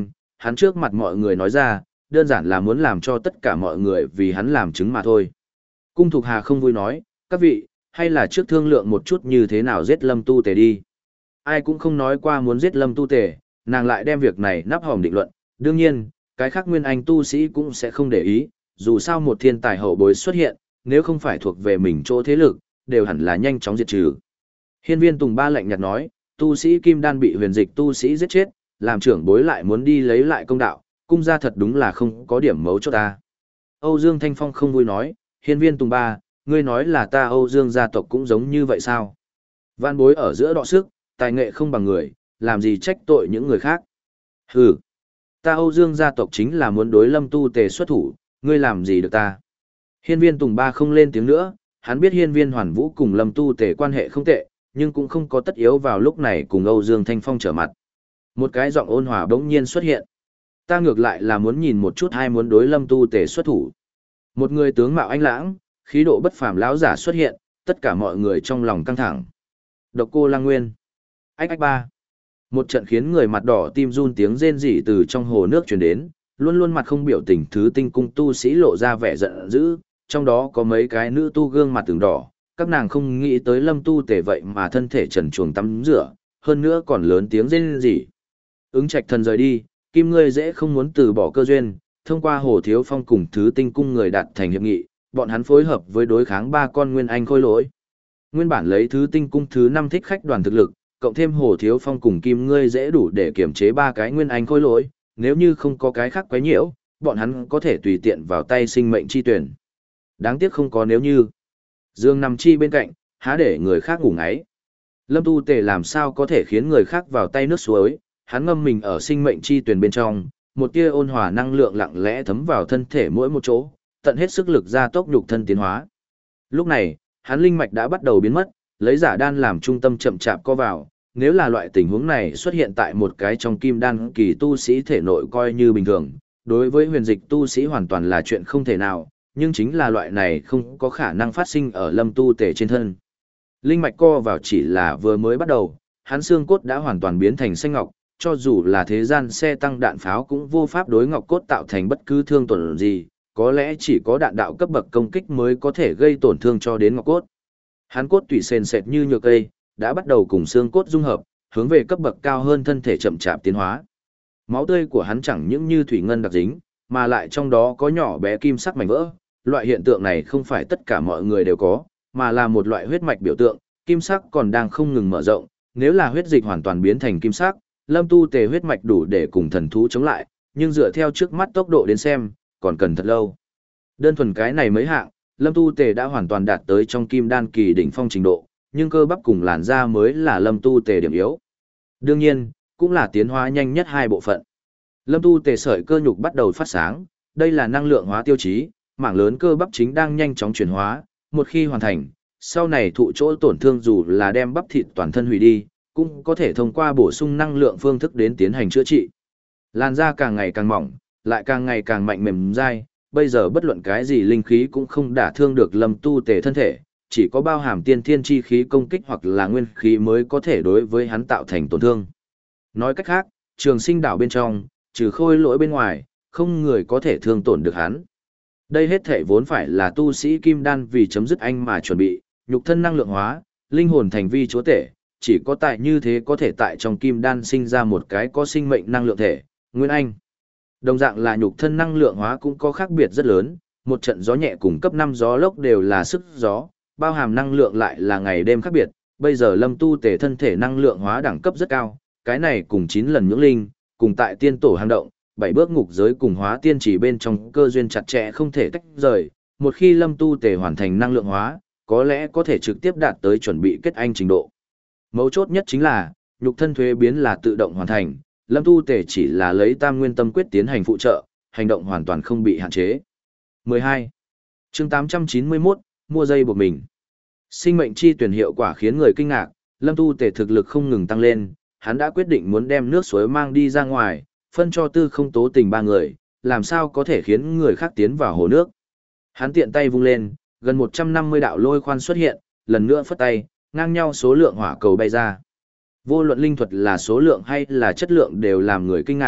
hắn trước mặt mọi người nói ra, đơn giản là muốn làm cho tất cả mọi người vì hắn làm chứng mà thôi. Cung Thục Hà không vui nói, các vị, hay là trước thương lượng một chút như thế nào giết Lâm Tu Tề đi. Ai cũng không nói qua muốn giết Lâm Tu Tề, nàng lại đem việc này nắp hòm định luận. Đương nhiên, cái khác nguyên anh tu sĩ cũng sẽ không để ý, dù sao một thiên tài hậu bối xuất hiện, nếu không phải thuộc về mình chỗ thế lực, đều hẳn là nhanh chóng diệt trừ. Hiên Viên Tùng Ba lạnh nhạt nói, tu sĩ Kim Đan bị huyền dịch tu sĩ giết chết, làm trưởng bối lại muốn đi lấy lại công đạo, cung gia thật đúng là không có điểm mấu chốt ta. Âu Dương Thanh Phong không vui nói, Hiên Viên Tùng Ba, ngươi nói là ta Âu Dương gia tộc cũng giống như vậy sao? Vạn bối ở giữa đọ sức, tài nghệ không bằng người, làm gì trách tội những người khác. Hừ, ta Âu Dương gia tộc chính là muốn đối Lâm Tu Tề xuất thủ, ngươi làm gì được ta? Hiên Viên Tùng Ba không lên tiếng nữa, hắn biết Hiên Viên Hoàn Vũ cùng Lâm Tu Tề quan hệ không tệ, nhưng cũng không có tất yếu vào lúc này cùng Âu Dương Thanh Phong trở mặt. Một cái giọng ôn hòa bỗng nhiên xuất hiện. Ta ngược lại là muốn nhìn một chút ai muốn đối Lâm Tu Tề xuất thủ. Một người tướng mạo anh lãng, khí độ bất phàm lão giả xuất hiện, tất cả mọi người trong lòng căng thẳng. Độc Cô Lăng Nguyên. Ách ách ba. Một trận khiến người mặt đỏ tim run tiếng rên rỉ từ trong hồ nước truyền đến, luôn luôn mặt không biểu tình thứ tinh cung tu sĩ lộ ra vẻ giận dữ, trong đó có mấy cái nữ tu gương mặt từng đỏ, các nàng không nghĩ tới Lâm Tu Tề vậy mà thân thể trần truồng tắm rửa, hơn nữa còn lớn tiếng rên rỉ. Ứng Trạch Thần rời đi, Kim Ngươi dễ không muốn từ bỏ cơ duyên, thông qua Hồ Thiếu Phong cùng thứ tinh cung người đạt thành hiệp nghị, bọn hắn phối hợp với đối kháng ba con nguyên anh khôi lỗi. Nguyên bản lấy thứ tinh cung thứ năm thích khách đoàn thực lực, cộng thêm Hồ Thiếu Phong cùng Kim Ngươi dễ đủ để kiểm chế ba cái nguyên anh khôi lỗi, nếu như không có cái khác quấy nhiễu, bọn hắn có thể tùy tiện vào tay sinh mệnh chi tuyển. Đáng tiếc không có nếu như. Dương nằm chi bên cạnh, há để người khác ngủ ngáy. Lâm Tu Tề làm sao có thể khiến người khác vào tay nước suối, hắn ngâm mình ở sinh mệnh chi tuyển bên trong, một tia ôn hòa năng lượng lặng lẽ thấm vào thân thể mỗi một chỗ, tận hết sức lực gia tốc nhục thân tiến hóa. Lúc này, hắn linh mạch đã bắt đầu biến mất, lấy giả đan làm trung tâm chậm chạp co vào, nếu là loại tình huống này xuất hiện tại một cái trong kim đan kỳ tu sĩ thể nội coi như bình thường, đối với huyền dịch tu sĩ hoàn toàn là chuyện không thể nào, nhưng chính là loại này không có khả năng phát sinh ở Lâm Tu Tề trên thân. Linh mạch co vào chỉ là vừa mới bắt đầu, hắn xương cốt đã hoàn toàn biến thành xanh ngọc, cho dù là thế gian xe tăng đạn pháo cũng vô pháp đối ngọc cốt tạo thành bất cứ thương tổn gì, có lẽ chỉ có đạn đạo cấp bậc công kích mới có thể gây tổn thương cho đến ngọc cốt. Hắn cốt tủy sền sệt như nhược cây, đã bắt đầu cùng xương cốt dung hợp, hướng về cấp bậc cao hơn thân thể chậm chạp tiến hóa. Máu tươi của hắn chẳng những như thủy ngân đặc dính, mà lại trong đó có nhỏ bé kim sắc mảnh vỡ. Loại hiện tượng này không phải tất cả mọi người đều có, mà là một loại huyết mạch biểu tượng, kim sắc còn đang không ngừng mở rộng, nếu là huyết dịch hoàn toàn biến thành kim sắc, Lâm Tu Tề huyết mạch đủ để cùng thần thú chống lại, nhưng dựa theo trước mắt tốc độ đến xem, còn cần thật lâu. Đơn thuần cái này mới hạng, Lâm Tu Tề đã hoàn toàn đạt tới trong kim đan kỳ đỉnh phong trình độ, nhưng cơ bắp cùng làn da mới là Lâm Tu Tề điểm yếu. Đương nhiên, cũng là tiến hóa nhanh nhất hai bộ phận. Lâm Tu Tề sợi cơ nhục bắt đầu phát sáng, đây là năng lượng hóa tiêu chí, mảng lớn cơ bắp chính đang nhanh chóng chuyển hóa, một khi hoàn thành, sau này thụ chỗ tổn thương dù là đem bắp thịt toàn thân hủy đi, cũng có thể thông qua bổ sung năng lượng phương thức đến tiến hành chữa trị. Làn da càng ngày càng mỏng, lại càng ngày càng mạnh mềm dai, bây giờ bất luận cái gì linh khí cũng không đả thương được Lâm Tu Tề thân thể, chỉ có bao hàm tiên thiên chi khí công kích hoặc là nguyên khí mới có thể đối với hắn tạo thành tổn thương. Nói cách khác, Trường Sinh đảo bên trong, trừ khôi lỗi bên ngoài, không người có thể thương tổn được hắn. Đây hết thể vốn phải là tu sĩ kim đan vì chấm dứt anh mà chuẩn bị, nhục thân năng lượng hóa, linh hồn thành vi chúa tể, chỉ có tại như thế có thể tại trong kim đan sinh ra một cái có sinh mệnh năng lượng thể, nguyên anh. Đồng dạng là nhục thân năng lượng hóa cũng có khác biệt rất lớn, một trận gió nhẹ cùng cấp năm gió lốc đều là sức gió, bao hàm năng lượng lại là ngày đêm khác biệt, bây giờ Lâm Tu Tề thân thể năng lượng hóa đẳng cấp rất cao, cái này cùng chín lần nhưỡng linh, cùng tại tiên tổ hang động, bảy bước ngục giới cùng hóa tiên chỉ bên trong cơ duyên chặt chẽ không thể tách rời, một khi Lâm Tu Tề hoàn thành năng lượng hóa, có lẽ có thể trực tiếp đạt tới chuẩn bị kết anh trình độ. Mấu chốt nhất chính là, nhục thân thuế biến là tự động hoàn thành, Lâm Tu Tề chỉ là lấy Tam Nguyên Tâm Quyết tiến hành phụ trợ, hành động hoàn toàn không bị hạn chế. mười hai. Chương tám trăm chín mươi mốt, mua dây buộc mình. Sinh mệnh chi tuyển hiệu quả khiến người kinh ngạc, Lâm Tu Tề thực lực không ngừng tăng lên, hắn đã quyết định muốn đem nước suối mang đi ra ngoài, phân cho Tư Không Tố Tình ba người, làm sao có thể khiến người khác tiến vào hồ nước. Hắn tiện tay vung lên, gần một trăm năm mươi đạo lôi khoan xuất hiện, lần nữa phất tay, ngang nhau số lượng hỏa cầu bay ra. Vô luận linh thuật là số lượng hay là chất lượng đều làm người kinh ngạc,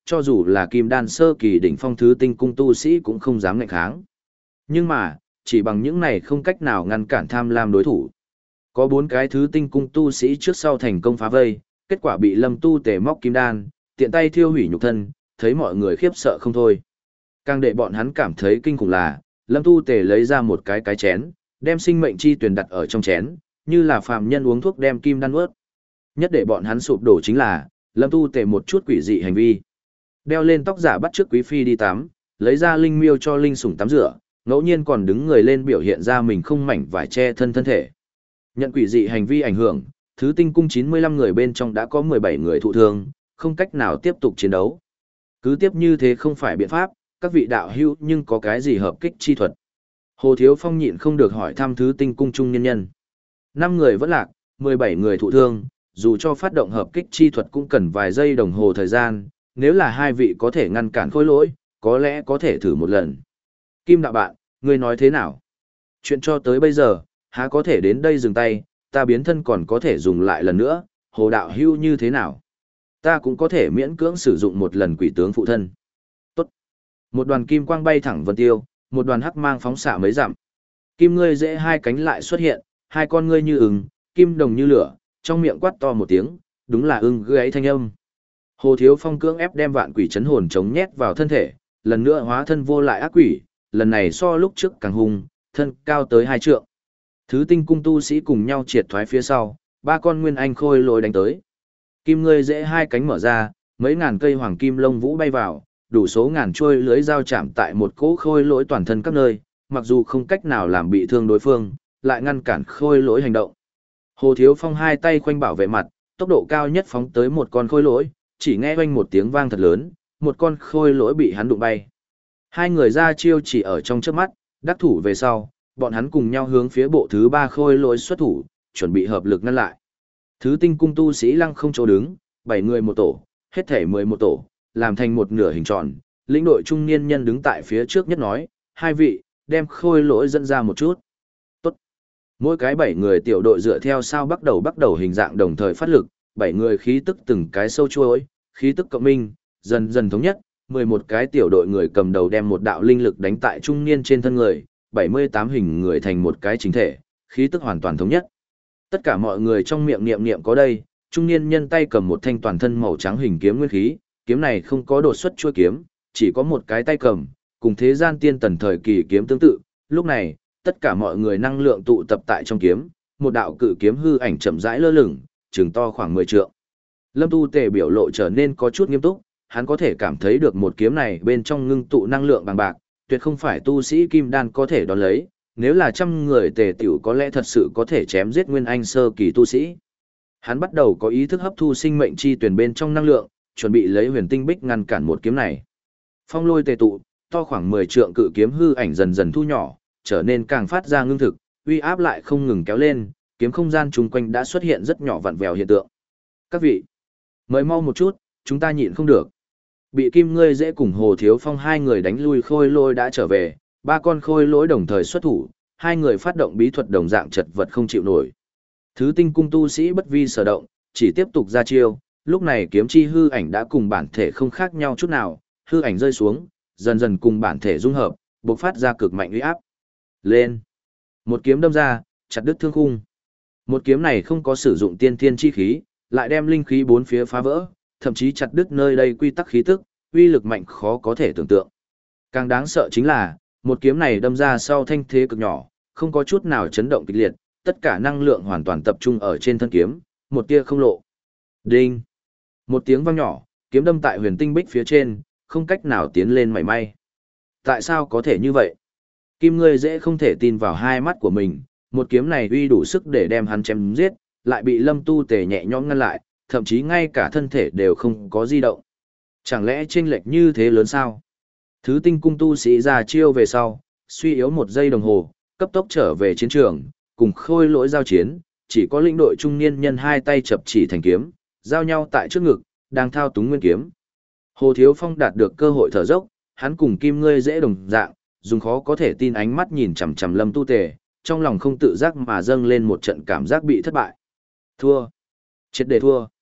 cho dù là kim đan sơ kỳ đỉnh phong thứ tinh cung tu sĩ cũng không dám ngạnh kháng. Nhưng mà, chỉ bằng những này không cách nào ngăn cản tham lam đối thủ. Có bốn cái thứ tinh cung tu sĩ trước sau thành công phá vây, kết quả bị Lâm Tu Tề móc kim đan, tiện tay thiêu hủy nhục thân, thấy mọi người khiếp sợ không thôi. Càng để bọn hắn cảm thấy kinh khủng là, Lâm Tu Tề lấy ra một cái cái chén, đem sinh mệnh chi tuyển đặt ở trong chén, như là phàm nhân uống thuốc đem kim đan ướt. Nhất để bọn hắn sụp đổ chính là, Lâm Tu Tề một chút quỷ dị hành vi. Đeo lên tóc giả bắt trước quý phi đi tắm, lấy ra linh miêu cho linh sủng tắm rửa, ngẫu nhiên còn đứng người lên biểu hiện ra mình không mảnh vải che thân thân thể. Nhận quỷ dị hành vi ảnh hưởng, thứ tinh cung chín mươi lăm người bên trong đã có mười bảy người thụ thương, không cách nào tiếp tục chiến đấu. Cứ tiếp như thế không phải biện pháp, các vị đạo hữu nhưng có cái gì hợp kích chi thuật. Hồ Thiếu Phong nhịn không được hỏi thăm thứ tinh cung trung nhân nhân. năm người vẫn lạc, mười bảy người thụ thương, dù cho phát động hợp kích chi thuật cũng cần vài giây đồng hồ thời gian, nếu là hai vị có thể ngăn cản khối lỗi, có lẽ có thể thử một lần. Kim đạo bạn, ngươi nói thế nào? Chuyện cho tới bây giờ, há có thể đến đây dừng tay, ta biến thân còn có thể dùng lại lần nữa, hồ đạo hưu như thế nào? Ta cũng có thể miễn cưỡng sử dụng một lần quỷ tướng phụ thân. Tốt. Một đoàn kim quang bay thẳng vân tiêu, một đoàn hắc mang phóng xạ mấy dặm. Kim ngươi dễ hai cánh lại xuất hiện, hai con ngươi như ưng, kim đồng như lửa, trong miệng quát to một tiếng, đúng là ưng gáy thanh âm. Hồ Thiếu Phong cưỡng ép đem vạn quỷ chấn hồn chống nhét vào thân thể, lần nữa hóa thân vô lại ác quỷ, lần này so lúc trước càng hung, thân cao tới hai trượng. Thứ tinh cung tu sĩ cùng nhau triệt thoái phía sau, ba con nguyên anh khôi lỗi đánh tới. Kim ngươi dễ hai cánh mở ra, mấy ngàn cây hoàng kim lông vũ bay vào, đủ số ngàn chuôi lưới dao chạm tại một cỗ khôi lỗi toàn thân các nơi, mặc dù không cách nào làm bị thương đối phương, lại ngăn cản khôi lỗi hành động. Hồ Thiếu Phong hai tay khoanh bảo vệ mặt, tốc độ cao nhất phóng tới một con khôi lỗi, chỉ nghe oanh một tiếng vang thật lớn, một con khôi lỗi bị hắn đụng bay. Hai người ra chiêu chỉ ở trong chớp mắt, đắc thủ về sau, bọn hắn cùng nhau hướng phía bộ thứ ba khôi lỗi xuất thủ, chuẩn bị hợp lực ngăn lại. Thứ tinh cung tu sĩ lăng không chỗ đứng, bảy người một tổ, hết thể mười một tổ, làm thành một nửa hình tròn. Lĩnh đội trung niên nhân đứng tại phía trước nhất nói, hai vị, đem khôi lỗi dẫn ra một chút. Tốt. Mỗi cái bảy người tiểu đội dựa theo sao bắt đầu bắt đầu hình dạng đồng thời phát lực, bảy người khí tức từng cái sâu chuối, khí tức cộng minh, dần dần thống nhất, mười một cái tiểu đội người cầm đầu đem một đạo linh lực đánh tại trung niên trên thân người, bảy mươi tám hình người thành một cái chính thể, khí tức hoàn toàn thống nhất. Tất cả mọi người trong miệng niệm niệm có đây, trung niên nhân tay cầm một thanh toàn thân màu trắng hình kiếm nguyên khí, kiếm này không có đột xuất chuôi kiếm, chỉ có một cái tay cầm, cùng thế gian tiên tần thời kỳ kiếm tương tự. Lúc này, tất cả mọi người năng lượng tụ tập tại trong kiếm, một đạo cự kiếm hư ảnh chậm rãi lơ lửng, chừng to khoảng mười trượng. Lâm Tu Tề biểu lộ trở nên có chút nghiêm túc, hắn có thể cảm thấy được một kiếm này bên trong ngưng tụ năng lượng bằng bạc, tuyệt không phải tu sĩ kim đan có thể đón lấy, nếu là trăm người tề tiểu có lẽ thật sự có thể chém giết nguyên anh sơ kỳ tu sĩ. Hắn bắt đầu có ý thức hấp thu sinh mệnh chi tuyển bên trong năng lượng, chuẩn bị lấy huyền tinh bích ngăn cản một kiếm này. Phong lôi tề tụ, to khoảng mười trượng cự kiếm hư ảnh dần dần thu nhỏ, trở nên càng phát ra ngưng thực, uy áp lại không ngừng kéo lên, kiếm không gian chung quanh đã xuất hiện rất nhỏ vặn vẹo hiện tượng. Các vị, mời mau một chút, chúng ta nhịn không được. Bị Kim Ngươi dễ cùng Hồ Thiếu Phong hai người đánh lui khôi lỗi đã trở về, ba con khôi lỗi đồng thời xuất thủ, hai người phát động bí thuật đồng dạng chật vật không chịu nổi. Thứ tinh cung tu sĩ bất vi sở động, chỉ tiếp tục ra chiêu, lúc này kiếm chi hư ảnh đã cùng bản thể không khác nhau chút nào, hư ảnh rơi xuống, dần dần cùng bản thể dung hợp, bộc phát ra cực mạnh uy áp. Lên! Một kiếm đâm ra, chặt đứt thương khung. Một kiếm này không có sử dụng tiên thiên chi khí, lại đem linh khí bốn phía phá vỡ, thậm chí chặt đứt nơi đây quy tắc khí tức, uy lực mạnh khó có thể tưởng tượng. Càng đáng sợ chính là, một kiếm này đâm ra sau thanh thế cực nhỏ, không có chút nào chấn động kịch liệt, tất cả năng lượng hoàn toàn tập trung ở trên thân kiếm, một tia không lộ. Đinh! Một tiếng vang nhỏ, kiếm đâm tại huyền tinh bích phía trên, không cách nào tiến lên mảy may. Tại sao có thể như vậy? Kim Ngươi dễ không thể tin vào hai mắt của mình, một kiếm này uy đủ sức để đem hắn chém giết, lại bị Lâm Tu Tề nhẹ nhõm ngăn lại, thậm chí ngay cả thân thể đều không có di động. Chẳng lẽ chênh lệch như thế lớn sao? Thứ tinh cung tu sĩ ra chiêu về sau, suy yếu một giây đồng hồ, cấp tốc trở về chiến trường, cùng khôi lỗi giao chiến, chỉ có lĩnh đội trung niên nhân hai tay chập chỉ thành kiếm, giao nhau tại trước ngực, đang thao túng nguyên kiếm. Hồ Thiếu Phong đạt được cơ hội thở dốc, hắn cùng Kim Ngươi dễ đồng dạng, dùng khó có thể tin ánh mắt nhìn chằm chằm Lâm Tu Tề, trong lòng không tự giác mà dâng lên một trận cảm giác bị thất bại. Thua. Triệt để thua.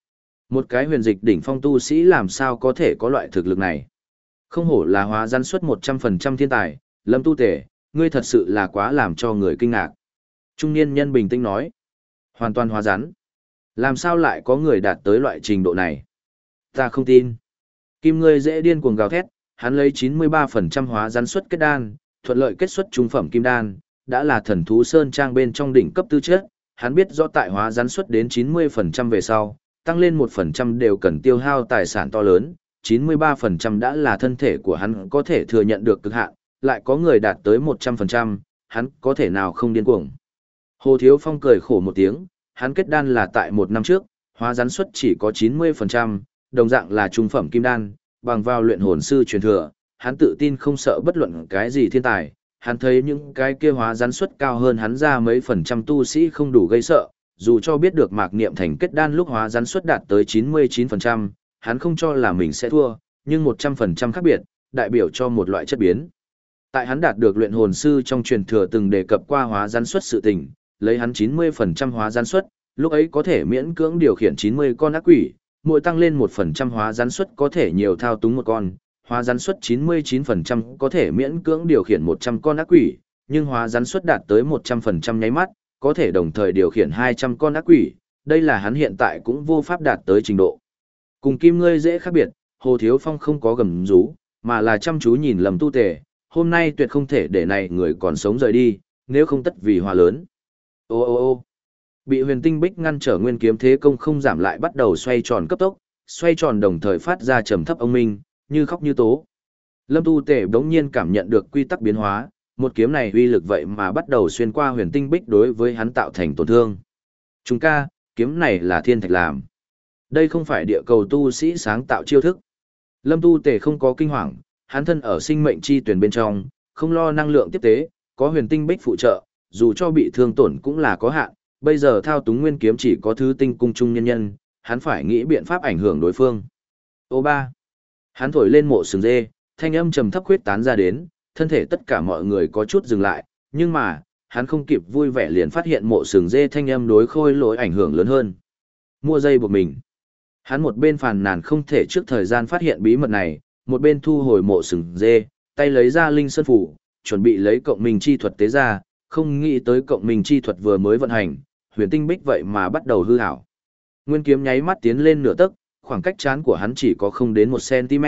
Một cái huyền dịch đỉnh phong tu sĩ làm sao có thể có loại thực lực này. Không hổ là hóa rắn suất một trăm phần trăm thiên tài, Lâm Tu Tể, ngươi thật sự là quá làm cho người kinh ngạc. Trung niên nhân bình tĩnh nói. Hoàn toàn hóa rắn. Làm sao lại có người đạt tới loại trình độ này? Ta không tin. Kim ngươi dễ điên cuồng gào thét, hắn lấy chín mươi ba phần trăm hóa rắn suất kết đan, thuận lợi kết xuất trung phẩm kim đan, đã là thần thú sơn trang bên trong đỉnh cấp tư chất, hắn biết rõ tại hóa rắn suất đến chín mươi phần trăm về sau, tăng lên một phần trăm đều cần tiêu hao tài sản to lớn, chín mươi ba phần trăm đã là thân thể của hắn có thể thừa nhận được cực hạn, lại có người đạt tới một trăm phần trăm, hắn có thể nào không điên cuồng. Hồ Thiếu Phong cười khổ một tiếng, hắn kết đan là tại một năm trước, hóa rắn suất chỉ có chín mươi phần trăm, đồng dạng là trung phẩm kim đan, bằng vào luyện hồn sư truyền thừa, hắn tự tin không sợ bất luận cái gì thiên tài, hắn thấy những cái kia hóa rắn suất cao hơn hắn ra mấy phần trăm tu sĩ không đủ gây sợ, dù cho biết được Mạc Niệm Thành kết đan lúc hóa rắn suất đạt tới chín mươi chín phần trăm, hắn không cho là mình sẽ thua, nhưng một trăm phần trăm khác biệt, đại biểu cho một loại chất biến. Tại hắn đạt được luyện hồn sư trong truyền thừa từng đề cập qua hóa rắn suất sự tình, lấy hắn chín mươi phần trăm hóa rắn suất, lúc ấy có thể miễn cưỡng điều khiển chín mươi con ác quỷ, mỗi tăng lên một phần trăm hóa rắn suất có thể nhiều thao túng một con, hóa rắn suất chín mươi chín phần trăm có thể miễn cưỡng điều khiển một trăm con ác quỷ, nhưng hóa rắn suất đạt tới một trăm phần trăm nháy mắt, có thể đồng thời điều khiển hai trăm con ác quỷ, đây là hắn hiện tại cũng vô pháp đạt tới trình độ. Cùng Kim ngươi dễ khác biệt, Hồ Thiếu Phong không có gầm rú, mà là chăm chú nhìn Lâm Tu Tề, hôm nay tuyệt không thể để này người còn sống rời đi, nếu không tất vì hòa lớn. Ô ô ô bị huyền tinh bích ngăn trở nguyên kiếm thế công không giảm lại bắt đầu xoay tròn cấp tốc, xoay tròn đồng thời phát ra trầm thấp ông minh, như khóc như tố. Lâm Tu Tề đống nhiên cảm nhận được quy tắc biến hóa, một kiếm này uy lực vậy mà bắt đầu xuyên qua huyền tinh bích đối với hắn tạo thành tổn thương. Chúng ca, kiếm này là thiên thạch làm. Đây không phải địa cầu tu sĩ sáng tạo chiêu thức. Lâm Tu Tề không có kinh hoàng, hắn thân ở sinh mệnh chi tuyển bên trong, không lo năng lượng tiếp tế, có huyền tinh bích phụ trợ, dù cho bị thương tổn cũng là có hạn, bây giờ thao túng nguyên kiếm chỉ có thứ tinh cung trung nhân nhân, hắn phải nghĩ biện pháp ảnh hưởng đối phương. Ô ba, hắn thổi lên mộ sừng dê, thanh âm trầm thấp khuyết tán ra đến, thân thể tất cả mọi người có chút dừng lại, nhưng mà, hắn không kịp vui vẻ liền phát hiện mộ sừng dê thanh âm đối khôi lỗi ảnh hưởng lớn hơn. Mua dây buộc mình. Hắn một bên phàn nàn không thể trước thời gian phát hiện bí mật này, một bên thu hồi mộ sừng dê, tay lấy ra linh sơn phủ, chuẩn bị lấy cộng minh chi thuật tế ra, không nghĩ tới cộng minh chi thuật vừa mới vận hành, huyền tinh bích vậy mà bắt đầu hư hảo. Nguyên kiếm nháy mắt tiến lên nửa tấc, khoảng cách chán của hắn chỉ có không đến một cm.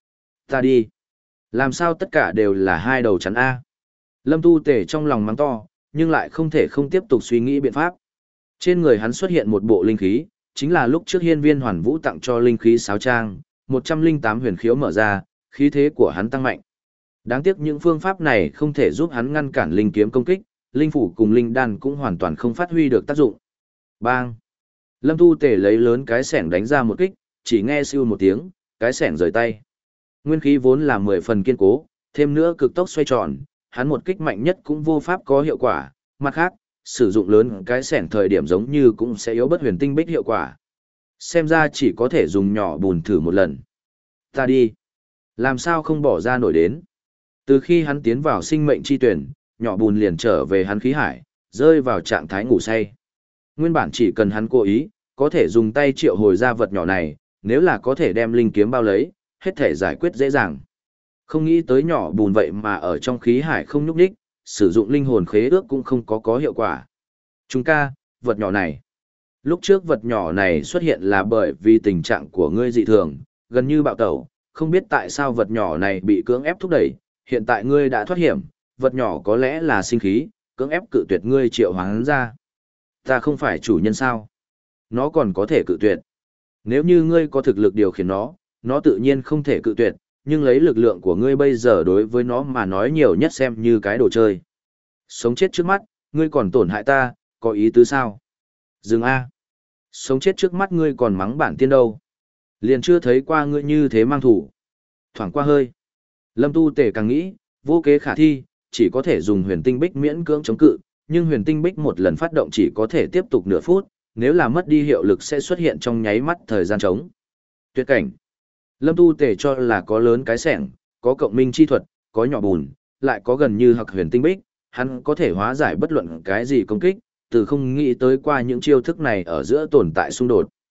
Ta đi. Làm sao tất cả đều là hai đầu chắn A. Lâm Tu Tể trong lòng mắng to, nhưng lại không thể không tiếp tục suy nghĩ biện pháp. Trên người hắn xuất hiện một bộ linh khí, chính là lúc trước hiên viên hoàn vũ tặng cho linh khí sáo trang, một trăm linh tám huyền khiếu mở ra, khí thế của hắn tăng mạnh. Đáng tiếc những phương pháp này không thể giúp hắn ngăn cản linh kiếm công kích, linh phủ cùng linh đan cũng hoàn toàn không phát huy được tác dụng. Bang! Lâm Tu Tể lấy lớn cái sẻng đánh ra một kích, chỉ nghe siêu một tiếng, cái sẻng rời tay. Nguyên khí vốn là mười phần kiên cố, thêm nữa cực tốc xoay tròn, hắn một kích mạnh nhất cũng vô pháp có hiệu quả, mặt khác, sử dụng lớn cái sẻng thời điểm giống như cũng sẽ yếu bất huyền tinh bích hiệu quả. Xem ra chỉ có thể dùng nhỏ bùn thử một lần. Ta đi. Làm sao không bỏ ra nổi đến. Từ khi hắn tiến vào sinh mệnh chi tuyển, nhỏ bùn liền trở về hắn khí hải, rơi vào trạng thái ngủ say. Nguyên bản chỉ cần hắn cố ý, có thể dùng tay triệu hồi ra vật nhỏ này, nếu là có thể đem linh kiếm bao lấy, hết thể giải quyết dễ dàng. Không nghĩ tới nhỏ bùn vậy mà ở trong khí hải không nhúc đích, sử dụng linh hồn khế ước cũng không có có hiệu quả. Chúng ca, vật nhỏ này. Lúc trước vật nhỏ này xuất hiện là bởi vì tình trạng của ngươi dị thường, gần như bạo tẩu, không biết tại sao vật nhỏ này bị cưỡng ép thúc đẩy, hiện tại ngươi đã thoát hiểm, vật nhỏ có lẽ là sinh khí, cưỡng ép cự tuyệt ngươi triệu hoán ra. Ta không phải chủ nhân sao? Nó còn có thể cự tuyệt. Nếu như ngươi có thực lực điều khiển nó, nó tự nhiên không thể cự tuyệt, nhưng lấy lực lượng của ngươi bây giờ đối với nó mà nói nhiều nhất xem như cái đồ chơi. Sống chết trước mắt, ngươi còn tổn hại ta, có ý tứ sao? Dừng A. Sống chết trước mắt ngươi còn mắng bản tiên đâu. Liền chưa thấy qua ngươi như thế mang thủ. Thoảng qua hơi. Lâm Tu Tể càng nghĩ, vô kế khả thi, chỉ có thể dùng huyền tinh bích miễn cưỡng chống cự, nhưng huyền tinh bích một lần phát động chỉ có thể tiếp tục nửa phút, nếu là mất đi hiệu lực sẽ xuất hiện trong nháy mắt thời gian trống. Tuyệt cảnh. Lâm Tu Tể cho là có lớn cái sẻng, có cộng minh chi thuật, có nhỏ bùn, lại có gần như hoặc huyền tinh bích, hắn có thể hóa giải bất luận cái gì công kích, từ không nghĩ tới qua những chiêu thức này ở giữa tồn tại xung đột.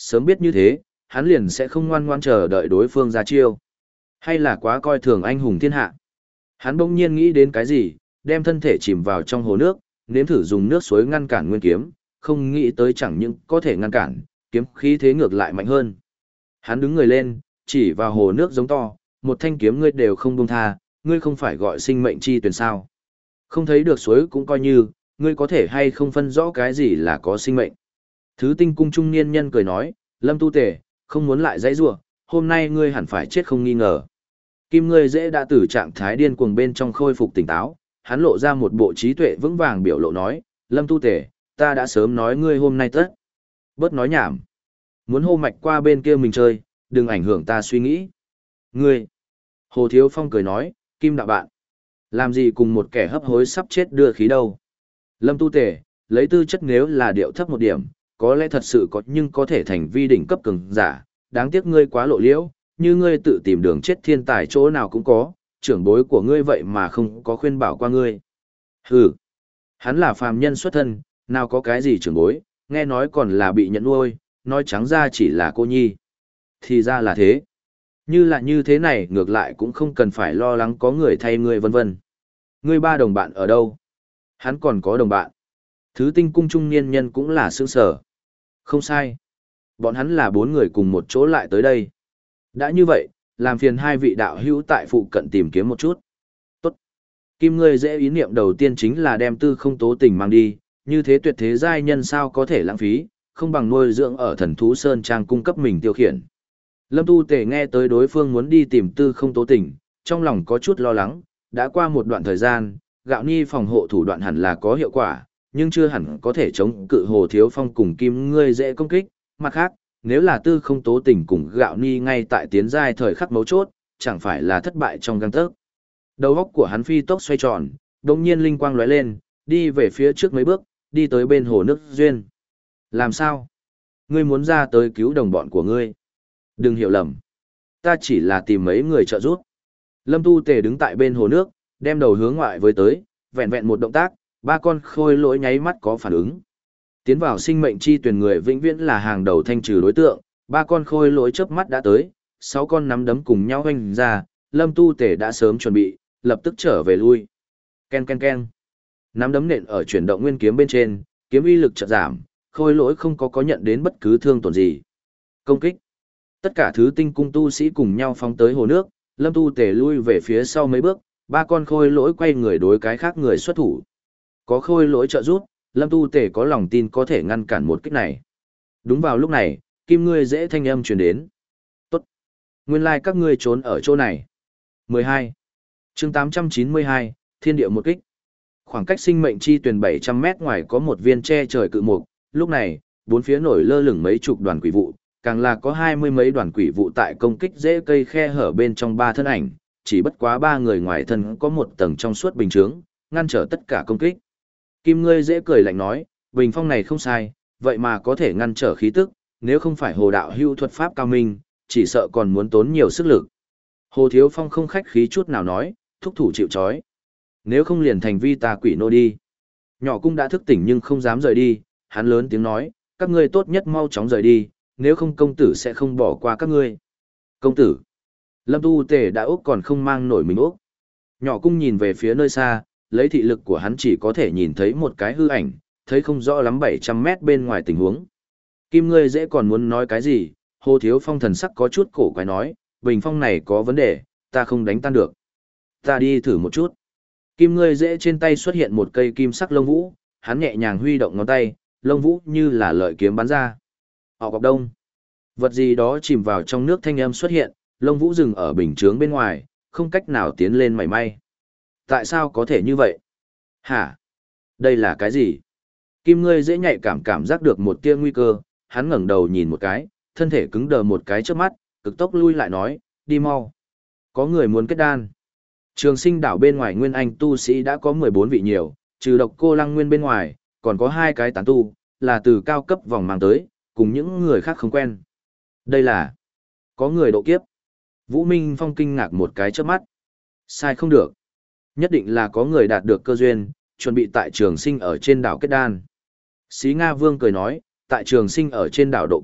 Sớm biết như thế, hắn liền sẽ không ngoan ngoan chờ đợi đối phương ra chiêu. Hay là quá coi thường anh hùng thiên hạ. Hắn bỗng nhiên nghĩ đến cái gì, đem thân thể chìm vào trong hồ nước, nếm thử dùng nước suối ngăn cản nguyên kiếm, không nghĩ tới chẳng những có thể ngăn cản, kiếm khí thế ngược lại mạnh hơn. Hắn đứng người lên, chỉ vào hồ nước giống to, một thanh kiếm ngươi đều không buông tha, ngươi không phải gọi sinh mệnh chi tuyển sao. Không thấy được suối cũng coi như, ngươi có thể hay không phân rõ cái gì là có sinh mệnh. Thứ tinh cung trung niên nhân cười nói, Lâm Tu Tề, không muốn lại dãy rủa, hôm nay ngươi hẳn phải chết không nghi ngờ. Kim ngươi dễ đã từ trạng thái điên cuồng bên trong khôi phục tỉnh táo, hắn lộ ra một bộ trí tuệ vững vàng biểu lộ nói, Lâm Tu Tề, ta đã sớm nói ngươi hôm nay tất. Bớt nói nhảm. Muốn hô mạch qua bên kia mình chơi, đừng ảnh hưởng ta suy nghĩ. Ngươi. Hồ Thiếu Phong cười nói, Kim đạo bạn. Làm gì cùng một kẻ hấp hối sắp chết đưa khí đâu. Lâm Tu Tề, lấy tư chất nếu là điệu thấp một điểm, có lẽ thật sự có nhưng có thể thành vi đỉnh cấp cường giả, đáng tiếc ngươi quá lộ liễu, như ngươi tự tìm đường chết thiên tài chỗ nào cũng có, trưởng bối của ngươi vậy mà không có khuyên bảo qua ngươi. Hừ, hắn là phàm nhân xuất thân, nào có cái gì trưởng bối, nghe nói còn là bị nhận nuôi, nói trắng ra chỉ là cô nhi. Thì ra là thế. Như là như thế này ngược lại cũng không cần phải lo lắng có người thay ngươi vân vân. Ngươi ba đồng bạn ở đâu? Hắn còn có đồng bạn. Thứ tinh cung trung niên nhân cũng là sương sở. Không sai. Bọn hắn là bốn người cùng một chỗ lại tới đây. Đã như vậy, làm phiền hai vị đạo hữu tại phụ cận tìm kiếm một chút. Tốt. Kim ngươi dễ ý niệm đầu tiên chính là đem tư không tố tình mang đi, như thế tuyệt thế giai nhân sao có thể lãng phí, không bằng nuôi dưỡng ở thần thú sơn trang cung cấp mình tiêu khiển. Lâm Tu Tề nghe tới đối phương muốn đi tìm tư không tố tình, trong lòng có chút lo lắng, đã qua một đoạn thời gian, gạo ni phòng hộ thủ đoạn hẳn là có hiệu quả, nhưng chưa hẳn có thể chống cự Hồ Thiếu Phong cùng Kim ngươi dễ công kích. Mặt khác, nếu là tư không tố tình cùng gạo ni ngay tại tiến giai thời khắc mấu chốt, chẳng phải là thất bại trong gang tấc. Đầu óc của hắn phi tốc xoay tròn, đồng nhiên linh quang lóe lên, đi về phía trước mấy bước, đi tới bên hồ nước duyên. Làm sao? Ngươi muốn ra tới cứu đồng bọn của ngươi? Đừng hiểu lầm. Ta chỉ là tìm mấy người trợ giúp. Lâm Tu Tề đứng tại bên hồ nước, đem đầu hướng ngoại với tới, vẹn vẹn một động tác, ba con khôi lỗi nháy mắt có phản ứng. Tiến vào sinh mệnh chi tuyển người vĩnh viễn là hàng đầu thanh trừ đối tượng, ba con khôi lỗi chớp mắt đã tới, sáu con nắm đấm cùng nhau hoành ra, Lâm Tu Tề đã sớm chuẩn bị, lập tức trở về lui. Ken ken ken. Nắm đấm nện ở chuyển động nguyên kiếm bên trên, kiếm uy lực chợt giảm, khôi lỗi không có có nhận đến bất cứ thương tổn gì. Công kích. Tất cả thứ tinh cung tu sĩ cùng nhau phóng tới hồ nước, Lâm Tu Tề lui về phía sau mấy bước, ba con khôi lỗi quay người đối cái khác người xuất thủ. Có khôi lỗi trợ giúp, Lâm Tu Tề có lòng tin có thể ngăn cản một kích này. Đúng vào lúc này, Kim ngươi dễ thanh âm truyền đến. Tốt. Nguyên lai like các ngươi trốn ở chỗ này. mười hai. Chương tám trăm chín mươi hai, Thiên địa một kích. Khoảng cách sinh mệnh chi tuyển bảy trăm mét ngoài có một viên che trời cự mục, lúc này, bốn phía nổi lơ lửng mấy chục đoàn quỷ vụ, càng là có hai mươi mấy đoàn quỷ vụ tại công kích dễ cây khe hở bên trong ba thân ảnh, chỉ bất quá ba người ngoài thân có một tầng trong suốt bình chướng, ngăn trở tất cả công kích. Kim ngươi dễ cười lạnh nói, bình phong này không sai, vậy mà có thể ngăn trở khí tức, nếu không phải hồ đạo hưu thuật pháp cao minh, chỉ sợ còn muốn tốn nhiều sức lực. Hồ Thiếu Phong không khách khí chút nào nói, thúc thủ chịu trói. Nếu không liền thành vi tà quỷ nô đi. Nhỏ cung đã thức tỉnh nhưng không dám rời đi, hắn lớn tiếng nói, các ngươi tốt nhất mau chóng rời đi, nếu không công tử sẽ không bỏ qua các ngươi. Công tử. Lâm Tu Tề đã úc còn không mang nổi mình úc. Nhỏ cung nhìn về phía nơi xa, lấy thị lực của hắn chỉ có thể nhìn thấy một cái hư ảnh, thấy không rõ lắm bảy trăm mét bên ngoài tình huống. Kim ngươi dễ còn muốn nói cái gì, Hồ Thiếu Phong thần sắc có chút cổ quái nói, bình phong này có vấn đề, ta không đánh tan được. Ta đi thử một chút. Kim ngươi dễ trên tay xuất hiện một cây kim sắc lông vũ, hắn nhẹ nhàng huy động ngón tay, lông vũ như là lợi kiếm bắn ra. Họ cọc đông. Vật gì đó chìm vào trong nước thanh âm xuất hiện, lông vũ dừng ở bình chướng bên ngoài, không cách nào tiến lên mảy may. Tại sao có thể như vậy? Hả? Đây là cái gì? Kim ngươi dễ nhạy cảm cảm giác được một tia nguy cơ, hắn ngẩng đầu nhìn một cái, thân thể cứng đờ một cái trước mắt, cực tốc lui lại nói, đi mau. Có người muốn kết đan. Trường sinh đảo bên ngoài nguyên anh tu sĩ đã có mười bốn vị nhiều, trừ độc cô lăng nguyên bên ngoài, còn có hai cái tán tu, là từ cao cấp vòng mang tới, cùng những người khác không quen. Đây là... Có người độ kiếp. Vũ Minh Phong kinh ngạc một cái trước mắt. Sai không được. Nhất định là có người đạt được cơ duyên, chuẩn bị tại trường sinh ở trên đảo kết đan. Xí Nga Vương cười nói, tại trường sinh ở trên đảo độ kiếp,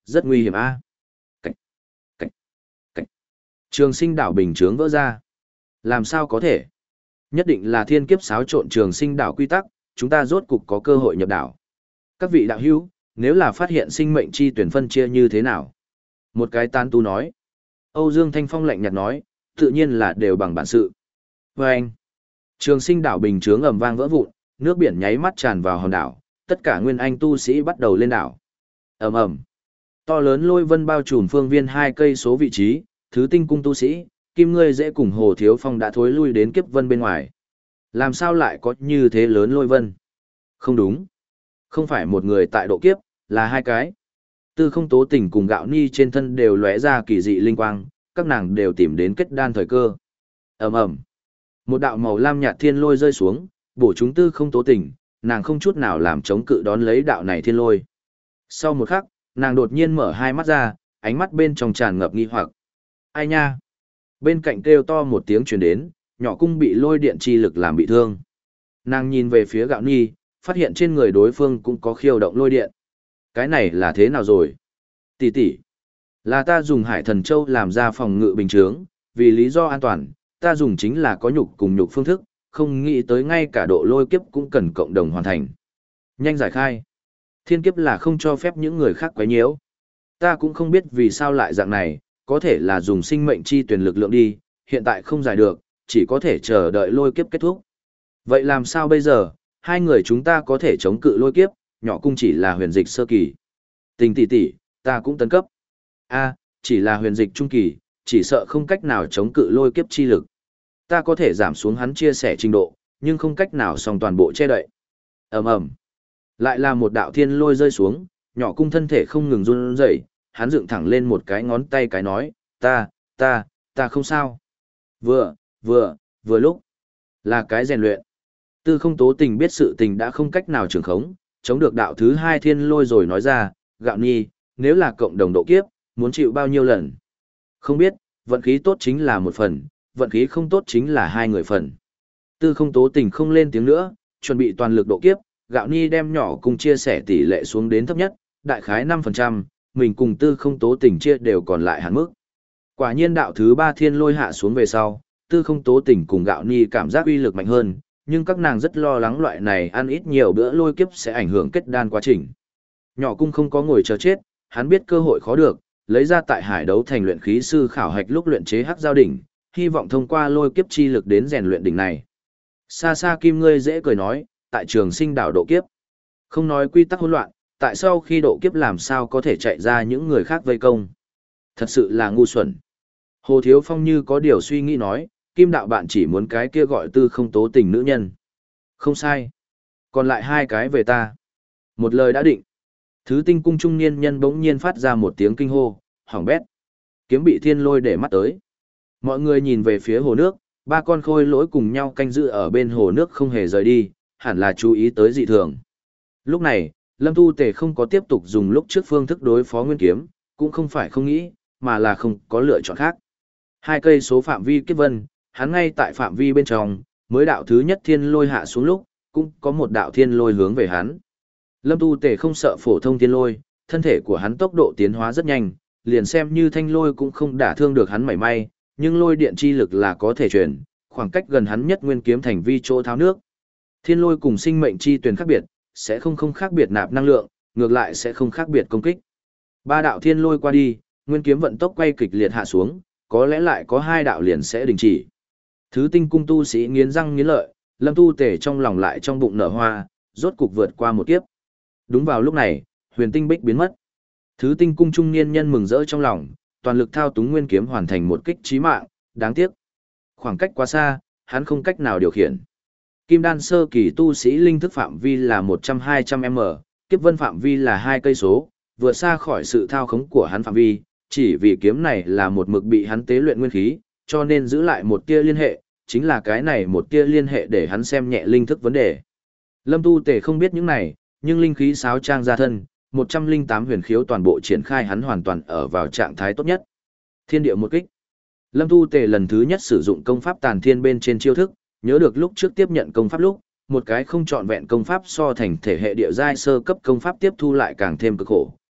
rất nguy hiểm a. Cảnh, cảnh, cảnh. Trường sinh đảo bình chướng vỡ ra. Làm sao có thể? Nhất định là thiên kiếp xáo trộn trường sinh đảo quy tắc, chúng ta rốt cục có cơ hội nhập đảo. Các vị đạo hữu, nếu là phát hiện sinh mệnh chi tuyển phân chia như thế nào? Một cái tán tu nói. Âu Dương Thanh Phong lạnh nhạt nói, tự nhiên là đều bằng bản sự. Và anh, trường sinh đảo bình chướng ầm vang vỡ vụn, nước biển nháy mắt tràn vào hòn đảo, tất cả nguyên anh tu sĩ bắt đầu lên đảo. Ầm ầm, to lớn lôi vân bao trùm phương viên hai cây số vị trí, thứ tinh cung tu sĩ, Kim Ngươi Dễ cùng Hồ Thiếu Phong đã thối lui đến kiếp vân bên ngoài. Làm sao lại có như thế lớn lôi vân? Không đúng. Không phải một người tại độ kiếp, là hai cái. Tư Không Tố Tình cùng Gạo Ni trên thân đều lóe ra kỳ dị linh quang, các nàng đều tìm đến kết đan thời cơ. Ầm ầm. Một đạo màu lam nhạt thiên lôi rơi xuống, bổ chúng Tư Không Tố Tình, nàng không chút nào làm chống cự đón lấy đạo này thiên lôi. Sau một khắc, nàng đột nhiên mở hai mắt ra, ánh mắt bên trong tràn ngập nghi hoặc. Ai nha? Bên cạnh kêu to một tiếng truyền đến, nhỏ cung bị lôi điện chi lực làm bị thương. Nàng nhìn về phía Gạo Ni, phát hiện trên người đối phương cũng có khiêu động lôi điện. Cái này là thế nào rồi? Tỷ tỷ, là ta dùng Hải Thần Châu làm ra phòng ngự bình chướng, vì lý do an toàn, ta dùng chính là có nhục cùng nhục phương thức, không nghĩ tới ngay cả độ lôi kiếp cũng cần cộng đồng hoàn thành. Nhanh giải khai. Thiên kiếp là không cho phép những người khác quấy nhiễu. Ta cũng không biết vì sao lại dạng này, có thể là dùng sinh mệnh chi tuyển lực lượng đi, hiện tại không giải được, chỉ có thể chờ đợi lôi kiếp kết thúc. Vậy làm sao bây giờ, hai người chúng ta có thể chống cự lôi kiếp, nhỏ cung chỉ là huyền dịch sơ kỳ. Tình tỷ tỷ, ta cũng tấn cấp. A, chỉ là huyền dịch trung kỳ, chỉ sợ không cách nào chống cự lôi kiếp chi lực. Ta có thể giảm xuống hắn chia sẻ trình độ, nhưng không cách nào xong toàn bộ che đậy. Ầm ầm. Lại là một đạo thiên lôi rơi xuống, nhỏ cung thân thể không ngừng run rẩy, hắn dựng thẳng lên một cái ngón tay cái nói, ta, ta, ta không sao. Vừa, vừa, vừa lúc, là cái rèn luyện. Tư Không Tố Tình biết sự tình đã không cách nào trường khống, chống được đạo thứ hai thiên lôi rồi nói ra, Gạo Nhi, nếu là cộng đồng độ kiếp, muốn chịu bao nhiêu lần? Không biết, vận khí tốt chính là một phần, vận khí không tốt chính là hai người phần. Tư Không Tố Tình không lên tiếng nữa, chuẩn bị toàn lực độ kiếp, Gạo Nhi đem nhỏ cùng chia sẻ tỷ lệ xuống đến thấp nhất, đại khái năm phần trăm, mình cùng Tư Không Tố Tình chia đều còn lại hạn mức. Quả nhiên đạo thứ ba thiên lôi hạ xuống về sau, Tư Không Tố Tình cùng Gạo Nhi cảm giác uy lực mạnh hơn, nhưng các nàng rất lo lắng loại này ăn ít nhiều bữa lôi kiếp sẽ ảnh hưởng kết đan quá trình. Nhỏ cung không có ngồi chờ chết, hắn biết cơ hội khó được, lấy ra tại hải đấu thành luyện khí sư khảo hạch lúc luyện chế hắc giao đỉnh, hy vọng thông qua lôi kiếp chi lực đến rèn luyện đỉnh này. Xa xa Kim Ngươi Dễ cười nói, tại trường sinh đảo độ kiếp. Không nói quy tắc hỗn loạn, tại sao khi độ kiếp làm sao có thể chạy ra những người khác vây công? Thật sự là ngu xuẩn. Hồ Thiếu Phong như có điều suy nghĩ nói, Kim đạo bạn chỉ muốn cái kia gọi Tư Không Tố Tình nữ nhân. Không sai. Còn lại hai cái về ta. Một lời đã định. Thứ tinh cung trung niên nhân bỗng nhiên phát ra một tiếng kinh hô, hỏng bét. Kiếm bị thiên lôi để mắt tới. Mọi người nhìn về phía hồ nước, ba con khôi lỗi cùng nhau canh giữ ở bên hồ nước không hề rời đi, hẳn là chú ý tới dị thường. Lúc này, Lâm Tu Tề không có tiếp tục dùng lúc trước phương thức đối phó nguyên kiếm, cũng không phải không nghĩ, mà là không có lựa chọn khác. Hai cây số phạm vi kiếp vân, hắn ngay tại phạm vi bên trong, mới đạo thứ nhất thiên lôi hạ xuống lúc, cũng có một đạo thiên lôi hướng về hắn. Lâm Tu Tề không sợ phổ thông thiên lôi, thân thể của hắn tốc độ tiến hóa rất nhanh, liền xem như thanh lôi cũng không đả thương được hắn mảy may, nhưng lôi điện chi lực là có thể truyền, khoảng cách gần hắn nhất nguyên kiếm thành vi chỗ tháo nước. Thiên lôi cùng sinh mệnh chi tuyển khác biệt, sẽ không không khác biệt nạp năng lượng, ngược lại sẽ không khác biệt công kích. Ba đạo thiên lôi qua đi, nguyên kiếm vận tốc quay kịch liệt hạ xuống, có lẽ lại có hai đạo liền sẽ đình chỉ. Thứ tinh cung tu sĩ nghiến răng nghiến lợi, Lâm Tu Tề trong lòng lại trong bụng nở hoa, rốt cục vượt qua một kiếp. Đúng vào lúc này, huyền tinh bích biến mất. Thứ tinh cung trung niên nhân mừng rỡ trong lòng, toàn lực thao túng nguyên kiếm hoàn thành một kích chí mạng, đáng tiếc. Khoảng cách quá xa, hắn không cách nào điều khiển. Kim đan sơ kỳ tu sĩ linh thức phạm vi là một trăm hai trăm m, kiếp vân phạm vi là hai cây số, vượt xa khỏi sự thao khống của hắn phạm vi, chỉ vì kiếm này là một mực bị hắn tế luyện nguyên khí, cho nên giữ lại một tia liên hệ, chính là cái này một tia liên hệ để hắn xem nhẹ linh thức vấn đề. Lâm Tu Tề không biết những này, nhưng linh khí sáo trang ra thân, một trăm linh tám huyền khiếu toàn bộ triển khai, hắn hoàn toàn ở vào trạng thái tốt nhất. Thiên địa một kích. Lâm Tu Tề lần thứ nhất sử dụng công pháp tàn thiên bên trên chiêu thức, nhớ được lúc trước tiếp nhận công pháp lúc, một cái không trọn vẹn công pháp so thành thể hệ địa giai sơ cấp công pháp tiếp thu lại càng thêm cực khổ,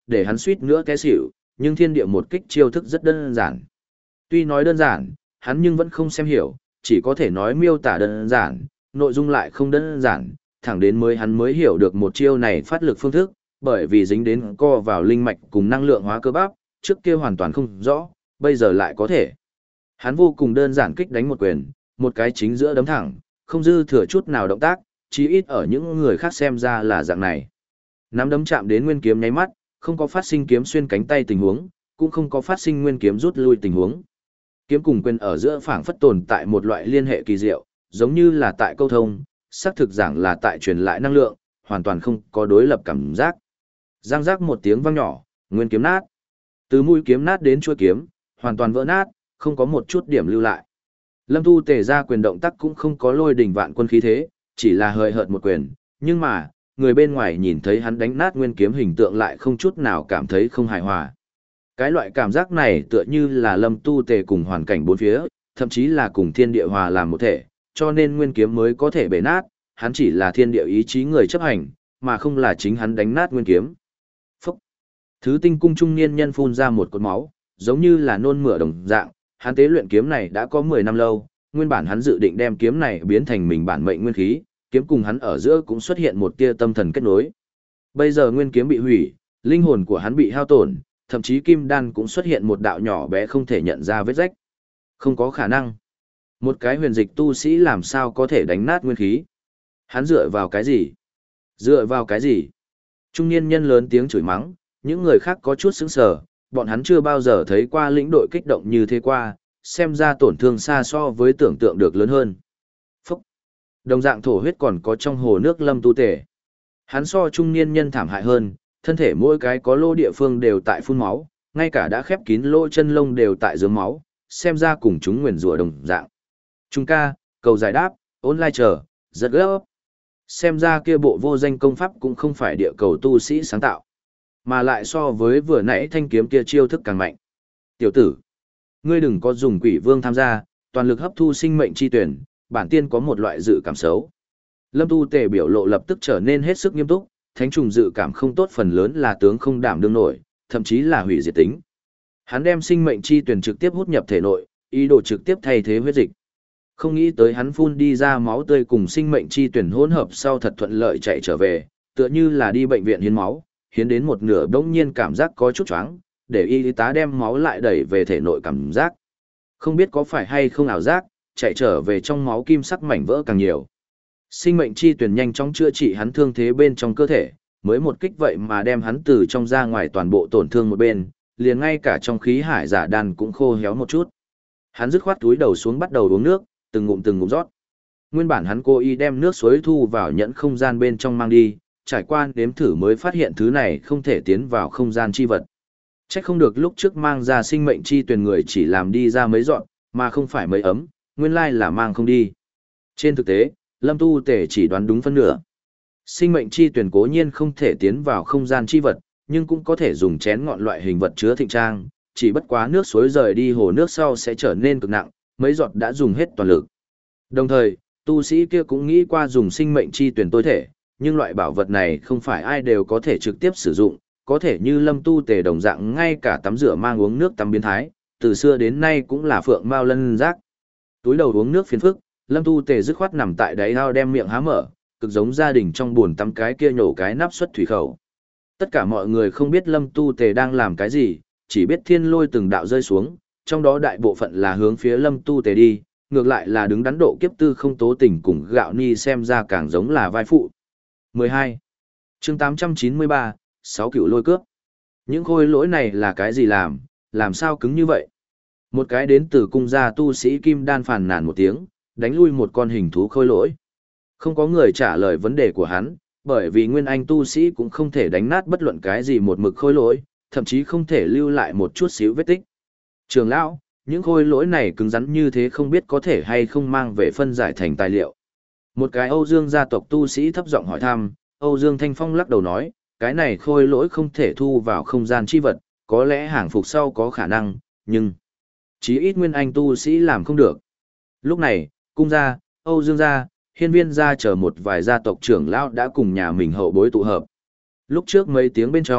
để hắn suýt nữa té xỉu, nhưng thiên địa một kích chiêu thức rất đơn giản. Tuy nói đơn giản, hắn nhưng vẫn không xem hiểu, chỉ có thể nói miêu tả đơn giản, nội dung lại không đơn giản, thẳng đến mới hắn mới hiểu được một chiêu này phát lực phương thức, bởi vì dính đến co vào linh mạch cùng năng lượng hóa cơ bắp, trước kia hoàn toàn không rõ, bây giờ lại có thể. Hắn vô cùng đơn giản kích đánh một quyền, một cái chính giữa đấm thẳng, không dư thừa chút nào động tác, chí ít ở những người khác xem ra là dạng này. Nắm đấm chạm đến nguyên kiếm nháy mắt, không có phát sinh kiếm xuyên cánh tay tình huống, cũng không có phát sinh nguyên kiếm rút lui tình huống. Kiếm cùng quyền ở giữa phảng phất tồn tại một loại liên hệ kỳ diệu, giống như là tại câu thông, xác thực giảng là tại truyền lại năng lượng, hoàn toàn không có đối lập cảm giác. Giang giác một tiếng vang nhỏ, nguyên kiếm nát. Từ mũi kiếm nát đến chuôi kiếm, hoàn toàn vỡ nát, không có một chút điểm lưu lại. Lâm Tu Tề ra quyền động tác cũng không có lôi đỉnh vạn quân khí thế, chỉ là hơi hợt một quyền, nhưng mà, người bên ngoài nhìn thấy hắn đánh nát nguyên kiếm hình tượng lại không chút nào cảm thấy không hài hòa. Cái loại cảm giác này tựa như là Lâm Tu Tề cùng hoàn cảnh bốn phía, thậm chí là cùng thiên địa hòa làm một thể, cho nên nguyên kiếm mới có thể bể nát, hắn chỉ là thiên địa ý chí người chấp hành, mà không là chính hắn đánh nát nguyên kiếm. Phúc! Thứ tinh cung trung niên nhân phun ra một cột máu, giống như là nôn mửa đồng dạng, hắn tế luyện kiếm này đã có mười năm lâu, nguyên bản hắn dự định đem kiếm này biến thành mình bản mệnh nguyên khí, kiếm cùng hắn ở giữa cũng xuất hiện một tia tâm thần kết nối. Bây giờ nguyên kiếm bị hủy, linh hồn của hắn bị hao tổn, thậm chí kim đan cũng xuất hiện một đạo nhỏ bé không thể nhận ra vết rách. Không có khả năng. Một cái huyền dịch tu sĩ làm sao có thể đánh nát nguyên khí? Hắn dựa vào cái gì? Dựa vào cái gì? Trung niên nhân lớn tiếng chửi mắng, những người khác có chút sững sờ, bọn hắn chưa bao giờ thấy qua lĩnh đội kích động như thế qua, xem ra tổn thương xa so với tưởng tượng được lớn hơn. Phúc! Đồng dạng thổ huyết còn có trong hồ nước Lâm Tu Tề. Hắn so trung niên nhân thảm hại hơn, thân thể mỗi cái có lỗ địa phương đều tại phun máu, ngay cả đã khép kín lỗ chân lông đều tại dưới máu, xem ra cùng chúng nguyền rủa đồng dạng. Trung ca, cầu giải đáp, online chờ, rất gấp. Xem ra kia bộ vô danh công pháp cũng không phải địa cầu tu sĩ sáng tạo, mà lại so với vừa nãy thanh kiếm kia chiêu thức càng mạnh. Tiểu tử, ngươi đừng có dùng quỷ vương tham gia, toàn lực hấp thu sinh mệnh chi tuyển, bản tiên có một loại dự cảm xấu. Lâm Tu Tề biểu lộ lập tức trở nên hết sức nghiêm túc, thánh trùng dự cảm không tốt phần lớn là tướng không đảm đương nổi, thậm chí là hủy diệt tính. Hắn đem sinh mệnh chi tuyển trực tiếp hút nhập thể nội, ý đồ trực tiếp thay thế huyết dịch. Không nghĩ tới hắn phun đi ra máu tươi cùng sinh mệnh chi tuyển hỗn hợp sau thật thuận lợi chạy trở về, tựa như là đi bệnh viện hiến máu, hiến đến một nửa bỗng nhiên cảm giác có chút choáng, để y tá đem máu lại đẩy về thể nội cảm giác. Không biết có phải hay không ảo giác, chạy trở về trong máu kim sắc mảnh vỡ càng nhiều. Sinh mệnh chi tuyển nhanh chóng chữa trị hắn thương thế bên trong cơ thể, mới một kích vậy mà đem hắn từ trong ra ngoài toàn bộ tổn thương một bên, liền ngay cả trong khí hải giả đàn cũng khô héo một chút. Hắn dứt khoát túi đầu xuống bắt đầu uống nước, từng ngụm từng ngụm rót. Nguyên bản hắn cố ý đem nước suối thu vào nhẫn không gian bên trong mang đi, trải qua đếm thử mới phát hiện thứ này không thể tiến vào không gian chi vật. Chắc không được lúc trước mang ra sinh mệnh chi tuyển người chỉ làm đi ra mấy dọn, mà không phải mấy ấm, nguyên lai là mang không đi. Trên thực tế, Lâm Tu Tề chỉ đoán đúng phân nửa. Sinh mệnh chi tuyển cố nhiên không thể tiến vào không gian chi vật, nhưng cũng có thể dùng chén ngọn loại hình vật chứa thịnh trang, chỉ bất quá nước suối rời đi hồ nước sau sẽ trở nên cực nặng, mấy giọt đã dùng hết toàn lực. Đồng thời, tu sĩ kia cũng nghĩ qua dùng sinh mệnh chi tuyển tối thể, nhưng loại bảo vật này không phải ai đều có thể trực tiếp sử dụng, có thể như Lâm Tu Tề đồng dạng ngay cả tắm rửa mang uống nước tắm biến thái, từ xưa đến nay cũng là phượng mao lân giác. Túi đầu uống nước phiền phức, Lâm Tu Tề dứt khoát nằm tại đáy ao đem miệng há mở, cực giống gia đình trong buồn tắm cái kia nhổ cái nắp xuất thủy khẩu. Tất cả mọi người không biết Lâm Tu Tề đang làm cái gì, chỉ biết thiên lôi từng đạo rơi xuống, trong đó đại bộ phận là hướng phía Lâm Tu Tề đi, ngược lại là đứng đắn độ kiếp tư không tố tình cùng gạo ni xem ra càng giống là vai phụ. mười hai. chương tám trăm chín mươi ba, sáu cựu lôi cướp. Những khôi lỗi này là cái gì làm, làm sao cứng như vậy? Một cái đến từ cung gia tu sĩ Kim Đan phàn nàn một tiếng, đánh lui một con hình thú khôi lỗi. Không có người trả lời vấn đề của hắn, bởi vì nguyên anh tu sĩ cũng không thể đánh nát bất luận cái gì một mực khôi lỗi, thậm chí không thể lưu lại một chút xíu vết tích. Trường lão, những khôi lỗi này cứng rắn như thế không biết có thể hay không mang về phân giải thành tài liệu. Một cái Âu Dương gia tộc tu sĩ thấp giọng hỏi thăm, Âu Dương Thanh Phong lắc đầu nói, cái này khôi lỗi không thể thu vào không gian chi vật, có lẽ hàng phục sau có khả năng, nhưng chí ít nguyên anh tu sĩ làm không được. Lúc này, cung gia, Âu Dương gia, hiên viên gia chờ một vài gia tộc trưởng lão đã cùng nhà mình hậu bối tụ hợp. Lúc trước mấy tiếng bên trong,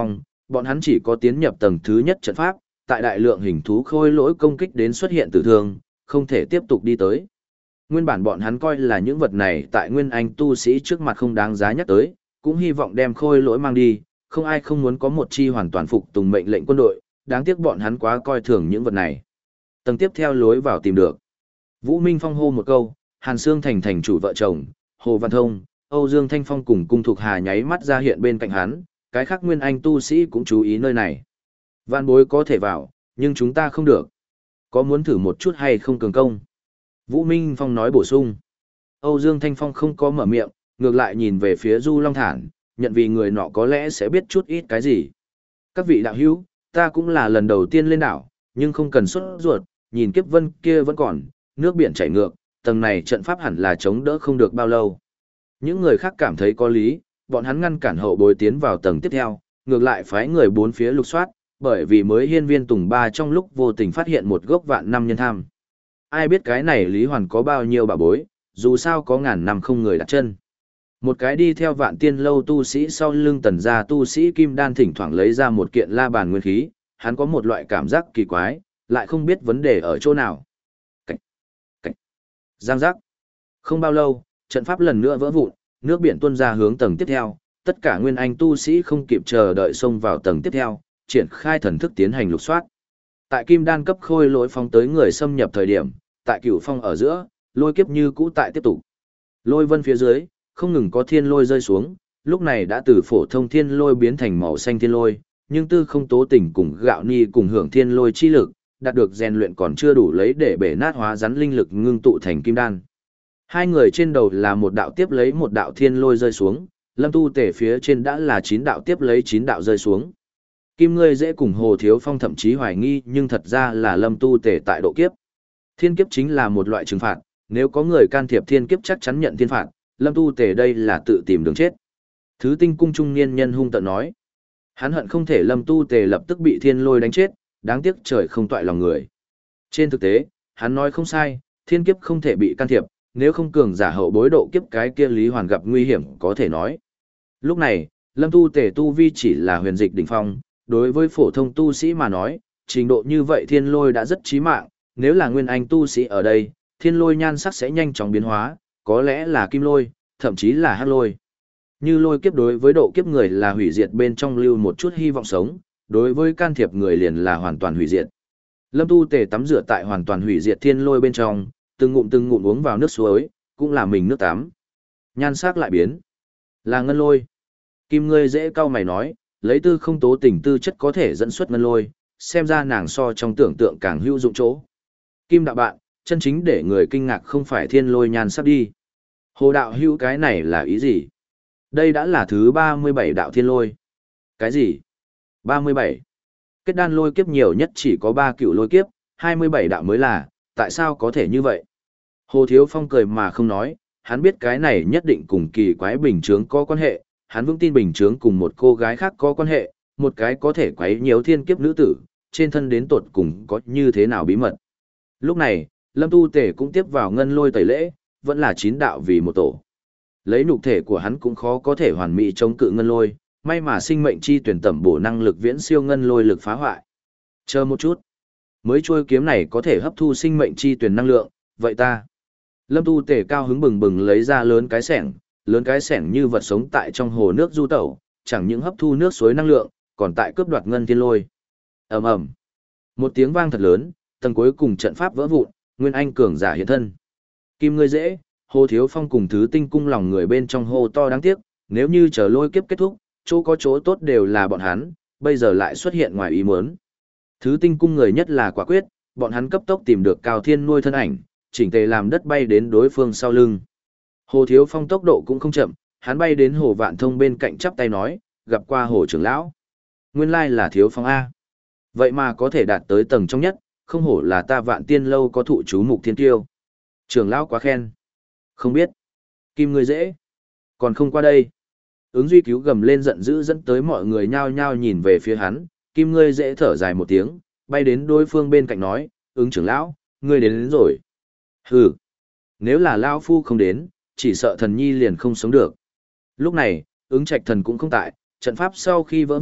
Bọn hắn chỉ có tiến nhập tầng thứ nhất trận pháp, tại đại lượng hình thú khôi lỗi công kích đến xuất hiện tử thương, không thể tiếp tục đi tới. Nguyên bản bọn hắn coi là những vật này tại nguyên anh tu sĩ trước mặt không đáng giá nhắc tới, cũng hy vọng đem khôi lỗi mang đi, không ai không muốn có một chi hoàn toàn phục tùng mệnh lệnh quân đội, đáng tiếc bọn hắn quá coi thường những vật này. Tầng tiếp theo lối vào tìm được. Vũ Minh Phong hô một câu, Hàn Sương Thành thành chủ vợ chồng, Hồ Văn Thông, Âu Dương Thanh Phong cùng Cung Thục Hà nháy mắt ra hiện bên cạnh hắn, cái khác nguyên anh tu sĩ cũng chú ý nơi này. Vạn bối có thể vào, nhưng chúng ta không được. Có muốn thử một chút hay không cường công? Vũ Minh Phong nói bổ sung. Âu Dương Thanh Phong không có mở miệng, ngược lại nhìn về phía Du Long Thản, nhận vì người nọ có lẽ sẽ biết chút ít cái gì. Các vị đạo hữu, ta cũng là lần đầu tiên lên đảo, nhưng không cần sốt ruột, nhìn kiếp vân kia vẫn còn, nước biển chảy ngược, tầng này trận pháp hẳn là chống đỡ không được bao lâu. Những người khác cảm thấy có lý, bọn hắn ngăn cản hậu bối tiến vào tầng tiếp theo, ngược lại phái người bốn phía lục soát, bởi vì mới hiên viên tùng ba trong lúc vô tình phát hiện một gốc vạn năm nhân tham. Ai biết cái này Lý Hoàn có bao nhiêu bà bối, dù sao có ngàn năm không người đặt chân. Một cái đi theo vạn tiên lâu tu sĩ sau lưng tần gia tu sĩ kim đan thỉnh thoảng lấy ra một kiện la bàn nguyên khí, hắn có một loại cảm giác kỳ quái, lại không biết vấn đề ở chỗ nào. Cảnh, cảnh, giang giác. Không bao lâu, trận pháp lần nữa vỡ vụn, nước biển tuôn ra hướng tầng tiếp theo, tất cả nguyên anh tu sĩ không kịp chờ đợi xông vào tầng tiếp theo, triển khai thần thức tiến hành lục soát. Tại kim đan cấp khôi lỗi phong tới người xâm nhập thời điểm, tại cửu phong ở giữa, lôi kiếp như cũ tại tiếp tục. Lôi vân phía dưới, không ngừng có thiên lôi rơi xuống, lúc này đã từ phổ thông thiên lôi biến thành màu xanh thiên lôi, nhưng tư không tố tình cùng gạo ni cùng hưởng thiên lôi chi lực, đạt được rèn luyện còn chưa đủ lấy để bể nát hóa rắn linh lực ngưng tụ thành kim đan. Hai người trên đầu là một đạo tiếp lấy một đạo thiên lôi rơi xuống, Lâm Tu Tể phía trên đã là chín đạo tiếp lấy chín đạo rơi xuống. Kim Ngươi dễ cùng Hồ Thiếu Phong thậm chí hoài nghi, nhưng thật ra là Lâm Tu Tể tại độ kiếp. Thiên kiếp chính là một loại trừng phạt, nếu có người can thiệp thiên kiếp chắc chắn nhận thiên phạt, Lâm Tu Tể đây là tự tìm đường chết. Thứ Tinh cung trung niên nhân hung tợn nói. Hắn hận không thể Lâm Tu Tể lập tức bị thiên lôi đánh chết, đáng tiếc trời không toại lòng người. Trên thực tế, hắn nói không sai, thiên kiếp không thể bị can thiệp, nếu không cường giả hậu bối độ kiếp cái kia Lý Hoàn gặp nguy hiểm có thể nói. Lúc này, Lâm Tu Tể tu vi chỉ là huyền dịch đỉnh phong, đối với phổ thông tu sĩ mà nói, trình độ như vậy thiên lôi đã rất chí mạng, nếu là nguyên anh tu sĩ ở đây, thiên lôi nhan sắc sẽ nhanh chóng biến hóa, có lẽ là kim lôi, thậm chí là hắc lôi. Như lôi kiếp đối với độ kiếp người là hủy diệt bên trong lưu một chút hy vọng sống, đối với can thiệp người liền là hoàn toàn hủy diệt. Lâm Tu Tể tắm rửa tại hoàn toàn hủy diệt thiên lôi bên trong, từng ngụm từng ngụm uống vào nước suối, cũng là mình nước tắm. Nhan sắc lại biến, là ngân lôi. Kim Ngươi dễ cau mày nói, lấy tư không tố tình tư chất có thể dẫn xuất ngân lôi, xem ra nàng so trong tưởng tượng càng hữu dụng chỗ. Kim đạo bạn, chân chính để người kinh ngạc không phải thiên lôi nhan sắc đi. Hồ đạo hữu cái này là ý gì? Đây đã là thứ ba mươi bảy đạo thiên lôi. Cái gì? ba mươi bảy. Kết đan lôi kiếp nhiều nhất chỉ có ba cựu lôi kiếp, hai mươi bảy đạo mới là, tại sao có thể như vậy? Hồ Thiếu Phong cười mà không nói, hắn biết cái này nhất định cùng kỳ quái bình chướng có quan hệ, hắn vững tin bình chướng cùng một cô gái khác có quan hệ, một cái có thể quấy nhiễu thiên kiếp nữ tử, trên thân đến tột cùng có như thế nào bí mật. Lúc này, Lâm Tu Tể cũng tiếp vào ngân lôi tẩy lễ, vẫn là chín đạo vì một tổ. Lấy nhục thể của hắn cũng khó có thể hoàn mỹ chống cự ngân lôi, may mà sinh mệnh chi tuyển tẩm bổ năng lực viễn siêu ngân lôi lực phá hoại. Chờ một chút, mới trôi kiếm này có thể hấp thu sinh mệnh chi tuyển năng lượng, vậy ta. Lâm Tu Tể cao hứng bừng bừng lấy ra lớn cái xẻng, lớn cái xẻng như vật sống tại trong hồ nước du tẩu, chẳng những hấp thu nước suối năng lượng, còn tại cướp đoạt ngân thiên lôi. Ầm ầm. Một tiếng vang thật lớn, tầng cuối cùng trận pháp vỡ vụn, Nguyên Anh cường giả hiện thân. Kim Ngươi dễ, Hồ Thiếu Phong cùng Thứ Tinh cung lòng người bên trong hô to đáng tiếc, nếu như chờ lôi kiếp kết thúc, chỗ có chỗ tốt đều là bọn hắn, bây giờ lại xuất hiện ngoài ý muốn. Thứ Tinh cung người nhất là quả quyết, bọn hắn cấp tốc tìm được Cao Thiên nuôi thân ảnh, chỉnh tề làm đất bay đến đối phương sau lưng. Hồ Thiếu Phong tốc độ cũng không chậm, hắn bay đến Hồ Vạn Thông bên cạnh chắp tay nói, gặp qua Hồ trưởng lão. Nguyên lai là Thiếu Phong A. Vậy mà có thể đạt tới tầng trong nhất, không hổ là ta Vạn Tiên lâu có thụ chú mục thiên tiêu. Trưởng lão quá khen. Không biết. Kim Ngươi dễ. Còn không qua đây. Ứng Duy Cứu gầm lên giận dữ dẫn tới mọi người nhao nhao nhìn về phía hắn, Kim Ngươi dễ thở dài một tiếng, bay đến đối phương bên cạnh nói, ứng trưởng lão, ngươi đến, đến rồi. Hừ. Nếu là lão phu không đến, chỉ sợ thần nhi liền không sống được. Lúc này, ứng trạch thần cũng không tại, trận pháp sau khi vỡ vụn,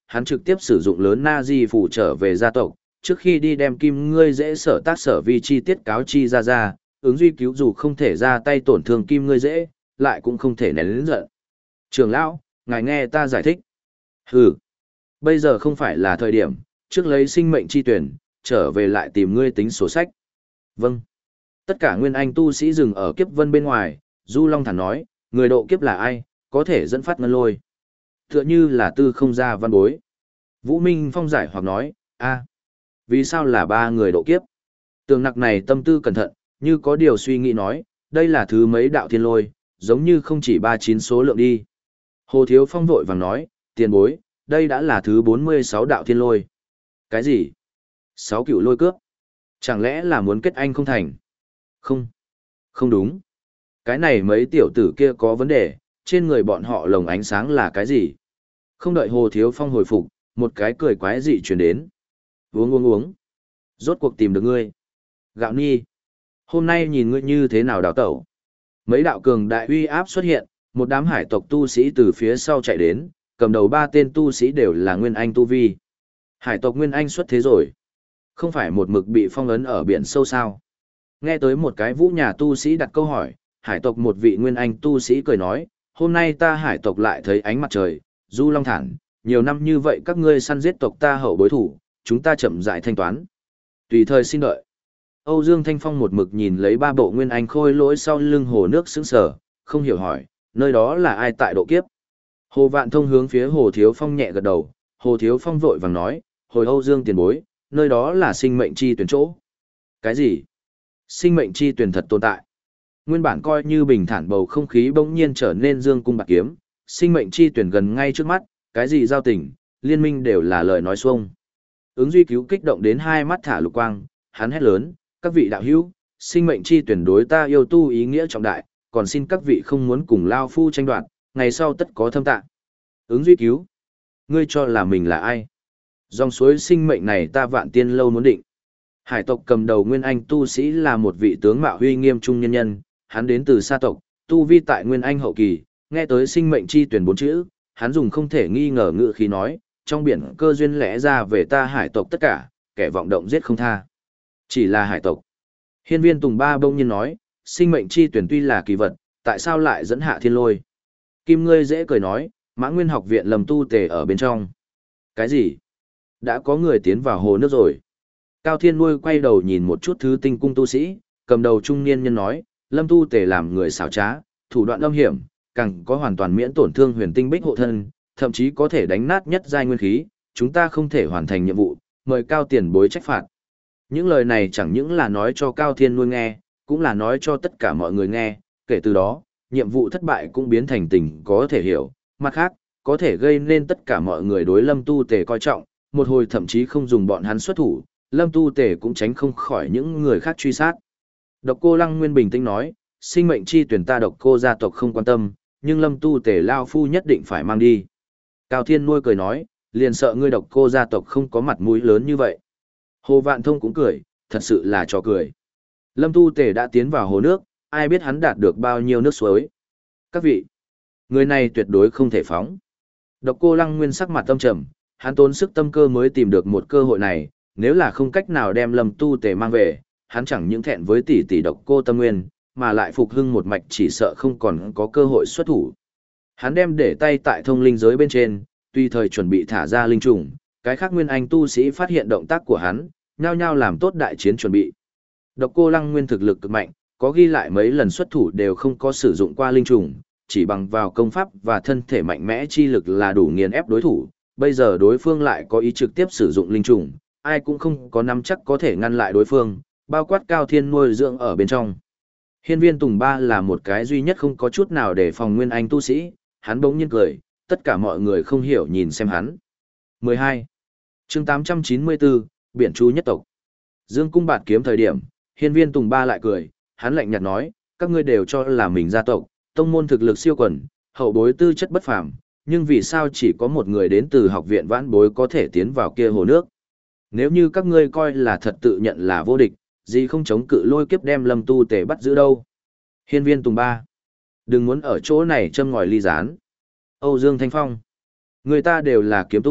hắn trực tiếp sử dụng lớn na di phủ trở về gia tộc, trước khi đi đem kim ngươi dễ sở tác sở vi chi tiết cáo chi ra ra, ứng duy cứu dù không thể ra tay tổn thương kim ngươi dễ, lại cũng không thể nén lớn giận. Trường lão, ngài nghe ta giải thích. Hừ, bây giờ không phải là thời điểm, trước lấy sinh mệnh chi tuyển, trở về lại tìm ngươi tính sổ sách. Vâng. Tất cả nguyên anh tu sĩ dừng ở kiếp vân bên ngoài, Du Long thản nói, người độ kiếp là ai, có thể dẫn phát ngân lôi. Tựa như là tư không ra văn bối. Vũ Minh Phong giải hoặc nói, a, vì sao là ba người độ kiếp? Tường nặc này tâm tư cẩn thận, như có điều suy nghĩ nói, đây là thứ mấy đạo thiên lôi, giống như không chỉ ba chín số lượng đi. Hồ Thiếu Phong vội vàng nói, tiền bối, đây đã là thứ bốn mươi sáu đạo thiên lôi. Cái gì? Sáu cựu lôi cướp? Chẳng lẽ là muốn kết anh không thành? Không. Không đúng. Cái này mấy tiểu tử kia có vấn đề, trên người bọn họ lồng ánh sáng là cái gì? Không đợi Hồ Thiếu Phong hồi phục, một cái cười quái dị truyền đến. Uống uống uống. Rốt cuộc tìm được ngươi. Gạo Nhi. Hôm nay nhìn ngươi như thế nào đào tẩu. Mấy đạo cường đại uy áp xuất hiện, một đám hải tộc tu sĩ từ phía sau chạy đến, cầm đầu ba tên tu sĩ đều là Nguyên Anh tu vi. Hải tộc Nguyên Anh xuất thế rồi. Không phải một mực bị phong ấn ở biển sâu sao. Nghe tới một cái vũ nhà tu sĩ đặt câu hỏi, hải tộc một vị Nguyên Anh tu sĩ cười nói, hôm nay ta hải tộc lại thấy ánh mặt trời, Du Long thản, nhiều năm như vậy các ngươi săn giết tộc ta hậu bối thủ, chúng ta chậm rãi thanh toán. Tùy thời xin đợi. Âu Dương Thanh Phong một mực nhìn lấy ba bộ Nguyên Anh khôi lỗi sau lưng hồ nước sững sờ, không hiểu hỏi, nơi đó là ai tại độ kiếp? Hồ Vạn Thông hướng phía Hồ Thiếu Phong nhẹ gật đầu, Hồ Thiếu Phong vội vàng nói, hồi Âu Dương tiền bối, nơi đó là sinh mệnh chi tuyển chỗ. Cái gì? Sinh mệnh chi tuyển thật tồn tại. Nguyên bản coi như bình thản bầu không khí bỗng nhiên trở nên dương cung bạc kiếm, sinh mệnh chi tuyển gần ngay trước mắt, cái gì giao tình, liên minh đều là lời nói xuông. Ứng duy cứu kích động đến hai mắt thả lục quang, hắn hét lớn, các vị đạo hữu, sinh mệnh chi tuyển đối ta yêu tu ý nghĩa trọng đại, còn xin các vị không muốn cùng lao phu tranh đoạt, ngày sau tất có thâm tạ. Ứng duy cứu, ngươi cho là mình là ai? Dòng suối sinh mệnh này ta vạn tiên lâu muốn định. Hải tộc cầm đầu Nguyên Anh tu sĩ là một vị tướng mạo huy nghiêm trung nhân nhân, hắn đến từ sa tộc, tu vi tại Nguyên Anh hậu kỳ, nghe tới sinh mệnh chi tuyển bốn chữ, hắn dùng không thể nghi ngờ ngữ khí nói, trong biển cơ duyên lẽ ra về ta hải tộc tất cả, kẻ vọng động giết không tha. Chỉ là hải tộc. Hiên Viên Tùng Ba bỗng nhiên nói, sinh mệnh chi tuyển tuy là kỳ vật, tại sao lại dẫn hạ thiên lôi? Kim ngươi dễ cười nói, Mã Nguyên học viện lầm tu tề ở bên trong. Cái gì? Đã có người tiến vào hồ nước rồi. Cao Thiên Nuôi quay đầu nhìn một chút thứ tinh cung tu sĩ, cầm đầu trung niên nhân nói, Lâm tu tề làm người xảo trá, thủ đoạn âm hiểm, càng có hoàn toàn miễn tổn thương huyền tinh bích hộ thân, thậm chí có thể đánh nát nhất giai nguyên khí, chúng ta không thể hoàn thành nhiệm vụ, mời Cao tiền bối trách phạt. Những lời này chẳng những là nói cho Cao Thiên Nuôi nghe, cũng là nói cho tất cả mọi người nghe, kể từ đó, nhiệm vụ thất bại cũng biến thành tình có thể hiểu, mặt khác, có thể gây nên tất cả mọi người đối Lâm tu tề coi trọng, một hồi thậm chí không dùng bọn hắn xuất thủ, Lâm tu tề cũng tránh không khỏi những người khác truy sát. Độc Cô Lăng Nguyên bình tĩnh nói, sinh mệnh chi tuyển ta Độc Cô gia tộc không quan tâm, nhưng Lâm tu tề lao phu nhất định phải mang đi. Cao Thiên Nuôi cười nói, liền sợ ngươi Độc Cô gia tộc không có mặt mũi lớn như vậy. Hồ Vạn Thông cũng cười, thật sự là trò cười. Lâm tu tề đã tiến vào hồ nước, ai biết hắn đạt được bao nhiêu nước suối. Các vị, người này tuyệt đối không thể phóng. Độc Cô Lăng Nguyên sắc mặt tâm trầm, hắn tốn sức tâm cơ mới tìm được một cơ hội này, nếu là không cách nào đem Lâm tu tề mang về, hắn chẳng những thẹn với tỷ tỷ Độc Cô Tâm Nguyên, mà lại phục hưng một mạch chỉ sợ không còn có cơ hội xuất thủ. Hắn đem để tay tại thông linh giới bên trên, tùy thời chuẩn bị thả ra linh trùng, cái khác Nguyên Anh tu sĩ phát hiện động tác của hắn, nhao nhao làm tốt đại chiến chuẩn bị. Độc Cô Lăng Nguyên thực lực cực mạnh, có ghi lại mấy lần xuất thủ đều không có sử dụng qua linh trùng, chỉ bằng vào công pháp và thân thể mạnh mẽ chi lực là đủ nghiền ép đối thủ, bây giờ đối phương lại có ý trực tiếp sử dụng linh trùng, ai cũng không có nắm chắc có thể ngăn lại đối phương, bao quát Cao Thiên Nuôi dưỡng ở bên trong. Hiên Viên Tùng Ba là một cái duy nhất không có chút nào để phòng Nguyên Anh tu sĩ, hắn bỗng nhiên cười, tất cả mọi người không hiểu nhìn xem hắn. mười hai. Chương tám trăm chín mươi bốn, Biển Chu nhất tộc. Dương cung bạt kiếm thời điểm, Hiên Viên Tùng Ba lại cười, hắn lạnh nhạt nói, các ngươi đều cho là mình gia tộc, tông môn thực lực siêu quần, hậu bối tư chất bất phàm, nhưng vì sao chỉ có một người đến từ học viện vãn bối có thể tiến vào kia hồ nước? Nếu như các ngươi coi là thật tự nhận là vô địch, gì không chống cự lôi kiếp đem Lâm tu tề bắt giữ đâu? Hiên Viên Tùng Ba, đừng muốn ở chỗ này châm ngòi ly gián. Âu Dương Thanh Phong, người ta đều là kiếm tu,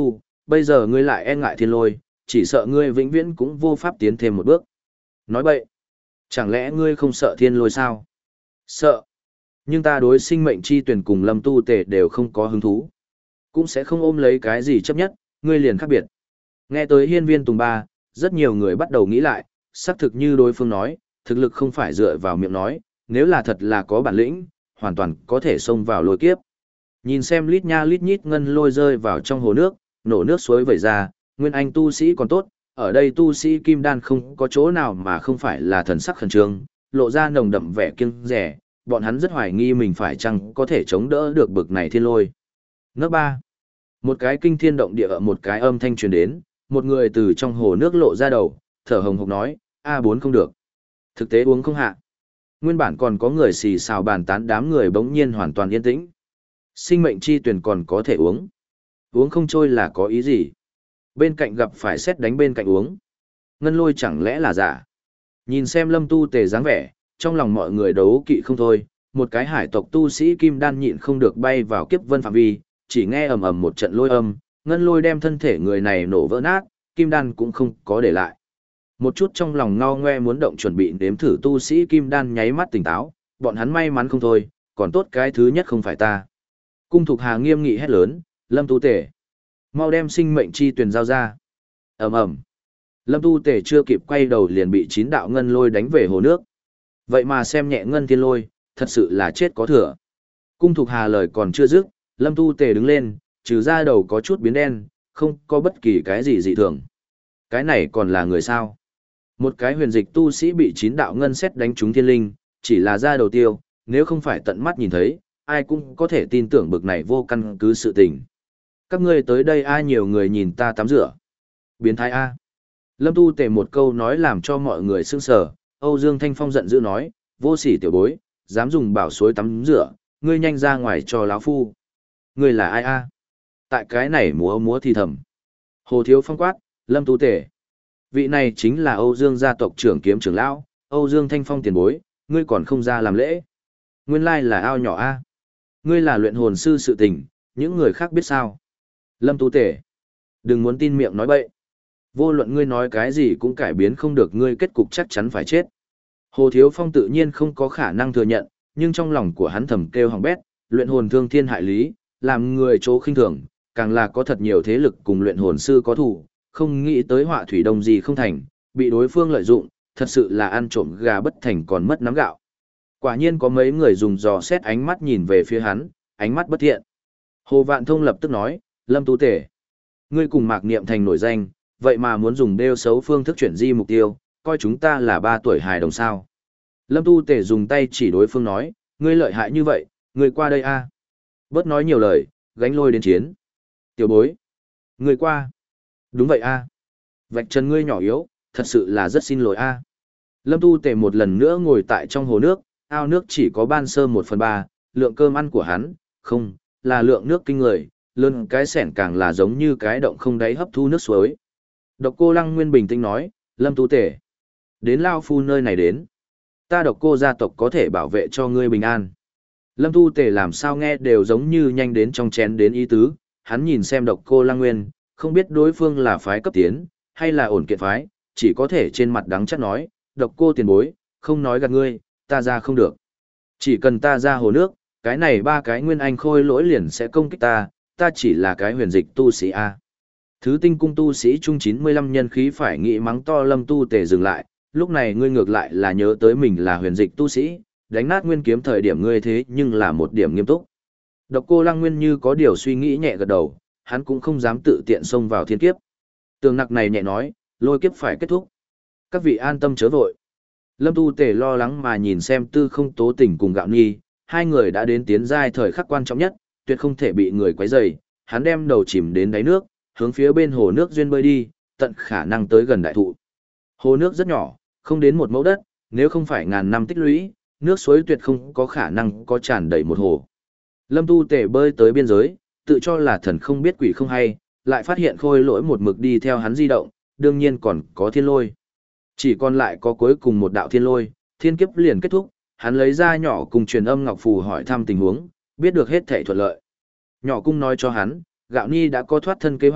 bây giờ ngươi lại e ngại thiên lôi, chỉ sợ ngươi vĩnh viễn cũng vô pháp tiến thêm một bước. Nói bậy, chẳng lẽ ngươi không sợ thiên lôi sao? Sợ. Nhưng ta đối sinh mệnh chi tuyển cùng Lâm Tu Tề đều không có hứng thú. Cũng sẽ không ôm lấy cái gì chấp nhất, ngươi liền khác biệt. Nghe tới hiên viên Tùng Ba, rất nhiều người bắt đầu nghĩ lại, xác thực như đối phương nói, thực lực không phải dựa vào miệng nói, nếu là thật là có bản lĩnh, hoàn toàn có thể xông vào lôi kiếp. Nhìn xem lít nha lít nhít ngân lôi rơi vào trong hồ nước, nổ nước suối vẩy ra, nguyên anh tu sĩ còn tốt, ở đây tu sĩ kim đan không có chỗ nào mà không phải là thần sắc khẩn trương, lộ ra nồng đậm vẻ kiêng rẻ, bọn hắn rất hoài nghi mình phải chăng có thể chống đỡ được bực này thiên lôi. Nước ba. Một cái kinh thiên động địa, một cái âm thanh truyền đến, một người từ trong hồ nước lộ ra đầu, thở hồng hộc nói, a bốn không được. Thực tế uống không hạ. Nguyên bản còn có người xì xào bàn tán, đám người bỗng nhiên hoàn toàn yên tĩnh. Sinh mệnh chi tuyển còn có thể uống. Uống không trôi là có ý gì? Bên cạnh gặp phải xét đánh bên cạnh uống. Ngân lôi chẳng lẽ là giả? Nhìn xem Lâm Tu Tề dáng vẻ, trong lòng mọi người đấu kỵ không thôi, một cái hải tộc tu sĩ kim đan nhịn không được bay vào kiếp vân phạm vi, chỉ nghe ầm ầm một trận lôi âm, ngân lôi đem thân thể người này nổ vỡ nát, kim đan cũng không có để lại. Một chút trong lòng ngao ngoe muốn động chuẩn bị nếm thử tu sĩ kim đan nháy mắt tỉnh táo, bọn hắn may mắn không thôi, còn tốt cái thứ nhất không phải ta. Cung Thục Hà nghiêm nghị hét lớn, Lâm Tu Tề, mau đem sinh mệnh chi tuyển giao ra. Ầm ầm. Lâm Tu Tề chưa kịp quay đầu liền bị chín đạo ngân lôi đánh về hồ nước. Vậy mà xem nhẹ ngân thiên lôi, thật sự là chết có thừa. Cung Thục Hà lời còn chưa dứt, Lâm Tu Tề đứng lên, trừ ra đầu có chút biến đen, không có bất kỳ cái gì dị thường. Cái này còn là người sao? Một cái huyền dịch tu sĩ bị chín đạo ngân xét đánh trúng thiên linh, chỉ là da đầu tiêu, nếu không phải tận mắt nhìn thấy, ai cũng có thể tin tưởng bực này vô căn cứ sự tình. Các ngươi tới đây ai nhiều người nhìn ta tắm rửa. Biến thái A. Lâm Tu Tề một câu nói làm cho mọi người sững sờ. Âu Dương Thanh Phong giận dữ nói, vô sỉ tiểu bối, dám dùng bảo suối tắm rửa, ngươi nhanh ra ngoài cho lão phu. Ngươi là ai A? Tại cái này múa múa thì thầm. Hồ Thiếu Phong quát, Lâm Tu Tề. Vị này chính là Âu Dương gia tộc trưởng kiếm trưởng lão, Âu Dương Thanh Phong tiền bối, ngươi còn không ra làm lễ. Nguyên lai là ao nhỏ A. Ngươi là luyện hồn sư sự tình, những người khác biết sao? Lâm Tu Tề, đừng muốn tin miệng nói bậy. Vô luận ngươi nói cái gì cũng cải biến không được ngươi kết cục chắc chắn phải chết. Hồ Thiếu Phong tự nhiên không có khả năng thừa nhận, nhưng trong lòng của hắn thầm kêu hỏng bét, luyện hồn thương thiên hại lý, làm người chỗ khinh thường, càng là có thật nhiều thế lực cùng luyện hồn sư có thủ, không nghĩ tới họa thủy đồng gì không thành, bị đối phương lợi dụng, thật sự là ăn trộm gà bất thành còn mất nắm gạo. Quả nhiên có mấy người dùng dò xét ánh mắt nhìn về phía hắn, ánh mắt bất thiện. Hồ Vạn Thông lập tức nói, Lâm Tu Tề, ngươi cùng Mạc Niệm Thành nổi danh, vậy mà muốn dùng đeo xấu phương thức chuyển di mục tiêu, coi chúng ta là ba tuổi hài đồng sao. Lâm Tu Tề dùng tay chỉ đối phương nói, ngươi lợi hại như vậy, ngươi qua đây a. Bớt nói nhiều lời, gánh lôi đến chiến. Tiểu bối, ngươi qua. Đúng vậy a. Vạch chân ngươi nhỏ yếu, thật sự là rất xin lỗi a. Lâm Tu Tề một lần nữa ngồi tại trong hồ nước, ao nước chỉ có ban sơ một phần ba, lượng cơm ăn của hắn, không, là lượng nước kinh người, lớn cái sẻn càng là giống như cái động không đáy hấp thu nước suối. Độc Cô Lăng Nguyên bình tĩnh nói, Lâm Tu Tề, đến Lao Phu nơi này đến. Ta Độc Cô gia tộc có thể bảo vệ cho ngươi bình an. Lâm Tu Tề làm sao nghe đều giống như nhanh đến trong chén đến ý tứ, hắn nhìn xem Độc Cô Lăng Nguyên, không biết đối phương là phái cấp tiến, hay là ổn kiện phái, chỉ có thể trên mặt đắng chắc nói, Độc Cô tiền bối, không nói gạt ngươi, ta ra không được. Chỉ cần ta ra hồ nước, cái này ba cái nguyên anh khôi lỗi liền sẽ công kích ta, ta chỉ là cái huyền dịch tu sĩ A. Thứ tinh cung tu sĩ trung chín mươi lăm nhân khí phải nghĩ mắng to Lâm Tu Tề dừng lại, lúc này ngươi ngược lại là nhớ tới mình là huyền dịch tu sĩ, đánh nát nguyên kiếm thời điểm ngươi thế nhưng là một điểm nghiêm túc. Độc Cô Lăng Nguyên như có điều suy nghĩ nhẹ gật đầu, hắn cũng không dám tự tiện xông vào thiên kiếp. Tường nặc này nhẹ nói, lôi kiếp phải kết thúc. Các vị an tâm chớ vội. Lâm Tu Tề lo lắng mà nhìn xem Tư Không Tố Tình cùng Gạo Nhi, hai người đã đến tiến giai thời khắc quan trọng nhất, tuyệt không thể bị người quấy rầy. Hắn đem đầu chìm đến đáy nước, hướng phía bên hồ nước duyên bơi đi, tận khả năng tới gần đại thụ. Hồ nước rất nhỏ, không đến một mẫu đất, nếu không phải ngàn năm tích lũy, nước suối tuyệt không có khả năng có tràn đầy một hồ. Lâm Tu Tề bơi tới biên giới, tự cho là thần không biết quỷ không hay, lại phát hiện khôi lỗi một mực đi theo hắn di động, đương nhiên còn có thiên lôi. Chỉ còn lại có cuối cùng một đạo thiên lôi, thiên kiếp liền kết thúc, hắn lấy ra nhỏ cùng truyền âm ngọc phù hỏi thăm tình huống, biết được hết thảy thuận lợi. Nhỏ cung nói cho hắn, Gạo Ni đã có thoát thân kế hoạch,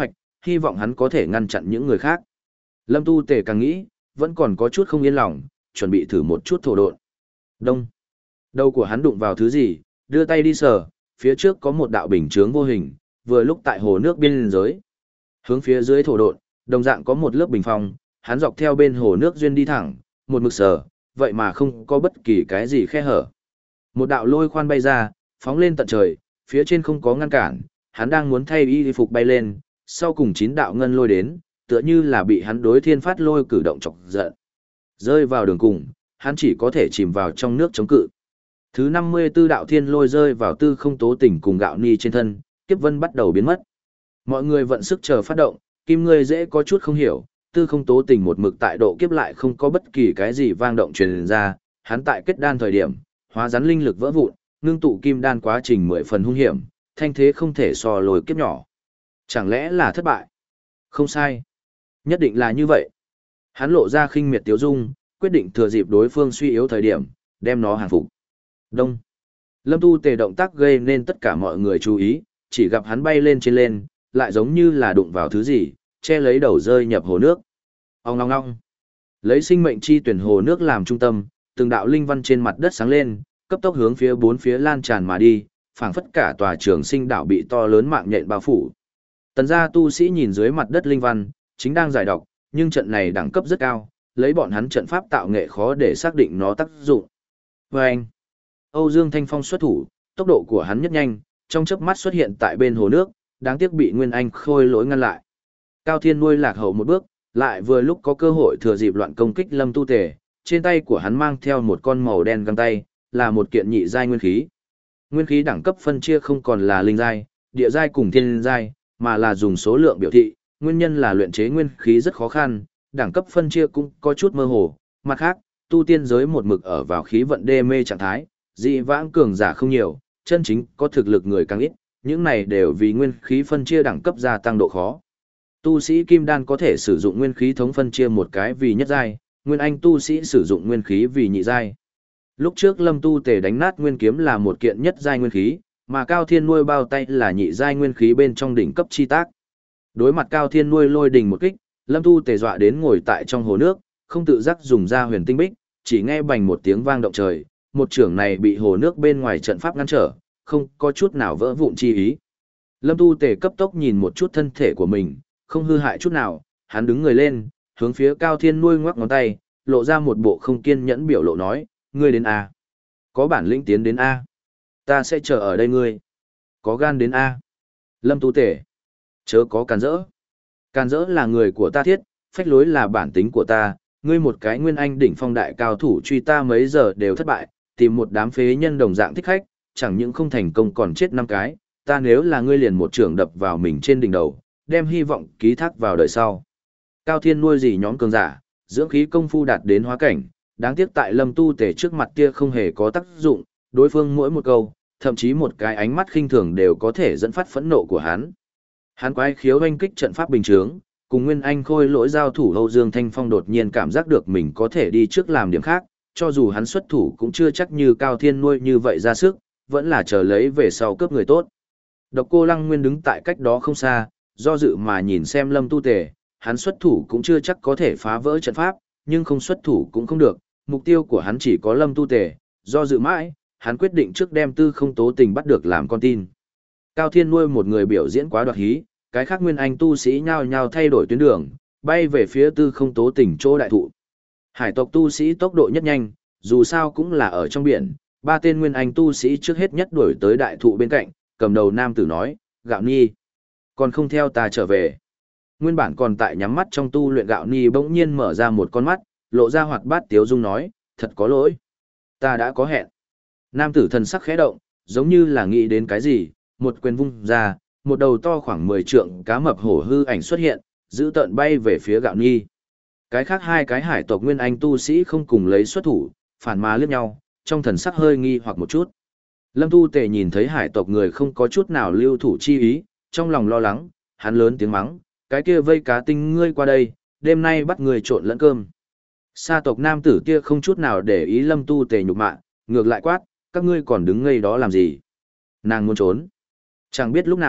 hy vọng hắn có thể ngăn chặn những người khác. Lâm Tu Tề càng nghĩ, vẫn còn có chút không yên lòng, chuẩn bị thử một chút thổ độn. Đông. Đầu của hắn đụng vào thứ gì, đưa tay đi sờ, phía trước có một đạo bình chướng vô hình, vừa lúc tại hồ nước biên giới. Hướng phía dưới thổ độn, đồng dạng có một lớp bình phong, hắn dọc theo bên hồ nước duyên đi thẳng, một mực sờ, vậy mà không có bất kỳ cái gì khe hở. Một đạo lôi khoan bay ra, phóng lên tận trời, phía trên không có ngăn cản, hắn đang muốn thay y phục bay lên, sau cùng chín đạo ngân lôi đến, tựa như là bị hắn đối thiên phát lôi cử động chọc giận. Rơi vào đường cùng, hắn chỉ có thể chìm vào trong nước chống cự. Thứ năm mươi tư đạo thiên lôi rơi vào tư không tố tỉnh cùng gạo ni trên thân, kiếp vân bắt đầu biến mất. Mọi người vận sức chờ phát động, kim ngươi dễ có chút không hiểu, tư không tố tình một mực tại độ kiếp lại không có bất kỳ cái gì vang động truyền ra, hắn tại kết đan thời điểm, hóa rắn linh lực vỡ vụn, ngưng tụ kim đan quá trình mười phần hung hiểm, thanh thế không thể so lồi kiếp nhỏ. Chẳng lẽ là thất bại? Không sai. Nhất định là như vậy. Hắn lộ ra khinh miệt tiếu dung, quyết định thừa dịp đối phương suy yếu thời điểm, đem nó hàng phục. Đông. Lâm Tu Tề động tác gây nên tất cả mọi người chú ý, chỉ gặp hắn bay lên trên lên, lại giống như là đụng vào thứ gì, che lấy đầu rơi nhập hồ nước. Ong ong ong. Lấy sinh mệnh chi tuyển hồ nước làm trung tâm, từng đạo linh văn trên mặt đất sáng lên, cấp tốc hướng phía bốn phía lan tràn mà đi, phảng phất cả tòa trường sinh đảo bị to lớn mạng nhện bao phủ. Tần gia tu sĩ nhìn dưới mặt đất linh văn, chính đang giải đọc, nhưng trận này đẳng cấp rất cao, lấy bọn hắn trận pháp tạo nghệ khó để xác định nó tác dụng. Và anh, Âu Dương Thanh Phong xuất thủ, tốc độ của hắn nhất nhanh, trong chớp mắt xuất hiện tại bên hồ nước, đáng tiếc bị Nguyên Anh Khôi Lỗi ngăn lại. Cao Thiên nuôi lạc hậu một bước, lại vừa lúc có cơ hội thừa dịp loạn công kích Lâm Tu Tề, trên tay của hắn mang theo một con màu đen găng tay, là một kiện nhị giai nguyên khí. Nguyên khí đẳng cấp phân chia không còn là linh giai, địa giai cùng thiên giai, mà là dùng số lượng biểu thị, nguyên nhân là luyện chế nguyên khí rất khó khăn, đẳng cấp phân chia cũng có chút mơ hồ. Mặt khác, tu tiên giới một mực ở vào khí vận đê mê trạng thái, dị vãng cường giả không nhiều, chân chính có thực lực người càng ít, những này đều vì nguyên khí phân chia đẳng cấp gia tăng độ khó. Tu sĩ kim đan có thể sử dụng nguyên khí thống phân chia một cái vì nhất giai, nguyên anh tu sĩ sử dụng nguyên khí vì nhị giai. Lúc trước Lâm Tu Tề đánh nát nguyên kiếm là một kiện nhất giai nguyên khí, mà Cao Thiên nuôi bao tay là nhị giai nguyên khí bên trong đỉnh cấp chi tác. Đối mặt Cao Thiên nuôi lôi đình một kích, Lâm Tu Tề dọa đến ngồi tại trong hồ nước, không tự giác dùng ra huyền tinh bích, chỉ nghe bành một tiếng vang động trời, một trưởng này bị hồ nước bên ngoài trận pháp ngăn trở, không có chút nào vỡ vụn chi ý. Lâm Tu Tề cấp tốc nhìn một chút thân thể của mình, không hư hại chút nào, hắn đứng người lên, hướng phía Cao Thiên nuôi ngoắc ngón tay, lộ ra một bộ không kiên nhẫn biểu lộ nói, ngươi đến A. Có bản lĩnh tiến đến A. Ta sẽ chờ ở đây ngươi. Có gan đến A. Lâm Tu Tề. Chớ có càn rỡ. Càn rỡ là người của ta thiết, phách lối là bản tính của ta, ngươi một cái nguyên anh đỉnh phong đại cao thủ truy ta mấy giờ đều thất bại, tìm một đám phế nhân đồng dạng thích khách, chẳng những không thành công còn chết năm cái, ta nếu là ngươi liền một trường đập vào mình trên đỉnh đầu, đem hy vọng ký thác vào đời sau. Cao Thiên nuôi gì nhóm cường giả, dưỡng khí công phu đạt đến hóa cảnh, đáng tiếc tại Lâm Tu Tề trước mặt kia không hề có tác dụng, đối phương mỗi một câu, thậm chí một cái ánh mắt khinh thường đều có thể dẫn phát phẫn nộ của hắn. Hắn quái khiếu oanh kích trận pháp bình chướng, cùng Nguyên Anh Khôi Lỗi giao thủ Âu Dương Thanh Phong đột nhiên cảm giác được mình có thể đi trước làm điểm khác, cho dù hắn xuất thủ cũng chưa chắc như Cao Thiên nuôi như vậy ra sức, vẫn là chờ lấy về sau cướp người tốt. Độc Cô Lăng Nguyên đứng tại cách đó không xa, do dự mà nhìn xem Lâm Tu Tề, hắn xuất thủ cũng chưa chắc có thể phá vỡ trận pháp, nhưng không xuất thủ cũng không được, mục tiêu của hắn chỉ có Lâm Tu Tề, do dự mãi, hắn quyết định trước đem Tư Không Tố Tình bắt được làm con tin. Cao Thiên nuôi một người biểu diễn quá đoạt hí, cái khác nguyên anh tu sĩ nhao nhao thay đổi tuyến đường, bay về phía Tư Không Tố Tình chỗ đại thụ. Hải tộc tu sĩ tốc độ nhất nhanh, dù sao cũng là ở trong biển, ba tên nguyên anh tu sĩ trước hết nhất đuổi tới đại thụ bên cạnh, cầm đầu nam tử nói, Gạo Ni, còn không theo ta trở về. Nguyên bản còn tại nhắm mắt trong tu luyện Gạo Ni bỗng nhiên mở ra một con mắt, lộ ra hoạt bát tiếu dung nói, thật có lỗi. Ta đã có hẹn. Nam tử thần sắc khẽ động, giống như là nghĩ đến cái gì, một quyền vung ra, một đầu to khoảng mười trượng cá mập hổ hư ảnh xuất hiện, giữ tợn bay về phía Gạo Ni. Cái khác hai cái hải tộc nguyên anh tu sĩ không cùng lấy xuất thủ, phản mà liếc nhau, trong thần sắc hơi nghi hoặc một chút. Lâm Tu Tề nhìn thấy hải tộc người không có chút nào lưu thủ chi ý, trong lòng lo lắng, hắn lớn tiếng mắng, cái kia vây cá tinh ngươi qua đây, đêm nay bắt người trộn lẫn cơm. Sa tộc nam tử kia không chút nào để ý Lâm Tu Tề nhục mạ, ngược lại quát, các ngươi còn đứng ngây đó làm gì? Nàng muốn trốn. Chẳng biết lúc nào,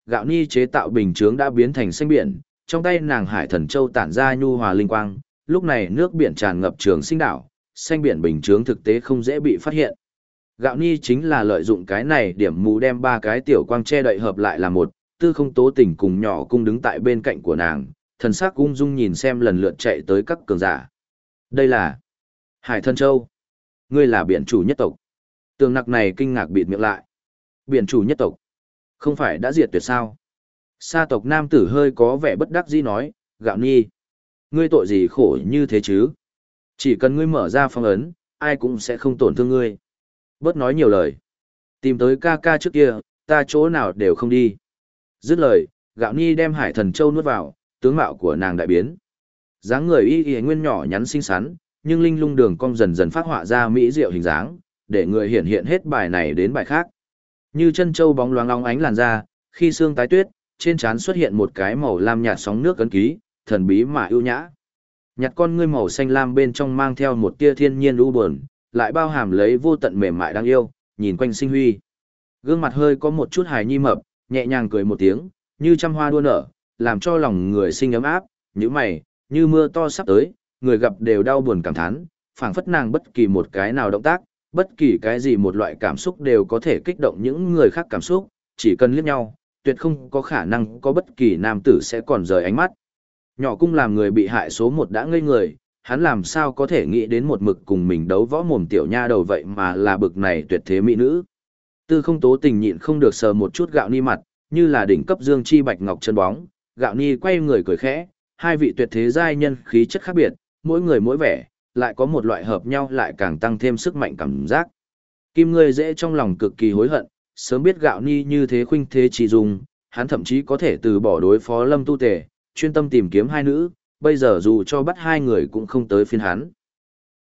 gạo ni chế tạo bình chướng đã biến thành xanh biển, trong tay nàng Hải Thần Châu tản ra nhu hòa linh quang, lúc này nước biển tràn ngập Trường Sinh đảo, xanh biển bình chướng thực tế không dễ bị phát hiện. Gạo ni chính là lợi dụng cái này điểm mù đem ba cái tiểu quang che đậy hợp lại là một, Tư Không Tố Tình cùng Nhỏ Cung đứng tại bên cạnh của nàng, thần sắc ung dung nhìn xem lần lượt chạy tới các cường giả. Đây là Hải Thần Châu. Ngươi là biển chủ nhất tộc. Tường nặc này kinh ngạc bịt miệng lại. Biển chủ nhất tộc. Không phải đã diệt tuyệt sao? Sa tộc nam tử hơi có vẻ bất đắc dĩ nói, Gạo ni. Ngươi tội gì khổ như thế chứ? Chỉ cần ngươi mở ra phong ấn, ai cũng sẽ không tổn thương ngươi. Bớt nói nhiều lời. Tìm tới ca ca trước kia, ta chỗ nào đều không đi. Dứt lời, Gạo ni đem Hải Thần Châu nuốt vào, tướng mạo của nàng đại biến. Dáng người y y nguyên nhỏ nhắn xinh xắn, nhưng linh lung đường cong dần dần phát họa ra mỹ diệu hình dáng, để người hiện hiện hết bài này đến bài khác. Như chân châu bóng loáng long ánh làn da, khi xương tái tuyết, trên trán xuất hiện một cái màu lam nhạt sóng nước ấn ký, thần bí mà ưu nhã. Nhạt con ngươi màu xanh lam bên trong mang theo một tia thiên nhiên u buồn, lại bao hàm lấy vô tận mềm mại đáng yêu, nhìn quanh sinh huy. Gương mặt hơi có một chút hài nhi mập, nhẹ nhàng cười một tiếng, như trăm hoa đua nở, làm cho lòng người sinh ấm áp, như mày, như mưa to sắp tới, người gặp đều đau buồn cảm thán, phảng phất nàng bất kỳ một cái nào động tác, bất kỳ cái gì một loại cảm xúc đều có thể kích động những người khác cảm xúc, chỉ cần liếc nhau, tuyệt không có khả năng có bất kỳ nam tử sẽ còn rời ánh mắt. Nhỏ Cung làm người bị hại số một đã ngây người, hắn làm sao có thể nghĩ đến một mực cùng mình đấu võ mồm tiểu nha đầu vậy mà là bực này tuyệt thế mỹ nữ. Tư Không Tố Tình nhịn không được sờ một chút Gạo ni mặt, như là đỉnh cấp dương chi bạch ngọc chân bóng, Gạo ni quay người cười khẽ, hai vị tuyệt thế giai nhân khí chất khác biệt, mỗi người mỗi vẻ, lại có một loại hợp nhau lại càng tăng thêm sức mạnh cảm giác. Kim ngươi dễ trong lòng cực kỳ hối hận, sớm biết Gạo ni như thế khuynh thế chỉ dùng, hắn thậm chí có thể từ bỏ đối phó Lâm Tu Tề, chuyên tâm tìm kiếm hai nữ, bây giờ dù cho bắt hai người cũng không tới phiên hắn.